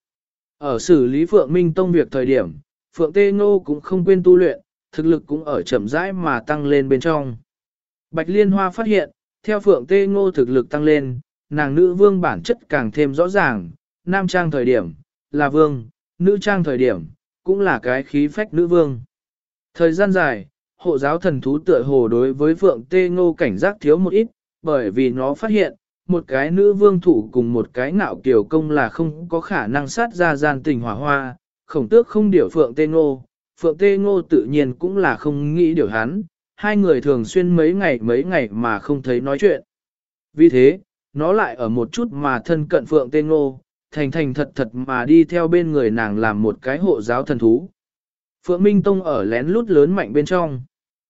Ở xử lý Phượng Minh Tông việc thời điểm, Phượng Tê Ngô cũng không quên tu luyện, thực lực cũng ở chậm rãi mà tăng lên bên trong. Bạch Liên Hoa phát hiện, theo Phượng Tê Ngô thực lực tăng lên, nàng nữ vương bản chất càng thêm rõ ràng, nam trang thời điểm, là vương, nữ trang thời điểm, cũng là cái khí phách nữ vương. Thời gian dài, hộ giáo thần thú tựa hồ đối với Phượng Tê Ngô cảnh giác thiếu một ít, bởi vì nó phát hiện, một cái nữ vương thủ cùng một cái ngạo kiều công là không có khả năng sát ra gian tình hỏa hoa, khổng tước không điều Phượng Tê Ngô, Phượng Tê Ngô tự nhiên cũng là không nghĩ điều hắn, hai người thường xuyên mấy ngày mà không thấy nói chuyện. Vì thế, nó lại ở một chút mà thân cận Phượng Tê Ngô, thành thật mà đi theo bên người nàng làm một cái hộ giáo thần thú. Phượng Minh Tông ở lén lút lớn mạnh bên trong.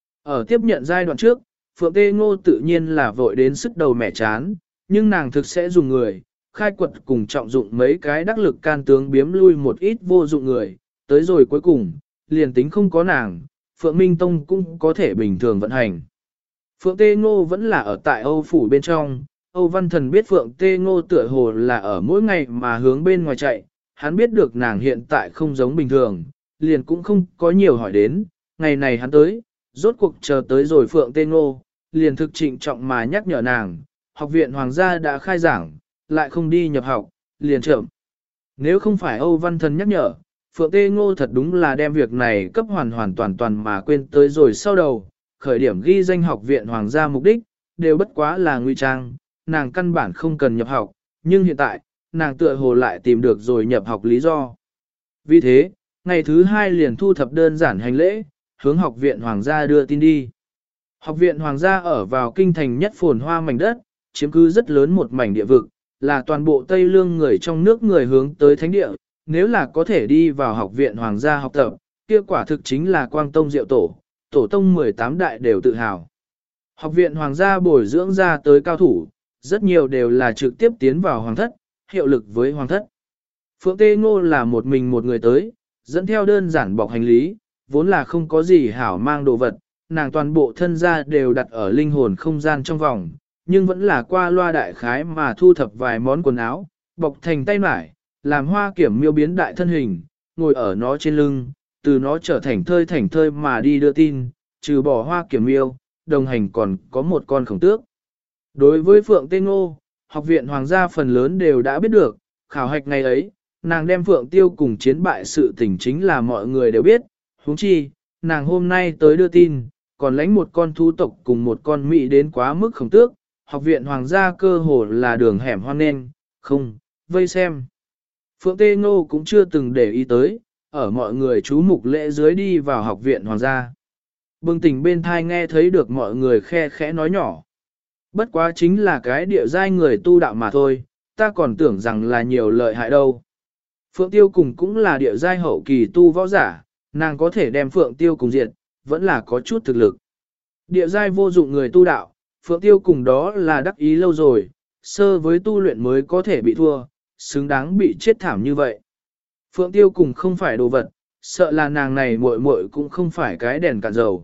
Ở tiếp nhận giai đoạn trước, Phượng Tê Ngô tự nhiên là vội đến sức đầu mẻ chán, nhưng nàng thực sẽ dùng người, khai quật cùng trọng dụng mấy cái đắc lực can tướng biếm lui một ít vô dụng người, tới rồi cuối cùng, liền tính không có nàng, Phượng Minh Tông cũng có thể bình thường vận hành. Phượng Tê Ngô vẫn là ở tại Âu Phủ bên trong, Âu Văn Thần biết Phượng Tê Ngô tựa hồ là ở mỗi ngày mà hướng bên ngoài chạy, hắn biết được nàng hiện tại không giống bình thường, liền cũng không có nhiều hỏi đến, ngày này hắn tới, rốt cuộc chờ tới rồi Phượng Tê Ngô, liền thực trịnh trọng mà nhắc nhở nàng, học viện Hoàng gia đã khai giảng, lại không đi nhập học, liền chậm. Nếu không phải Âu Văn Thần nhắc nhở, Phượng Tê Ngô thật đúng là đem việc này cấp hoàn toàn mà quên tới rồi sau đầu, khởi điểm ghi danh học viện Hoàng gia mục đích, đều bất quá là nguy trang, nàng căn bản không cần nhập học, nhưng hiện tại, nàng tựa hồ lại tìm được rồi nhập học lý do. Vì thế, ngày thứ hai liền thu thập đơn giản hành lễ, hướng học viện Hoàng gia đưa tin đi. Học viện Hoàng gia ở vào kinh thành nhất phồn hoa mảnh đất, chiếm cứ rất lớn một mảnh địa vực, là toàn bộ Tây Lương người trong nước người hướng tới thánh địa, nếu là có thể đi vào học viện Hoàng gia học tập, kia quả thực chính là quang tông diệu tổ, tổ tông 18 đại đều tự hào. Học viện Hoàng gia bồi dưỡng ra tới cao thủ, rất nhiều đều là trực tiếp tiến vào hoàng thất, hiệu lực với hoàng thất. Phượng Tê Ngô là một mình một người tới, dẫn theo đơn giản bọc hành lý, vốn là không có gì hảo mang đồ vật, nàng toàn bộ thân gia đều đặt ở linh hồn không gian trong vòng, nhưng vẫn là qua loa đại khái mà thu thập vài món quần áo, bọc thành tay mải, làm hoa kiểm miêu biến đại thân hình, ngồi ở nó trên lưng, từ nó trở thành thơi mà đi đưa tin, trừ bỏ hoa kiểm miêu, đồng hành còn có một con khổng tước. Đối với Phượng Tê Ngô, học viện Hoàng gia phần lớn đều đã biết được, khảo hạch ngày ấy, nàng đem Phượng Tiêu cùng chiến bại sự tình chính là mọi người đều biết, huống chi, nàng hôm nay tới đưa tin, còn lãnh một con thú tộc cùng một con mị đến quá mức khổng tước, học viện Hoàng gia cơ hồ là đường hẻm hoang nên, không, vây xem. Phượng Tê Ngô cũng chưa từng để ý tới, ở mọi người chú mục lễ dưới đi vào học viện Hoàng gia. Bừng tỉnh bên thai nghe thấy được mọi người khe khẽ nói nhỏ. Bất quá chính là cái địa giai người tu đạo mà thôi, ta còn tưởng rằng là nhiều lợi hại đâu. Phượng Tiêu cùng cũng là địa giai hậu kỳ tu võ giả, nàng có thể đem Phượng Tiêu cùng diệt, vẫn là có chút thực lực. Địa giai vô dụng người tu đạo, Phượng Tiêu cùng đó là đắc ý lâu rồi, sơ với tu luyện mới có thể bị thua, xứng đáng bị chết thảm như vậy. Phượng Tiêu cùng không phải đồ vật, sợ là nàng này muội muội cũng không phải cái đèn cạn dầu.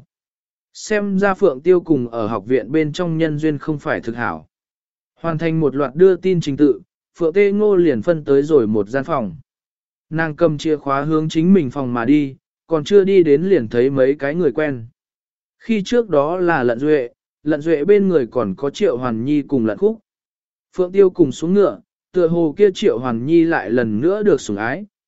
Xem ra Phượng Tiêu cùng ở học viện bên trong nhân duyên không phải thực hảo. Hoàn thành một loạt đưa tin trình tự, Phượng Tê Ngô liền phân tới rồi một gian phòng. Nàng cầm chìa khóa hướng chính mình phòng mà đi, còn chưa đi đến liền thấy mấy cái người quen. Khi trước đó là Lận Duệ bên người còn có Triệu Hoàn Nhi cùng Lận Khúc. Phượng Tiêu cùng xuống ngựa, tựa hồ kia Triệu Hoàn Nhi lại lần nữa được sủng ái,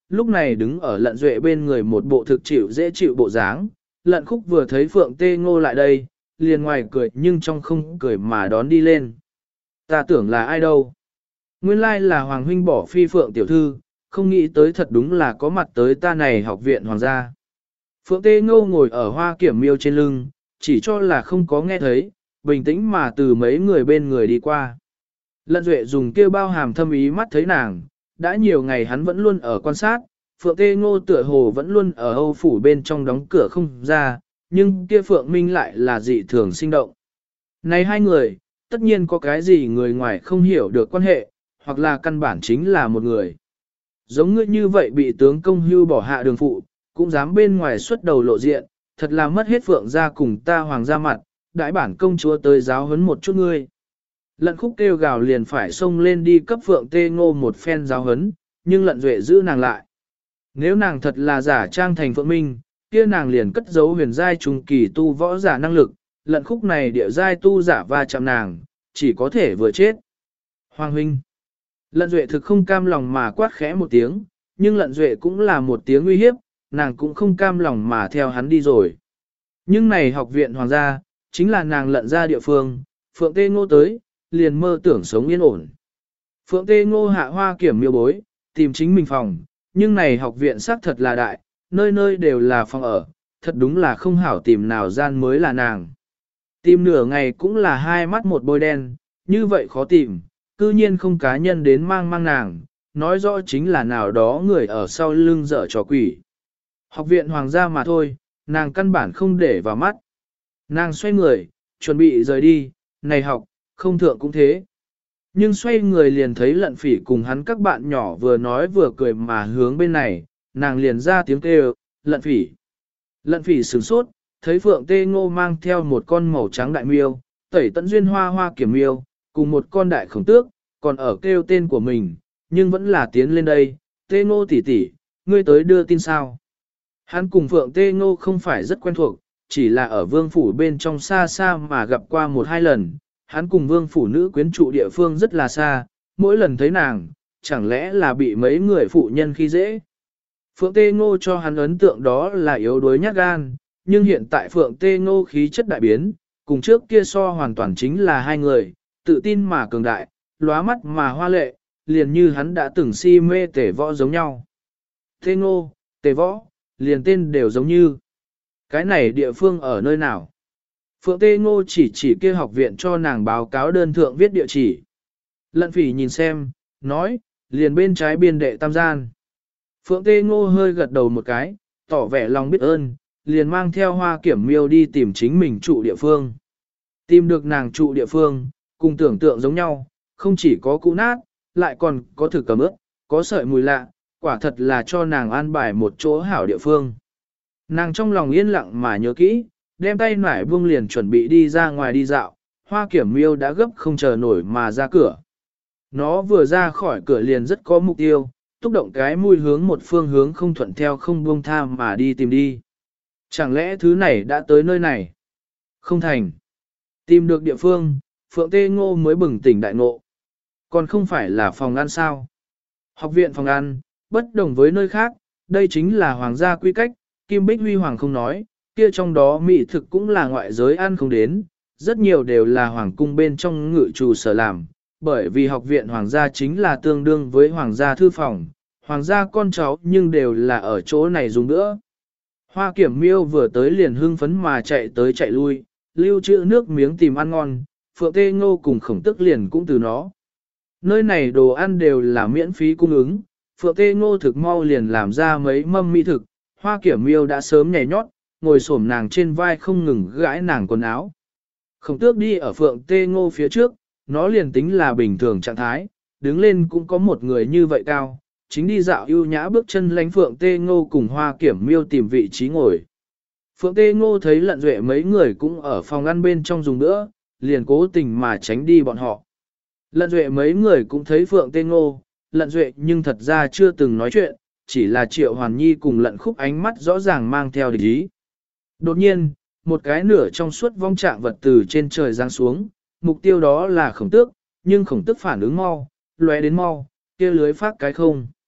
lúc này đứng ở Lận Duệ bên người một bộ thực chịu dễ chịu bộ dáng. Lận Khúc vừa thấy Phượng Tê Ngô lại đây, liền ngoài cười nhưng trong không cười mà đón đi lên. Ta tưởng là ai đâu? Nguyên lai là Hoàng huynh bỏ phi Phượng tiểu thư, không nghĩ tới thật đúng là có mặt tới ta này học viện hoàng gia. Phượng Tê Ngô ngồi ở hoa kiểm miêu trên lưng, chỉ cho là không có nghe thấy, bình tĩnh mà từ mấy người bên người đi qua. Lận Duệ dùng kêu bao hàm thâm ý mắt thấy nàng, đã nhiều ngày hắn vẫn luôn ở quan sát, Phượng Tê Ngô tựa hồ vẫn luôn ở Âu phủ bên trong đóng cửa không ra, nhưng kia Phượng Minh lại là dị thường sinh động. Này hai người, tất nhiên có cái gì người ngoài không hiểu được quan hệ, hoặc là căn bản chính là một người. Giống ngươi như vậy bị tướng công hưu bỏ hạ đường phụ, cũng dám bên ngoài xuất đầu lộ diện, thật là mất hết Phượng gia cùng ta hoàng gia mặt, đại bản công chúa tới giáo huấn một chút ngươi. Lận Khúc kêu gào liền phải xông lên đi cấp Phượng Tê Ngô một phen giáo huấn, nhưng Lận Duệ giữ nàng lại. Nếu nàng thật là giả trang thành Phượng Minh, kia nàng liền cất giấu huyền giai trung kỳ tu võ giả năng lực, Lận Khúc này địa giai tu giả va chạm nàng, chỉ có thể vừa chết. Hoàng huynh. Lận Duệ thực không cam lòng mà quát khẽ một tiếng, nhưng Lận Duệ cũng là một tiếng uy hiếp, nàng cũng không cam lòng mà theo hắn đi rồi. Nhưng này học viện hoàng gia, chính là nàng Lận ra địa phương, Phượng Tê Ngô tới, liền mơ tưởng sống yên ổn. Phượng Tê Ngô hạ hoa kiểm miêu bối, tìm chính mình phòng, nhưng này học viện xác thật là đại, nơi nơi đều là phòng ở, thật đúng là không hảo tìm nào gian mới là nàng. Tìm nửa ngày cũng là hai mắt một bôi đen, như vậy khó tìm, cư nhiên không cá nhân đến mang nàng, nói rõ chính là nào đó người ở sau lưng dở trò quỷ. Học viện hoàng gia mà thôi, nàng căn bản không để vào mắt. Nàng xoay người, chuẩn bị rời đi, này học, không thượng cũng thế. Nhưng xoay người liền thấy Lận Phỉ cùng hắn các bạn nhỏ vừa nói vừa cười mà hướng bên này, nàng liền ra tiếng kêu, Lận Phỉ. Lận Phỉ sửng sốt, thấy Phượng Tê Ngô mang theo một con màu trắng đại miêu, tẩy tận duyên hoa kiểm miêu, cùng một con đại khổng tước, còn ở kêu tên của mình, nhưng vẫn là tiến lên đây, Tê Ngô tỷ tỷ, ngươi tới đưa tin sao. Hắn cùng Phượng Tê Ngô không phải rất quen thuộc, chỉ là ở vương phủ bên trong xa xa mà gặp qua một hai lần, hắn cùng vương phủ nữ quyến trụ địa phương rất là xa, mỗi lần thấy nàng, chẳng lẽ là bị mấy người phụ nhân khi dễ. Phượng Tê Ngô cho hắn ấn tượng đó là yếu đuối nhát gan, nhưng hiện tại Phượng Tê Ngô khí chất đại biến, cùng trước kia so hoàn toàn chính là hai người, tự tin mà cường đại, lóa mắt mà hoa lệ, liền như hắn đã từng si mê tể võ giống nhau. Tê Ngô, tể võ, liền tên đều giống như. Cái này địa phương ở nơi nào? Phượng Tê Ngô chỉ kia học viện cho nàng báo cáo đơn thượng viết địa chỉ. Lận Phỉ nhìn xem, nói, liền bên trái biên đệ tam gian. Phượng Tê Ngô hơi gật đầu một cái, tỏ vẻ lòng biết ơn, liền mang theo hoa kiểm miêu đi tìm chính mình trụ địa phương. Tìm được nàng trụ địa phương, cùng tưởng tượng giống nhau, không chỉ có cũ nát, lại còn có thử cầm ướp, có sợi mùi lạ, quả thật là cho nàng an bài một chỗ hảo địa phương. Nàng trong lòng yên lặng mà nhớ kỹ, đem tay nải buông liền chuẩn bị đi ra ngoài đi dạo, hoa kiểm miêu đã gấp không chờ nổi mà ra cửa. Nó vừa ra khỏi cửa liền rất có mục tiêu, túc động cái mũi hướng một phương hướng không thuận theo không buông tha mà đi tìm đi. Chẳng lẽ thứ này đã tới nơi này? Không thành. Tìm được địa phương, Phượng Tê Ngô mới bừng tỉnh đại ngộ. Còn không phải là phòng ăn sao? Học viện phòng ăn, bất đồng với nơi khác, đây chính là hoàng gia quy cách, Kim Bích Huy Hoàng không nói, kia trong đó mỹ thực cũng là ngoại giới ăn không đến, rất nhiều đều là hoàng cung bên trong ngự trù sở làm, bởi vì học viện hoàng gia chính là tương đương với hoàng gia thư phòng, hoàng gia con cháu nhưng đều là ở chỗ này dùng nữa. Hoa kiểm miêu vừa tới liền hưng phấn mà chạy tới chạy lui, lưu trữ nước miếng tìm ăn ngon, Phượng Tê Ngô cùng Khổng Tức liền cũng từ nó. Nơi này đồ ăn đều là miễn phí cung ứng, Phượng Tê Ngô thực mau liền làm ra mấy mâm mỹ thực, Hoa kiểm miêu đã sớm nhảy nhót, ngồi xổm nàng trên vai không ngừng gãi nàng quần áo. Khổng Tước đi ở Phượng Tê Ngô phía trước, nó liền tính là bình thường trạng thái, đứng lên cũng có một người như vậy cao, chính đi dạo ưu nhã bước chân lánh Phượng Tê Ngô cùng Hoa kiểm miêu tìm vị trí ngồi. Phượng Tê Ngô thấy Lận Duệ mấy người cũng ở phòng ăn bên trong dùng nữa, liền cố tình mà tránh đi bọn họ. Lận Duệ mấy người cũng thấy Phượng Tê Ngô, Lận Duệ nhưng thật ra chưa từng nói chuyện, chỉ là Triệu Hoàn Nhi cùng Lận Khúc ánh mắt rõ ràng mang theo địch ý. Đột nhiên, một cái nửa trong suốt vong trạng vật từ trên trời giáng xuống, mục tiêu đó là Khổng Tước, nhưng Khổng Tước phản ứng mau, lóe đến mau, kia lưới phát cái không.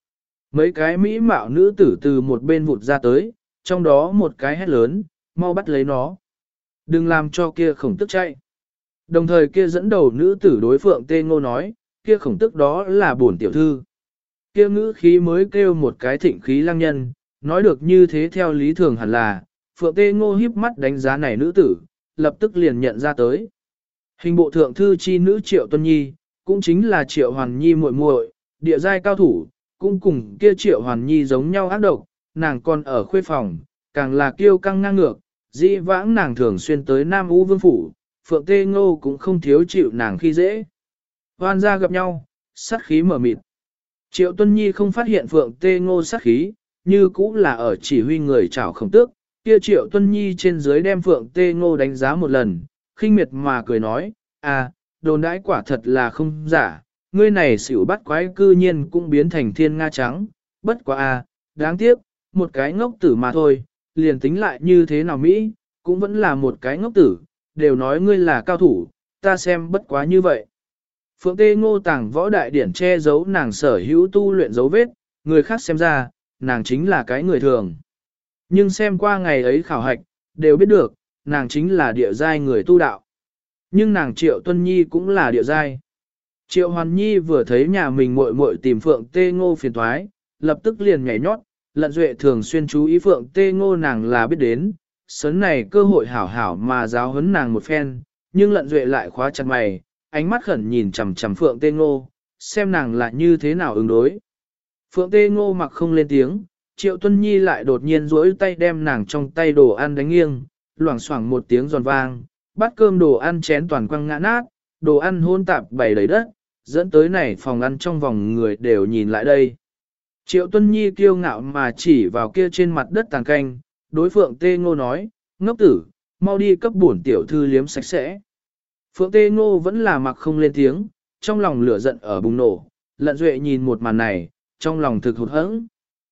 Mấy cái mỹ mạo nữ tử từ một bên vụt ra tới, trong đó một cái hét lớn, mau bắt lấy nó. Đừng làm cho kia khổng tức chạy. Đồng thời kia dẫn đầu nữ tử đối Phượng Tê Ngô nói, kia khổng tức đó là bổn tiểu thư. Kia ngữ khí mới kêu một cái thịnh khí lăng nhân, nói được như thế theo lý thường hẳn là, Phượng Tê Ngô híp mắt đánh giá này nữ tử, lập tức liền nhận ra tới. Hình bộ thượng thư chi nữ Triệu Tuân Nhi, cũng chính là Triệu Hoàn Nhi muội muội, địa giai cao thủ, cũng cùng kia Triệu Hoàn Nhi giống nhau ác độc, nàng còn ở khuê phòng, càng là kiêu căng ngang ngược, dĩ vãng nàng thường xuyên tới Nam U Vương Phủ, Phượng Tê Ngô cũng không thiếu chịu nàng khi dễ. Hoan gia gặp nhau, sát khí mở mịt. Triệu Tuân Nhi không phát hiện Phượng Tê Ngô sát khí, như cũ là ở chỉ huy người chảo khổng tước, kia Triệu Tuân Nhi trên dưới đem Phượng Tê Ngô đánh giá một lần, khinh miệt mà cười nói, à, đồn đãi quả thật là không giả, ngươi này xỉu bắt quái cư nhiên cũng biến thành thiên nga trắng, bất quá à, đáng tiếc, một cái ngốc tử mà thôi, liền tính lại như thế nào Mỹ, cũng vẫn là một cái ngốc tử, đều nói ngươi là cao thủ, ta xem bất quá như vậy. Phượng Tê Ngô tàng võ đại điển che giấu nàng sở hữu tu luyện dấu vết, người khác xem ra, nàng chính là cái người thường. Nhưng xem qua ngày ấy khảo hạch, đều biết được, nàng chính là địa giai người tu đạo. Nhưng nàng Triệu Tuân Nhi cũng là địa giai. Triệu Hoàn Nhi vừa thấy nhà mình muội muội tìm Phượng Tê Ngô phiền toái, lập tức liền nhảy nhót, Lận Duệ thường xuyên chú ý Phượng Tê Ngô nàng là biết đến, sớn này cơ hội hảo hảo mà giáo huấn nàng một phen, nhưng Lận Duệ lại khóa chặt mày, ánh mắt khẩn nhìn chằm chằm Phượng Tê Ngô, xem nàng là như thế nào ứng đối. Phượng Tê Ngô mặc không lên tiếng, Triệu Tuân Nhi lại đột nhiên duỗi tay đem nàng trong tay đồ ăn đánh nghiêng, loảng xoảng một tiếng giòn vang, bát cơm đồ ăn chén toàn quăng ngã nát, đồ ăn hôn tạp bày đầy đất, dẫn tới này phòng ăn trong vòng người đều nhìn lại đây. Triệu Tuân Nhi kiêu ngạo mà chỉ vào kia trên mặt đất tàn canh, đối Phượng Tê Ngô nói, ngốc tử, mau đi cấp bổn tiểu thư liếm sạch sẽ. Phượng Tê Ngô vẫn là mặc không lên tiếng, trong lòng lửa giận ở bùng nổ, Lận Duệ nhìn một màn này, trong lòng thực hụt hẫng.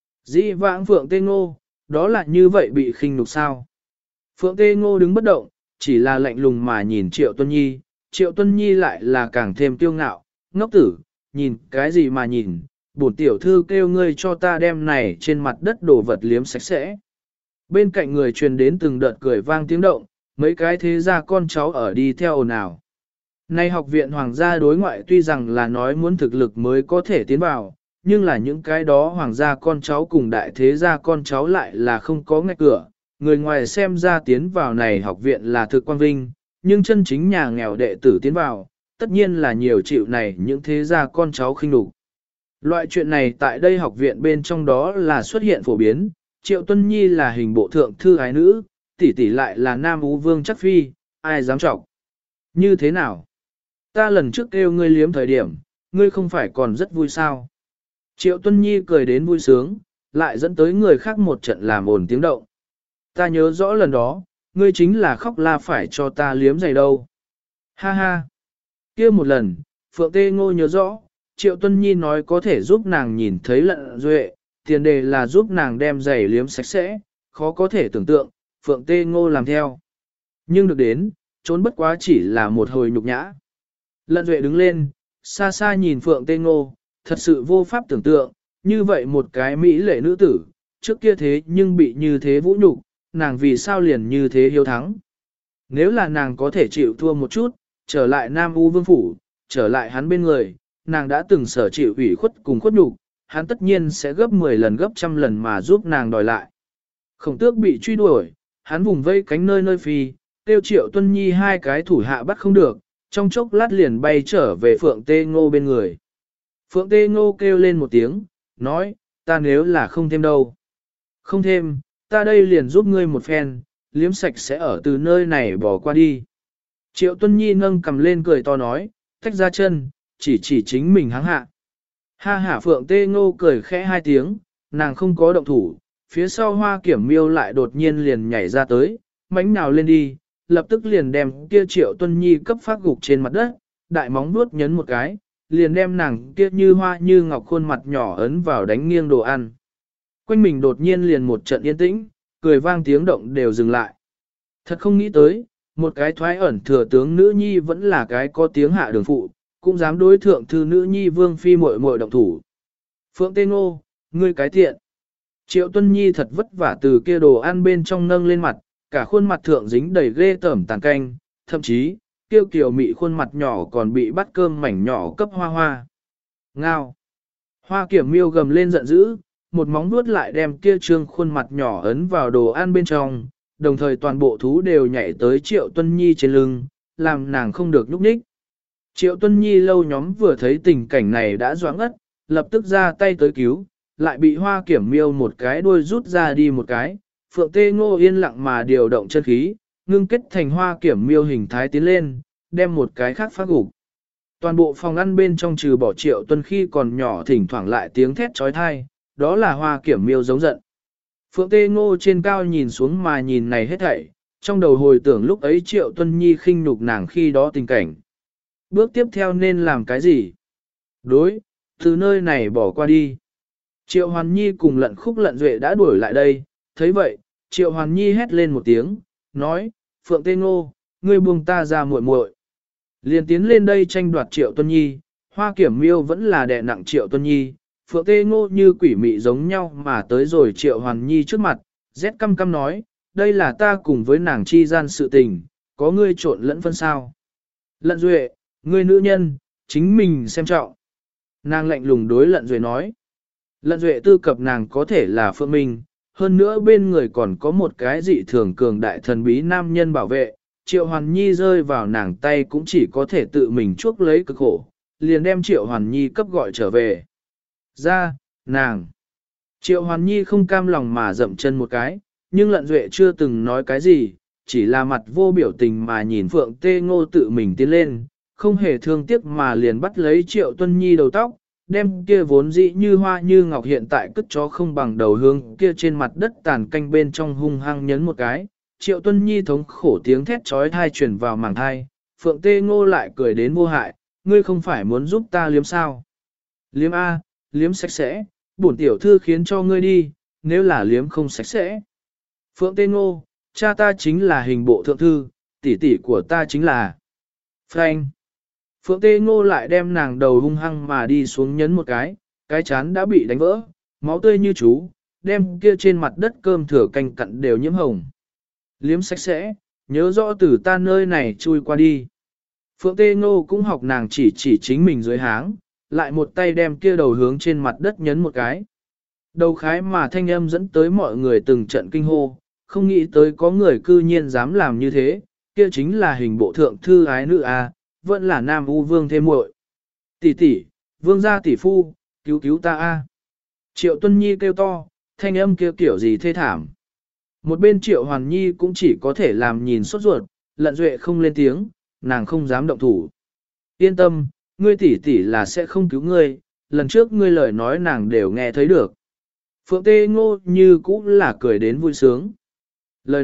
Dĩ vãng Phượng Tê Ngô, đó là như vậy bị khinh nhục sao. Phượng Tê Ngô đứng bất động, chỉ là lạnh lùng mà nhìn Triệu Tuân Nhi, Triệu Tuân Nhi lại là càng thêm kiêu ngạo, ngốc tử, nhìn cái gì mà nhìn, bổn tiểu thư kêu ngươi cho ta đem này trên mặt đất đổ vật liếm sạch sẽ. Bên cạnh người truyền đến từng đợt cười vang tiếng động, mấy cái thế gia con cháu ở đi theo ồn ào. Nay học viện hoàng gia đối ngoại tuy rằng là nói muốn thực lực mới có thể tiến vào, nhưng là những cái đó hoàng gia con cháu cùng đại thế gia con cháu lại là không có ngạch cửa. Người ngoài xem ra tiến vào này học viện là thực quan vinh, nhưng chân chính nhà nghèo đệ tử tiến vào, tất nhiên là nhiều chịu này những thế gia con cháu khinh đục. Loại chuyện này tại đây học viện bên trong đó là xuất hiện phổ biến, Triệu Tuân Nhi là hình bộ thượng thư ái nữ, tỷ tỷ lại là Nam Ú Vương chắc phi, ai dám trọng. Như thế nào? Ta lần trước kêu ngươi liếm thời điểm, ngươi không phải còn rất vui sao? Triệu Tuân Nhi cười đến vui sướng, lại dẫn tới người khác một trận làm ồn tiếng động. Ta nhớ rõ lần đó, ngươi chính là khóc la phải cho ta liếm giày đâu. Ha ha! Kia một lần, Phượng Tê Ngô nhớ rõ, Triệu Tuân Nhi nói có thể giúp nàng nhìn thấy Lận Duệ, tiền đề là giúp nàng đem giày liếm sạch sẽ, khó có thể tưởng tượng, Phượng Tê Ngô làm theo. Nhưng được đến, trốn bất quá chỉ là một hồi nhục nhã. Lận Duệ đứng lên, xa xa nhìn Phượng Tê Ngô, thật sự vô pháp tưởng tượng, như vậy một cái mỹ lệ nữ tử, trước kia thế nhưng bị như thế vũ nhục, nàng vì sao liền như thế hiếu thắng. Nếu là nàng có thể chịu thua một chút, trở lại Nam U Vương Phủ, trở lại hắn bên người, nàng đã từng sở chịu ủy khuất cùng khuất nhục, hắn tất nhiên sẽ gấp 10 lần gấp trăm lần mà giúp nàng đòi lại. Khổng tước bị truy đuổi, hắn vùng vây cánh nơi nơi phi, tiêu Triệu Tuân Nhi hai cái thủ hạ bắt không được, trong chốc lát liền bay trở về Phượng Tê Ngô bên người. Phượng Tê Ngô kêu lên một tiếng, nói, ta nếu là không thêm đâu. Không thêm, ta đây liền giúp ngươi một phen, liếm sạch sẽ ở từ nơi này bỏ qua đi. Triệu Tuân Nhi nâng cầm lên cười to nói, tách ra chân, chỉ chính mình hắng hạ. Ha hả Phượng Tê Ngô cười khẽ hai tiếng, nàng không có động thủ, phía sau Hoa Kiểm Miêu lại đột nhiên liền nhảy ra tới, mánh nào lên đi, lập tức liền đem kia Triệu Tuân Nhi cấp phát gục trên mặt đất, đại móng vuốt nhấn một cái, liền đem nàng kia như hoa như ngọc khuôn mặt nhỏ ấn vào đánh nghiêng đồ ăn. Quanh mình đột nhiên liền một trận yên tĩnh, cười vang tiếng động đều dừng lại. Thật không nghĩ tới, một cái thoái ẩn thừa tướng nữ nhi vẫn là cái có tiếng hạ đường phụ, cũng dám đối thượng thư nữ nhi vương phi muội muội động thủ. Phượng Tê Ngô, ngươi cái tiện. Triệu Tuân Nhi thật vất vả từ kia đồ ăn bên trong nâng lên mặt, cả khuôn mặt thượng dính đầy ghê tởm tàn canh, thậm chí, tiêu kiều mị khuôn mặt nhỏ còn bị bát cơm mảnh nhỏ cấp hoa hoa. Ngao! Hoa Kiểm Miêu gầm lên giận dữ, một móng vuốt lại đem kia trương khuôn mặt nhỏ ấn vào đồ ăn bên trong, đồng thời toàn bộ thú đều nhảy tới Triệu Tuân Nhi trên lưng, làm nàng không được nhúc nhích. Triệu Tuân Nhi lâu nhóm vừa thấy tình cảnh này đã doãn ngất, lập tức ra tay tới cứu, lại bị Hoa Kiểm Miêu một cái đuôi rút ra đi một cái, Phượng Tê Ngô yên lặng mà điều động chân khí, ngưng kết thành Hoa Kiểm Miêu hình thái tiến lên, đem một cái khác phát gục. Toàn bộ phòng ăn bên trong trừ bỏ Triệu Tuân khi còn nhỏ thỉnh thoảng lại tiếng thét trói thai, đó là Hoa Kiểm Miêu giống giận. Phượng Tê Ngô trên cao nhìn xuống mà nhìn này hết thảy, trong đầu hồi tưởng lúc ấy Triệu Tuân Nhi khinh nhục nàng khi đó tình cảnh. Bước tiếp theo nên làm cái gì? Đối, từ nơi này bỏ qua đi. Triệu Hoàn Nhi cùng Lận Khúc Lận Duệ đã đuổi lại đây, thấy vậy, Triệu Hoàn Nhi hét lên một tiếng, nói, Phượng Tê Ngô, ngươi buông ta ra muội muội. Liền tiến lên đây tranh đoạt Triệu Tuân Nhi, Hoa Kiểm Miêu vẫn là đè nặng Triệu Tuân Nhi, Phượng Tê Ngô như quỷ mị giống nhau mà tới rồi Triệu Hoàn Nhi trước mặt, rét căm căm nói, đây là ta cùng với nàng chi gian sự tình, có ngươi trộn lẫn phân sao. Lận Duệ, ngươi nữ nhân, chính mình xem trọng. Nàng lạnh lùng đối Lận Duệ nói. Lận Duệ tư cập nàng có thể là Phượng Minh, hơn nữa bên người còn có một cái dị thường cường đại thần bí nam nhân bảo vệ, Triệu Hoàn Nhi rơi vào nàng tay cũng chỉ có thể tự mình chuốc lấy cực khổ, liền đem Triệu Hoàn Nhi cấp gọi trở về. Ra, nàng. Triệu Hoàn Nhi không cam lòng mà dậm chân một cái, nhưng Lận Duệ chưa từng nói cái gì, chỉ là mặt vô biểu tình mà nhìn Phượng Tê Ngô tự mình tiến lên, không hề thương tiếc mà liền bắt lấy Triệu Tuân Nhi đầu tóc, đem kia vốn dĩ như hoa như ngọc hiện tại cất chó không bằng đầu hương kia trên mặt đất tàn canh bên trong hung hăng nhấn một cái. Triệu Tuân Nhi thống khổ tiếng thét trói thai truyền vào màng thai, Phượng Tê Ngô lại cười đến vô hại, ngươi không phải muốn giúp ta liếm sao? Liếm A, liếm sạch sẽ, bổn tiểu thư khiến cho ngươi đi, nếu là liếm không sạch sẽ. Phượng Tê Ngô, cha ta chính là hình bộ thượng thư, tỷ tỷ của ta chính là Frank. Phượng Tê Ngô lại đem nàng đầu hung hăng mà đi xuống nhấn một cái chán đã bị đánh vỡ, máu tươi như chú, đem kia trên mặt đất cơm thừa canh cặn đều nhiễm hồng. Liếm sạch sẽ, nhớ rõ từ ta nơi này chui qua đi. Phượng Tê Ngô cũng học nàng chỉ chính mình dưới háng, lại một tay đem kia đầu hướng trên mặt đất nhấn một cái. Đầu khái mà thanh âm dẫn tới mọi người từng trận kinh hô, không nghĩ tới có người cư nhiên dám làm như thế, kia chính là hình bộ thượng thư ái nữ a, vẫn là nam u vương thêm muội. Tỷ tỷ, vương gia tỷ phu, cứu cứu ta a. Triệu Tuân Nhi kêu to, thanh âm kia kiểu gì thê thảm. Một bên Triệu Hoàn Nhi cũng chỉ có thể làm nhìn sốt ruột, Lận Duệ không lên tiếng, nàng không dám động thủ. Yên tâm, ngươi tỷ tỷ là sẽ không cứu ngươi, lần trước ngươi lời nói nàng đều nghe thấy được. Phượng Tê Ngô như cũng là cười đến vui sướng. Lời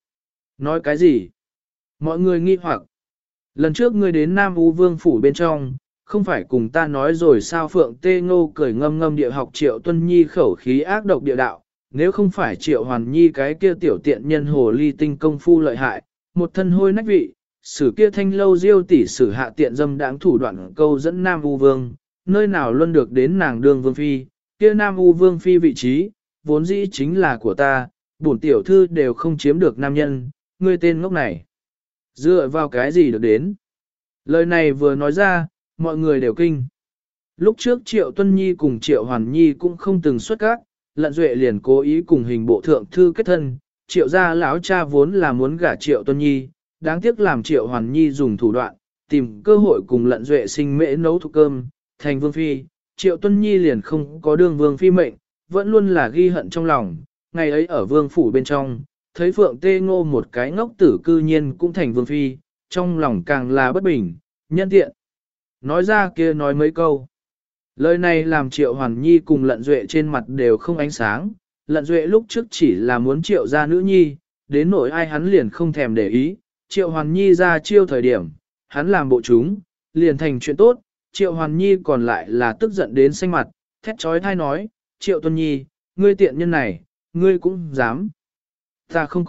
nói cái gì? Mọi người nghi hoặc. Lần trước ngươi đến Nam U Vương phủ bên trong, không phải cùng ta nói rồi sao? Phượng Tê Ngô cười ngâm ngâm địa học Triệu Tuân Nhi khẩu khí ác độc địa đạo, nếu không phải Triệu Hoàn Nhi cái kia tiểu tiện nhân hồ ly tinh công phu lợi hại, một thân hôi nách vị, sử kia thanh lâu diêu tỷ sử hạ tiện dâm đáng thủ đoạn câu dẫn Nam U Vương, nơi nào luôn được đến nàng đương vương phi, kia Nam U Vương phi vị trí, vốn dĩ chính là của ta, bổn tiểu thư đều không chiếm được nam nhân, ngươi tên ngốc này. Dựa vào cái gì được đến? Lời này vừa nói ra, mọi người đều kinh. Lúc trước Triệu Tuân Nhi cùng Triệu Hoàn Nhi cũng không từng xuất các, Lận Duệ liền cố ý cùng hình bộ thượng thư kết thân, Triệu gia lão cha vốn là muốn gả Triệu Tuân Nhi, đáng tiếc làm Triệu Hoàn Nhi dùng thủ đoạn, tìm cơ hội cùng Lận Duệ sinh mễ nấu thuộc cơm, thành vương phi, Triệu Tuân Nhi liền không có đương vương phi mệnh, vẫn luôn là ghi hận trong lòng, ngày ấy ở vương phủ bên trong, thấy Phượng Tê Ngô một cái ngốc tử cư nhiên cũng thành vương phi, trong lòng càng là bất bình, nhân tiện. Nói ra kia nói mấy câu. Lời này làm Triệu Hoàn Nhi cùng Lận Duệ trên mặt đều không ánh sáng, Lận Duệ lúc trước chỉ là muốn Triệu ra nữ nhi, đến nỗi ai hắn liền không thèm để ý, Triệu Hoàn Nhi ra chiêu thời điểm, hắn làm bộ chúng, liền thành chuyện tốt, Triệu Hoàn Nhi còn lại là tức giận đến xanh mặt, thét trói thai nói, Triệu Tuân Nhi, ngươi tiện nhân này, ngươi cũng dám. Ta không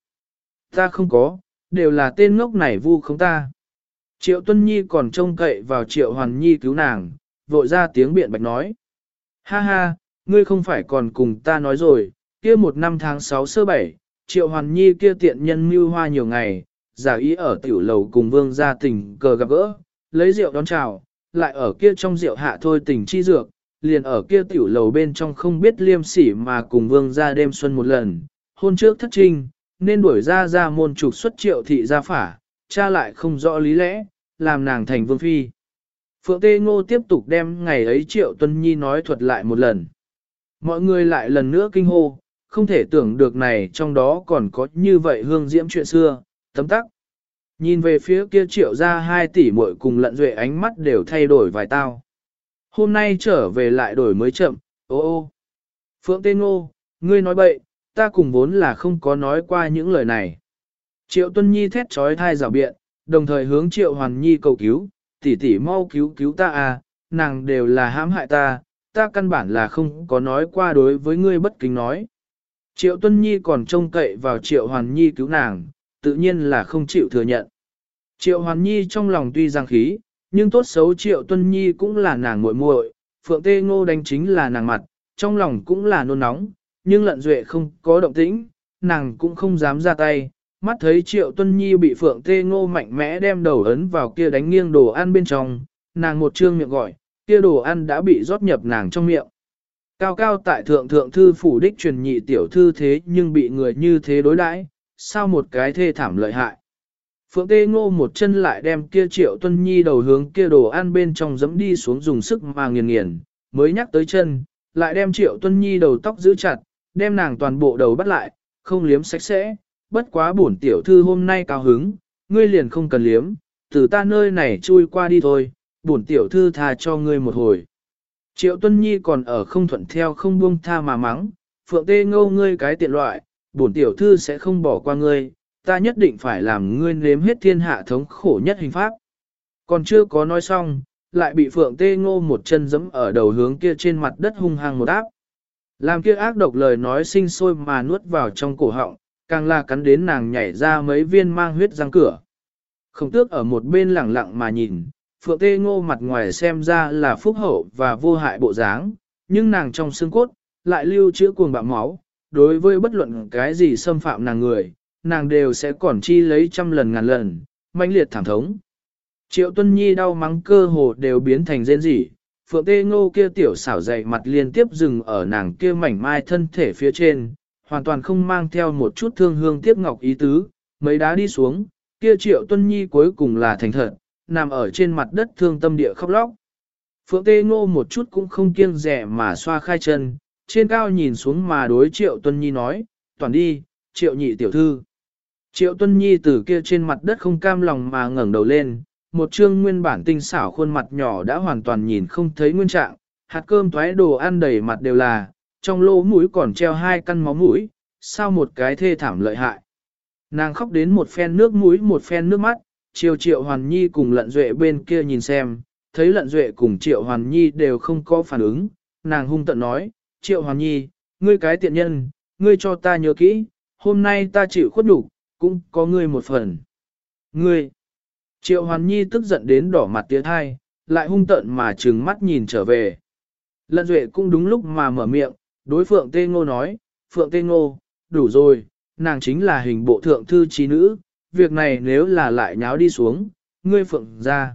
có, đều là tên ngốc này vu không ta. Triệu Tuân Nhi còn trông cậy vào Triệu Hoàn Nhi cứu nàng, vội ra tiếng biện bạch nói. Ha ha, ngươi không phải còn cùng ta nói rồi, kia một năm tháng 6 sơ 7, Triệu Hoàn Nhi kia tiện nhân mưu hoa nhiều ngày, giả ý ở tiểu lầu cùng vương gia tình cờ gặp gỡ, lấy rượu đón chào, lại ở kia trong rượu hạ thôi tình chi dược, liền ở kia tiểu lầu bên trong không biết liêm sỉ mà cùng vương gia đêm xuân một lần, hôn trước thất trinh, nên đuổi ra môn trục xuất Triệu thị gia phả, cha lại không rõ lý lẽ, làm nàng thành vương phi. Phượng Tê Ngô tiếp tục đem ngày ấy Triệu Tuân Nhi nói thuật lại một lần. Mọi người lại lần nữa kinh hô, không thể tưởng được này trong đó còn có như vậy hương diễm chuyện xưa, tấm tắc. Nhìn về phía kia Triệu ra 2 tỷ muội cùng Lận Duệ ánh mắt đều thay đổi vài tao. Hôm nay trở về lại đổi mới chậm, ô ô. Phượng Tê Ngô, ngươi nói bậy, ta cùng vốn là không có nói qua những lời này. Triệu Tuân Nhi thét trói thai rào biện, đồng thời hướng Triệu Hoàn Nhi cầu cứu, tỷ tỷ mau cứu cứu ta à, nàng đều là hãm hại ta, ta căn bản là không có nói qua đối với ngươi bất kính nói. Triệu Tuân Nhi còn trông cậy vào Triệu Hoàn Nhi cứu nàng, tự nhiên là không chịu thừa nhận. Triệu Hoàn Nhi trong lòng tuy giang khí, nhưng tốt xấu Triệu Tuân Nhi cũng là nàng muội muội, Phượng Tê Ngô đánh chính là nàng mặt, trong lòng cũng là nôn nóng, nhưng Lận Duệ không có động tĩnh, nàng cũng không dám ra tay. Mắt thấy Triệu Tuân Nhi bị Phượng Tê Ngô mạnh mẽ đem đầu ấn vào kia đánh nghiêng đồ ăn bên trong, nàng một trương miệng gọi, kia đồ ăn đã bị rót nhập nàng trong miệng. Cao cao tại thượng thư phủ đích truyền nhị tiểu thư thế nhưng bị người như thế đối đãi, sao một cái thê thảm lợi hại. Phượng Tê Ngô một chân lại đem kia Triệu Tuân Nhi đầu hướng kia đồ ăn bên trong dẫm đi xuống dùng sức mà nghiền nghiền, mới nhắc tới chân, lại đem Triệu Tuân Nhi đầu tóc giữ chặt, đem nàng toàn bộ đầu bắt lại, không liếm sạch sẽ. Bất quá bổn tiểu thư hôm nay cao hứng, ngươi liền không cần liếm, từ ta nơi này chui qua đi thôi, bổn tiểu thư tha cho ngươi một hồi. Triệu Tuân Nhi còn ở không thuận theo không buông tha mà mắng, Phượng Tê Ngô ngươi cái tiện loại, bổn tiểu thư sẽ không bỏ qua ngươi, ta nhất định phải làm ngươi nếm hết thiên hạ thống khổ nhất hình pháp. Còn chưa có nói xong, lại bị Phượng Tê Ngô một chân giẫm ở đầu hướng kia trên mặt đất hung hăng một áp. Làm kia ác độc lời nói sinh sôi mà nuốt vào trong cổ họng, càng là cắn đến nàng nhảy ra mấy viên mang huyết răng cửa. Khổng Tước ở một bên lẳng lặng mà nhìn, Phượng Tê Ngô mặt ngoài xem ra là phúc hậu và vô hại bộ dáng, nhưng nàng trong xương cốt, lại lưu trữ cuồng bạo máu, đối với bất luận cái gì xâm phạm nàng người, nàng đều sẽ còn chi lấy trăm lần ngàn lần, mãnh liệt thảm thống. Triệu Tuân Nhi đau mắng cơ hồ đều biến thành rên rỉ, Phượng Tê Ngô kia tiểu xảo dày mặt liên tiếp dừng ở nàng kia mảnh mai thân thể phía trên, hoàn toàn không mang theo một chút thương hương tiếc ngọc ý tứ, mấy đá đi xuống, kia Triệu Tuân Nhi cuối cùng là thành thật, nằm ở trên mặt đất thương tâm địa khóc lóc. Phượng Tê Ngô một chút cũng không kiêng rẻ mà xoa khai chân, trên cao nhìn xuống mà đối Triệu Tuân Nhi nói, toàn đi, Triệu nhị tiểu thư. Triệu Tuân Nhi từ kia trên mặt đất không cam lòng mà ngẩng đầu lên, một trương nguyên bản tinh xảo khuôn mặt nhỏ đã hoàn toàn nhìn không thấy nguyên trạng, hạt cơm thoái đồ ăn đầy mặt đều là, trong lỗ mũi còn treo 2 căn máu mũi, sao một cái thê thảm lợi hại. Nàng khóc đến một phen nước mũi một phen nước mắt, Triệu Hoàn Nhi cùng Lận Duệ bên kia nhìn xem, thấy Lận Duệ cùng Triệu Hoàn Nhi đều không có phản ứng, nàng hung tận nói, Triệu Hoàn Nhi, ngươi cái tiện nhân, ngươi cho ta nhớ kỹ, hôm nay ta chịu khuất nhục, cũng có ngươi một phần. Ngươi! Triệu Hoàn Nhi tức giận đến đỏ mặt tía thai, lại hung tận mà trừng mắt nhìn trở về. Lận Duệ cũng đúng lúc mà mở miệng, đối Phượng Tê Ngô nói, Phượng Tê Ngô, đủ rồi, nàng chính là hình bộ thượng thư trí nữ, việc này nếu là lại nháo đi xuống, ngươi Phượng ra.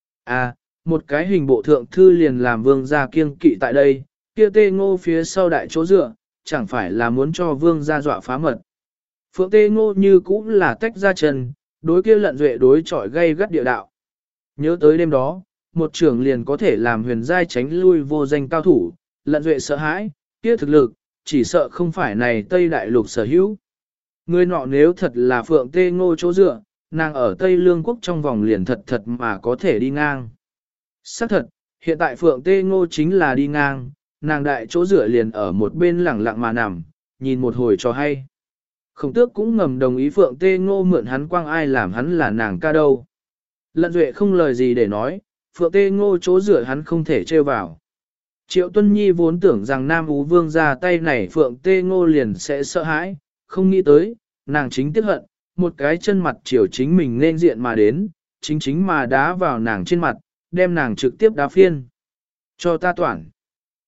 À, một cái hình bộ thượng thư liền làm vương gia kiêng kỵ tại đây, kia Tê Ngô phía sau đại chỗ dựa, chẳng phải là muốn cho vương gia dọa phá mật. Phượng Tê Ngô như cũng là tách ra chân, đối kia Lận Duệ đối chọi gây gắt địa đạo. Nhớ tới đêm đó, một trưởng liền có thể làm huyền giai tránh lui vô danh cao thủ, Lận Duệ sợ hãi, kia thực lực, chỉ sợ không phải này Tây Đại Lục sở hữu. Người nọ nếu thật là Phượng Tê Ngô chỗ dựa, nàng ở Tây Lương Quốc trong vòng liền thật thật mà có thể đi ngang. Xác thật, hiện tại Phượng Tê Ngô chính là đi ngang, nàng đại chỗ dựa liền ở một bên lẳng lặng mà nằm, nhìn một hồi cho hay. Khổng Tước cũng ngầm đồng ý Phượng Tê Ngô mượn hắn quang ai làm hắn là nàng ca đâu. Lận Duệ không lời gì để nói, Phượng Tê Ngô chỗ dựa hắn không thể trêu vào. Triệu Tuân Nhi vốn tưởng rằng Nam Ú Vương ra tay này Phượng Tê Ngô liền sẽ sợ hãi, không nghĩ tới, nàng chính tiếc hận, một cái chân mặt chiều chính mình nên diện mà đến, chính mà đá vào nàng trên mặt, đem nàng trực tiếp đá phiên. Cho ta toản.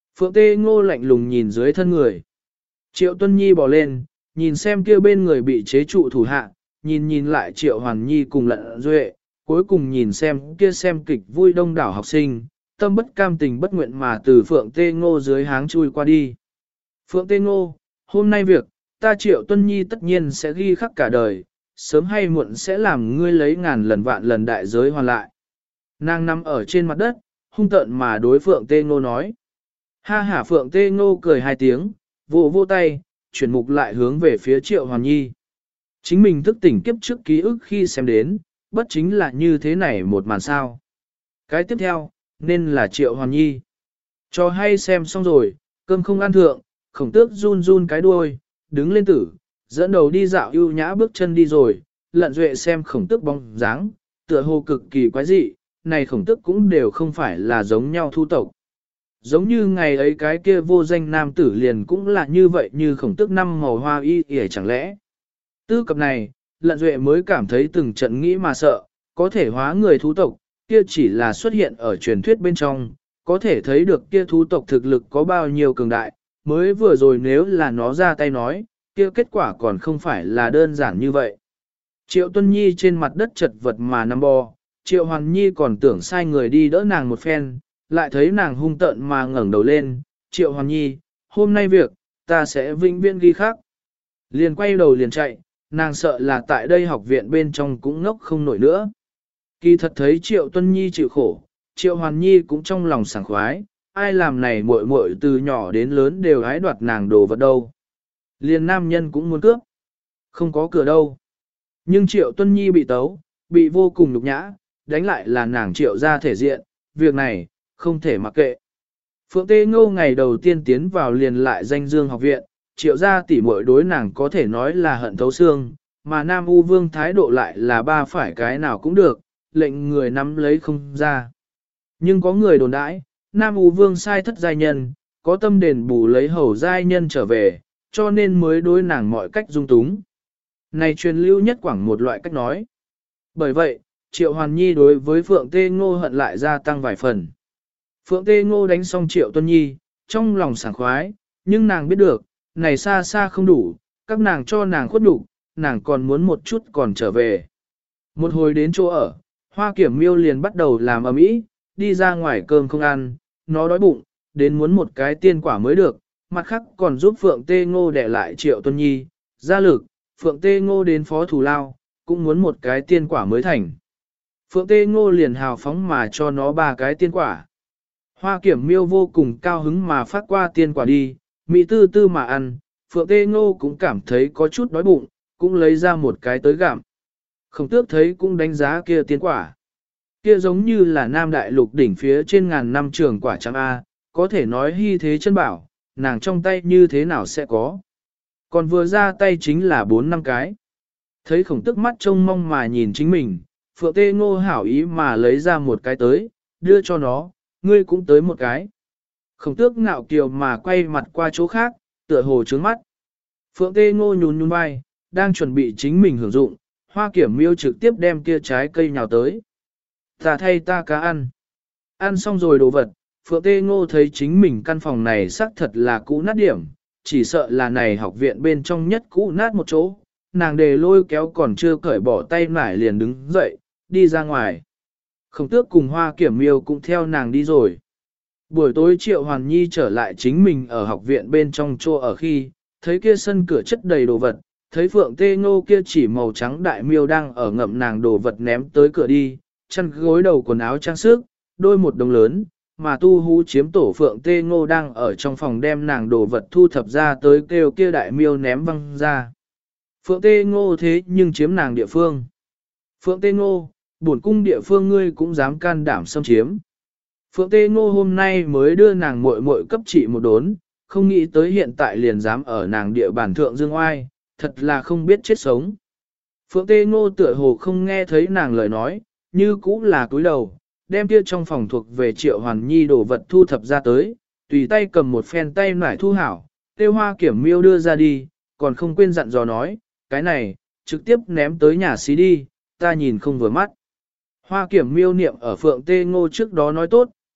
Phượng Tê Ngô lạnh lùng nhìn dưới thân người. Triệu Tuân Nhi bỏ lên, nhìn xem kia bên người bị chế trụ thủ hạ, nhìn lại Triệu Hoàn Nhi cùng Lận Duệ, cuối cùng nhìn xem kia xem kịch vui đông đảo học sinh, tâm bất cam tình bất nguyện mà từ Phượng Tê Ngô dưới háng chui qua đi. Phượng Tê Ngô, hôm nay việc, ta Triệu Tuân Nhi tất nhiên sẽ ghi khắc cả đời, sớm hay muộn sẽ làm ngươi lấy ngàn lần vạn lần đại giới hoàn lại. Nàng nằm ở trên mặt đất, hung tợn mà đối Phượng Tê Ngô nói. Ha hả Phượng Tê Ngô cười hai tiếng, vô tay, chuyển mục lại hướng về phía Triệu Hoàn Nhi. Chính mình thức tỉnh kiếp trước ký ức khi xem đến, bất chính là như thế này một màn sao. Cái tiếp theo, nên là Triệu Hoàn Nhi. Cho hay xem xong rồi, cơm không ăn thượng, Khổng Tước run run cái đuôi, đứng lên tử, dẫn đầu đi dạo ưu nhã bước chân đi rồi, Lận Duệ xem Khổng Tước bóng dáng, tựa hồ cực kỳ quái dị, này Khổng Tước cũng đều không phải là giống nhau thu tộc. Giống như ngày ấy cái kia vô danh nam tử liền cũng là như vậy như Khổng Tước năm màu hoa y y chẳng lẽ. Tư cập này, Lận Duệ mới cảm thấy từng trận nghĩ mà sợ, có thể hóa người thú tộc, kia chỉ là xuất hiện ở truyền thuyết bên trong, có thể thấy được kia thú tộc thực lực có bao nhiêu cường đại, mới vừa rồi nếu là nó ra tay nói, kia kết quả còn không phải là đơn giản như vậy. Triệu Tuân Nhi trên mặt đất chật vật mà nằm bò, Triệu Hoàn Nhi còn tưởng sai người đi đỡ nàng một phen, lại thấy nàng hung tợn mà ngẩng đầu lên, Triệu Hoàn Nhi, hôm nay việc, ta sẽ vĩnh viễn ghi khắc. Liền quay đầu liền chạy, nàng sợ là tại đây học viện bên trong cũng ngốc không nổi nữa. Kỳ thật thấy Triệu Tuân Nhi chịu khổ, Triệu Hoàn Nhi cũng trong lòng sảng khoái, ai làm này muội muội từ nhỏ đến lớn đều hái đoạt nàng đồ vật đâu. Liền nam nhân cũng muốn cướp, không có cửa đâu. Nhưng Triệu Tuân Nhi bị tấu, bị vô cùng nhục nhã, đánh lại là nàng Triệu ra thể diện, việc này, không thể mặc kệ. Phượng Tê Ngô ngày đầu tiên tiến vào liền lại danh dương học viện, Triệu ra tỉ muội đối nàng có thể nói là hận thấu xương, mà Nam U Vương thái độ lại là ba phải cái nào cũng được, lệnh người nắm lấy không ra. Nhưng có người đồn đãi, Nam U Vương sai thất giai nhân, có tâm đền bù lấy hầu giai nhân trở về, cho nên mới đối nàng mọi cách dung túng. Này truyền lưu nhất quảng một loại cách nói. Bởi vậy, Triệu Hoàn Nhi đối với Phượng Tê Ngô hận lại gia tăng vài phần. Phượng Tê Ngô đánh xong Triệu Tuân Nhi, trong lòng sảng khoái, nhưng nàng biết được, này xa xa không đủ, các nàng cho nàng khuất đủ, nàng còn muốn một chút còn trở về. Một hồi đến chỗ ở, Hoa Kiểm Miêu liền bắt đầu làm ầm ĩ, đi ra ngoài cơm không ăn, nó đói bụng, đến muốn một cái tiên quả mới được, mặt khác còn giúp Phượng Tê Ngô để lại Triệu Tuân Nhi, ra lực, Phượng Tê Ngô đến phó thủ lao, cũng muốn một cái tiên quả mới thành. Phượng Tê Ngô liền hào phóng mà cho nó 3 cái tiên quả. Hoa Kiểm Miêu vô cùng cao hứng mà phát qua tiên quả đi, mỹ tư tư mà ăn, Phượng Tê Ngô cũng cảm thấy có chút đói bụng, cũng lấy ra một cái tới gặm. Khổng Tước thấy cũng đánh giá kia tiên quả. Kia giống như là Nam Đại Lục đỉnh phía trên ngàn năm trường quả trắng A, có thể nói hy thế chân bảo, nàng trong tay như thế nào sẽ có. Còn vừa ra tay chính là 4-5 cái. Thấy Khổng Tước mắt trông mong mà nhìn chính mình, Phượng Tê Ngô hảo ý mà lấy ra một cái tới, đưa cho nó, ngươi cũng tới một cái. Khổng Tước ngạo kiều mà quay mặt qua chỗ khác, tựa hồ trướng mắt. Phượng Tê Ngô nhún vai, đang chuẩn bị chính mình hưởng dụng, Hoa Kiểm Miêu trực tiếp đem kia trái cây nhào tới. Ta thay ta cá ăn. Ăn xong rồi đồ vật, Phượng Tê Ngô thấy chính mình căn phòng này xác thật là cũ nát điểm, chỉ sợ là này học viện bên trong nhất cũ nát một chỗ. Nàng đề lôi kéo còn chưa cởi bỏ tay nải liền đứng dậy, đi ra ngoài. Khổng Tước cùng Hoa Kiểm Miêu cũng theo nàng đi rồi. Buổi tối Triệu Hoàn Nhi trở lại chính mình ở học viện bên trong chỗ ở khi, thấy kia sân cửa chất đầy đồ vật, thấy Phượng Tê Ngô kia chỉ màu trắng đại miêu đang ở ngậm nàng đồ vật ném tới cửa đi, chăn gối đầu quần áo trang sức, đôi một đồng lớn, mà tu hú chiếm tổ Phượng Tê Ngô đang ở trong phòng đem nàng đồ vật thu thập ra tới kêu kia đại miêu ném văng ra. Phượng Tê Ngô thế nhưng chiếm nàng địa phương. Phượng Tê Ngô, bổn cung địa phương ngươi cũng dám can đảm xâm chiếm. Phượng Tê Ngô hôm nay mới đưa nàng muội muội cấp trị một đốn, không nghĩ tới hiện tại liền dám ở nàng địa bàn thượng dương oai, thật là không biết chết sống. Phượng Tê Ngô tựa hồ không nghe thấy nàng lời nói, như cũ là cúi đầu, đem kia trong phòng thuộc về Triệu Hoàn Nhi đồ vật thu thập ra tới, tùy tay cầm một phen tay nải thu hảo, Tiêu Hoa Kiểm Miêu đưa ra đi, còn không quên dặn dò nói, cái này, trực tiếp ném tới nhà xí đi, ta nhìn không vừa mắt. Hoa Kiểm Miêu niệm ở Phượng Tê Ngô trước đó nói tốt,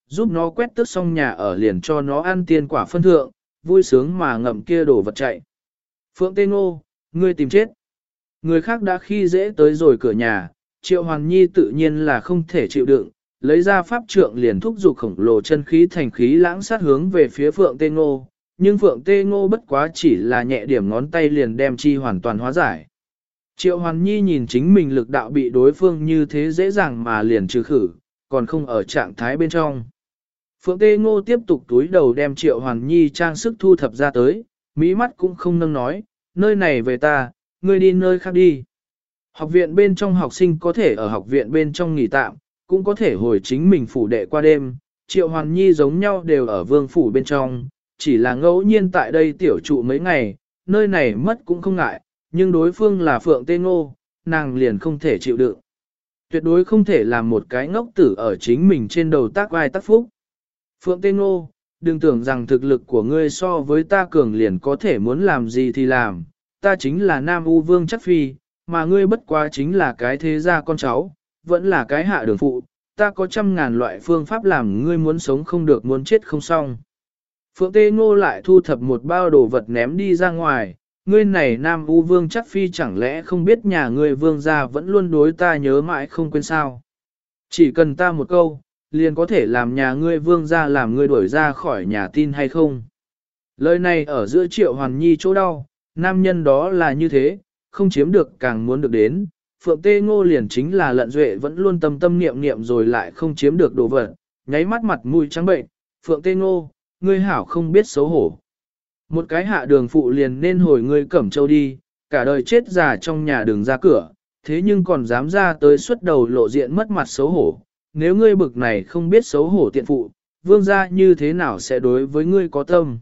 giúp nó quét tước xong nhà ở liền cho nó ăn tiên quả phân thượng, vui sướng mà ngậm kia đổ vật chạy. Phượng Tê Ngô, ngươi tìm chết. Người khác đã khi dễ tới rồi cửa nhà, Triệu Hoàn Nhi tự nhiên là không thể chịu đựng, lấy ra pháp trượng liền thúc giục khổng lồ chân khí thành khí lãng sát hướng về phía Phượng Tê Ngô, nhưng Phượng Tê Ngô bất quá chỉ là nhẹ điểm ngón tay liền đem chi hoàn toàn hóa giải. Triệu Hoàn Nhi nhìn chính mình lực đạo bị đối phương như thế dễ dàng mà liền trừ khử, còn không ở trạng thái bên trong. Phượng Tê Ngô tiếp tục túi đầu đem Triệu Hoàn Nhi trang sức thu thập ra tới, mỹ mắt cũng không nâng nói, nơi này về ta, ngươi đi nơi khác đi. Học viện bên trong học sinh có thể ở học viện bên trong nghỉ tạm, cũng có thể hồi chính mình phủ đệ qua đêm, Triệu Hoàn Nhi giống nhau đều ở vương phủ bên trong, chỉ là ngẫu nhiên tại đây tiểu trụ mấy ngày, nơi này mất cũng không ngại, nhưng đối phương là Phượng Tê Ngô, nàng liền không thể chịu đựng. Tuyệt đối không thể làm một cái ngốc tử ở chính mình trên đầu tác vai tác phúc. Phượng Tê Ngô, đừng tưởng rằng thực lực của ngươi so với ta cường liền có thể muốn làm gì thì làm, ta chính là Nam U Vương Chắc Phi, mà ngươi bất quá chính là cái thế gia con cháu, vẫn là cái hạ đường phụ, ta có 100.000 loại phương pháp làm ngươi muốn sống không được muốn chết không xong. Phượng Tê Ngô lại thu thập một bao đồ vật ném đi ra ngoài, ngươi này Nam U Vương Chắc Phi chẳng lẽ không biết nhà ngươi vương gia vẫn luôn đối ta nhớ mãi không quên sao. Chỉ cần ta một câu, liền có thể làm nhà ngươi vương gia làm ngươi đuổi ra khỏi nhà tin hay không. Lời này ở giữa Triệu Hoàn Nhi chỗ đau, nam nhân đó là như thế, không chiếm được càng muốn được đến. Phượng Tê Ngô liền chính là Lận Duệ vẫn luôn tâm tâm niệm niệm rồi lại không chiếm được đồ vật, nháy mắt mặt mũi trắng bệnh, Phượng Tê Ngô, ngươi hảo không biết xấu hổ. Một cái hạ đường phụ liền nên hồi ngươi Cẩm Châu đi, cả đời chết già trong nhà đường ra cửa, thế nhưng còn dám ra tới xuất đầu lộ diện mất mặt xấu hổ. Nếu ngươi bực này không biết xấu hổ tiện phụ, vương gia như thế nào sẽ đối với ngươi có tâm?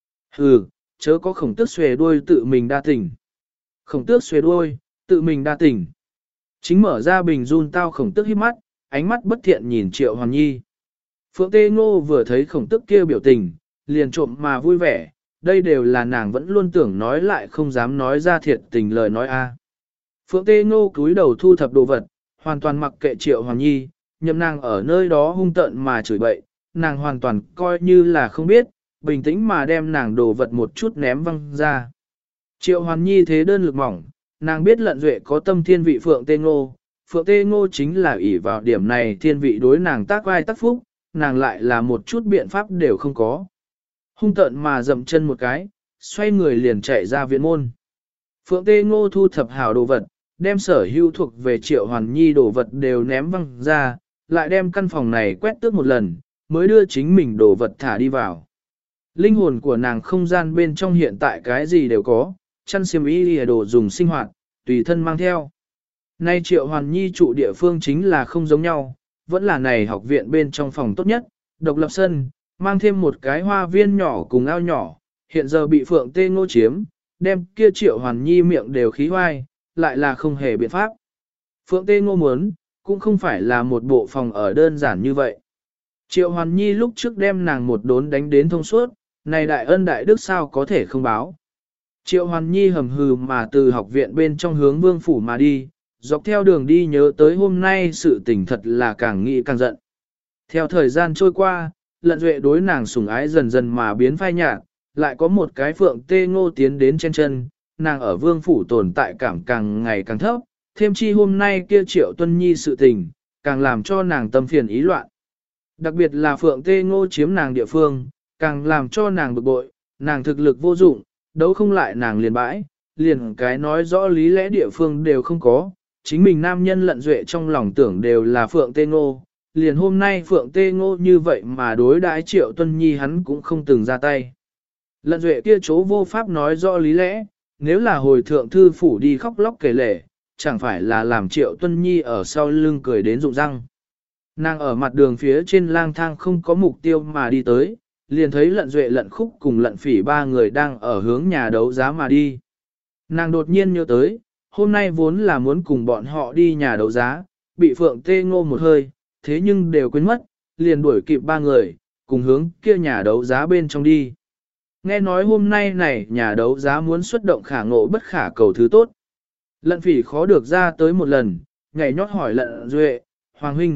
Hừ, chớ có khổng tước xuề đuôi tự mình đa tình. Khổng tước xuề đuôi, tự mình đa tình. Chính mở ra bình run tao khổng tước hít mắt, ánh mắt bất thiện nhìn Triệu Hoàn Nhi. Phượng Tê Ngô vừa thấy khổng tước kia biểu tình, liền trộm mà vui vẻ, đây đều là nàng vẫn luôn tưởng nói lại không dám nói ra thiệt tình lời nói a. Phượng Tê Ngô cúi đầu thu thập đồ vật, hoàn toàn mặc kệ Triệu Hoàn Nhi, nhậm nàng ở nơi đó hung tợn mà chửi bậy, nàng hoàn toàn coi như là không biết, bình tĩnh mà đem nàng đồ vật một chút ném văng ra. Triệu Hoàn Nhi thế đơn lực mỏng, nàng biết Lận Duệ có tâm thiên vị Phượng Tê Ngô, Phượng Tê Ngô chính là ỷ vào điểm này thiên vị đối nàng tác vai tác phúc, nàng lại là một chút biện pháp đều không có. Hung tợn mà dậm chân một cái, xoay người liền chạy ra viện môn. Phượng Tê Ngô thu thập hảo đồ vật, đem sở hữu thuộc về Triệu Hoàn Nhi đồ vật đều ném văng ra, lại đem căn phòng này quét tước một lần, mới đưa chính mình đồ vật thả đi vào. Linh hồn của nàng không gian bên trong hiện tại cái gì đều có, chăn xiêm y đồ dùng sinh hoạt, tùy thân mang theo. Nay Triệu Hoàn Nhi trụ địa phương chính là không giống nhau, vẫn là này học viện bên trong phòng tốt nhất, độc lập sân, mang thêm một cái hoa viên nhỏ cùng ao nhỏ, hiện giờ bị Phượng Tê Ngô chiếm, đem kia Triệu Hoàn Nhi miệng đều khí hoai, lại là không hề biện pháp. Phượng Tê Ngô muốn, cũng không phải là một bộ phòng ở đơn giản như vậy. Triệu Hoàn Nhi lúc trước đem nàng một đốn đánh đến thông suốt, này đại ân đại đức sao có thể không báo. Triệu Hoàn Nhi hầm hừ mà từ học viện bên trong hướng vương phủ mà đi, dọc theo đường đi nhớ tới hôm nay sự tình thật là càng nghĩ càng giận. Theo thời gian trôi qua, Lận Duệ đối nàng sủng ái dần dần mà biến phai nhạt, lại có một cái Phượng Tê Ngô tiến đến trên chân, nàng ở vương phủ tồn tại cảm càng ngày càng thấp, thêm chi hôm nay kia Triệu Tuân Nhi sự tình, càng làm cho nàng tâm phiền ý loạn. Đặc biệt là Phượng Tê Ngô chiếm nàng địa phương, càng làm cho nàng bực bội, nàng thực lực vô dụng, đấu không lại nàng liền bãi, liền cái nói rõ lý lẽ địa phương đều không có, chính mình nam nhân Lận Duệ trong lòng tưởng đều là Phượng Tê Ngô, liền hôm nay Phượng Tê Ngô như vậy mà đối đãi Triệu Tuân Nhi hắn cũng không từng ra tay. Lận Duệ kia chỗ vô pháp nói rõ lý lẽ, nếu là hồi thượng thư phủ đi khóc lóc kể lể, chẳng phải là làm Triệu Tuân Nhi ở sau lưng cười đến rụng răng. Nàng ở mặt đường phía trên lang thang không có mục tiêu mà đi tới, liền thấy Lận Duệ Lận Khúc cùng Lận Phỉ ba người đang ở hướng nhà đấu giá mà đi. Nàng đột nhiên nhớ tới, hôm nay vốn là muốn cùng bọn họ đi nhà đấu giá, bị Phượng Tê Ngô một hơi, thế nhưng đều quên mất, liền đuổi kịp ba người, cùng hướng kia nhà đấu giá bên trong đi. Nghe nói hôm nay này nhà đấu giá muốn xuất động khả ngộ bất khả cầu thứ tốt. Lận Phỉ khó được ra tới một lần, nhảy nhót hỏi Lận Duệ, Hoàng huynh,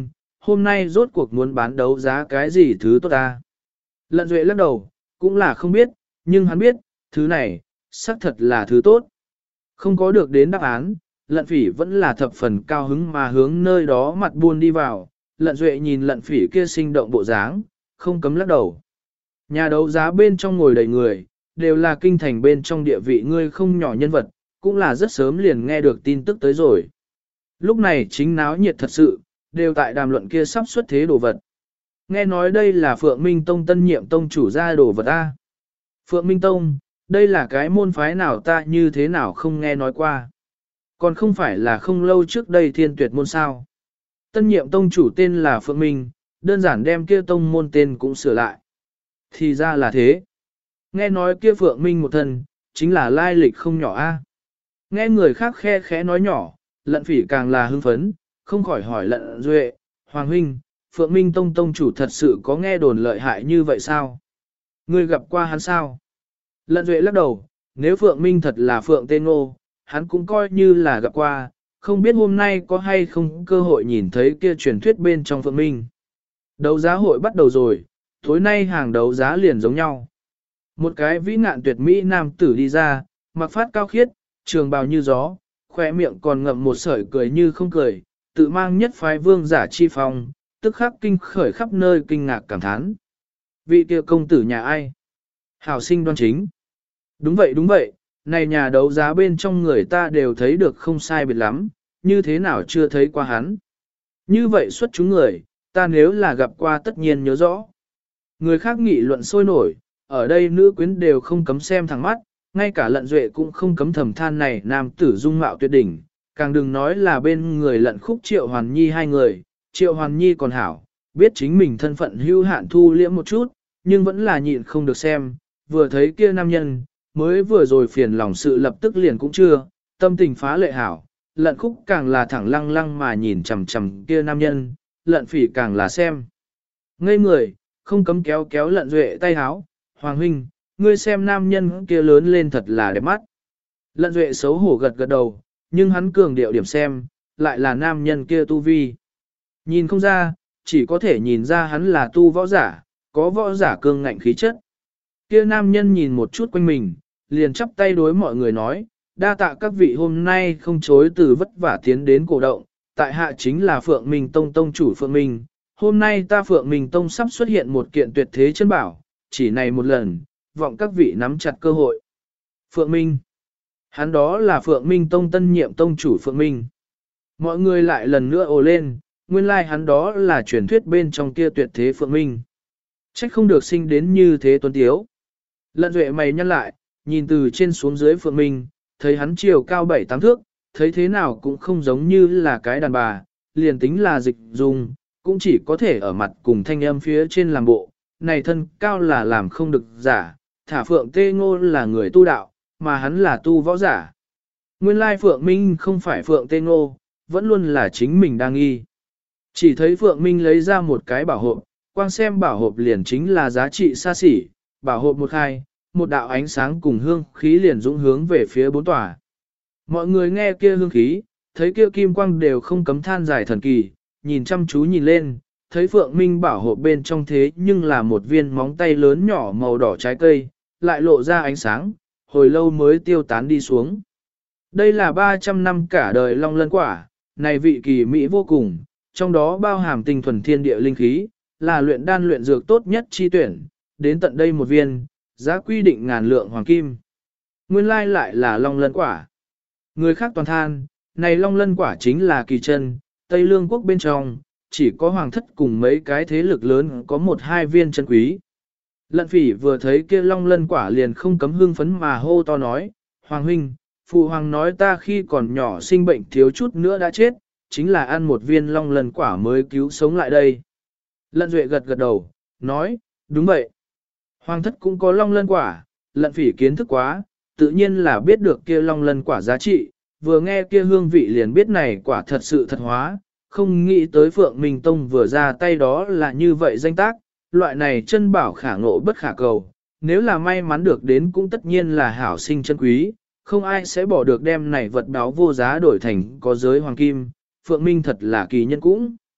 hôm nay rốt cuộc muốn bán đấu giá cái gì thứ tốt ta. Lận Duệ lắc đầu, cũng là không biết, nhưng hắn biết, thứ này, xác thật là thứ tốt. Không có được đến đáp án, Lận Phỉ vẫn là thập phần cao hứng mà hướng nơi đó mặt buôn đi vào. Lận Duệ nhìn Lận Phỉ kia sinh động bộ dáng, không cấm lắc đầu. Nhà đấu giá bên trong ngồi đầy người, đều là kinh thành bên trong địa vị ngươi không nhỏ nhân vật, cũng là rất sớm liền nghe được tin tức tới rồi. Lúc này chính náo nhiệt thật sự, đều tại đàm luận kia sắp xuất thế đồ vật. Nghe nói đây là Phượng Minh Tông tân nhiệm tông chủ ra đồ vật A. Phượng Minh Tông, đây là cái môn phái nào ta như thế nào không nghe nói qua. Còn không phải là không lâu trước đây thiên tuyệt môn sao. Tân nhiệm tông chủ tên là Phượng Minh, đơn giản đem kia tông môn tên cũng sửa lại. Thì ra là thế. Nghe nói kia Phượng Minh một thân, chính là lai lịch không nhỏ A. Nghe người khác khe khẽ nói nhỏ, Lận Phỉ càng là hưng phấn, không khỏi hỏi Lận Duệ, Hoàng huynh, Phượng Minh Tông tông chủ thật sự có nghe đồn lợi hại như vậy sao? Ngươi gặp qua hắn sao? Lận Duệ lắc đầu, nếu Phượng Minh thật là Phượng Tê Ngô, hắn cũng coi như là gặp qua, không biết hôm nay có hay không cơ hội nhìn thấy kia truyền thuyết bên trong Phượng Minh. Đấu giá hội bắt đầu rồi, tối nay hàng đấu giá liền giống nhau. Một cái vĩ ngạn tuyệt mỹ nam tử đi ra, mặc phát cao khiết, trường bào như gió, khỏe miệng còn ngậm một sợi cười như không cười, tự mang nhất phái vương giả chi phong, tức khắc kinh khởi khắp nơi kinh ngạc cảm thán. Vị kia công tử nhà ai? Hảo sinh đoan chính. Đúng vậy, này nhà đấu giá bên trong người ta đều thấy được không sai biệt lắm, như thế nào chưa thấy qua hắn. Như vậy xuất chúng người, ta nếu là gặp qua tất nhiên nhớ rõ. Người khác nghị luận sôi nổi, ở đây nữ quyến đều không cấm xem thẳng mắt, ngay cả Lận Duệ cũng không cấm thầm than này nam tử dung mạo tuyệt đỉnh, càng đừng nói là bên người Lận Khúc Triệu Hoàn Nhi hai người, Triệu Hoàn Nhi còn hảo, biết chính mình thân phận hưu hạn thu liễm một chút, nhưng vẫn là nhịn không được xem, vừa thấy kia nam nhân, mới vừa rồi phiền lòng sự lập tức liền cũng chưa, tâm tình phá lệ hảo, Lận Khúc càng là thẳng lăng lăng mà nhìn chằm chằm kia nam nhân, Lận Phỉ càng là xem. Ngây người, không cấm kéo kéo Lận Duệ tay háo, Hoàng huynh, ngươi xem nam nhân kia lớn lên thật là đẹp mắt. Lận Duệ xấu hổ gật gật đầu, nhưng hắn cường điệu điểm xem, lại là nam nhân kia tu vi. Nhìn không ra, chỉ có thể nhìn ra hắn là tu võ giả, có võ giả cương ngạnh khí chất. Kia nam nhân nhìn một chút quanh mình, liền chắp tay đối mọi người nói, đa tạ các vị hôm nay không chối từ vất vả tiến đến cổ động, tại hạ chính là Phượng Minh Tông tông chủ Phượng Minh. Hôm nay ta Phượng Minh Tông sắp xuất hiện một kiện tuyệt thế chân bảo, chỉ này một lần, vọng các vị nắm chặt cơ hội. Phượng Minh. Hắn đó là Phượng Minh Tông tân nhiệm tông chủ Phượng Minh. Mọi người lại lần nữa ồ lên, nguyên lai hắn đó là truyền thuyết bên trong kia tuyệt thế Phượng Minh. Trách không được sinh đến như thế tuấn tiếu. Lận Duệ mày nhăn lại, nhìn từ trên xuống dưới Phượng Minh, thấy hắn chiều cao 7-8 thước, thấy thế nào cũng không giống như là cái đàn bà, liền tính là dịch dung, cũng chỉ có thể ở mặt cùng thanh âm phía trên làm bộ, này thân cao là làm không được giả, thả Phượng Tê Ngô là người tu đạo, mà hắn là tu võ giả. Nguyên lai Phượng Minh không phải Phượng Tê Ngô, vẫn luôn là chính mình đang nghi. Chỉ thấy Phượng Minh lấy ra một cái bảo hộp, quang xem bảo hộp liền chính là giá trị xa xỉ, bảo hộp một khai, một đạo ánh sáng cùng hương khí liền dũng hướng về phía bốn tòa. Mọi người nghe kia hương khí, thấy kia kim quang đều không cấm than dài thần kỳ, nhìn chăm chú nhìn lên, thấy Phượng Minh bảo hộp bên trong thế nhưng là một viên móng tay lớn nhỏ màu đỏ trái cây, lại lộ ra ánh sáng, hồi lâu mới tiêu tán đi xuống. Đây là 300 năm cả đời long lân quả, này vị kỳ mỹ vô cùng, trong đó bao hàm tinh thuần thiên địa linh khí, là luyện đan luyện dược tốt nhất chi tuyển, đến tận đây một viên, giá quy định ngàn lượng hoàng kim. Nguyên lai lại là long lân quả. Người khác toàn than, này long lân quả chính là kỳ chân, Tây Lương quốc bên trong, chỉ có hoàng thất cùng mấy cái thế lực lớn có 1-2 viên chân quý. Lận Phỉ vừa thấy kia long lân quả liền không cấm hương phấn mà hô to nói, Hoàng huynh, phụ hoàng nói ta khi còn nhỏ sinh bệnh thiếu chút nữa đã chết, chính là ăn một viên long lân quả mới cứu sống lại đây. Lận Duệ gật gật đầu, nói, đúng vậy. Hoàng thất cũng có long lân quả, Lận Phỉ kiến thức quá, tự nhiên là biết được kia long lân quả giá trị, vừa nghe kia hương vị liền biết này quả thật sự thật hóa, không nghĩ tới Phượng Minh Tông vừa ra tay đó là như vậy danh tác, loại này chân bảo khả ngộ bất khả cầu, nếu là may mắn được đến cũng tất nhiên là hảo sinh chân quý, không ai sẽ bỏ được đem này vật báo vô giá đổi thành có giới hoàng kim, Phượng Minh thật là kỳ nhân cũng.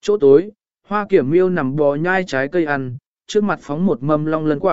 Chỗ tối, Hoa Kiểm Miêu nằm bò nhai trái cây ăn, trước mặt phóng một mâm long lân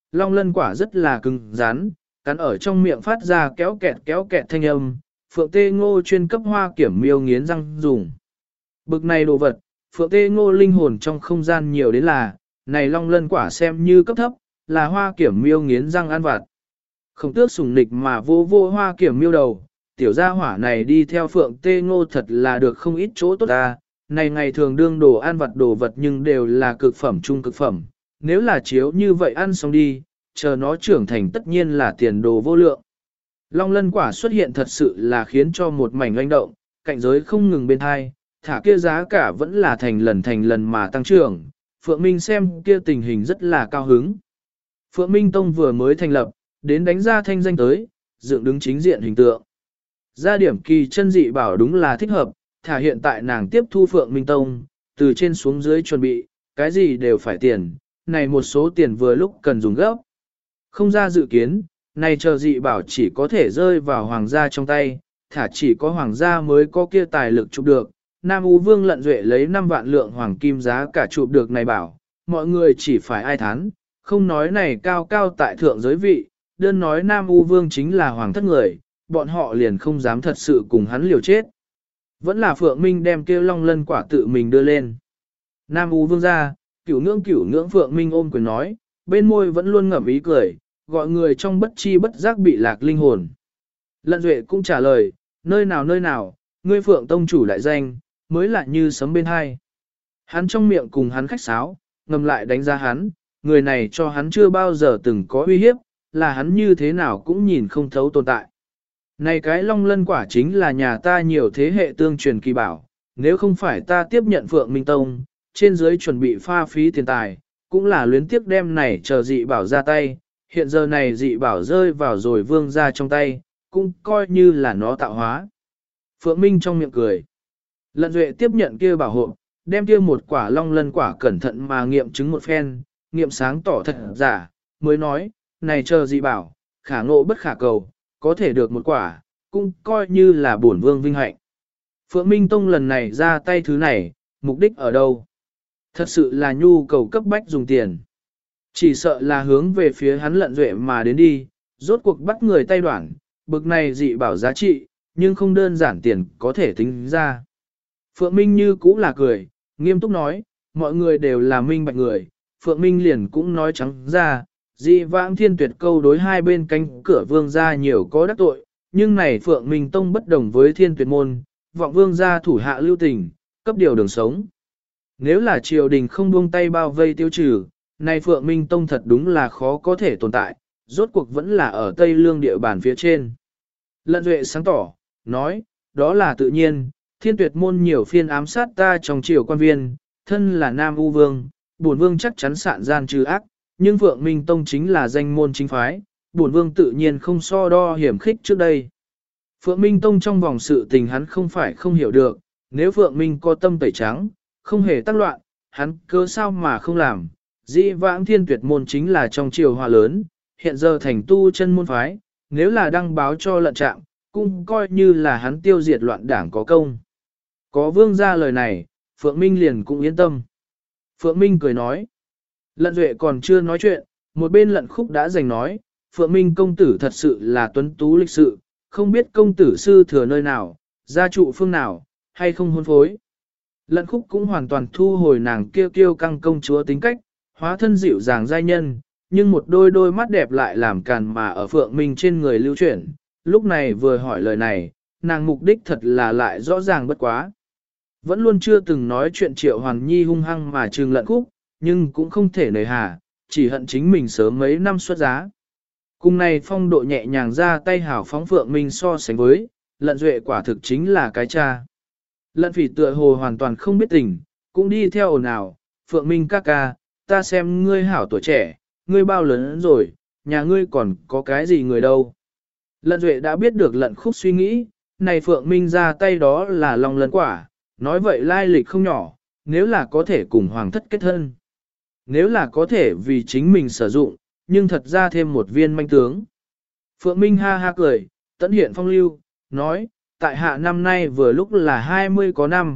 quả rất là cứng rắn, cắn ở trong miệng phát ra kéo kẹt thanh âm, Phượng Tê Ngô chuyên cấp Hoa Kiểm Miêu nghiến răng dùng. Bực này đồ vật, Phượng Tê Ngô linh hồn trong không gian nhiều đến là, này long lân quả xem như cấp thấp, là Hoa Kiểm Miêu nghiến răng ăn vặt. Không tước sủng nịch mà vô Hoa Kiểm Miêu đầu, tiểu gia hỏa này đi theo Phượng Tê Ngô thật là được không ít chỗ tốt ta, này ngày thường đương đồ ăn vặt đồ vật nhưng đều là cực phẩm trung cực phẩm, nếu là chiếu như vậy ăn xong đi, chờ nó trưởng thành tất nhiên là tiền đồ vô lượng. Long lân quả xuất hiện thật sự là khiến cho một mảnh oanh động, cạnh giới không ngừng bên hai, thả kia giá cả vẫn là thành lần mà tăng trưởng, Phượng Minh xem kia tình hình rất là cao hứng. Phượng Minh Tông vừa mới thành lập, đến đánh ra thanh danh tới, dựng đứng chính diện hình tượng. Gia điểm kỳ chân dị bảo đúng là thích hợp, thả hiện tại nàng tiếp thu Phượng Minh Tông, từ trên xuống dưới chuẩn bị, cái gì đều phải tiền, này một số tiền vừa lúc cần dùng gấp. Không ra dự kiến, này chờ dị bảo chỉ có thể rơi vào hoàng gia trong tay, thả chỉ có hoàng gia mới có kia tài lực chụp được. Nam U Vương Lận Duệ lấy 5 vạn lượng hoàng kim giá cả chụp được này bảo, mọi người chỉ phải ai thán, không nói này cao cao tại thượng giới vị, đơn nói Nam U Vương chính là hoàng thất người, bọn họ liền không dám thật sự cùng hắn liều chết. Vẫn là Phượng Minh đem kia long lân quả tự mình đưa lên. Nam U Vương ra, cửu ngưỡng Phượng Minh ôm quyền nói, bên môi vẫn luôn ngậm ý cười, gọi người trong bất chi bất giác bị lạc linh hồn. Lận Duệ cũng trả lời, nơi nào, ngươi Phượng Tông chủ đại danh, mới lại như sấm bên hai. Hắn trong miệng cùng hắn khách sáo, ngầm lại đánh giá hắn, người này cho hắn chưa bao giờ từng có uy hiếp, là hắn như thế nào cũng nhìn không thấu tồn tại. Này cái long lân quả chính là nhà ta nhiều thế hệ tương truyền kỳ bảo, nếu không phải ta tiếp nhận Phượng Minh Tông, trên dưới chuẩn bị pha phí tiền tài, cũng là luyến tiếc đem này chờ dị bảo ra tay, hiện giờ này dị bảo rơi vào rồi vương ra trong tay, cũng coi như là nó tạo hóa. Phượng Minh trong miệng cười. Lận Duệ tiếp nhận kia bảo hộ, đem kia một quả long lân quả cẩn thận mà nghiệm chứng một phen, nghiệm sáng tỏ thật giả, mới nói, này chờ dị bảo, khả ngộ bất khả cầu, có thể được một quả, cũng coi như là bổn vương vinh hạnh. Phượng Minh Tông lần này ra tay thứ này, mục đích ở đâu? Thật sự là nhu cầu cấp bách dùng tiền. Chỉ sợ là hướng về phía hắn Lận Duệ mà đến đi, rốt cuộc bắt người tay đoạn, bực này dị bảo giá trị, nhưng không đơn giản tiền có thể tính ra. Phượng Minh như cũng là cười, nghiêm túc nói, mọi người đều là minh bạch người, Phượng Minh liền cũng nói trắng ra, dị vãng thiên tuyệt câu đối hai bên cánh cửa vương gia nhiều có đắc tội, nhưng này Phượng Minh Tông bất đồng với thiên tuyệt môn, vọng vương gia thủ hạ lưu tình, cấp điều đường sống. Nếu là triều đình không buông tay bao vây tiêu trừ, này Phượng Minh Tông thật đúng là khó có thể tồn tại, rốt cuộc vẫn là ở Tây Lương địa bàn phía trên. Lận Duệ sáng tỏ, nói, đó là tự nhiên, thiên tuyệt môn nhiều phiên ám sát ta trong triều quan viên, thân là Nam U Vương, bổn vương chắc chắn sạn gian trừ ác, nhưng Phượng Minh Tông chính là danh môn chính phái, bổn vương tự nhiên không so đo hiểm khích trước đây. Phượng Minh Tông trong vòng sự tình hắn không phải không hiểu được, nếu Phượng Minh có tâm tẩy trắng, không hề tác loạn, hắn cơ sao mà không làm. Dĩ vãng thiên tuyệt môn chính là trong triều hòa lớn, hiện giờ thành tu chân môn phái, nếu là đăng báo cho lận trạng, cũng coi như là hắn tiêu diệt loạn đảng có công. Có vương ra lời này, Phượng Minh liền cũng yên tâm. Phượng Minh cười nói, Lận Duệ còn chưa nói chuyện, một bên Lận Khúc đã giành nói, Phượng Minh công tử thật sự là tuấn tú lịch sự, không biết công tử sư thừa nơi nào, gia trụ phương nào, hay không hôn phối. Lận Khúc cũng hoàn toàn thu hồi nàng kêu kiêu căng công chúa tính cách, hóa thân dịu dàng giai nhân, nhưng một đôi mắt đẹp lại làm càn mà ở Phượng Minh trên người lưu chuyển. Lúc này vừa hỏi lời này, nàng mục đích thật là lại rõ ràng bất quá. Vẫn luôn chưa từng nói chuyện Triệu Hoàn Nhi hung hăng mà trừng Lận Khúc, nhưng cũng không thể nời hà, chỉ hận chính mình sớm mấy năm xuất giá. Cùng này phong độ nhẹ nhàng ra tay hảo phóng Phượng Minh so sánh với, Lận Duệ quả thực chính là cái cha. Lận Phỉ tựa hồ hoàn toàn không biết tình, cũng đi theo ồn ào, Phượng Minh ca ca, ta xem ngươi hảo tuổi trẻ, ngươi bao lớn rồi, nhà ngươi còn có cái gì người đâu. Lận Duệ đã biết được Lận Khúc suy nghĩ, này Phượng Minh ra tay đó là lòng lân quả, nói vậy lai lịch không nhỏ, nếu là có thể cùng hoàng thất kết thân. Nếu là có thể vì chính mình sử dụng, nhưng thật ra thêm một viên manh tướng. Phượng Minh ha ha cười, tận hiện phong lưu, nói, tại hạ năm nay vừa lúc là 20 có năm,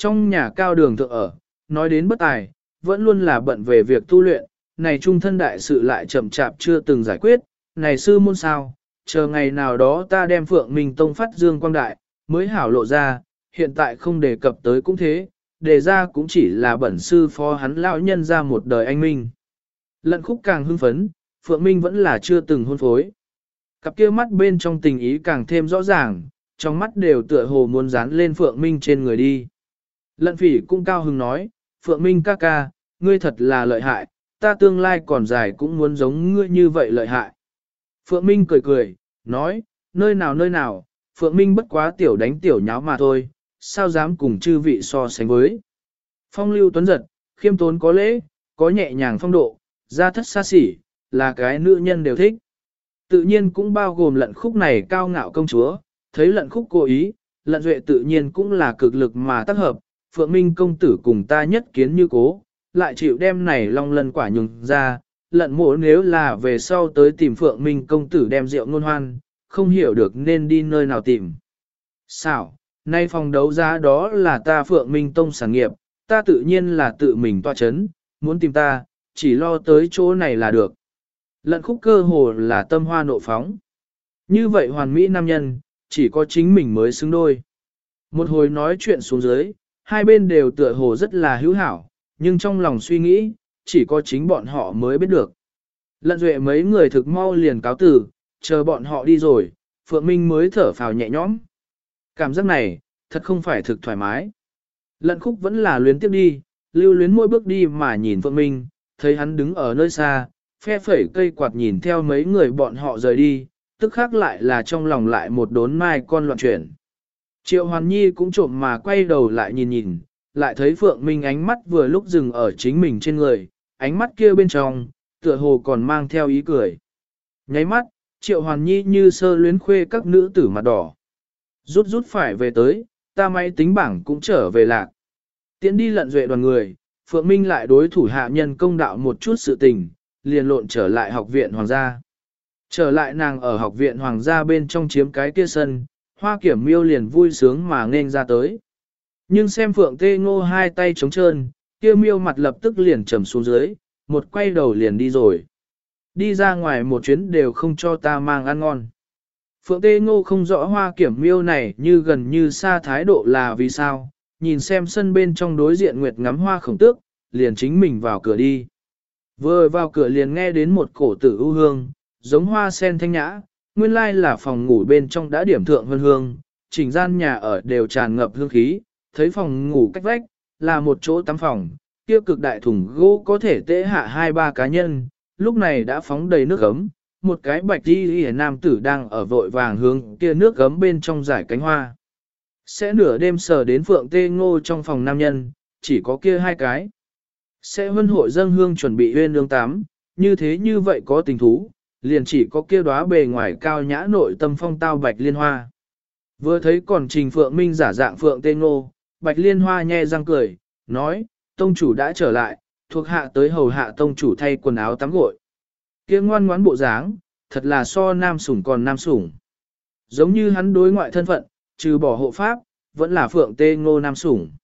trong nhà cao đường thượng ở, nói đến bất tài, vẫn luôn là bận về việc tu luyện, này trung thân đại sự lại chậm chạp chưa từng giải quyết, này sư môn sao, chờ ngày nào đó ta đem Phượng Minh Tông phát dương quang đại, mới hảo lộ ra, hiện tại không đề cập tới cũng thế, đề ra cũng chỉ là bẩn sư phó hắn lão nhân ra một đời anh minh. Lận Khúc càng hưng phấn, Phượng Minh vẫn là chưa từng hôn phối. Cặp kia mắt bên trong tình ý càng thêm rõ ràng, trong mắt đều tựa hồ muốn dán lên Phượng Minh trên người đi. Lận Phỉ cũng cao hứng nói, Phượng Minh ca ca, ngươi thật là lợi hại, ta tương lai còn dài cũng muốn giống ngươi như vậy lợi hại. Phượng Minh cười cười, nói, nơi nào, Phượng Minh bất quá tiểu đánh tiểu nháo mà thôi, sao dám cùng chư vị so sánh với. Phong lưu tuấn giật, khiêm tốn có lễ, có nhẹ nhàng phong độ, gia thất xa xỉ, là cái nữ nhân đều thích. Tự nhiên cũng bao gồm Lận Khúc này cao ngạo công chúa, thấy Lận Khúc cố ý, Lận Duệ tự nhiên cũng là cực lực mà tác hợp, Phượng Minh công tử cùng ta nhất kiến như cố, lại chịu đem này long lân quả nhường ra, Lận mộ nếu là về sau tới tìm Phượng Minh công tử đem rượu ngôn hoan, không hiểu được nên đi nơi nào tìm. Sao, nay phòng đấu giá đó là ta Phượng Minh Tông sản nghiệp, ta tự nhiên là tự mình toa chấn, muốn tìm ta, chỉ lo tới chỗ này là được. Lận Khúc cơ hồ là tâm hoa nộ phóng. Như vậy hoàn mỹ nam nhân, chỉ có chính mình mới xứng đôi. Một hồi nói chuyện xuống dưới, hai bên đều tựa hồ rất là hữu hảo, nhưng trong lòng suy nghĩ, chỉ có chính bọn họ mới biết được. Lận Duệ mấy người thực mau liền cáo tử, chờ bọn họ đi rồi, Phượng Minh mới thở phào nhẹ nhõm. Cảm giác này, thật không phải thực thoải mái. Lận Khúc vẫn là luyến tiếp đi, lưu luyến mỗi bước đi mà nhìn Phượng Minh, thấy hắn đứng ở nơi xa, phe phẩy cây quạt nhìn theo mấy người bọn họ rời đi, tức khác lại là trong lòng lại một đốn mai con loạn chuyển. Triệu Hoàn Nhi cũng trộm mà quay đầu lại nhìn, lại thấy Phượng Minh ánh mắt vừa lúc dừng ở chính mình trên người, ánh mắt kia bên trong, tựa hồ còn mang theo ý cười. Nháy mắt, Triệu Hoàn Nhi như sơ luyến khuê các nữ tử mặt đỏ. Rút phải về tới, ta máy tính bảng cũng trở về lạc. Tiến đi Lận Duệ đoàn người, Phượng Minh lại đối thủ hạ nhân công đạo một chút sự tình, liền lộn trở lại học viện Hoàng gia. Trở lại nàng ở học viện Hoàng gia bên trong chiếm cái kia sân, Hoa Kiểm Miêu liền vui sướng mà nên ra tới. Nhưng xem Phượng Tê Ngô hai tay trống trơn, kia Miêu mặt lập tức liền trầm xuống dưới, một quay đầu liền đi rồi. Đi ra ngoài một chuyến đều không cho ta mang ăn ngon. Phượng Tê Ngô không rõ Hoa Kiểm Miêu này như gần như xa thái độ là vì sao, nhìn xem sân bên trong đối diện Nguyệt ngắm hoa khổng tước, liền chính mình vào cửa đi. Vừa vào cửa liền nghe đến một cổ tử ưu hương, giống hoa sen thanh nhã, nguyên lai là phòng ngủ bên trong đã điểm thượng hương hương, chỉnh gian nhà ở đều tràn ngập hương khí, thấy phòng ngủ cách vách, là một chỗ tắm phòng, kia cực đại thùng gỗ có thể tễ hạ 2-3 cá nhân, lúc này đã phóng đầy nước ấm, một cái bạch y nam tử đang ở vội vàng hướng kia nước ấm bên trong giải cánh hoa. Sẽ nửa đêm sờ đến Phượng Tê Ngô trong phòng nam nhân, chỉ có kia 2 cái. Sẽ huân hội dâng hương chuẩn bị huyên nương tắm, như thế như vậy có tình thú, liền chỉ có kia đóa bề ngoài cao nhã nội tâm phong tao bạch liên hoa. Vừa thấy còn Trình Phượng Minh giả dạng Phượng Tê Ngô, bạch liên hoa nhe răng cười, nói, tông chủ đã trở lại, thuộc hạ tới hầu hạ tông chủ thay quần áo tắm gội. Kia ngoan ngoãn bộ dáng, thật là so nam sủng còn nam sủng. Giống như hắn đối ngoại thân phận, trừ bỏ hộ pháp, vẫn là Phượng Tê Ngô nam sủng.